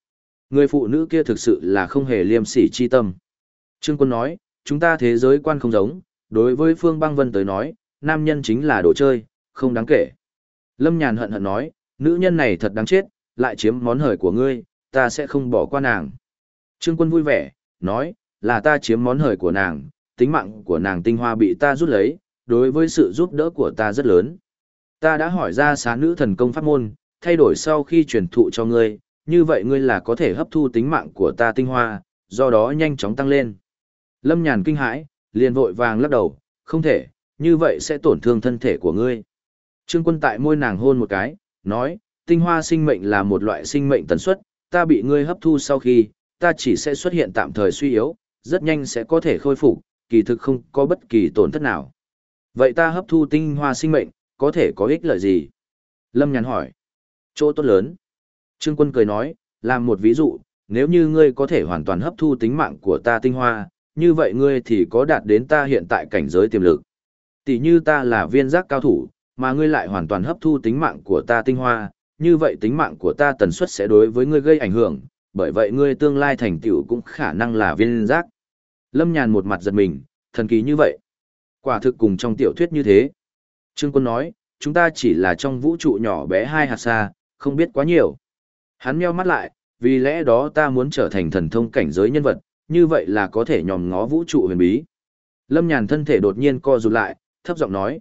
Người phụ nữ kia thực sự là không hề liêm sỉ chi tâm. Trương Quân nói, chúng ta thế giới quan không giống, đối với Phương Băng Vân tới nói, nam nhân chính là đồ chơi, không đáng kể. Lâm Nhàn hận hận nói, nữ nhân này thật đáng chết, lại chiếm món hời của ngươi, ta sẽ không bỏ qua nàng. Trương Quân vui vẻ, nói, là ta chiếm món hời của nàng, tính mạng của nàng tinh hoa bị ta rút lấy, đối với sự giúp đỡ của ta rất lớn. Ta đã hỏi ra xá nữ thần công pháp môn, thay đổi sau khi truyền thụ cho ngươi, như vậy ngươi là có thể hấp thu tính mạng của ta tinh hoa, do đó nhanh chóng tăng lên. Lâm Nhàn kinh hãi, liền vội vàng lắc đầu, không thể, như vậy sẽ tổn thương thân thể của ngươi. Trương Quân tại môi nàng hôn một cái, nói, tinh hoa sinh mệnh là một loại sinh mệnh tần suất, ta bị ngươi hấp thu sau khi, ta chỉ sẽ xuất hiện tạm thời suy yếu, rất nhanh sẽ có thể khôi phục, kỳ thực không có bất kỳ tổn thất nào. Vậy ta hấp thu tinh hoa sinh mệnh, có thể có ích lợi gì? Lâm Nhàn hỏi. Chỗ tốt lớn. Trương Quân cười nói, làm một ví dụ, nếu như ngươi có thể hoàn toàn hấp thu tính mạng của ta tinh hoa, như vậy ngươi thì có đạt đến ta hiện tại cảnh giới tiềm lực. Tỷ như ta là viên giác cao thủ, mà ngươi lại hoàn toàn hấp thu tính mạng của ta tinh hoa, như vậy tính mạng của ta tần suất sẽ đối với ngươi gây ảnh hưởng, bởi vậy ngươi tương lai thành tựu cũng khả năng là viên giác. Lâm Nhàn một mặt giật mình, thần kỳ như vậy. Quả thực cùng trong tiểu thuyết như thế. Trương Quân nói, chúng ta chỉ là trong vũ trụ nhỏ bé 2 hạt xa, không biết quá nhiều. Hắn meo mắt lại, vì lẽ đó ta muốn trở thành thần thông cảnh giới nhân vật, như vậy là có thể nhòm ngó vũ trụ huyền bí. Lâm Nhàn thân thể đột nhiên co rụt lại, thấp giọng nói,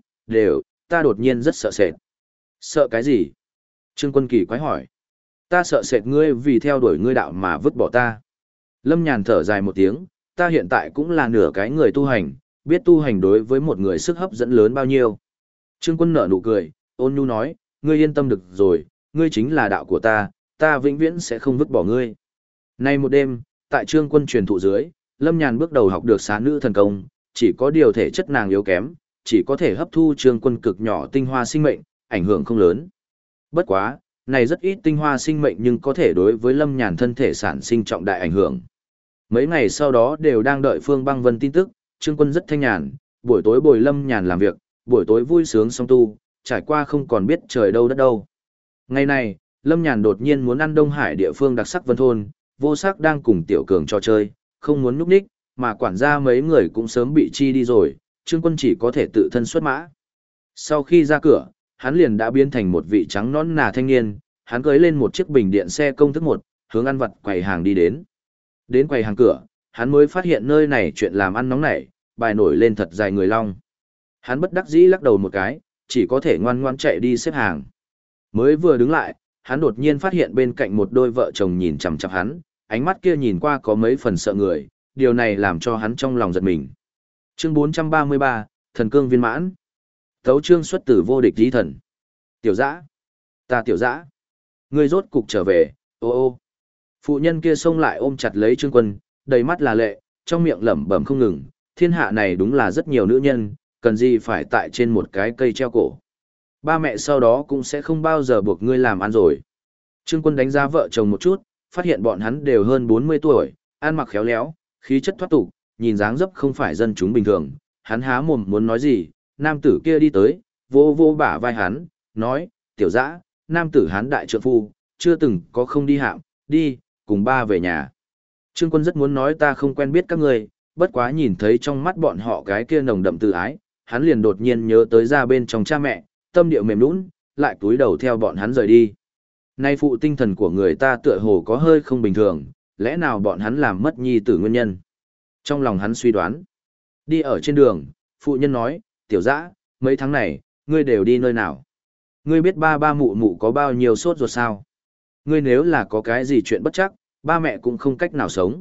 ta đột nhiên rất sợ sệt. Sợ cái gì? Trương Quân kỳ quái hỏi. Ta sợ sệt ngươi vì theo đuổi ngươi đạo mà vứt bỏ ta. Lâm Nhàn thở dài một tiếng, ta hiện tại cũng là nửa cái người tu hành, biết tu hành đối với một người sức hấp dẫn lớn bao nhiêu. Trương Quân nở nụ cười, ôn nhu nói, ngươi yên tâm được rồi, ngươi chính là đạo của ta vĩnh viễn sẽ không vứt bỏ ngươi. Nay một đêm, tại Trương Quân truyền thụ dưới, Lâm Nhàn bước đầu học được xá nữ thần công, chỉ có điều thể chất nàng yếu kém, chỉ có thể hấp thu Trương Quân cực nhỏ tinh hoa sinh mệnh, ảnh hưởng không lớn. Bất quá, này rất ít tinh hoa sinh mệnh nhưng có thể đối với Lâm Nhàn thân thể sản sinh trọng đại ảnh hưởng. Mấy ngày sau đó đều đang đợi Phương Băng Vân tin tức, Trương Quân rất thanh nhàn, buổi tối bồi Lâm Nhàn làm việc, buổi tối vui sướng song tu, trải qua không còn biết trời đâu đất đâu. Ngày này, Lâm Nhàn đột nhiên muốn ăn Đông Hải địa phương đặc sắc Vân Thôn, Vô Sắc đang cùng Tiểu Cường trò chơi, không muốn núp ních, mà quản gia mấy người cũng sớm bị chi đi rồi, Trương Quân chỉ có thể tự thân xuất mã. Sau khi ra cửa, hắn liền đã biến thành một vị trắng nõn nà thanh niên, hắn cưỡi lên một chiếc bình điện xe công thức 1, hướng ăn vặt quầy hàng đi đến. Đến quầy hàng cửa, hắn mới phát hiện nơi này chuyện làm ăn nóng nảy, bài nổi lên thật dài người long. Hắn bất đắc dĩ lắc đầu một cái, chỉ có thể ngoan ngoãn chạy đi xếp hàng. Mới vừa đứng lại, hắn đột nhiên phát hiện bên cạnh một đôi vợ chồng nhìn chằm chằm hắn, ánh mắt kia nhìn qua có mấy phần sợ người, điều này làm cho hắn trong lòng giật mình. Chương 433, Thần Cương viên mãn. Tấu chương xuất từ vô địch lý thần. Tiểu Dã, ta Tiểu Dã, ngươi rốt cục trở về, ô ô. Phụ nhân kia xông lại ôm chặt lấy Trương Quân, đầy mắt là lệ, trong miệng lẩm bẩm không ngừng, thiên hạ này đúng là rất nhiều nữ nhân, cần gì phải tại trên một cái cây treo cổ. Ba mẹ sau đó cũng sẽ không bao giờ buộc ngươi làm ăn rồi. Trương Quân đánh giá vợ chồng một chút, phát hiện bọn hắn đều hơn 40 tuổi, ăn mặc khéo léo, khí chất thoát tục, nhìn dáng dấp không phải dân chúng bình thường. Hắn há mồm muốn nói gì, nam tử kia đi tới, vô vô bả vai hắn, nói, Tiểu Dã, nam tử hắn đại trượng phu, chưa từng có không đi hạm, đi, cùng ba về nhà. Trương Quân rất muốn nói ta không quen biết các người, bất quá nhìn thấy trong mắt bọn họ cái kia nồng đậm tự ái, hắn liền đột nhiên nhớ tới ra bên trong cha mẹ, tâm điệu mềm nũng, lại cúi đầu theo bọn hắn rời đi. Nay phụ tinh thần của người ta tựa hồ có hơi không bình thường, lẽ nào bọn hắn làm mất nhi tử nguyên nhân? Trong lòng hắn suy đoán. Đi ở trên đường, phụ nhân nói, Tiểu Dã, mấy tháng này, ngươi đều đi nơi nào? Ngươi biết ba ba mụ mụ có bao nhiêu sốt ruột sao? Ngươi nếu là có cái gì chuyện bất chắc, ba mẹ cũng không cách nào sống.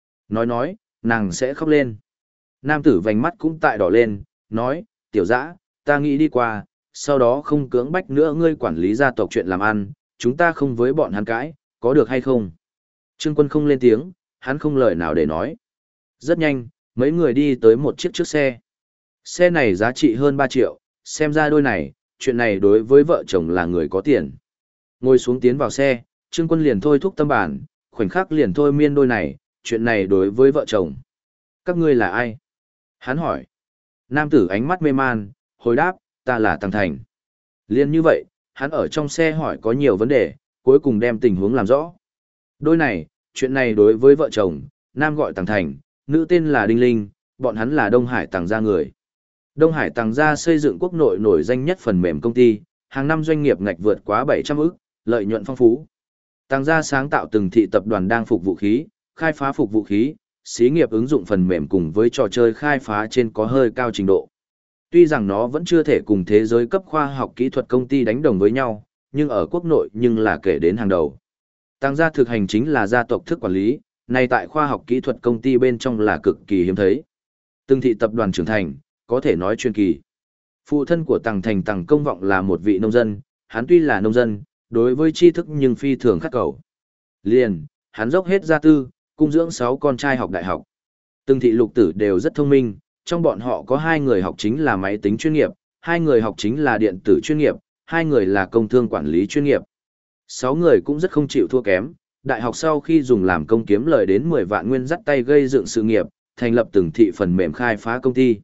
Nói, nàng sẽ khóc lên. Nam tử vành mắt cũng tại đỏ lên, nói, Tiểu Dã, ta nghĩ đi qua, sau đó không cưỡng bách nữa ngươi quản lý gia tộc chuyện làm ăn, chúng ta không với bọn hắn cãi, có được hay không? Trương Quân không lên tiếng, hắn không lời nào để nói. Rất nhanh, mấy người đi tới một chiếc trước xe. Xe này giá trị hơn 3 triệu, xem ra đôi này, chuyện này đối với vợ chồng là người có tiền. Ngồi xuống tiến vào xe, Trương Quân liền thôi thúc tâm bản, khoảnh khắc liền thôi miên đôi này, chuyện này đối với vợ chồng. Các ngươi là ai? Hắn hỏi. Nam tử ánh mắt mê man, hồi đáp, ta là Tăng Thành. Liên như vậy, hắn ở trong xe hỏi có nhiều vấn đề, cuối cùng đem tình huống làm rõ. Đôi này, Chuyện này đối với vợ chồng, nam gọi Tằng Thành, nữ tên là Đinh Linh, bọn hắn là Đông Hải Tằng gia người. Đông Hải Tằng gia xây dựng quốc nội nổi danh nhất phần mềm công ty, hàng năm doanh nghiệp ngạch vượt quá 700 ức, lợi nhuận phong phú. Tằng gia sáng tạo từng thị tập đoàn đang phục vũ khí, khai phá phục vũ khí, xí nghiệp ứng dụng phần mềm cùng với trò chơi khai phá trên có hơi cao trình độ. Tuy rằng nó vẫn chưa thể cùng thế giới cấp khoa học kỹ thuật công ty đánh đồng với nhau, nhưng ở quốc nội nhưng là kể đến hàng đầu. Tằng gia thực hành chính là gia tộc thức quản lý, này tại khoa học kỹ thuật công ty bên trong là cực kỳ hiếm thấy. Từng thị tập đoàn trưởng thành, có thể nói chuyên kỳ. Phụ thân của Tằng Thành Tằng Công Vọng là một vị nông dân, hắn tuy là nông dân, đối với tri thức nhưng phi thường khắc cầu. Liền, hắn dốc hết gia tư, cung dưỡng 6 con trai học đại học. Từng thị lục tử đều rất thông minh, trong bọn họ có 2 người học chính là máy tính chuyên nghiệp, 2 người học chính là điện tử chuyên nghiệp, 2 người là công thương quản lý chuyên nghiệp. 6 người cũng rất không chịu thua kém, đại học sau khi dùng làm công kiếm lời đến 10 vạn nguyên dắt tay gây dựng sự nghiệp, thành lập từng thị phần mềm khai phá công ty.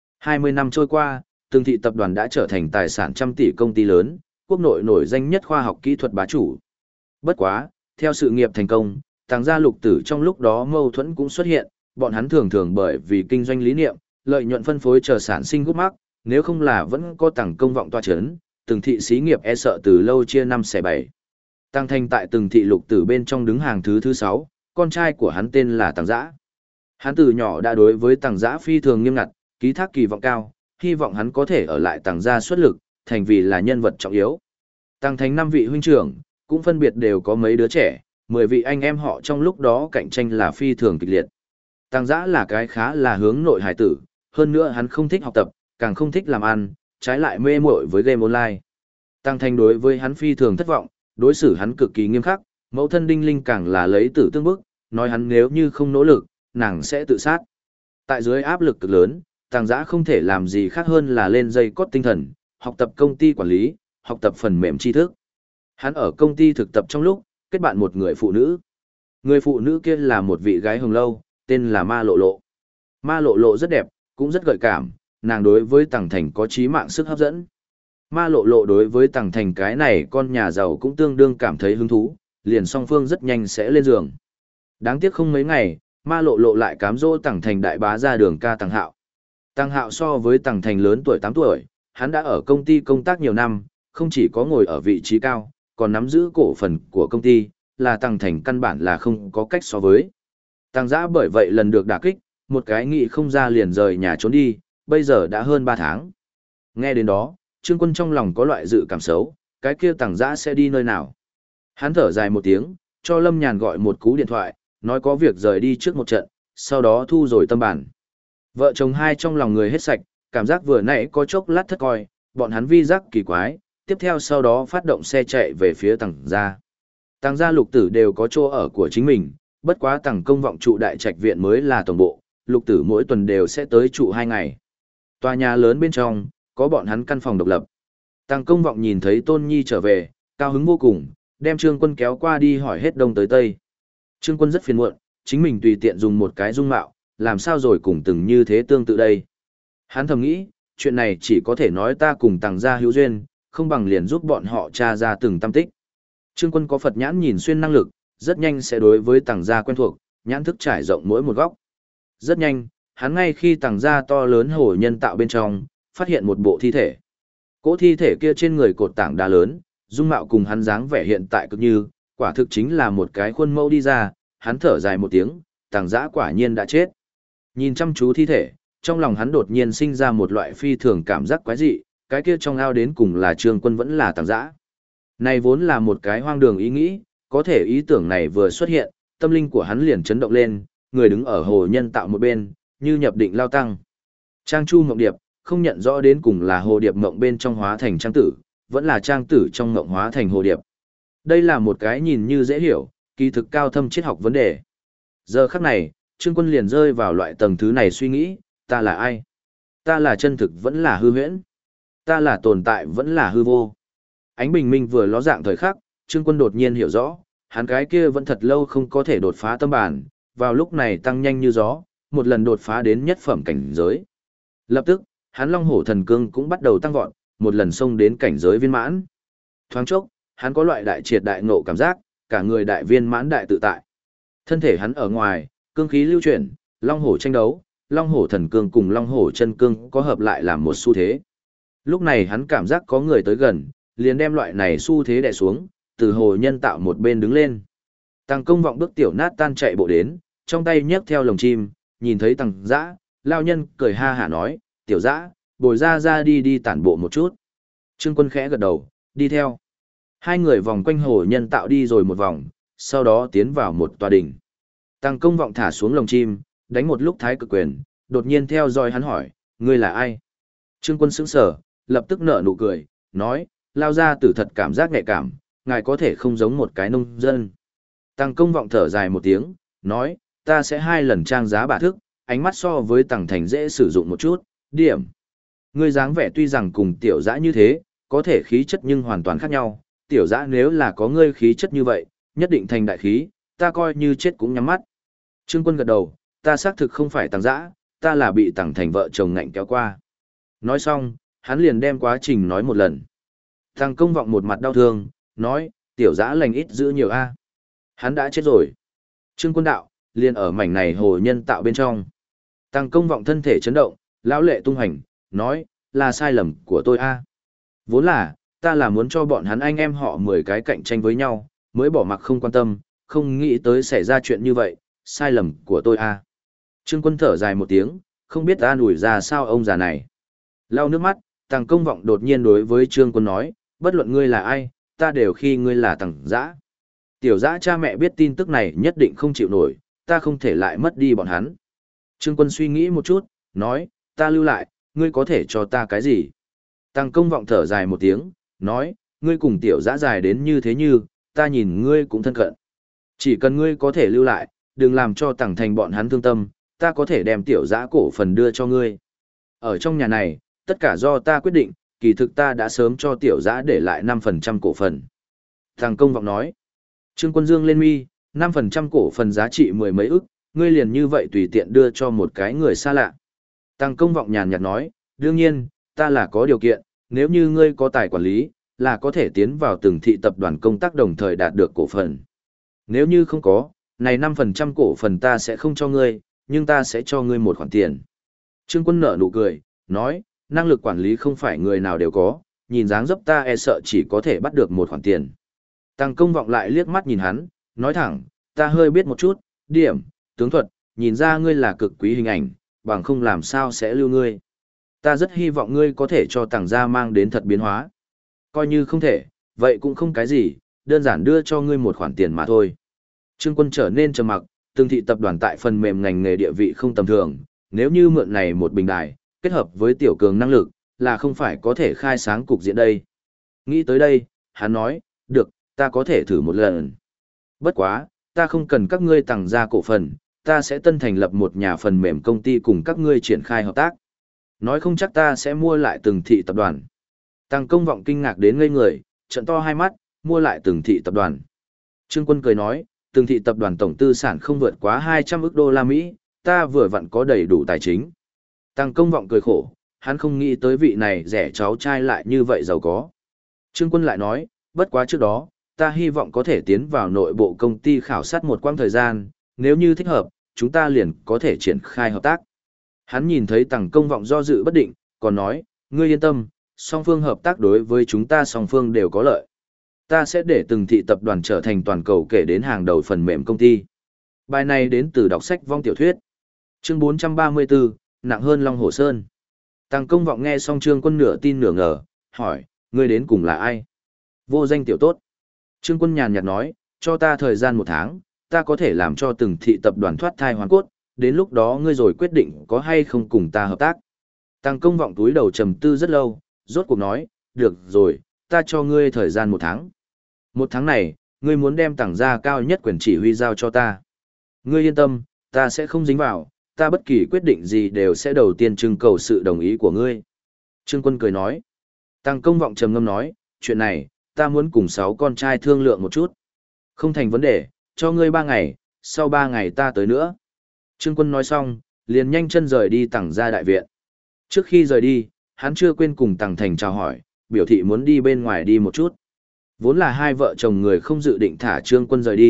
20 năm trôi qua, từng thị tập đoàn đã trở thành tài sản trăm tỷ công ty lớn, quốc nội nổi danh nhất khoa học kỹ thuật bá chủ. Bất quá, theo sự nghiệp thành công, Tằng gia lục tử trong lúc đó mâu thuẫn cũng xuất hiện, bọn hắn thường thường bởi vì kinh doanh lý niệm, lợi nhuận phân phối chờ sản sinh gút mắc, nếu không là vẫn có Tằng Công Vọng toa chấn, từng thị xí nghiệp e sợ từ lâu chia 5 xẻ 7. Tằng Thành tại từng thị lục tử bên trong đứng hàng thứ 6, con trai của hắn tên là Tằng Dã. Hắn từ nhỏ đã đối với Tằng Dã phi thường nghiêm ngặt, ký thác kỳ vọng cao, hy vọng hắn có thể ở lại Tằng gia xuất lực, thành vì là nhân vật trọng yếu. Tằng Thành 5 vị huynh trưởng, cũng phân biệt đều có mấy đứa trẻ, 10 vị anh em họ trong lúc đó cạnh tranh là phi thường kịch liệt. Tằng Dã là cái khá là hướng nội hài tử, hơn nữa hắn không thích học tập, càng không thích làm ăn, trái lại mê muội với game online. Tằng Thành đối với hắn phi thường thất vọng, đối xử hắn cực kỳ nghiêm khắc, mẫu thân Đinh Linh càng là lấy tử tương bức, nói hắn nếu như không nỗ lực, nàng sẽ tự sát. Tại dưới áp lực cực lớn, Tằng Dã không thể làm gì khác hơn là lên dây cót tinh thần, học tập công ty quản lý, học tập phần mềm tri thức. Hắn ở công ty thực tập trong lúc, kết bạn một người phụ nữ. Người phụ nữ kia là một vị gái hồng lâu, tên là Ma Lộ Lộ. Ma Lộ Lộ rất đẹp, cũng rất gợi cảm, nàng đối với Tằng Thành có chí mạng sức hấp dẫn. Ma Lộ Lộ đối với Tằng Thành cái này con nhà giàu cũng tương đương cảm thấy hứng thú, liền song phương rất nhanh sẽ lên giường. Đáng tiếc không mấy ngày, Ma Lộ Lộ lại cám dỗ Tằng Thành đại bá ra đường ca Tằng Hạo. Tằng Hạo so với Tằng Thành lớn tuổi 8 tuổi, hắn đã ở công ty công tác nhiều năm, không chỉ có ngồi ở vị trí cao, còn nắm giữ cổ phần của công ty, là Tằng Thành căn bản là không có cách so với. Tằng Dã bởi vậy lần được đả kích, một cái nghị không ra liền rời nhà trốn đi, bây giờ đã hơn 3 tháng. Nghe đến đó, Trương Quân trong lòng có loại dự cảm xấu, cái kia Tằng Dã sẽ đi nơi nào. Hắn thở dài một tiếng, cho Lâm Nhàn gọi một cú điện thoại, nói có việc rời đi trước một trận, sau đó thu rồi tâm bản. Vợ chồng hai trong lòng người hết sạch, cảm giác vừa nãy có chốc lát thất coi, bọn hắn vi giác kỳ quái, tiếp theo sau đó phát động xe chạy về phía Tằng gia. Tằng gia lục tử đều có chỗ ở của chính mình, bất quá Tằng Công Vọng trụ đại trạch viện mới là tổng bộ, lục tử mỗi tuần đều sẽ tới trụ 2 ngày. Tòa nhà lớn bên trong, có bọn hắn căn phòng độc lập. Tằng Công Vọng nhìn thấy Tôn Nhi trở về, cao hứng vô cùng, đem Trương Quân kéo qua đi hỏi hết đông tới tây. Trương Quân rất phiền muộn, chính mình tùy tiện dùng một cái dung mạo, làm sao rồi cùng từng như thế tương tự đây. Hắn thầm nghĩ, chuyện này chỉ có thể nói ta cùng Tằng gia hữu duyên, không bằng liền giúp bọn họ tra ra từng tâm tích. Trương Quân có Phật nhãn nhìn xuyên năng lực, rất nhanh sẽ đối với Tằng gia quen thuộc, nhãn thức trải rộng mỗi một góc. Rất nhanh, hắn ngay khi Tằng gia to lớn hồ nhân tạo bên trong, phát hiện một bộ thi thể. Cỗ thi thể kia trên người cột tảng đá lớn, dung mạo cùng hắn dáng vẻ hiện tại cực như, quả thực chính là một cái khuôn mẫu đi ra, hắn thở dài một tiếng, Tằng Dã quả nhiên đã chết. Nhìn chăm chú thi thể, trong lòng hắn đột nhiên sinh ra một loại phi thường cảm giác quái dị, cái kia trong ao đến cùng là Trương Quân vẫn là Tằng Dã. Này vốn là một cái hoang đường ý nghĩ, có thể ý tưởng này vừa xuất hiện, tâm linh của hắn liền chấn động lên, người đứng ở hồ nhân tạo một bên, như nhập định lao tăng. Trang Chu Mộng Điệp, không nhận rõ đến cùng là hồ điệp mộng bên trong hóa thành trang tử, vẫn là trang tử trong mộng hóa thành hồ điệp. Đây là một cái nhìn như dễ hiểu, kỳ thực cao thâm triết học vấn đề. Giờ khắc này, Trương Quân liền rơi vào loại tầng thứ này suy nghĩ, ta là ai? Ta là chân thực vẫn là hư huyễn? Ta là tồn tại vẫn là hư vô? Ánh bình minh vừa ló dạng thời khắc, Trương Quân đột nhiên hiểu rõ, hắn cái kia vẫn thật lâu không có thể đột phá tâm bản, vào lúc này tăng nhanh như gió, một lần đột phá đến nhất phẩm cảnh giới. Lập tức, hắn Long Hổ Thần Cương cũng bắt đầu tăng vọt, một lần xông đến cảnh giới viên mãn. Thoáng chốc, hắn có loại đại triệt đại ngộ cảm giác, cả người đại viên mãn đại tự tại. Thân thể hắn ở ngoài, cương khí lưu chuyển, long hổ tranh đấu, long hổ thần cương cùng long hổ chân cương có hợp lại làm một xu thế. Lúc này hắn cảm giác có người tới gần, liền đem loại này xu thế đè xuống, từ hồ nhân tạo một bên đứng lên. Tăng Công Vọng bước tiểu nát tan chạy bộ đến, trong tay nhấc theo lồng chim, nhìn thấy Tăng Dã, lao nhân cười ha hả nói, "Tiểu Dã, bồi ra đi tản bộ một chút." Trương Quân khẽ gật đầu, đi theo. Hai người vòng quanh hồ nhân tạo đi rồi một vòng, sau đó tiến vào một tòa đỉnh. Tăng Công Vọng thả xuống lồng chim, đánh một lúc thái cực quyền, đột nhiên theo dõi hắn hỏi, "Ngươi là ai?" Trương Quân sững sờ, lập tức nở nụ cười, nói, lao ra tử thật cảm giác nhạy cảm, ngài có thể không giống một cái nông dân. Tăng Công Vọng thở dài một tiếng, nói, ta sẽ 2 lần trang giá bả thức, ánh mắt so với Tăng Thành dễ sử dụng một chút, điểm. Ngươi dáng vẻ tuy rằng cùng tiểu dã như thế, có thể khí chất nhưng hoàn toàn khác nhau, tiểu dã nếu là có ngươi khí chất như vậy, nhất định thành đại khí, ta coi như chết cũng nhắm mắt. Trương Quân gật đầu, ta xác thực không phải Tăng dã, ta là bị Tăng Thành vợ chồng ngạnh kéo qua. Nói xong, hắn liền đem quá trình nói một lần. Tăng Công Vọng một mặt đau thương, nói, tiểu dã lành ít giữ nhiều a. Hắn đã chết rồi. Trương Quân đạo, liền ở mảnh này hồ nhân tạo bên trong. Tăng Công Vọng thân thể chấn động, lão lệ tung hành, nói, là sai lầm của tôi a. Vốn là, ta là muốn cho bọn hắn anh em họ 10 cái cạnh tranh với nhau, mới bỏ mặc không quan tâm, không nghĩ tới xảy ra chuyện như vậy, sai lầm của tôi a. Trương Quân thở dài một tiếng, không biết ta ủi ra sao ông già này. Lau nước mắt, Tăng Công Vọng đột nhiên đối với Trương Quân nói, bất luận ngươi là ai, ta đều khi ngươi là Tăng dã. Tiểu dã cha mẹ biết tin tức này nhất định không chịu nổi, ta không thể lại mất đi bọn hắn. Trương Quân suy nghĩ một chút, nói, ta lưu lại, ngươi có thể cho ta cái gì? Tăng Công Vọng thở dài một tiếng, nói, ngươi cùng tiểu dã dài đến như thế như, ta nhìn ngươi cũng thân cận. Chỉ cần ngươi có thể lưu lại, đừng làm cho Tăng Thành bọn hắn thương tâm, ta có thể đem tiểu dã cổ phần đưa cho ngươi. Ở trong nhà này, tất cả do ta quyết định, kỳ thực ta đã sớm cho tiểu dã để lại 5% cổ phần. Tăng Công Vọng nói, Trương Quân dương lên mi, 5% cổ phần giá trị 10 mấy ức, ngươi liền như vậy tùy tiện đưa cho một cái người xa lạ. Tăng Công Vọng nhàn nhạt nói, đương nhiên, ta là có điều kiện, nếu như ngươi có tài quản lý, là có thể tiến vào từng thị tập đoàn công tác đồng thời đạt được cổ phần. Nếu như không có, này 5% cổ phần ta sẽ không cho ngươi, nhưng ta sẽ cho ngươi một khoản tiền. Trương Quân nở nụ cười, nói, năng lực quản lý không phải người nào đều có, nhìn dáng dấp ta e sợ chỉ có thể bắt được một khoản tiền. Tăng Công Vọng lại liếc mắt nhìn hắn, nói thẳng, ta hơi biết một chút, điểm, tướng thuật, nhìn ra ngươi là cực quý hình ảnh, bằng không làm sao sẽ lưu ngươi. Ta rất hy vọng ngươi có thể cho Tăng gia mang đến thật biến hóa. Coi như không thể, vậy cũng không cái gì, đơn giản đưa cho ngươi một khoản tiền mà thôi. Trương Quân trở nên trầm mặc, từng thị tập đoàn tại phần mềm ngành nghề địa vị không tầm thường, nếu như mượn này một bình đài, kết hợp với tiểu cường năng lực, là không phải có thể khai sáng cục diện đây. Nghĩ tới đây, hắn nói, được, ta có thể thử một lần. Bất quá, ta không cần các ngươi Tăng gia cổ phần, ta sẽ tân thành lập một nhà phần mềm công ty cùng các ngươi triển khai hợp tác. Nói không chắc ta sẽ mua lại từng thị tập đoàn. Tăng Công Vọng kinh ngạc đến ngây người, trợn to hai mắt, mua lại từng thị tập đoàn. Trương Quân cười nói, từng thị tập đoàn tổng tư sản không vượt quá 200 ức đô la Mỹ, ta vừa vặn có đầy đủ tài chính. Tăng Công Vọng cười khổ, hắn không nghĩ tới vị này rẻ cháu trai lại như vậy giàu có. Trương Quân lại nói, bất quá trước đó, ta hy vọng có thể tiến vào nội bộ công ty khảo sát một quãng thời gian, nếu như thích hợp, chúng ta liền có thể triển khai hợp tác. Hắn nhìn thấy Tăng Công Vọng do dự bất định, còn nói, ngươi yên tâm, song phương hợp tác đối với chúng ta song phương đều có lợi. Ta sẽ để từng thị tập đoàn trở thành toàn cầu kể đến hàng đầu phần mềm công ty. Bài này đến từ đọc sách vong tiểu thuyết. Chương 434, nặng hơn Long Hồ Sơn. Tăng Công Vọng nghe xong Trương Quân nửa tin nửa ngờ, hỏi, ngươi đến cùng là ai? Vô danh tiểu tốt. Trương Quân nhàn nhạt nói, cho ta thời gian 1 tháng, ta có thể làm cho từng thị tập đoàn thoát thai hoàn cốt, đến lúc đó ngươi rồi quyết định có hay không cùng ta hợp tác. Tăng Công Vọng túi đầu trầm tư rất lâu, rốt cuộc nói, được rồi, ta cho ngươi thời gian 1 tháng. 1 tháng này, ngươi muốn đem Tăng gia cao nhất quyền chỉ huy giao cho ta. Ngươi yên tâm, ta sẽ không dính vào, ta bất kỳ quyết định gì đều sẽ đầu tiên trưng cầu sự đồng ý của ngươi. Trương Quân cười nói. Tăng Công Vọng trầm ngâm nói, chuyện này, ta muốn cùng 6 con trai thương lượng một chút. Không thành vấn đề, cho ngươi 3 ngày, sau 3 ngày ta tới nữa. Trương Quân nói xong, liền nhanh chân rời đi Tăng gia đại viện. Trước khi rời đi, hắn chưa quên cùng Tăng Thành chào hỏi, biểu thị muốn đi bên ngoài đi một chút. Vốn là hai vợ chồng người không dự định thả Trương Quân rời đi,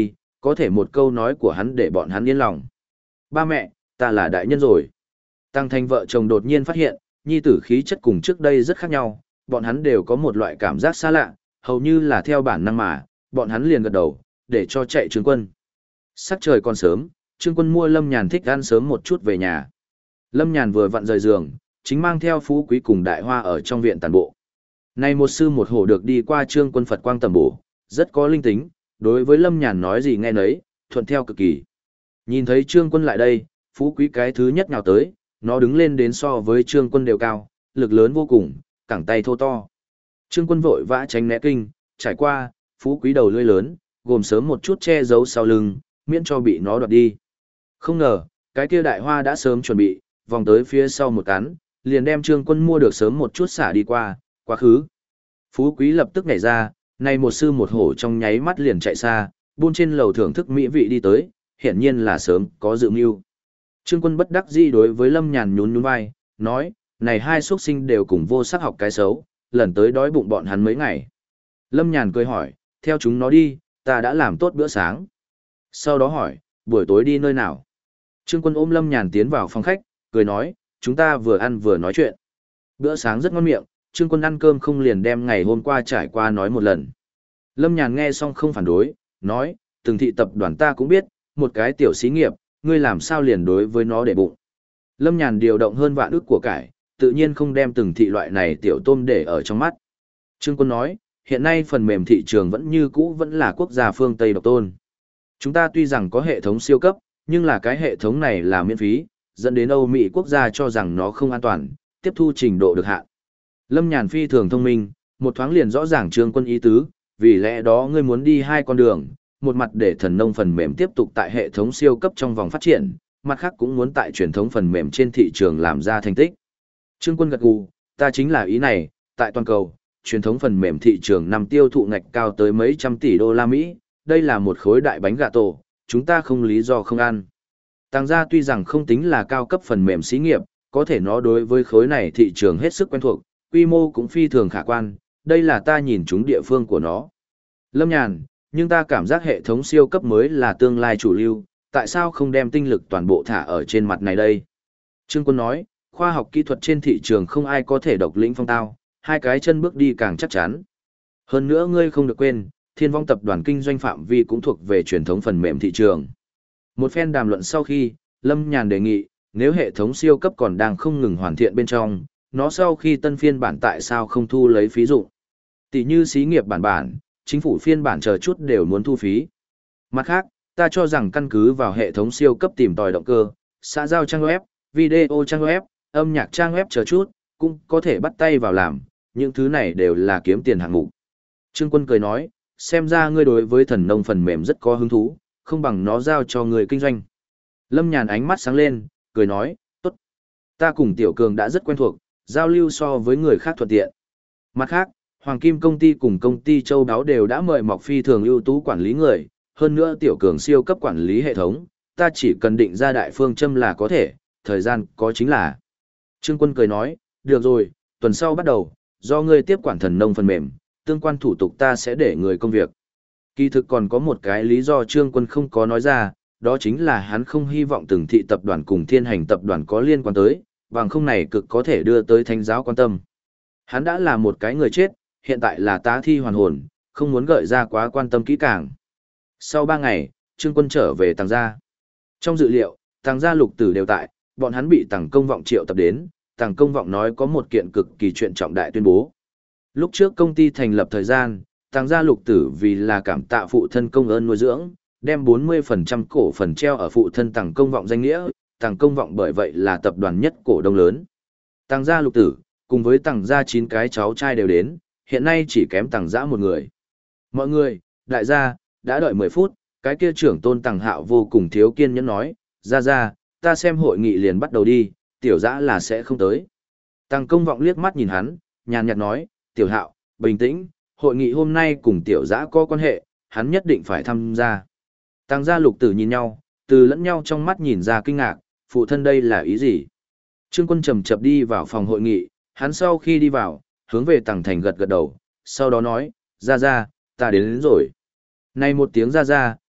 Có thể một câu nói của hắn để bọn hắn yên lòng. Ba mẹ, ta là đại nhân rồi. Tăng Thanh vợ chồng đột nhiên phát hiện, nhi tử khí chất cùng trước đây rất khác nhau, bọn hắn đều có một loại cảm giác xa lạ, hầu như là theo bản năng mà, bọn hắn liền gật đầu, để cho chạy Trương Quân. Sắc trời còn sớm, Trương Quân mua Lâm Nhàn thích ăn sớm một chút về nhà. Lâm Nhàn vừa vặn rời giường, chính mang theo Phú Quý cùng Đại Hoa ở trong viện tàn bộ. Này một sư một hổ được đi qua Trương Quân Phật quang tầm bổ, rất có linh tính, đối với Lâm Nhàn nói gì nghe nấy, thuận theo cực kỳ. Nhìn thấy Trương Quân lại đây, Phú Quý cái thứ nhất nào tới, nó đứng lên đến so với Trương Quân đều cao, lực lớn vô cùng, cẳng tay thô to. Trương Quân vội vã tránh né kinh, trải qua, Phú Quý đầu lưỡi lớn, gồm sớm một chút che giấu sau lưng, miễn cho bị nó đoạt đi. Không ngờ, cái kia Đại Hoa đã sớm chuẩn bị, vòng tới phía sau một cắn, liền đem Trương Quân mua được sớm một chút xả đi qua, quá khứ. Phú Quý lập tức nhảy ra, này một sư một hổ trong nháy mắt liền chạy xa, buôn trên lầu thưởng thức mỹ vị đi tới, hiển nhiên là sớm có dự mưu. Trương Quân bất đắc dĩ đối với Lâm Nhàn nhún nhún vai, nói, này hai xuất sinh đều cùng vô sắc học cái xấu, lần tới đói bụng bọn hắn mấy ngày. Lâm Nhàn cười hỏi, theo chúng nó đi, ta đã làm tốt bữa sáng. Sau đó hỏi, buổi tối đi nơi nào? Trương Quân ôm Lâm Nhàn tiến vào phòng khách, cười nói, chúng ta vừa ăn vừa nói chuyện. Bữa sáng rất ngon miệng, Trương Quân ăn cơm không liền đem ngày hôm qua trải qua nói một lần. Lâm Nhàn nghe xong không phản đối, nói, từng thị tập đoàn ta cũng biết, một cái tiểu xí nghiệp, ngươi làm sao liền đối với nó để bụng. Lâm Nhàn điều động hơn vạn ức của cải, tự nhiên không đem từng thị loại này tiểu tôm để ở trong mắt. Trương Quân nói, hiện nay phần mềm thị trường vẫn như cũ vẫn là quốc gia phương Tây độc tôn. Chúng ta tuy rằng có hệ thống siêu cấp, nhưng là cái hệ thống này là miễn phí, dẫn đến Âu Mỹ quốc gia cho rằng nó không an toàn, tiếp thu trình độ được hạn. Lâm Nhàn phi thường thông minh, một thoáng liền rõ ràng Trương Quân ý tứ, vì lẽ đó ngươi muốn đi hai con đường, một mặt để thần nông phần mềm tiếp tục tại hệ thống siêu cấp trong vòng phát triển, mặt khác cũng muốn tại truyền thống phần mềm trên thị trường làm ra thành tích. Trương Quân gật gù, ta chính là ý này, tại toàn cầu, truyền thống phần mềm thị trường nằm tiêu thụ ngạch cao tới mấy trăm tỷ đô la Mỹ, đây là một khối đại bánh gà tổ, chúng ta không lý do không ăn. Tăng gia tuy rằng không tính là cao cấp phần mềm xí nghiệp, có thể nó đối với khối này thị trường hết sức quen thuộc, quy mô cũng phi thường khả quan, đây là ta nhìn chúng địa phương của nó. Lâm Nhàn, nhưng ta cảm giác hệ thống siêu cấp mới là tương lai chủ lưu, tại sao không đem tinh lực toàn bộ thả ở trên mặt này đây? Trương Quân nói, khoa học kỹ thuật trên thị trường không ai có thể độc lĩnh phong tao, hai cái chân bước đi càng chắc chắn. Hơn nữa ngươi không được quên, Thiên Vong tập đoàn kinh doanh phạm vi cũng thuộc về truyền thống phần mềm thị trường. Một phen đàm luận sau khi, Lâm Nhàn đề nghị, nếu hệ thống siêu cấp còn đang không ngừng hoàn thiện bên trong, nó sau khi tân phiên bản tại sao không thu lấy phí dụng? Tỷ như xí nghiệp bản, chính phủ phiên bản chờ chút đều muốn thu phí. Mặt khác, ta cho rằng căn cứ vào hệ thống siêu cấp tìm tòi động cơ, xã giao trang web, video trang web, âm nhạc trang web chờ chút, cũng có thể bắt tay vào làm, những thứ này đều là kiếm tiền hạng mục. Trương Quân cười nói, xem ra ngươi đối với thần nông phần mềm rất có hứng thú, không bằng nó giao cho người kinh doanh. Lâm Nhàn ánh mắt sáng lên, cười nói, tốt. Ta cùng Tiểu Cường đã rất quen thuộc, giao lưu so với người khác thuận tiện. Mặt khác, Hoàng Kim công ty cùng công ty Châu Đáo đều đã mời mọc phi thường ưu tú quản lý người, hơn nữa Tiểu Cường siêu cấp quản lý hệ thống, ta chỉ cần định ra đại phương châm là có thể, thời gian có chính là. Trương Quân cười nói, được rồi, tuần sau bắt đầu, do ngươi tiếp quản thần nông phần mềm, tương quan thủ tục ta sẽ để người công việc. Kỳ thực còn có một cái lý do Trương Quân không có nói ra, đó chính là hắn không hy vọng từng thị tập đoàn cùng thiên hành tập đoàn có liên quan tới, bằng không này cực có thể đưa tới thánh giáo quan tâm. Hắn đã là một cái người chết, hiện tại là tá thi hoàn hồn, không muốn gợi ra quá quan tâm kỹ càng. Sau 3 ngày, Trương Quân trở về Tàng gia. Trong dự liệu, Tàng gia Lục Tử đều tại, bọn hắn bị Tàng Công Vọng triệu tập đến, Tàng Công Vọng nói có một kiện cực kỳ chuyện trọng đại tuyên bố. Lúc trước công ty thành lập thời gian, Tàng gia Lục Tử vì là cảm tạ phụ thân công ơn nuôi dưỡng, đem 40% cổ phần treo ở phụ thân Tàng Công Vọng danh nghĩa, Tàng Công Vọng bởi vậy là tập đoàn nhất cổ đông lớn. Tàng gia Lục Tử, cùng với Tàng gia 9 cái cháu trai đều đến, hiện nay chỉ kém Tàng Giã một người. Mọi người, đại gia, đã đợi 10 phút, cái kia trưởng tôn Tàng Hạo vô cùng thiếu kiên nhẫn nói, ra, ta xem hội nghị liền bắt đầu đi, Tiểu Giã là sẽ không tới. Tàng Công Vọng liếc mắt nhìn hắn, nhàn nhạt nói, Tiểu Hạo, bình tĩnh, hội nghị hôm nay cùng Tiểu Giã có quan hệ, hắn nhất định phải tham gia. Tàng gia Lục Tử nhìn nhau, từ lẫn nhau trong mắt nhìn ra kinh ngạc, phụ thân đây là ý gì? Trương Quân chậm chậm đi vào phòng hội nghị, hắn sau khi đi vào, hướng về Tàng Thành gật gật đầu, sau đó nói, ra, ta đến rồi. Này một tiếng ra,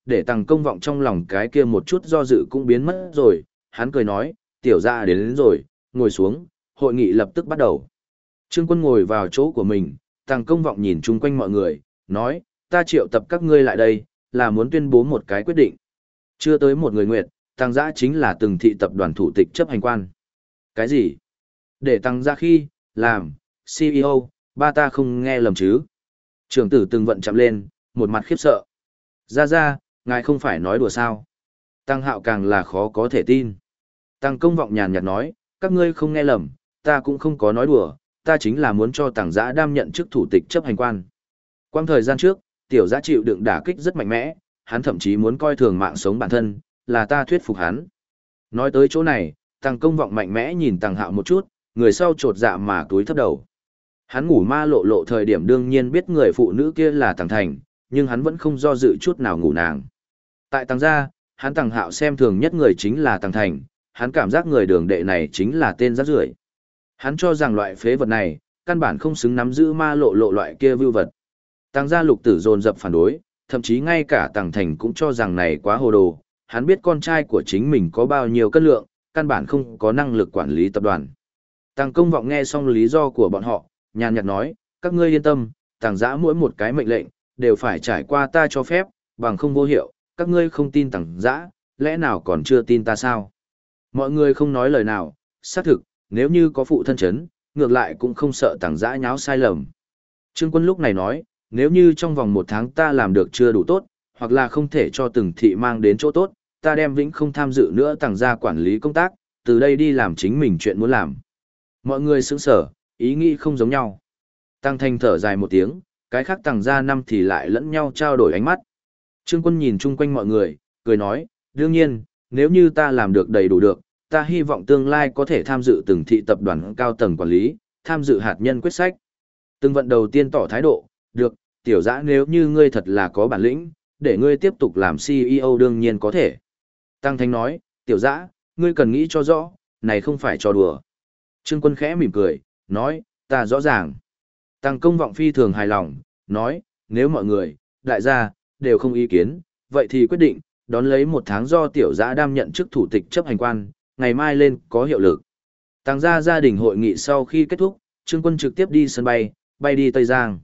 để Tăng Công Vọng trong lòng cái kia một chút do dự cũng biến mất rồi, hắn cười nói, tiểu dạ đến rồi, ngồi xuống, hội nghị lập tức bắt đầu. Trương Quân ngồi vào chỗ của mình, Tăng Công Vọng nhìn chung quanh mọi người, nói, ta triệu tập các ngươi lại đây, là muốn tuyên bố một cái quyết định. Chưa tới một người nguyệt, Tăng Giã chính là từng thị tập đoàn thủ tịch chấp hành quan. Cái gì? Để Tăng Giã khi, làm, CEO, ba ta không nghe lầm chứ? Trưởng tử từng vận chạm lên, một mặt khiếp sợ. Ra, ngài không phải nói đùa sao? Tăng Hạo càng là khó có thể tin. Tăng Công Vọng nhàn nhạt nói, các ngươi không nghe lầm, ta cũng không có nói đùa, ta chính là muốn cho Tăng Giã đảm nhận chức thủ tịch chấp hành quan. Quang thời gian trước, tiểu Giã chịu đựng đả kích rất mạnh mẽ, hắn thậm chí muốn coi thường mạng sống bản thân, là ta thuyết phục hắn. Nói tới chỗ này, Tăng Công Vọng mạnh mẽ nhìn Tăng Hạo một chút, người sau trột dạ mà túi thấp đầu. Hắn ngủ ma lộ thời điểm đương nhiên biết người phụ nữ kia là Tăng Thành, nhưng hắn vẫn không do dự chút nào ngủ nàng. Tại Tăng gia, hắn Tăng Hạo xem thường nhất người chính là Tăng Thành, hắn cảm giác người đường đệ này chính là tên rác rưởi. Hắn cho rằng loại phế vật này, căn bản không xứng nắm giữ ma lộ loại kia vưu vật. Tăng gia Lục Tử dồn dập phản đối, thậm chí ngay cả Tăng Thành cũng cho rằng này quá hồ đồ, hắn biết con trai của chính mình có bao nhiêu cân lượng, căn bản không có năng lực quản lý tập đoàn. Tăng Công Vọng nghe xong lý do của bọn họ, nhàn nhạt nói, các ngươi yên tâm, Tăng Giã mỗi một cái mệnh lệnh, đều phải trải qua ta cho phép, bằng không vô hiệu, các ngươi không tin Tăng Giã, lẽ nào còn chưa tin ta sao? Mọi người không nói lời nào, xác thực, nếu như có phụ thân chấn, ngược lại cũng không sợ Tăng Giã nháo sai lầm. Trương Quân lúc này nói, nếu như trong vòng 1 tháng ta làm được chưa đủ tốt, hoặc là không thể cho từng thị mang đến chỗ tốt, ta đem vĩnh không tham dự nữa Tăng gia quản lý công tác, từ đây đi làm chính mình chuyện muốn làm. Mọi người sững sở, ý nghĩ không giống nhau. Tăng Thành thở dài một tiếng, cái khác Tăng gia năm thì lại lẫn nhau trao đổi ánh mắt. Trương Quân nhìn chung quanh mọi người, cười nói, đương nhiên, nếu như ta làm được đầy đủ được, ta hy vọng tương lai có thể tham dự từng thị tập đoàn cao tầng quản lý, tham dự hạt nhân quyết sách. Từng vận đầu tiên tỏ thái độ, được, tiểu Giã nếu như ngươi thật là có bản lĩnh, để ngươi tiếp tục làm CEO đương nhiên có thể. Tăng Thành nói, tiểu Giã, ngươi cần nghĩ cho rõ, này không phải trò đùa. Trương Quân khẽ mỉm cười, nói, ta rõ ràng. Tăng Công Vọng phi thường hài lòng, nói, nếu mọi người, đại gia, đều không ý kiến, vậy thì quyết định, đón lấy 1 tháng do tiểu Giã đảm nhận chức thủ tịch chấp hành quan, ngày mai lên có hiệu lực. Tăng gia đình hội nghị sau khi kết thúc, Trương Quân trực tiếp đi sân bay, bay đi Tây Giang.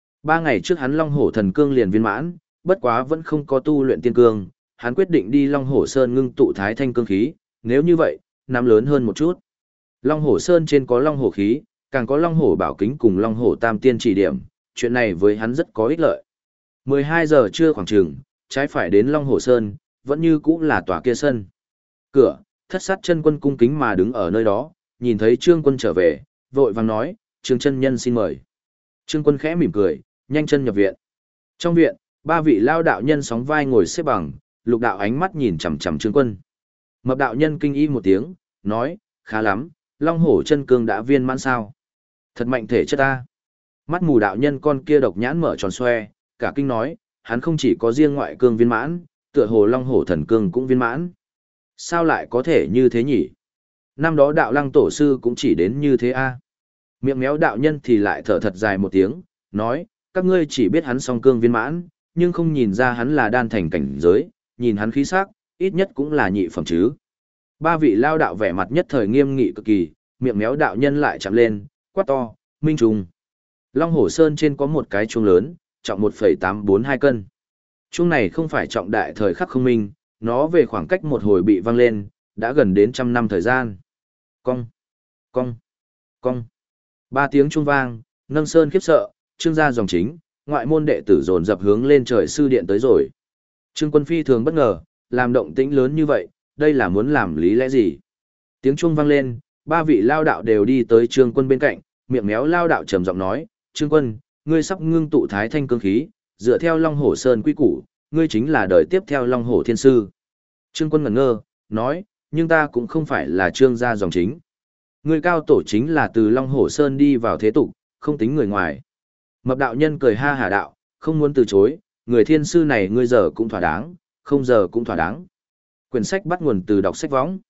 3 ngày trước hắn Long Hổ Thần Cương liền viên mãn, bất quá vẫn không có tu luyện tiên cương, hắn quyết định đi Long Hổ Sơn ngưng tụ thái thanh cương khí, nếu như vậy, nắm lớn hơn một chút. Long Hổ Sơn trên có Long Hổ khí, càng có Long Hổ bảo kính cùng Long Hổ tam tiên chỉ điểm, chuyện này với hắn rất có ích lợi. 12 giờ trưa khoảng chừng, trái phải đến Long Hổ Sơn, vẫn như cũ là tòa kia sân. Cửa, Thất Sát Chân Quân cung kính mà đứng ở nơi đó, nhìn thấy Trương Quân trở về, vội vàng nói, Trương chân nhân xin mời. Trương Quân khẽ mỉm cười, nhanh chân nhập viện. Trong viện, 3 vị lao đạo nhân sóng vai ngồi xếp bằng, Lục đạo ánh mắt nhìn chằm chằm Trương Quân. Mập đạo nhân kinh y một tiếng, nói, khá lắm, Long Hổ chân cương đã viên mãn sao? Thật mạnh thể chất ta. Mắt mù đạo nhân con kia độc nhãn mở tròn xoe, cả kinh nói, hắn không chỉ có riêng ngoại cương viên mãn, tựa hồ Long Hổ thần cương cũng viên mãn. Sao lại có thể như thế nhỉ? Năm đó đạo lăng tổ sư cũng chỉ đến như thế a. Miệng méo đạo nhân thì lại thở thật dài một tiếng, nói, các ngươi chỉ biết hắn song cương viên mãn, nhưng không nhìn ra hắn là đan thành cảnh giới, nhìn hắn khí sắc, ít nhất cũng là nhị phẩm chứ. 3 vị lao đạo vẻ mặt nhất thời nghiêm nghị cực kỳ, miệng méo đạo nhân lại chạm lên, quát to, minh trùng. Long Hổ Sơn trên có một cái chuông lớn, trọng 1,842 cân. Chuông này không phải trọng đại thời khắc không minh, nó về khoảng cách một hồi bị vang lên, đã gần đến 100 năm thời gian. Cong, cong, cong. 3 tiếng chuông vang, nâng sơn khiếp sợ, Trương gia dòng chính, ngoại môn đệ tử dồn dập hướng lên trời sư điện tới rồi. Trương Quân phi thường bất ngờ, làm động tĩnh lớn như vậy, đây là muốn làm lý lẽ gì? Tiếng chuông vang lên, 3 vị lao đạo đều đi tới Trương Quân bên cạnh, miệng méo lao đạo trầm giọng nói, Trương Quân, ngươi sắp ngưng tụ thái thanh cương khí, dựa theo Long Hổ Sơn quy củ, ngươi chính là đời tiếp theo Long Hổ Thiên Sư. Trương Quân ngẩn ngơ, nói, nhưng ta cũng không phải là Trương gia dòng chính. Ngươi cao tổ chính là từ Long Hổ Sơn đi vào thế tục, không tính người ngoài. Mập đạo nhân cười ha hả đạo, không muốn từ chối, người thiên sư này ngươi giờ cũng thỏa đáng, không giờ cũng thỏa đáng. Quyển sách bắt nguồn từ đọc sách võng.